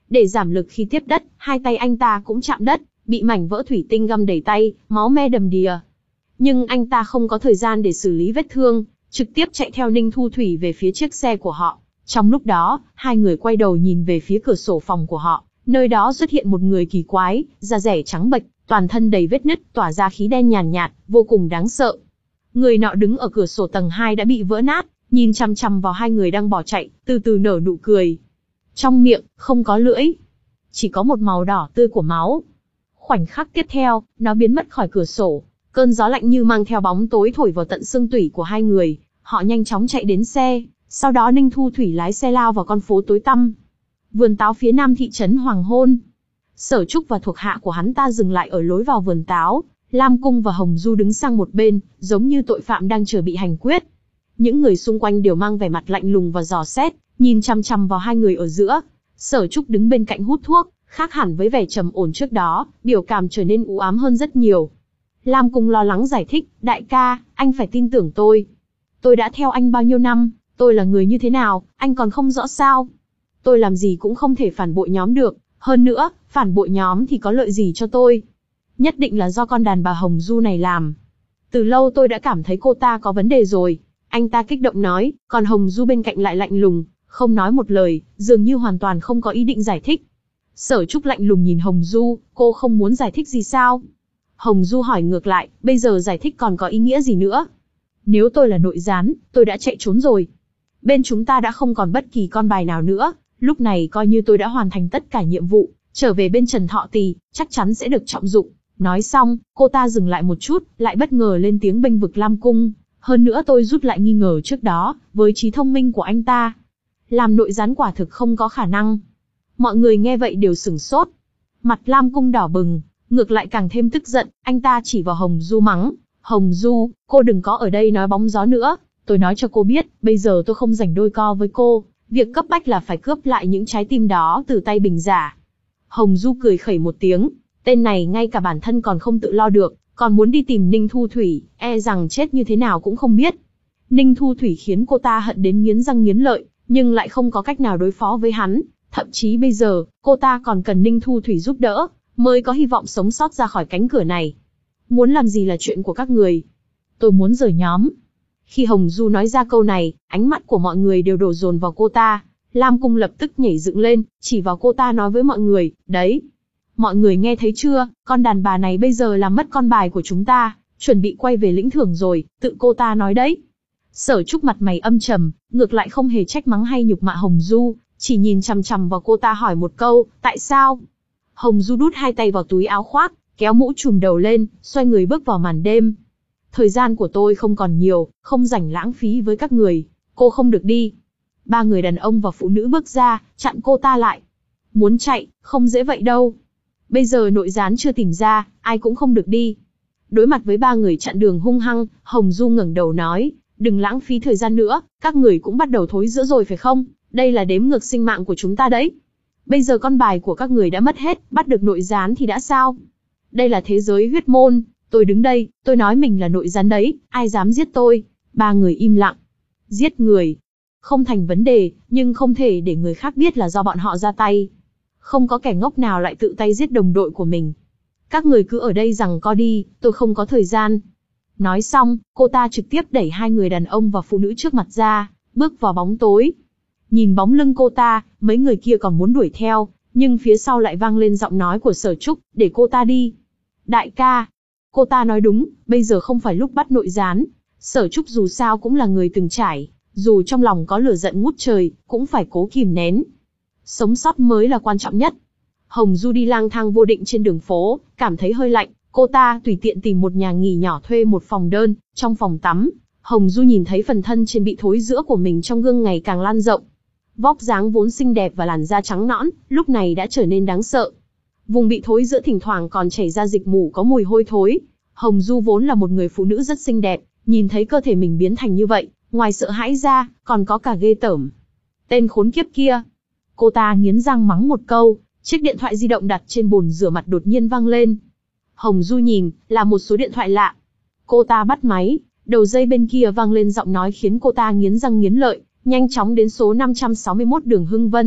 Để giảm lực khi tiếp đất, hai tay anh ta cũng chạm đất, bị mảnh vỡ thủy tinh găm đầy tay, máu me đầm đìa. Nhưng anh ta không có thời gian để xử lý vết thương, trực tiếp chạy theo Ninh Thu Thủy về phía chiếc xe của họ. Trong lúc đó, hai người quay đầu nhìn về phía cửa sổ phòng của họ, nơi đó xuất hiện một người kỳ quái, da rẻ trắng bệch, toàn thân đầy vết nứt, tỏa ra khí đen nhàn nhạt, nhạt, vô cùng đáng sợ. Người nọ đứng ở cửa sổ tầng hai đã bị vỡ nát, nhìn chằm chằm vào hai người đang bỏ chạy, từ từ nở nụ cười. Trong miệng, không có lưỡi, chỉ có một màu đỏ tươi của máu. Khoảnh khắc tiếp theo, nó biến mất khỏi cửa sổ. Cơn gió lạnh như mang theo bóng tối thổi vào tận xương tủy của hai người. Họ nhanh chóng chạy đến xe, sau đó Ninh Thu Thủy lái xe lao vào con phố tối tăm. Vườn táo phía nam thị trấn Hoàng Hôn. Sở Trúc và thuộc hạ của hắn ta dừng lại ở lối vào vườn táo. Lam Cung và Hồng Du đứng sang một bên, giống như tội phạm đang chờ bị hành quyết. Những người xung quanh đều mang vẻ mặt lạnh lùng và dò xét, nhìn chằm chằm vào hai người ở giữa. Sở Trúc đứng bên cạnh hút thuốc, khác hẳn với vẻ trầm ổn trước đó, biểu cảm trở nên u ám hơn rất nhiều. Lam Cung lo lắng giải thích, đại ca, anh phải tin tưởng tôi. Tôi đã theo anh bao nhiêu năm, tôi là người như thế nào, anh còn không rõ sao. Tôi làm gì cũng không thể phản bội nhóm được, hơn nữa, phản bội nhóm thì có lợi gì cho tôi. Nhất định là do con đàn bà Hồng Du này làm. Từ lâu tôi đã cảm thấy cô ta có vấn đề rồi. Anh ta kích động nói, còn Hồng Du bên cạnh lại lạnh lùng, không nói một lời, dường như hoàn toàn không có ý định giải thích. Sở Trúc lạnh lùng nhìn Hồng Du, cô không muốn giải thích gì sao? Hồng Du hỏi ngược lại, bây giờ giải thích còn có ý nghĩa gì nữa? Nếu tôi là nội gián, tôi đã chạy trốn rồi. Bên chúng ta đã không còn bất kỳ con bài nào nữa, lúc này coi như tôi đã hoàn thành tất cả nhiệm vụ, trở về bên Trần Thọ Tỳ, chắc chắn sẽ được trọng dụng. Nói xong, cô ta dừng lại một chút, lại bất ngờ lên tiếng bênh vực Lam Cung. Hơn nữa tôi rút lại nghi ngờ trước đó, với trí thông minh của anh ta. Làm nội gián quả thực không có khả năng. Mọi người nghe vậy đều sửng sốt. Mặt Lam Cung đỏ bừng, ngược lại càng thêm tức giận, anh ta chỉ vào Hồng Du mắng. Hồng Du, cô đừng có ở đây nói bóng gió nữa. Tôi nói cho cô biết, bây giờ tôi không rảnh đôi co với cô. Việc cấp bách là phải cướp lại những trái tim đó từ tay Bình Giả. Hồng Du cười khẩy một tiếng. Tên này ngay cả bản thân còn không tự lo được, còn muốn đi tìm Ninh Thu Thủy, e rằng chết như thế nào cũng không biết. Ninh Thu Thủy khiến cô ta hận đến nghiến răng nghiến lợi, nhưng lại không có cách nào đối phó với hắn. Thậm chí bây giờ, cô ta còn cần Ninh Thu Thủy giúp đỡ, mới có hy vọng sống sót ra khỏi cánh cửa này. Muốn làm gì là chuyện của các người. Tôi muốn rời nhóm. Khi Hồng Du nói ra câu này, ánh mắt của mọi người đều đổ dồn vào cô ta. Lam Cung lập tức nhảy dựng lên, chỉ vào cô ta nói với mọi người, đấy. Mọi người nghe thấy chưa, con đàn bà này bây giờ làm mất con bài của chúng ta, chuẩn bị quay về lĩnh thưởng rồi, tự cô ta nói đấy. Sở Trúc mặt mày âm trầm, ngược lại không hề trách mắng hay nhục mạ Hồng Du, chỉ nhìn chằm chằm vào cô ta hỏi một câu, tại sao? Hồng Du đút hai tay vào túi áo khoác, kéo mũ trùm đầu lên, xoay người bước vào màn đêm. Thời gian của tôi không còn nhiều, không rảnh lãng phí với các người, cô không được đi. Ba người đàn ông và phụ nữ bước ra, chặn cô ta lại. Muốn chạy, không dễ vậy đâu. Bây giờ nội gián chưa tìm ra, ai cũng không được đi. Đối mặt với ba người chặn đường hung hăng, Hồng Du ngẩng đầu nói, đừng lãng phí thời gian nữa, các người cũng bắt đầu thối rữa rồi phải không? Đây là đếm ngược sinh mạng của chúng ta đấy. Bây giờ con bài của các người đã mất hết, bắt được nội gián thì đã sao? Đây là thế giới huyết môn, tôi đứng đây, tôi nói mình là nội gián đấy, ai dám giết tôi? Ba người im lặng. Giết người không thành vấn đề, nhưng không thể để người khác biết là do bọn họ ra tay. Không có kẻ ngốc nào lại tự tay giết đồng đội của mình. Các người cứ ở đây giằng co đi, tôi không có thời gian. Nói xong, cô ta trực tiếp đẩy hai người đàn ông và phụ nữ trước mặt ra, bước vào bóng tối. Nhìn bóng lưng cô ta, mấy người kia còn muốn đuổi theo, nhưng phía sau lại vang lên giọng nói của Sở Trúc, để cô ta đi. Đại ca, cô ta nói đúng, bây giờ không phải lúc bắt nội gián. Sở Trúc dù sao cũng là người từng trải, dù trong lòng có lửa giận ngút trời, cũng phải cố kìm nén. Sống sót mới là quan trọng nhất. Hồng Du đi lang thang vô định trên đường phố, cảm thấy hơi lạnh, cô ta tùy tiện tìm một nhà nghỉ nhỏ thuê một phòng đơn. Trong phòng tắm, Hồng Du nhìn thấy phần thân trên bị thối rữa của mình trong gương ngày càng lan rộng. Vóc dáng vốn xinh đẹp và làn da trắng nõn, lúc này đã trở nên đáng sợ. Vùng bị thối rữa thỉnh thoảng còn chảy ra dịch mủ có mùi hôi thối. Hồng Du vốn là một người phụ nữ rất xinh đẹp, nhìn thấy cơ thể mình biến thành như vậy, ngoài sợ hãi ra, còn có cả ghê tởm. Tên khốn kiếp kia. Cô ta nghiến răng mắng một câu, chiếc điện thoại di động đặt trên bồn rửa mặt đột nhiên vang lên. Hồng Du nhìn, là một số điện thoại lạ. Cô ta bắt máy, đầu dây bên kia vang lên giọng nói khiến cô ta nghiến răng nghiến lợi, nhanh chóng đến số năm trăm sáu mươi mốt đường Hưng Vân,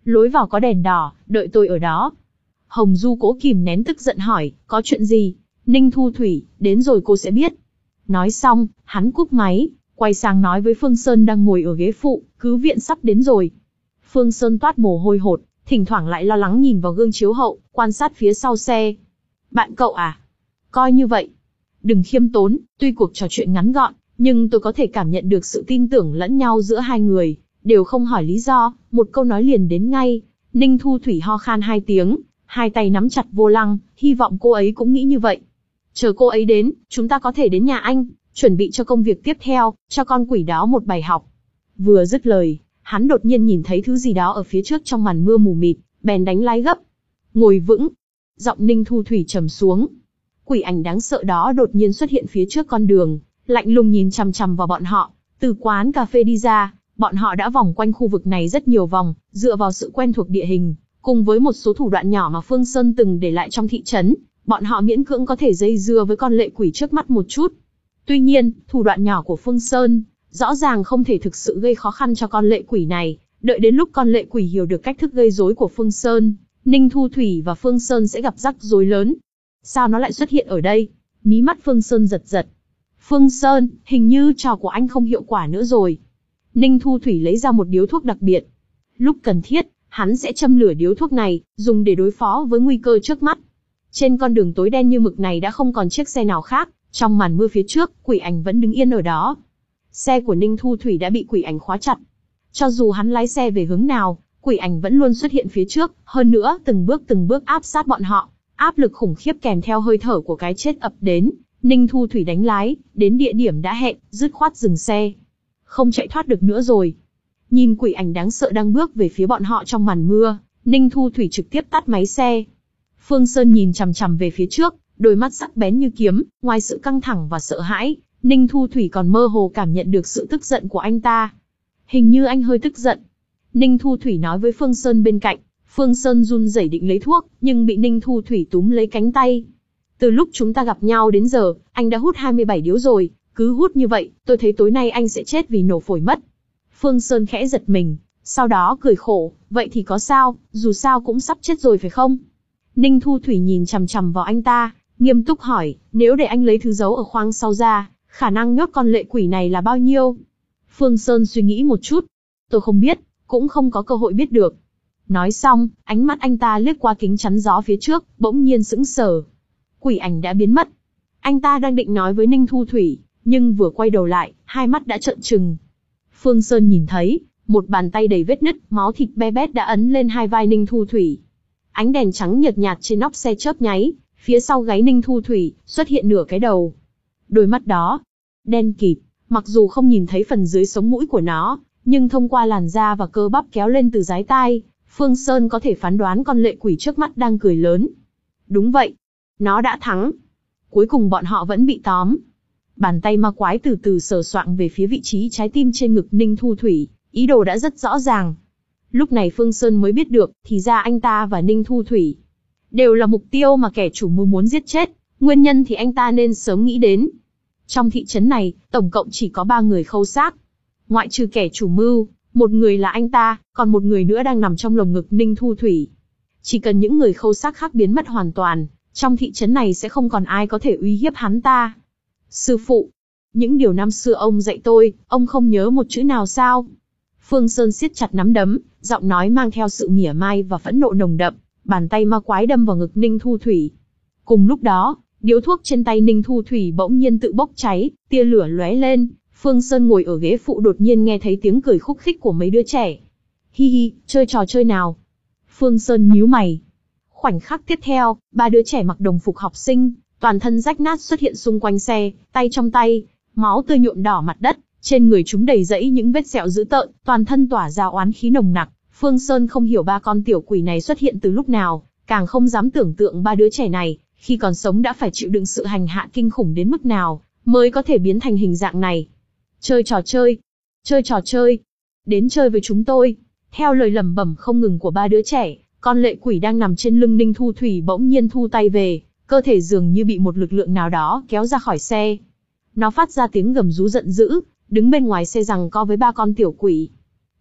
Lối vào có đèn đỏ, đợi tôi ở đó. Hồng Du cố kìm nén tức giận hỏi, có chuyện gì? Ninh Thu Thủy, đến rồi cô sẽ biết. Nói xong, hắn cúp máy, quay sang nói với Phương Sơn đang ngồi ở ghế phụ, cứu viện sắp đến rồi. Phương Sơn toát mồ hôi hột, thỉnh thoảng lại lo lắng nhìn vào gương chiếu hậu, quan sát phía sau xe. Bạn cậu à? Coi như vậy. Đừng khiêm tốn, tuy cuộc trò chuyện ngắn gọn, nhưng tôi có thể cảm nhận được sự tin tưởng lẫn nhau giữa hai người, đều không hỏi lý do, một câu nói liền đến ngay. Ninh Thu Thủy ho khan hai tiếng, hai tay nắm chặt vô lăng, hy vọng cô ấy cũng nghĩ như vậy. Chờ cô ấy đến, chúng ta có thể đến nhà anh, chuẩn bị cho công việc tiếp theo, cho con quỷ đó một bài học. Vừa dứt lời, hắn đột nhiên nhìn thấy thứ gì đó ở phía trước trong màn mưa mù mịt, bèn đánh lái gấp. Ngồi vững. Giọng Ninh Thu Thủy trầm xuống. Quỷ ảnh đáng sợ đó đột nhiên xuất hiện phía trước con đường, lạnh lùng nhìn chằm chằm vào bọn họ. Từ quán cà phê đi ra, bọn họ đã vòng quanh khu vực này rất nhiều vòng, dựa vào sự quen thuộc địa hình, cùng với một số thủ đoạn nhỏ mà Phương Sơn từng để lại trong thị trấn, bọn họ miễn cưỡng có thể dây dưa với con lệ quỷ trước mắt một chút. Tuy nhiên, thủ đoạn nhỏ của Phương Sơn, rõ ràng không thể thực sự gây khó khăn cho con lệ quỷ này. Đợi đến lúc con lệ quỷ hiểu được cách thức gây rối của Phương Sơn, Ninh Thu Thủy và Phương Sơn sẽ gặp rắc rối lớn. Sao nó lại xuất hiện ở đây? Mí mắt Phương Sơn giật giật. Phương Sơn, hình như trò của anh không hiệu quả nữa rồi. Ninh Thu Thủy lấy ra một điếu thuốc đặc biệt. Lúc cần thiết, hắn sẽ châm lửa điếu thuốc này, dùng để đối phó với nguy cơ trước mắt. Trên con đường tối đen như mực này đã không còn chiếc xe nào khác, trong màn mưa phía trước, quỷ ảnh vẫn đứng yên ở đó. Xe của Ninh Thu Thủy đã bị quỷ ảnh khóa chặt. Cho dù hắn lái xe về hướng nào, quỷ ảnh vẫn luôn xuất hiện phía trước, hơn nữa từng bước từng bước áp sát bọn họ. Áp lực khủng khiếp kèm theo hơi thở của cái chết ập đến, Ninh Thu Thủy đánh lái, đến địa điểm đã hẹn, dứt khoát dừng xe. Không chạy thoát được nữa rồi. Nhìn quỷ ảnh đáng sợ đang bước về phía bọn họ trong màn mưa, Ninh Thu Thủy trực tiếp tắt máy xe. Phương Sơn nhìn chằm chằm về phía trước, đôi mắt sắc bén như kiếm, ngoài sự căng thẳng và sợ hãi, Ninh Thu Thủy còn mơ hồ cảm nhận được sự tức giận của anh ta. Hình như anh hơi tức giận. Ninh Thu Thủy nói với Phương Sơn bên cạnh. Phương Sơn run rẩy định lấy thuốc, nhưng bị Ninh Thu Thủy túm lấy cánh tay. Từ lúc chúng ta gặp nhau đến giờ, anh đã hút hai mươi bảy điếu rồi, cứ hút như vậy, tôi thấy tối nay anh sẽ chết vì nổ phổi mất. Phương Sơn khẽ giật mình, sau đó cười khổ, vậy thì có sao, dù sao cũng sắp chết rồi phải không? Ninh Thu Thủy nhìn chằm chằm vào anh ta, nghiêm túc hỏi, nếu để anh lấy thứ giấu ở khoang sau ra, khả năng nhốt con lệ quỷ này là bao nhiêu? Phương Sơn suy nghĩ một chút, tôi không biết, cũng không có cơ hội biết được. Nói xong, ánh mắt anh ta liếc qua kính chắn gió phía trước, bỗng nhiên sững sờ. Quỷ ảnh đã biến mất. Anh ta đang định nói với Ninh Thu Thủy, nhưng vừa quay đầu lại, hai mắt đã trợn trừng. Phương Sơn nhìn thấy, một bàn tay đầy vết nứt, máu thịt be bét đã ấn lên hai vai Ninh Thu Thủy. Ánh đèn trắng nhợt nhạt trên nóc xe chớp nháy, phía sau gáy Ninh Thu Thủy, xuất hiện nửa cái đầu. Đôi mắt đó, đen kịt, mặc dù không nhìn thấy phần dưới sống mũi của nó, nhưng thông qua làn da và cơ bắp kéo lên từ dái tai, Phương Sơn có thể phán đoán con lệ quỷ trước mắt đang cười lớn. Đúng vậy, nó đã thắng. Cuối cùng bọn họ vẫn bị tóm. Bàn tay ma quái từ từ sờ soạng về phía vị trí trái tim trên ngực Ninh Thu Thủy, ý đồ đã rất rõ ràng. Lúc này Phương Sơn mới biết được, thì ra anh ta và Ninh Thu Thủy đều là mục tiêu mà kẻ chủ mưu muốn giết chết, nguyên nhân thì anh ta nên sớm nghĩ đến. Trong thị trấn này, tổng cộng chỉ có ba người khâu xác. Ngoại trừ kẻ chủ mưu, một người là anh ta, còn một người nữa đang nằm trong lồng ngực Ninh Thu Thủy. Chỉ cần những người khâu xác khác biến mất hoàn toàn, trong thị trấn này sẽ không còn ai có thể uy hiếp hắn ta. Sư phụ, những điều năm xưa ông dạy tôi, ông không nhớ một chữ nào sao? Phương Sơn siết chặt nắm đấm, giọng nói mang theo sự mỉa mai và phẫn nộ nồng đậm, bàn tay ma quái đâm vào ngực Ninh Thu Thủy. Cùng lúc đó, điếu thuốc trên tay Ninh Thu Thủy bỗng nhiên tự bốc cháy, tia lửa lóe lên. Phương Sơn ngồi ở ghế phụ đột nhiên nghe thấy tiếng cười khúc khích của mấy đứa trẻ. Hi hi, chơi trò chơi nào? Phương Sơn nhíu mày. Khoảnh khắc tiếp theo, ba đứa trẻ mặc đồng phục học sinh, toàn thân rách nát xuất hiện xung quanh xe, tay trong tay, máu tươi nhuộm đỏ mặt đất, trên người chúng đầy rẫy những vết sẹo dữ tợn, toàn thân tỏa ra oán khí nồng nặc. Phương Sơn không hiểu ba con tiểu quỷ này xuất hiện từ lúc nào, càng không dám tưởng tượng ba đứa trẻ này, khi còn sống đã phải chịu đựng sự hành hạ kinh khủng đến mức nào, mới có thể biến thành hình dạng này. Chơi trò chơi, chơi trò chơi, đến chơi với chúng tôi. Theo lời lẩm bẩm không ngừng của ba đứa trẻ, con lệ quỷ đang nằm trên lưng Ninh Thu Thủy bỗng nhiên thu tay về, cơ thể dường như bị một lực lượng nào đó kéo ra khỏi xe. Nó phát ra tiếng gầm rú giận dữ, đứng bên ngoài xe giằng co với ba con tiểu quỷ.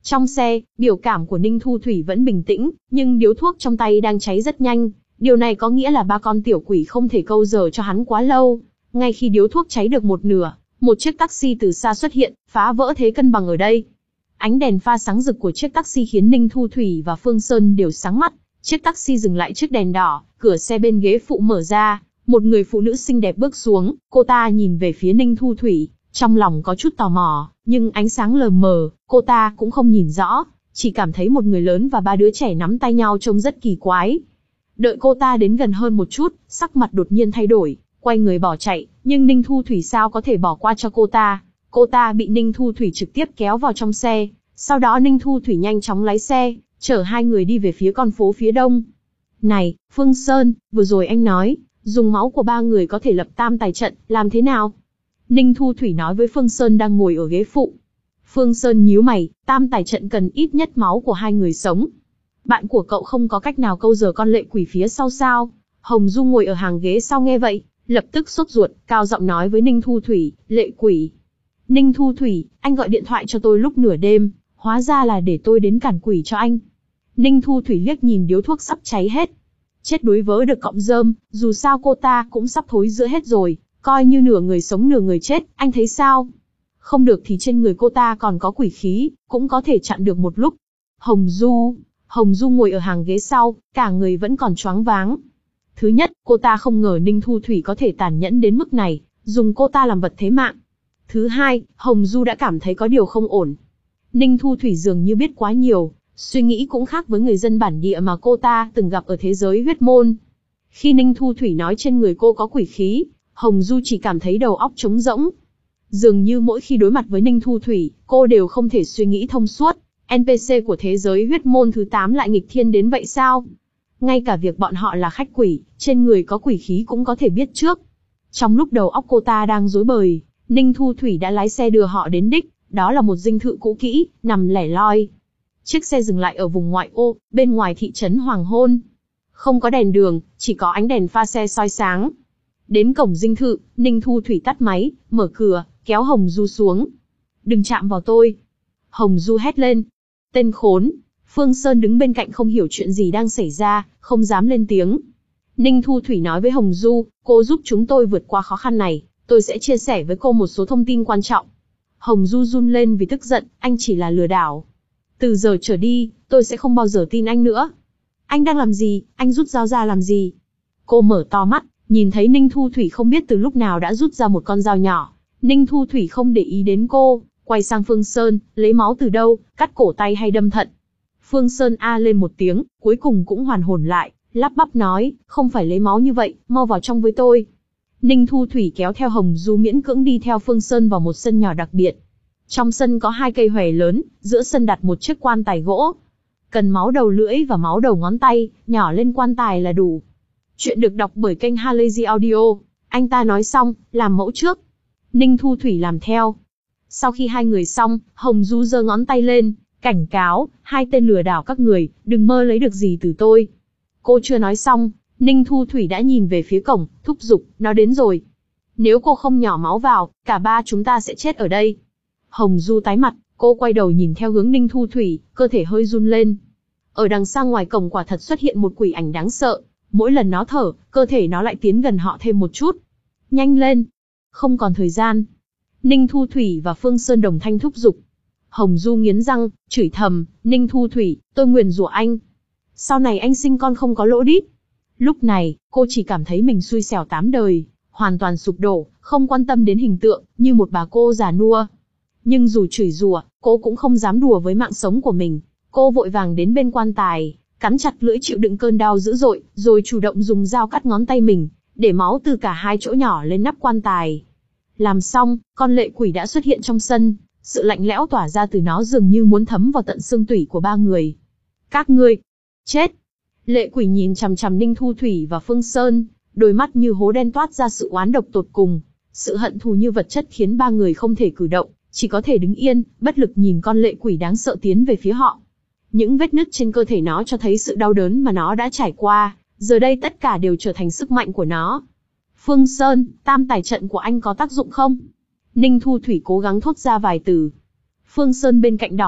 Trong xe, biểu cảm của Ninh Thu Thủy vẫn bình tĩnh, nhưng điếu thuốc trong tay đang cháy rất nhanh. Điều này có nghĩa là ba con tiểu quỷ không thể câu giờ cho hắn quá lâu. Ngay khi điếu thuốc cháy được một nửa, một chiếc taxi từ xa xuất hiện, phá vỡ thế cân bằng ở đây. Ánh đèn pha sáng rực của chiếc taxi khiến Ninh Thu Thủy và Phương Sơn đều sáng mắt. Chiếc taxi dừng lại trước đèn đỏ, cửa xe bên ghế phụ mở ra, một người phụ nữ xinh đẹp bước xuống, cô ta nhìn về phía Ninh Thu Thủy, trong lòng có chút tò mò, nhưng ánh sáng lờ mờ, cô ta cũng không nhìn rõ, chỉ cảm thấy một người lớn và ba đứa trẻ nắm tay nhau trông rất kỳ quái. Đợi cô ta đến gần hơn một chút, sắc mặt đột nhiên thay đổi, quay người bỏ chạy, nhưng Ninh Thu Thủy sao có thể bỏ qua cho cô ta. Cô ta bị Ninh Thu Thủy trực tiếp kéo vào trong xe, sau đó Ninh Thu Thủy nhanh chóng lái xe, chở hai người đi về phía con phố phía đông. Này, Phương Sơn, vừa rồi anh nói, dùng máu của ba người có thể lập tam tài trận, làm thế nào? Ninh Thu Thủy nói với Phương Sơn đang ngồi ở ghế phụ. Phương Sơn nhíu mày, tam tài trận cần ít nhất máu của hai người sống. Bạn của cậu không có cách nào câu giờ con lệ quỷ phía sau sao? Hồng Du ngồi ở hàng ghế sau nghe vậy, lập tức sốt ruột, cao giọng nói với Ninh Thu Thủy, lệ quỷ. Ninh Thu Thủy, anh gọi điện thoại cho tôi lúc nửa đêm, hóa ra là để tôi đến cản quỷ cho anh. Ninh Thu Thủy liếc nhìn điếu thuốc sắp cháy hết. Chết đuối vớ được cọng rơm, dù sao cô ta cũng sắp thối rữa hết rồi, coi như nửa người sống nửa người chết, anh thấy sao? Không được thì trên người cô ta còn có quỷ khí, cũng có thể chặn được một lúc. Hồng Du, Hồng Du ngồi ở hàng ghế sau, cả người vẫn còn choáng váng. Thứ nhất, cô ta không ngờ Ninh Thu Thủy có thể tàn nhẫn đến mức này, dùng cô ta làm vật thế mạng. Thứ hai, Hồng Du đã cảm thấy có điều không ổn. Ninh Thu Thủy dường như biết quá nhiều, suy nghĩ cũng khác với người dân bản địa mà cô ta từng gặp ở thế giới huyết môn. Khi Ninh Thu Thủy nói trên người cô có quỷ khí, Hồng Du chỉ cảm thấy đầu óc trống rỗng. Dường như mỗi khi đối mặt với Ninh Thu Thủy, cô đều không thể suy nghĩ thông suốt. en pê xê của thế giới huyết môn thứ tám lại nghịch thiên đến vậy sao? Ngay cả việc bọn họ là khách quỷ, trên người có quỷ khí cũng có thể biết trước. Trong lúc đầu óc cô ta đang rối bời, Ninh Thu Thủy đã lái xe đưa họ đến đích, đó là một dinh thự cũ kỹ, nằm lẻ loi. Chiếc xe dừng lại ở vùng ngoại ô, bên ngoài thị trấn Hoàng Hôn. Không có đèn đường, chỉ có ánh đèn pha xe soi sáng. Đến cổng dinh thự, Ninh Thu Thủy tắt máy, mở cửa, kéo Hồng Du xuống. Đừng chạm vào tôi. Hồng Du hét lên. Tên khốn. Phương Sơn đứng bên cạnh không hiểu chuyện gì đang xảy ra, không dám lên tiếng. Ninh Thu Thủy nói với Hồng Du, cô giúp chúng tôi vượt qua khó khăn này, tôi sẽ chia sẻ với cô một số thông tin quan trọng. Hồng Du run lên vì tức giận, anh chỉ là lừa đảo. Từ giờ trở đi, tôi sẽ không bao giờ tin anh nữa. Anh đang làm gì, anh rút dao ra làm gì? Cô mở to mắt, nhìn thấy Ninh Thu Thủy không biết từ lúc nào đã rút ra một con dao nhỏ. Ninh Thu Thủy không để ý đến cô, quay sang Phương Sơn, lấy máu từ đâu, cắt cổ tay hay đâm thận. Phương Sơn a lên một tiếng, cuối cùng cũng hoàn hồn lại, lắp bắp nói, không phải lấy máu như vậy, mau vào trong với tôi. Ninh Thu Thủy kéo theo Hồng Du miễn cưỡng đi theo Phương Sơn vào một sân nhỏ đặc biệt. Trong sân có hai cây huệ lớn, giữa sân đặt một chiếc quan tài gỗ. Cần máu đầu lưỡi và máu đầu ngón tay, nhỏ lên quan tài là đủ. Chuyện được đọc bởi kênh Halazy Audio. Anh ta nói xong, làm mẫu trước. Ninh Thu Thủy làm theo. Sau khi hai người xong, Hồng Du giơ ngón tay lên, cảnh cáo, hai tên lừa đảo các người, đừng mơ lấy được gì từ tôi. Cô chưa nói xong, Ninh Thu Thủy đã nhìn về phía cổng, thúc giục, nó đến rồi. Nếu cô không nhỏ máu vào, cả ba chúng ta sẽ chết ở đây. Hồng Du tái mặt, cô quay đầu nhìn theo hướng Ninh Thu Thủy, cơ thể hơi run lên. Ở đằng xa ngoài cổng quả thật xuất hiện một quỷ ảnh đáng sợ. Mỗi lần nó thở, cơ thể nó lại tiến gần họ thêm một chút. Nhanh lên! Không còn thời gian. Ninh Thu Thủy và Phương Sơn đồng thanh thúc giục. Hồng Du nghiến răng, chửi thầm, Ninh Thu Thủy, tôi nguyền rủa anh. Sau này anh sinh con không có lỗ đít. Lúc này, cô chỉ cảm thấy mình xui xẻo tám đời, hoàn toàn sụp đổ, không quan tâm đến hình tượng, như một bà cô già nua. Nhưng dù chửi rủa, cô cũng không dám đùa với mạng sống của mình. Cô vội vàng đến bên quan tài, cắn chặt lưỡi chịu đựng cơn đau dữ dội, rồi chủ động dùng dao cắt ngón tay mình, để máu từ cả hai chỗ nhỏ lên nắp quan tài. Làm xong, con lệ quỷ đã xuất hiện trong sân, sự lạnh lẽo tỏa ra từ nó dường như muốn thấm vào tận xương tủy của ba người. Các ngươi, chết! Lệ quỷ nhìn chằm chằm Ninh Thu Thủy và Phương Sơn, đôi mắt như hố đen toát ra sự oán độc tột cùng. Sự hận thù như vật chất khiến ba người không thể cử động, chỉ có thể đứng yên, bất lực nhìn con lệ quỷ đáng sợ tiến về phía họ. Những vết nứt trên cơ thể nó cho thấy sự đau đớn mà nó đã trải qua, giờ đây tất cả đều trở thành sức mạnh của nó. Phương Sơn, tam tài trận của anh có tác dụng không? Ninh Thu Thủy cố gắng thốt ra vài từ. Phương Sơn bên cạnh đỏ mặt,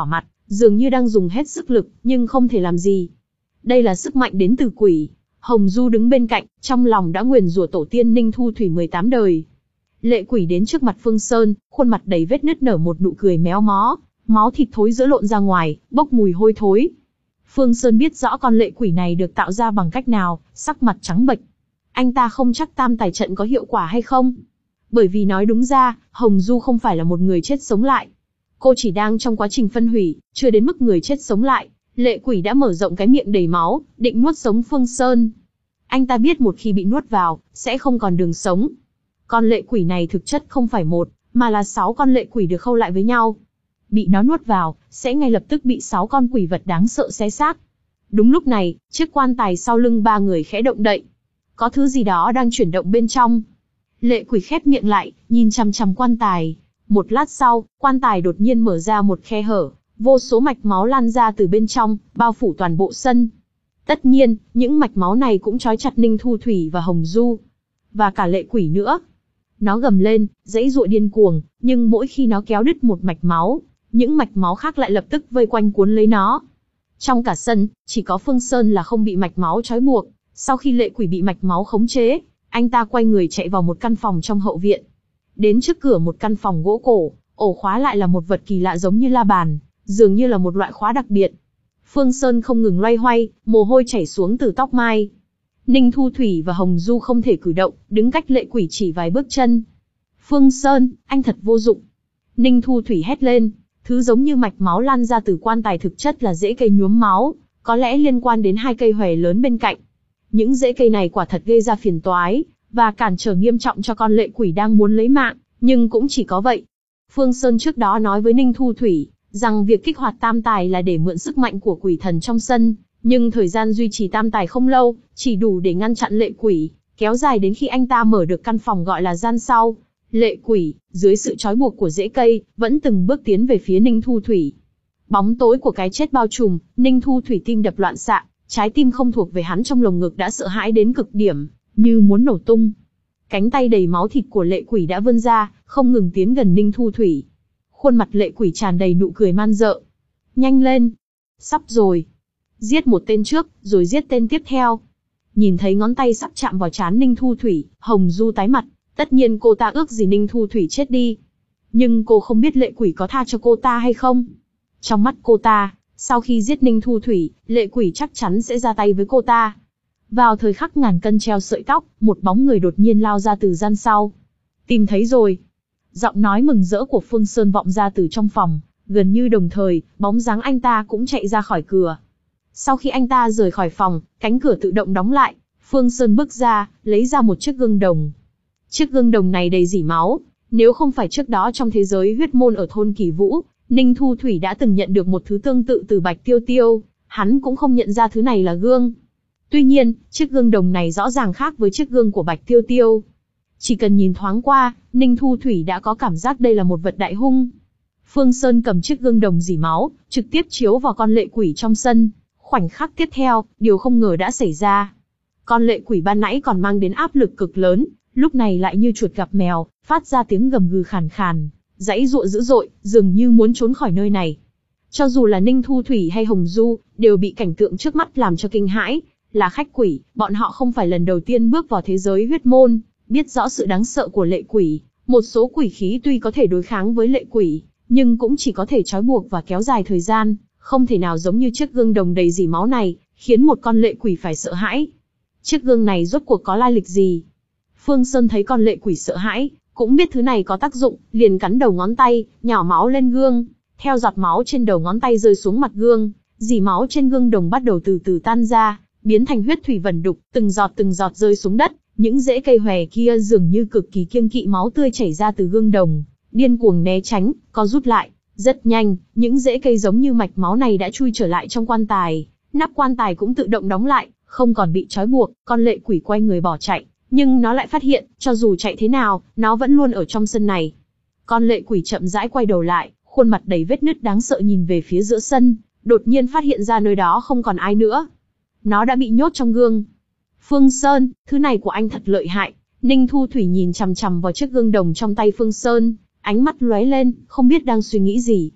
dường như đang dùng hết sức lực, nhưng không thể làm gì. Đây là sức mạnh đến từ quỷ. Hồng Du đứng bên cạnh, trong lòng đã nguyền rủa tổ tiên Ninh Thu Thủy mười tám đời. Lệ quỷ đến trước mặt Phương Sơn, khuôn mặt đầy vết nứt nở một nụ cười méo mó, máu thịt thối giữa lộn ra ngoài, bốc mùi hôi thối. Phương Sơn biết rõ con lệ quỷ này được tạo ra bằng cách nào, sắc mặt trắng bệch. Anh ta không chắc tam tài trận có hiệu quả hay không. Bởi vì nói đúng ra, Hồng Du không phải là một người chết sống lại. Cô chỉ đang trong quá trình phân hủy, chưa đến mức người chết sống lại. Lệ quỷ đã mở rộng cái miệng đầy máu, định nuốt sống Phương Sơn. Anh ta biết một khi bị nuốt vào, sẽ không còn đường sống. Con lệ quỷ này thực chất không phải một, mà là sáu con lệ quỷ được khâu lại với nhau. Bị nó nuốt vào, sẽ ngay lập tức bị sáu con quỷ vật đáng sợ xé xác. Đúng lúc này, chiếc quan tài sau lưng ba người khẽ động đậy. Có thứ gì đó đang chuyển động bên trong. Lệ quỷ khép miệng lại, nhìn chằm chằm quan tài. Một lát sau, quan tài đột nhiên mở ra một khe hở, vô số mạch máu lan ra từ bên trong, bao phủ toàn bộ sân. Tất nhiên, những mạch máu này cũng trói chặt Ninh Thu Thủy và Hồng Du. Và cả lệ quỷ nữa. Nó gầm lên, giãy giụa điên cuồng, nhưng mỗi khi nó kéo đứt một mạch máu, những mạch máu khác lại lập tức vây quanh cuốn lấy nó. Trong cả sân, chỉ có Phương Sơn là không bị mạch máu trói buộc. Sau khi lệ quỷ bị mạch máu khống chế, anh ta quay người chạy vào một căn phòng trong hậu viện. Đến trước cửa một căn phòng gỗ cổ, ổ khóa lại là một vật kỳ lạ giống như la bàn, dường như là một loại khóa đặc biệt. Phương Sơn không ngừng loay hoay, mồ hôi chảy xuống từ tóc mai. Ninh Thu Thủy và Hồng Du không thể cử động, đứng cách lệ quỷ chỉ vài bước chân. Phương Sơn, anh thật vô dụng. Ninh Thu Thủy hét lên, thứ giống như mạch máu lan ra từ quan tài thực chất là rễ cây nhuốm máu, có lẽ liên quan đến hai cây hòe lớn bên cạnh. Những rễ cây này quả thật gây ra phiền toái, và cản trở nghiêm trọng cho con lệ quỷ đang muốn lấy mạng, nhưng cũng chỉ có vậy. Phương Sơn trước đó nói với Ninh Thu Thủy, rằng việc kích hoạt tam tài là để mượn sức mạnh của quỷ thần trong sân, nhưng thời gian duy trì tam tài không lâu, chỉ đủ để ngăn chặn lệ quỷ, kéo dài đến khi anh ta mở được căn phòng gọi là gian sau. Lệ quỷ, dưới sự trói buộc của rễ cây, vẫn từng bước tiến về phía Ninh Thu Thủy. Bóng tối của cái chết bao trùm, Ninh Thu Thủy tim đập loạn xạ, trái tim không thuộc về hắn trong lồng ngực đã sợ hãi đến cực điểm, như muốn nổ tung. Cánh tay đầy máu thịt của lệ quỷ đã vươn ra, không ngừng tiến gần Ninh Thu Thủy. Khuôn mặt lệ quỷ tràn đầy nụ cười man dợ. Nhanh lên! Sắp rồi! Giết một tên trước, rồi giết tên tiếp theo. Nhìn thấy ngón tay sắp chạm vào trán Ninh Thu Thủy, Hồng Du tái mặt. Tất nhiên cô ta ước gì Ninh Thu Thủy chết đi. Nhưng cô không biết lệ quỷ có tha cho cô ta hay không. Trong mắt cô ta, sau khi giết Ninh Thu Thủy, lệ quỷ chắc chắn sẽ ra tay với cô ta. Vào thời khắc ngàn cân treo sợi tóc, một bóng người đột nhiên lao ra từ gian sau. Tìm thấy rồi. Giọng nói mừng rỡ của Phương Sơn vọng ra từ trong phòng, gần như đồng thời, bóng dáng anh ta cũng chạy ra khỏi cửa. Sau khi anh ta rời khỏi phòng, cánh cửa tự động đóng lại, Phương Sơn bước ra, lấy ra một chiếc gương đồng. Chiếc gương đồng này đầy rỉ máu, nếu không phải trước đó trong thế giới huyết môn ở thôn Kỳ Vũ, Ninh Thu Thủy đã từng nhận được một thứ tương tự từ Bạch Tiêu Tiêu, hắn cũng không nhận ra thứ này là gương. Tuy nhiên, chiếc gương đồng này rõ ràng khác với chiếc gương của Bạch Tiêu Tiêu. Chỉ cần nhìn thoáng qua, Ninh Thu Thủy đã có cảm giác đây là một vật đại hung. Phương Sơn cầm chiếc gương đồng rỉ máu, trực tiếp chiếu vào con lệ quỷ trong sân. Khoảnh khắc tiếp theo, điều không ngờ đã xảy ra. Con lệ quỷ ban nãy còn mang đến áp lực cực lớn, lúc này lại như chuột gặp mèo, phát ra tiếng gầm gừ khàn khàn, giãy giụa dữ dội, dường như muốn trốn khỏi nơi này. Cho dù là Ninh Thu Thủy hay Hồng Du, đều bị cảnh tượng trước mắt làm cho kinh hãi. Là khách quỷ, bọn họ không phải lần đầu tiên bước vào thế giới huyết môn, biết rõ sự đáng sợ của lệ quỷ. Một số quỷ khí tuy có thể đối kháng với lệ quỷ, nhưng cũng chỉ có thể trói buộc và kéo dài thời gian, không thể nào giống như chiếc gương đồng đầy rỉ máu này, khiến một con lệ quỷ phải sợ hãi. Chiếc gương này rốt cuộc có lai lịch gì? Phương Sơn thấy con lệ quỷ sợ hãi, cũng biết thứ này có tác dụng, liền cắn đầu ngón tay, nhỏ máu lên gương, theo giọt máu trên đầu ngón tay rơi xuống mặt gương, rỉ máu trên gương đồng bắt đầu từ từ tan ra, biến thành huyết thủy vẩn đục, từng giọt từng giọt rơi xuống đất. Những rễ cây hòe kia dường như cực kỳ kiêng kỵ máu tươi chảy ra từ gương đồng, điên cuồng né tránh, co rút lại. Rất nhanh, những rễ cây giống như mạch máu này đã chui trở lại trong quan tài, nắp quan tài cũng tự động đóng lại, không còn bị trói buộc. Con lệ quỷ quay người bỏ chạy, nhưng nó lại phát hiện, cho dù chạy thế nào, nó vẫn luôn ở trong sân này. Con lệ quỷ chậm rãi quay đầu lại, khuôn mặt đầy vết nứt đáng sợ nhìn về phía giữa sân, đột nhiên phát hiện ra nơi đó không còn ai nữa. Nó đã bị nhốt trong gương. Phương Sơn, thứ này của anh thật lợi hại. Ninh Thu Thủy nhìn chằm chằm vào chiếc gương đồng trong tay Phương Sơn, ánh mắt lóe lên, không biết đang suy nghĩ gì.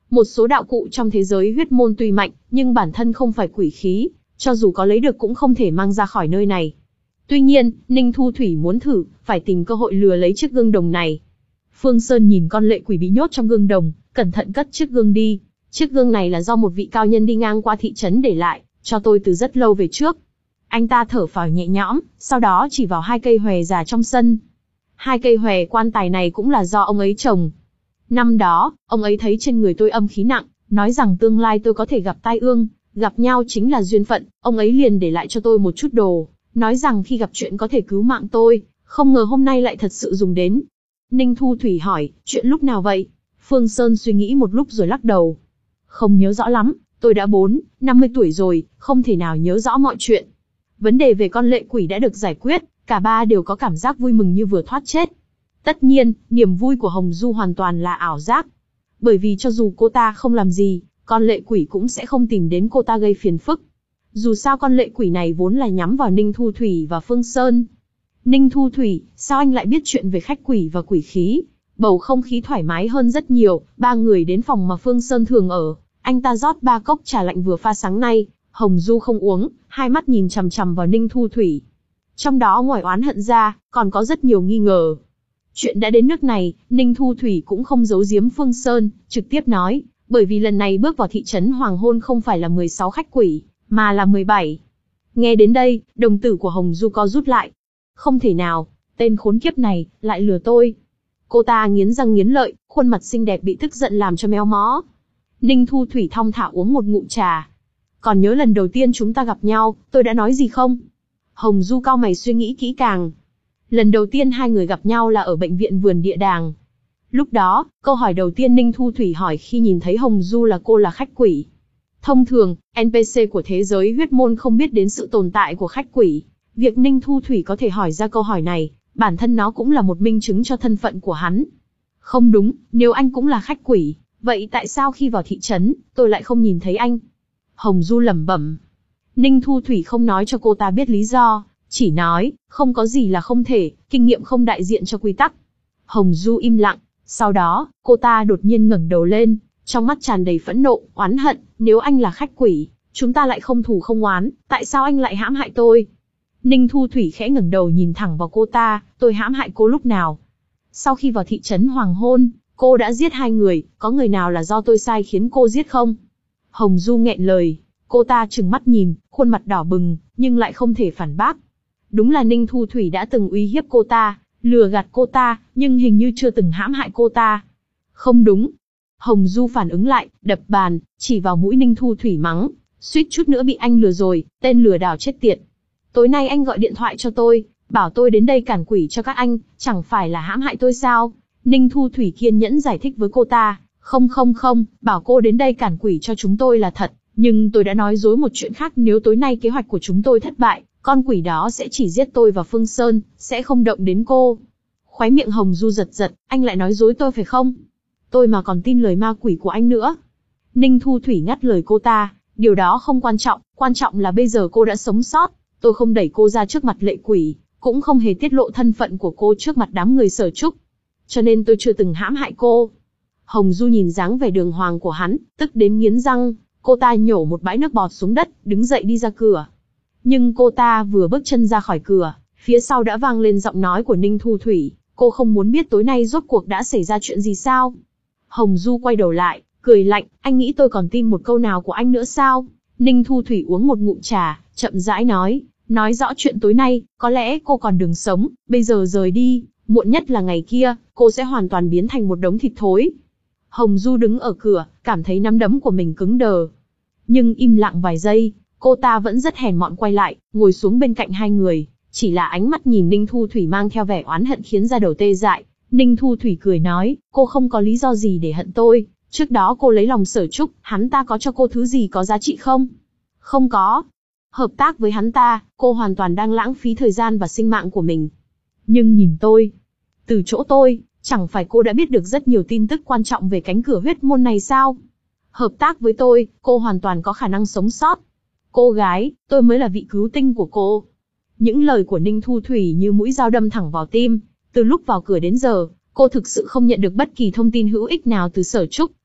Một số đạo cụ trong thế giới huyết môn tuy mạnh, nhưng bản thân không phải quỷ khí, cho dù có lấy được cũng không thể mang ra khỏi nơi này. Tuy nhiên, Ninh Thu Thủy muốn thử, phải tìm cơ hội lừa lấy chiếc gương đồng này. Phương Sơn nhìn con lệ quỷ bị nhốt trong gương đồng, cẩn thận cất chiếc gương đi. Chiếc gương này là do một vị cao nhân đi ngang qua thị trấn để lại, cho tôi từ rất lâu về trước. Anh ta thở phào nhẹ nhõm, sau đó chỉ vào hai cây hòe già trong sân. Hai cây hòe quan tài này cũng là do ông ấy trồng. Năm đó, ông ấy thấy trên người tôi âm khí nặng, nói rằng tương lai tôi có thể gặp tai ương, gặp nhau chính là duyên phận, ông ấy liền để lại cho tôi một chút đồ, nói rằng khi gặp chuyện có thể cứu mạng tôi, không ngờ hôm nay lại thật sự dùng đến. Ninh Thu Thủy hỏi, chuyện lúc nào vậy? Phương Sơn suy nghĩ một lúc rồi lắc đầu. Không nhớ rõ lắm, tôi đã bốn, năm mươi tuổi rồi, không thể nào nhớ rõ mọi chuyện. Vấn đề về con lệ quỷ đã được giải quyết, cả ba đều có cảm giác vui mừng như vừa thoát chết. Tất nhiên, niềm vui của Hồng Du hoàn toàn là ảo giác. Bởi vì cho dù cô ta không làm gì, con lệ quỷ cũng sẽ không tìm đến cô ta gây phiền phức. Dù sao con lệ quỷ này vốn là nhắm vào Ninh Thu Thủy và Phương Sơn. Ninh Thu Thủy, sao anh lại biết chuyện về khách quỷ và quỷ khí? Bầu không khí thoải mái hơn rất nhiều, ba người đến phòng mà Phương Sơn thường ở. Anh ta rót ba cốc trà lạnh vừa pha sáng nay, Hồng Du không uống, hai mắt nhìn chằm chằm vào Ninh Thu Thủy. Trong đó ngoài oán hận ra, còn có rất nhiều nghi ngờ. Chuyện đã đến nước này, Ninh Thu Thủy cũng không giấu giếm Phương Sơn, trực tiếp nói, bởi vì lần này bước vào thị trấn Hoàng Hôn không phải là mười sáu khách quỷ, mà là mười bảy. Nghe đến đây, đồng tử của Hồng Du co rút lại. Không thể nào, tên khốn kiếp này, lại lừa tôi. Cô ta nghiến răng nghiến lợi, khuôn mặt xinh đẹp bị tức giận làm cho méo mó. Ninh Thu Thủy thong thả uống một ngụm trà. Còn nhớ lần đầu tiên chúng ta gặp nhau, tôi đã nói gì không? Hồng Du cau mày suy nghĩ kỹ càng. Lần đầu tiên hai người gặp nhau là ở bệnh viện Vườn Địa Đàng. Lúc đó, câu hỏi đầu tiên Ninh Thu Thủy hỏi khi nhìn thấy Hồng Du là cô là khách quỷ. Thông thường, en pê xê của thế giới huyết môn không biết đến sự tồn tại của khách quỷ. Việc Ninh Thu Thủy có thể hỏi ra câu hỏi này, bản thân nó cũng là một minh chứng cho thân phận của hắn. Không đúng, nếu anh cũng là khách quỷ, vậy tại sao khi vào thị trấn, tôi lại không nhìn thấy anh? Hồng Du lẩm bẩm. Ninh Thu Thủy không nói cho cô ta biết lý do, chỉ nói, không có gì là không thể, kinh nghiệm không đại diện cho quy tắc. Hồng Du im lặng, sau đó, cô ta đột nhiên ngẩng đầu lên, trong mắt tràn đầy phẫn nộ, oán hận, nếu anh là khách quỷ, chúng ta lại không thù không oán, tại sao anh lại hãm hại tôi? Ninh Thu Thủy khẽ ngẩng đầu nhìn thẳng vào cô ta, tôi hãm hại cô lúc nào? Sau khi vào thị trấn Hoàng Hôn, cô đã giết hai người, có người nào là do tôi sai khiến cô giết không? Hồng Du nghẹn lời, cô ta trừng mắt nhìn, khuôn mặt đỏ bừng, nhưng lại không thể phản bác. Đúng là Ninh Thu Thủy đã từng uy hiếp cô ta, lừa gạt cô ta, nhưng hình như chưa từng hãm hại cô ta. Không đúng. Hồng Du phản ứng lại, đập bàn, chỉ vào mũi Ninh Thu Thủy mắng, suýt chút nữa bị anh lừa rồi, tên lừa đảo chết tiệt. Tối nay anh gọi điện thoại cho tôi, bảo tôi đến đây cản quỷ cho các anh, chẳng phải là hãm hại tôi sao? Ninh Thu Thủy kiên nhẫn giải thích với cô ta, không không không, bảo cô đến đây cản quỷ cho chúng tôi là thật, nhưng tôi đã nói dối một chuyện khác, nếu tối nay kế hoạch của chúng tôi thất bại, con quỷ đó sẽ chỉ giết tôi và Phương Sơn, sẽ không động đến cô. Khóe miệng Hồng Du giật giật, anh lại nói dối tôi phải không? Tôi mà còn tin lời ma quỷ của anh nữa. Ninh Thu Thủy ngắt lời cô ta, điều đó không quan trọng, quan trọng là bây giờ cô đã sống sót, tôi không đẩy cô ra trước mặt lệ quỷ, cũng không hề tiết lộ thân phận của cô trước mặt đám người Sở Trúc. Cho nên tôi chưa từng hãm hại cô. Hồng Du nhìn dáng vẻ đường hoàng của hắn, tức đến nghiến răng, cô ta nhổ một bãi nước bọt xuống đất, đứng dậy đi ra cửa. Nhưng cô ta vừa bước chân ra khỏi cửa, phía sau đã vang lên giọng nói của Ninh Thu Thủy, cô không muốn biết tối nay rốt cuộc đã xảy ra chuyện gì sao? Hồng Du quay đầu lại, cười lạnh, anh nghĩ tôi còn tin một câu nào của anh nữa sao? Ninh Thu Thủy uống một ngụm trà, chậm rãi nói, nói rõ chuyện tối nay, có lẽ cô còn đường sống, bây giờ rời đi, muộn nhất là ngày kia, cô sẽ hoàn toàn biến thành một đống thịt thối. Hồng Du đứng ở cửa, cảm thấy nắm đấm của mình cứng đờ. Nhưng im lặng vài giây, cô ta vẫn rất hèn mọn quay lại, ngồi xuống bên cạnh hai người, chỉ là ánh mắt nhìn Ninh Thu Thủy mang theo vẻ oán hận khiến da đầu tê dại. Ninh Thu Thủy cười nói, cô không có lý do gì để hận tôi, trước đó cô lấy lòng Sở Trúc, hắn ta có cho cô thứ gì có giá trị không? Không có. Hợp tác với hắn ta, cô hoàn toàn đang lãng phí thời gian và sinh mạng của mình. Nhưng nhìn tôi, từ chỗ tôi, chẳng phải cô đã biết được rất nhiều tin tức quan trọng về cánh cửa huyết môn này sao? Hợp tác với tôi, cô hoàn toàn có khả năng sống sót. Cô gái, tôi mới là vị cứu tinh của cô. Những lời của Ninh Thu Thủy như mũi dao đâm thẳng vào tim. Từ lúc vào cửa đến giờ, cô thực sự không nhận được bất kỳ thông tin hữu ích nào từ Sở Trúc,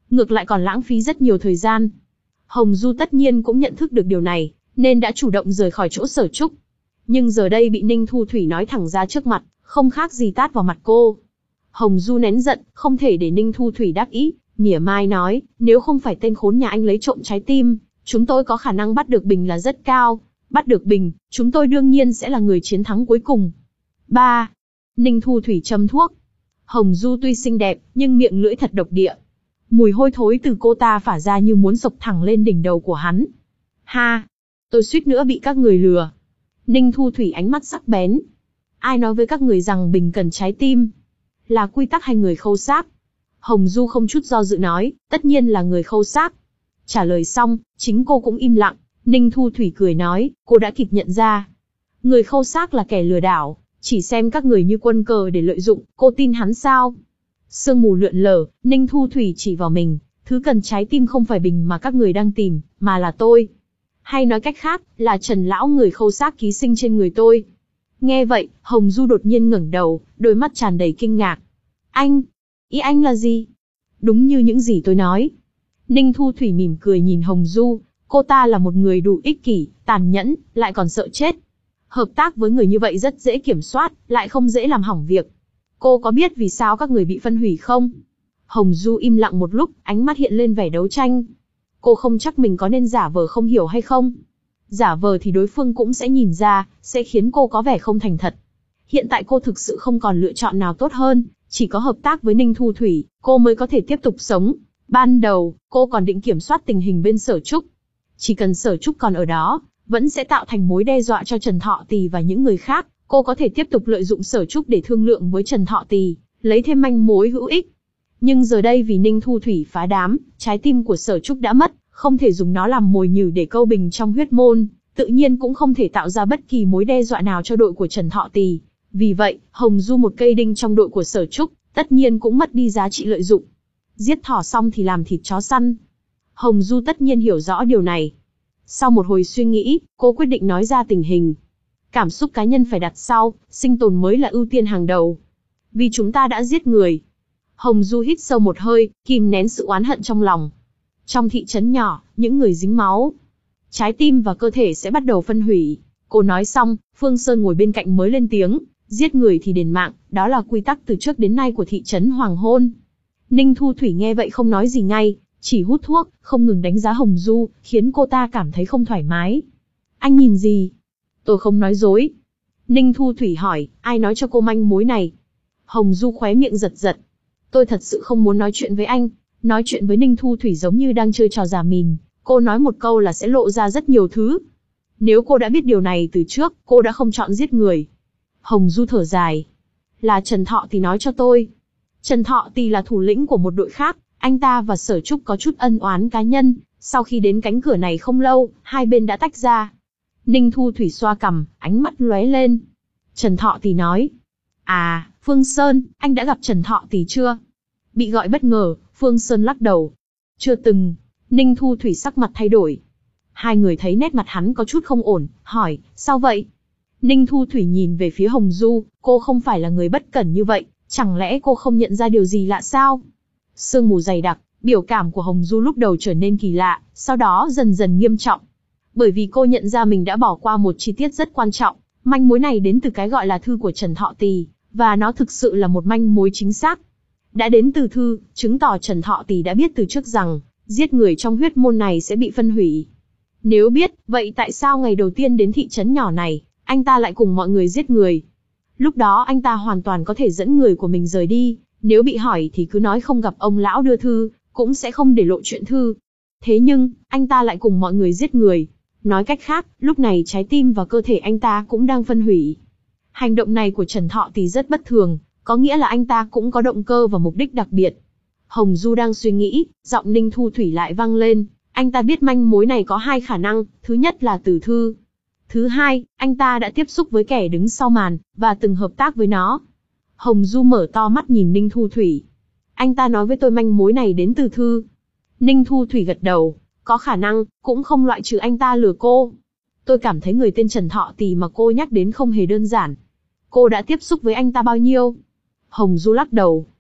ngược lại còn lãng phí rất nhiều thời gian. Hồng Du tất nhiên cũng nhận thức được điều này, nên đã chủ động rời khỏi chỗ Sở Trúc. Nhưng giờ đây bị Ninh Thu Thủy nói thẳng ra trước mặt, không khác gì tát vào mặt cô. Hồng Du nén giận, không thể để Ninh Thu Thủy đáp ý, mỉa mai nói, nếu không phải tên khốn nhà anh lấy trộm trái tim, chúng tôi có khả năng bắt được Bình là rất cao. Bắt được Bình, chúng tôi đương nhiên sẽ là người chiến thắng cuối cùng. ba. Ninh Thu Thủy châm thuốc. Hồng Du tuy xinh đẹp, nhưng miệng lưỡi thật độc địa. Mùi hôi thối từ cô ta phả ra như muốn xộc thẳng lên đỉnh đầu của hắn. Ha! Tôi suýt nữa bị các người lừa. Ninh Thu Thủy ánh mắt sắc bén. Ai nói với các người rằng Bình cần trái tim? Là quy tắc hay người khâu xác? Hồng Du không chút do dự nói, tất nhiên là người khâu xác. Trả lời xong, chính cô cũng im lặng. Ninh Thu Thủy cười nói, cô đã kịp nhận ra. Người khâu xác là kẻ lừa đảo, chỉ xem các người như quân cờ để lợi dụng, cô tin hắn sao? Sương mù lượn lờ, Ninh Thu Thủy chỉ vào mình, thứ cần trái tim không phải Bình mà các người đang tìm, mà là tôi. Hay nói cách khác, là Trần Lão người khâu xác ký sinh trên người tôi. Nghe vậy, Hồng Du đột nhiên ngẩng đầu, đôi mắt tràn đầy kinh ngạc. Anh? Ý anh là gì? Đúng như những gì tôi nói. Ninh Thu Thủy mỉm cười nhìn Hồng Du, cô ta là một người đủ ích kỷ, tàn nhẫn, lại còn sợ chết. Hợp tác với người như vậy rất dễ kiểm soát, lại không dễ làm hỏng việc. Cô có biết vì sao các người bị phân hủy không? Hồng Du im lặng một lúc, ánh mắt hiện lên vẻ đấu tranh. Cô không chắc mình có nên giả vờ không hiểu hay không. Giả vờ thì đối phương cũng sẽ nhìn ra, sẽ khiến cô có vẻ không thành thật. Hiện tại cô thực sự không còn lựa chọn nào tốt hơn, chỉ có hợp tác với Ninh Thu Thủy, cô mới có thể tiếp tục sống. Ban đầu, cô còn định kiểm soát tình hình bên Sở Trúc. Chỉ cần Sở Trúc còn ở đó, vẫn sẽ tạo thành mối đe dọa cho Trần Thọ Tì và những người khác. Cô có thể tiếp tục lợi dụng Sở Trúc để thương lượng với Trần Thọ Tì, lấy thêm manh mối hữu ích. Nhưng giờ đây vì Ninh Thu Thủy phá đám, trái tim của Sở Trúc đã mất, không thể dùng nó làm mồi nhử để câu Bình trong huyết môn, tự nhiên cũng không thể tạo ra bất kỳ mối đe dọa nào cho đội của Trần Thọ Tì. Vì vậy, Hồng Du một cây đinh trong đội của Sở Trúc, tất nhiên cũng mất đi giá trị lợi dụng. Giết thỏ xong thì làm thịt chó săn. Hồng Du tất nhiên hiểu rõ điều này. Sau một hồi suy nghĩ, cô quyết định nói ra tình hình. Cảm xúc cá nhân phải đặt sau, sinh tồn mới là ưu tiên hàng đầu. Vì chúng ta đã giết người. Hồng Du hít sâu một hơi, kìm nén sự oán hận trong lòng. Trong thị trấn nhỏ, những người dính máu, trái tim và cơ thể sẽ bắt đầu phân hủy. Cô nói xong, Phương Sơn ngồi bên cạnh mới lên tiếng, giết người thì đền mạng, đó là quy tắc từ trước đến nay của thị trấn Hoàng Hôn. Ninh Thu Thủy nghe vậy không nói gì ngay, chỉ hút thuốc, không ngừng đánh giá Hồng Du, khiến cô ta cảm thấy không thoải mái. Anh nhìn gì? Tôi không nói dối. Ninh Thu Thủy hỏi, ai nói cho cô manh mối này? Hồng Du khóe miệng giật giật. Tôi thật sự không muốn nói chuyện với anh. Nói chuyện với Ninh Thu Thủy giống như đang chơi trò giả mìn. Cô nói một câu là sẽ lộ ra rất nhiều thứ. Nếu cô đã biết điều này từ trước, cô đã không chọn giết người. Hồng Du thở dài. Là Trần Thọ Tì nói cho tôi. Trần Thọ Tì là thủ lĩnh của một đội khác. Anh ta và Sở Trúc có chút ân oán cá nhân. Sau khi đến cánh cửa này không lâu, hai bên đã tách ra. Ninh Thu Thủy xoa cằm, ánh mắt lóe lên. Trần Thọ Tì nói. À, Phương Sơn, anh đã gặp Trần Thọ Tì chưa? Bị gọi bất ngờ, Phương Sơn lắc đầu. Chưa từng. Ninh Thu Thủy sắc mặt thay đổi. Hai người thấy nét mặt hắn có chút không ổn, hỏi, sao vậy? Ninh Thu Thủy nhìn về phía Hồng Du, cô không phải là người bất cẩn như vậy, chẳng lẽ cô không nhận ra điều gì lạ sao? Sương mù dày đặc, biểu cảm của Hồng Du lúc đầu trở nên kỳ lạ, sau đó dần dần nghiêm trọng. Bởi vì cô nhận ra mình đã bỏ qua một chi tiết rất quan trọng, manh mối này đến từ cái gọi là thư của Trần Thọ Tì, và nó thực sự là một manh mối chính xác. Đã đến từ thư, chứng tỏ Trần Thọ Tì đã biết từ trước rằng, giết người trong huyết môn này sẽ bị phân hủy. Nếu biết, vậy tại sao ngày đầu tiên đến thị trấn nhỏ này, anh ta lại cùng mọi người giết người? Lúc đó anh ta hoàn toàn có thể dẫn người của mình rời đi, nếu bị hỏi thì cứ nói không gặp ông lão đưa thư, cũng sẽ không để lộ chuyện thư. Thế nhưng, anh ta lại cùng mọi người giết người. Nói cách khác, lúc này trái tim và cơ thể anh ta cũng đang phân hủy. Hành động này của Trần Thọ Tì rất bất thường, có nghĩa là anh ta cũng có động cơ và mục đích đặc biệt. Hồng Du đang suy nghĩ, giọng Ninh Thu Thủy lại vang lên. Anh ta biết manh mối này có hai khả năng, thứ nhất là từ thư. Thứ hai, anh ta đã tiếp xúc với kẻ đứng sau màn, và từng hợp tác với nó. Hồng Du mở to mắt nhìn Ninh Thu Thủy. Anh ta nói với tôi manh mối này đến từ thư. Ninh Thu Thủy gật đầu, có khả năng, cũng không loại trừ anh ta lừa cô. Tôi cảm thấy người tên Trần Thọ Tì mà cô nhắc đến không hề đơn giản. Cô đã tiếp xúc với anh ta bao nhiêu? Hồng Du lắc đầu.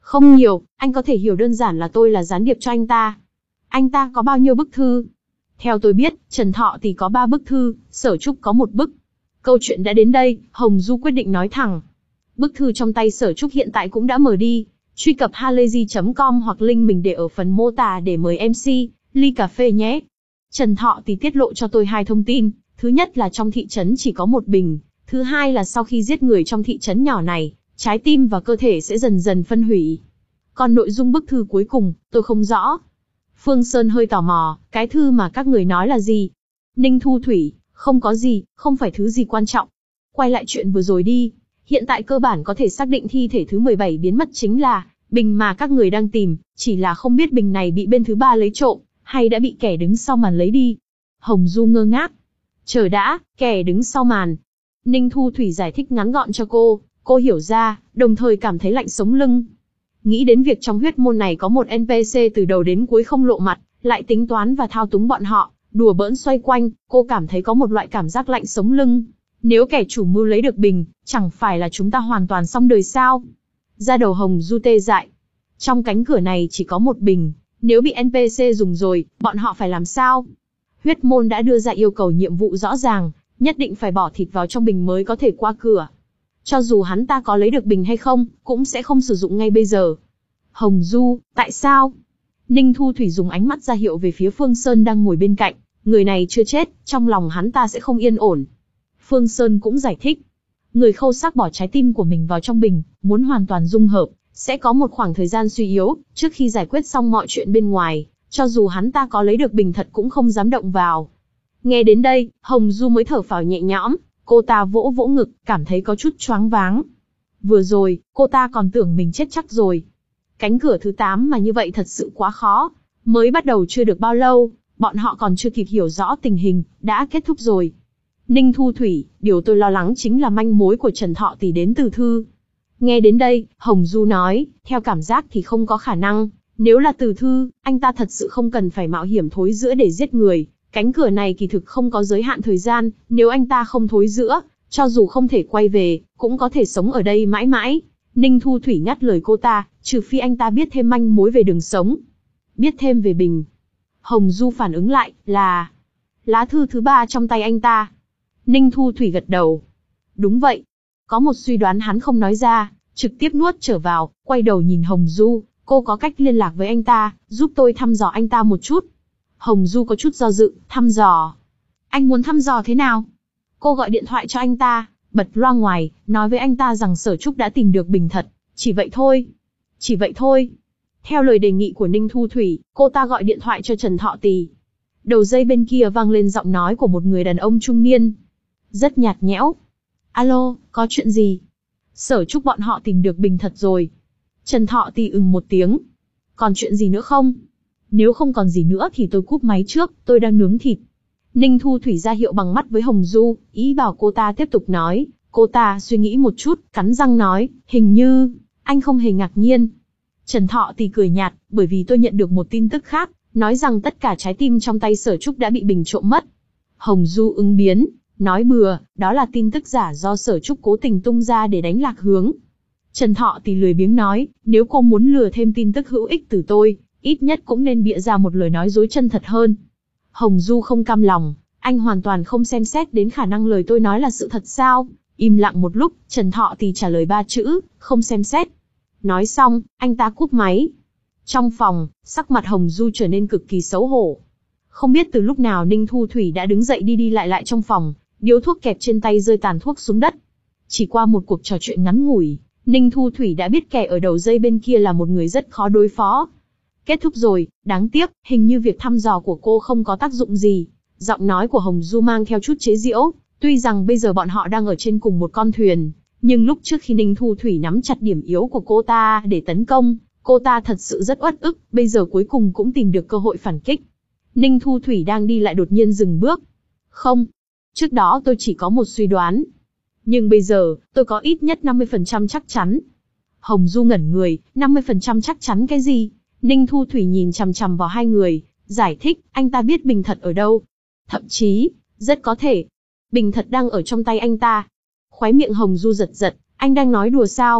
Không nhiều, anh có thể hiểu đơn giản là tôi là gián điệp cho anh ta. Anh ta có bao nhiêu bức thư? Theo tôi biết, Trần Thọ thì có ba bức thư, Sở Trúc có một bức. Câu chuyện đã đến đây, Hồng Du quyết định nói thẳng. Bức thư trong tay Sở Trúc hiện tại cũng đã mở đi. Truy cập halayzi chấm com hoặc link mình để ở phần mô tả để mời em xê, ly cà phê nhé. Trần Thọ thì tiết lộ cho tôi hai thông tin. Thứ nhất là trong thị trấn chỉ có một bình. Thứ hai là sau khi giết người trong thị trấn nhỏ này, trái tim và cơ thể sẽ dần dần phân hủy. Còn nội dung bức thư cuối cùng, tôi không rõ. Phương Sơn hơi tò mò, cái thư mà các người nói là gì? Ninh Thu Thủy, không có gì, không phải thứ gì quan trọng. Quay lại chuyện vừa rồi đi. Hiện tại cơ bản có thể xác định thi thể thứ mười bảy biến mất chính là bình mà các người đang tìm, chỉ là không biết bình này bị bên thứ ba lấy trộm, hay đã bị kẻ đứng sau màn lấy đi. Hồng Du ngơ ngác. Chờ đã, kẻ đứng sau màn. Ninh Thu Thủy giải thích ngắn gọn cho cô, cô hiểu ra, đồng thời cảm thấy lạnh sống lưng. Nghĩ đến việc trong huyết môn này có một en pê xê từ đầu đến cuối không lộ mặt, lại tính toán và thao túng bọn họ, đùa bỡn xoay quanh, cô cảm thấy có một loại cảm giác lạnh sống lưng. Nếu kẻ chủ mưu lấy được bình, chẳng phải là chúng ta hoàn toàn xong đời sao? Da đầu Hồng Du tê dại. Trong cánh cửa này chỉ có một bình, nếu bị en pê xê dùng rồi, bọn họ phải làm sao? Huyết môn đã đưa ra yêu cầu nhiệm vụ rõ ràng, nhất định phải bỏ thịt vào trong bình mới có thể qua cửa. Cho dù hắn ta có lấy được bình hay không, cũng sẽ không sử dụng ngay bây giờ. Hồng Du, tại sao? Ninh Thu Thủy dùng ánh mắt ra hiệu về phía Phương Sơn đang ngồi bên cạnh. Người này chưa chết, trong lòng hắn ta sẽ không yên ổn. Phương Sơn cũng giải thích. Người khâu xác bỏ trái tim của mình vào trong bình, muốn hoàn toàn dung hợp, sẽ có một khoảng thời gian suy yếu, trước khi giải quyết xong mọi chuyện bên ngoài, cho dù hắn ta có lấy được bình thật cũng không dám động vào. Nghe đến đây, Hồng Du mới thở phào nhẹ nhõm, cô ta vỗ vỗ ngực, cảm thấy có chút choáng váng. Vừa rồi, cô ta còn tưởng mình chết chắc rồi. Cánh cửa thứ tám mà như vậy thật sự quá khó. Mới bắt đầu chưa được bao lâu, bọn họ còn chưa kịp hiểu rõ tình hình, đã kết thúc rồi. Ninh Thu Thủy, điều tôi lo lắng chính là manh mối của Trần Thọ tỷ đến từ thư. Nghe đến đây, Hồng Du nói, theo cảm giác thì không có khả năng. Nếu là từ thư, anh ta thật sự không cần phải mạo hiểm thối giữa để giết người. Cánh cửa này kỳ thực không có giới hạn thời gian, nếu anh ta không thối giữa, cho dù không thể quay về, cũng có thể sống ở đây mãi mãi. Ninh Thu Thủy ngắt lời cô ta, trừ phi anh ta biết thêm manh mối về đường sống. Biết thêm về bình. Hồng Du phản ứng lại, là lá thư thứ ba trong tay anh ta. Ninh Thu Thủy gật đầu. Đúng vậy. Có một suy đoán hắn không nói ra, trực tiếp nuốt trở vào, quay đầu nhìn Hồng Du, cô có cách liên lạc với anh ta, giúp tôi thăm dò anh ta một chút. Hồng Du có chút do dự, thăm dò. Anh muốn thăm dò thế nào? Cô gọi điện thoại cho anh ta, bật loa ngoài, nói với anh ta rằng Sở Trúc đã tìm được bình thật. Chỉ vậy thôi. Chỉ vậy thôi. Theo lời đề nghị của Ninh Thu Thủy, cô ta gọi điện thoại cho Trần Thọ Tì. Đầu dây bên kia vang lên giọng nói của một người đàn ông trung niên. Rất nhạt nhẽo. Alo, có chuyện gì? Sở Trúc bọn họ tìm được bình thật rồi. Trần Thọ Tì ừm một tiếng. Còn chuyện gì nữa không? Nếu không còn gì nữa thì tôi cúp máy trước, tôi đang nướng thịt. Ninh Thu Thủy ra hiệu bằng mắt với Hồng Du, ý bảo cô ta tiếp tục nói. Cô ta suy nghĩ một chút, cắn răng nói, hình như, anh không hề ngạc nhiên. Trần Thọ Tì cười nhạt, bởi vì tôi nhận được một tin tức khác, nói rằng tất cả trái tim trong tay Sở Trúc đã bị bình trộm mất. Hồng Du ứng biến, nói bừa, đó là tin tức giả do Sở Trúc cố tình tung ra để đánh lạc hướng. Trần Thọ Tì lười biếng nói, nếu cô muốn lừa thêm tin tức hữu ích từ tôi, ít nhất cũng nên bịa ra một lời nói dối chân thật hơn. Hồng Du không cam lòng, anh hoàn toàn không xem xét đến khả năng lời tôi nói là sự thật sao? Im lặng một lúc, Trần Thọ Tì trả lời ba chữ, không xem xét. Nói xong, anh ta cúp máy. Trong phòng, sắc mặt Hồng Du trở nên cực kỳ xấu hổ. Không biết từ lúc nào Ninh Thu Thủy đã đứng dậy đi đi lại lại trong phòng, điếu thuốc kẹp trên tay rơi tàn thuốc xuống đất. Chỉ qua một cuộc trò chuyện ngắn ngủi, Ninh Thu Thủy đã biết kẻ ở đầu dây bên kia là một người rất khó đối phó. Kết thúc rồi, đáng tiếc, hình như việc thăm dò của cô không có tác dụng gì. Giọng nói của Hồng Du mang theo chút chế giễu, tuy rằng bây giờ bọn họ đang ở trên cùng một con thuyền, nhưng lúc trước khi Ninh Thu Thủy nắm chặt điểm yếu của cô ta để tấn công, cô ta thật sự rất uất ức, bây giờ cuối cùng cũng tìm được cơ hội phản kích. Ninh Thu Thủy đang đi lại đột nhiên dừng bước. Không, trước đó tôi chỉ có một suy đoán. Nhưng bây giờ, tôi có ít nhất năm mươi phần trăm chắc chắn. Hồng Du ngẩn người, năm mươi phần trăm chắc chắn cái gì? Ninh Thu Thủy nhìn chằm chằm vào hai người, giải thích, anh ta biết bình thật ở đâu. Thậm chí, rất có thể, bình thật đang ở trong tay anh ta. Khóe miệng Hồng Du giật giật, anh đang nói đùa sao?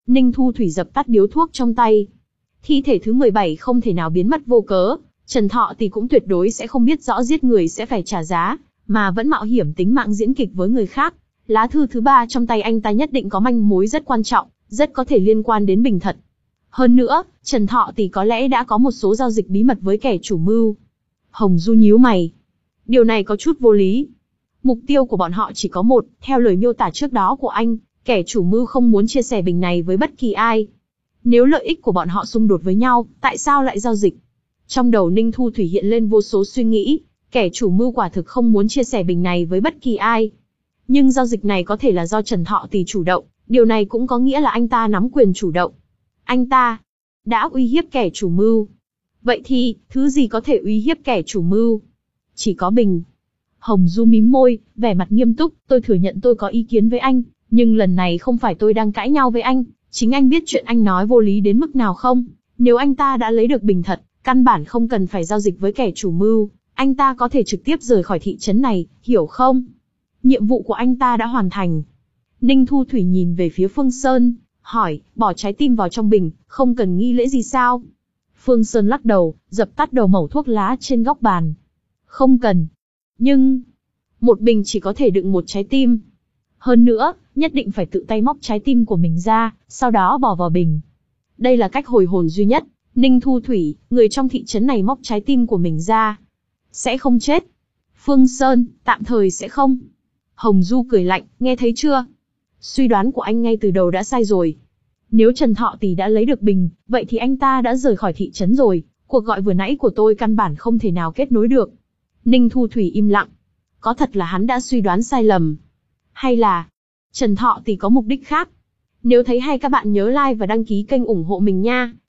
Ninh Thu Thủy dập tắt điếu thuốc trong tay. Thi thể thứ mười bảy không thể nào biến mất vô cớ, Trần Thọ thì cũng tuyệt đối sẽ không biết rõ giết người sẽ phải trả giá, mà vẫn mạo hiểm tính mạng diễn kịch với người khác. Lá thư thứ ba trong tay anh ta nhất định có manh mối rất quan trọng, rất có thể liên quan đến Bình Thật. Hơn nữa, Trần Thọ thì có lẽ đã có một số giao dịch bí mật với kẻ chủ mưu. Hồng Du nhíu mày. Điều này có chút vô lý. Mục tiêu của bọn họ chỉ có một, theo lời miêu tả trước đó của anh, kẻ chủ mưu không muốn chia sẻ bình này với bất kỳ ai. Nếu lợi ích của bọn họ xung đột với nhau, tại sao lại giao dịch? Trong đầu Ninh Thu Thủy hiện lên vô số suy nghĩ, kẻ chủ mưu quả thực không muốn chia sẻ bình này với bất kỳ ai. Nhưng giao dịch này có thể là do Trần Thọ Tỷ chủ động, điều này cũng có nghĩa là anh ta nắm quyền chủ động. Anh ta đã uy hiếp kẻ chủ mưu. Vậy thì, thứ gì có thể uy hiếp kẻ chủ mưu? Chỉ có bình. Hồng Du mím môi, vẻ mặt nghiêm túc, tôi thừa nhận tôi có ý kiến với anh, nhưng lần này không phải tôi đang cãi nhau với anh, chính anh biết chuyện anh nói vô lý đến mức nào không? Nếu anh ta đã lấy được bình thật, căn bản không cần phải giao dịch với kẻ chủ mưu, anh ta có thể trực tiếp rời khỏi thị trấn này, hiểu không? Nhiệm vụ của anh ta đã hoàn thành. Ninh Thu Thủy nhìn về phía Phương Sơn, hỏi, bỏ trái tim vào trong bình, không cần nghi lễ gì sao? Phương Sơn lắc đầu, dập tắt đầu mẩu thuốc lá trên góc bàn. Không cần. Nhưng, một bình chỉ có thể đựng một trái tim. Hơn nữa, nhất định phải tự tay móc trái tim của mình ra, sau đó bỏ vào bình. Đây là cách hồi hồn duy nhất. Ninh Thu Thủy, người trong thị trấn này móc trái tim của mình ra, sẽ không chết. Phương Sơn, tạm thời sẽ không. Hồng Du cười lạnh, nghe thấy chưa? Suy đoán của anh ngay từ đầu đã sai rồi. Nếu Trần Thọ Tỷ đã lấy được bình, vậy thì anh ta đã rời khỏi thị trấn rồi. Cuộc gọi vừa nãy của tôi căn bản không thể nào kết nối được. Ninh Thu Thủy im lặng. Có thật là hắn đã suy đoán sai lầm? Hay là Trần Thọ Tỷ có mục đích khác? Nếu thấy hay các bạn nhớ like và đăng ký kênh ủng hộ mình nha.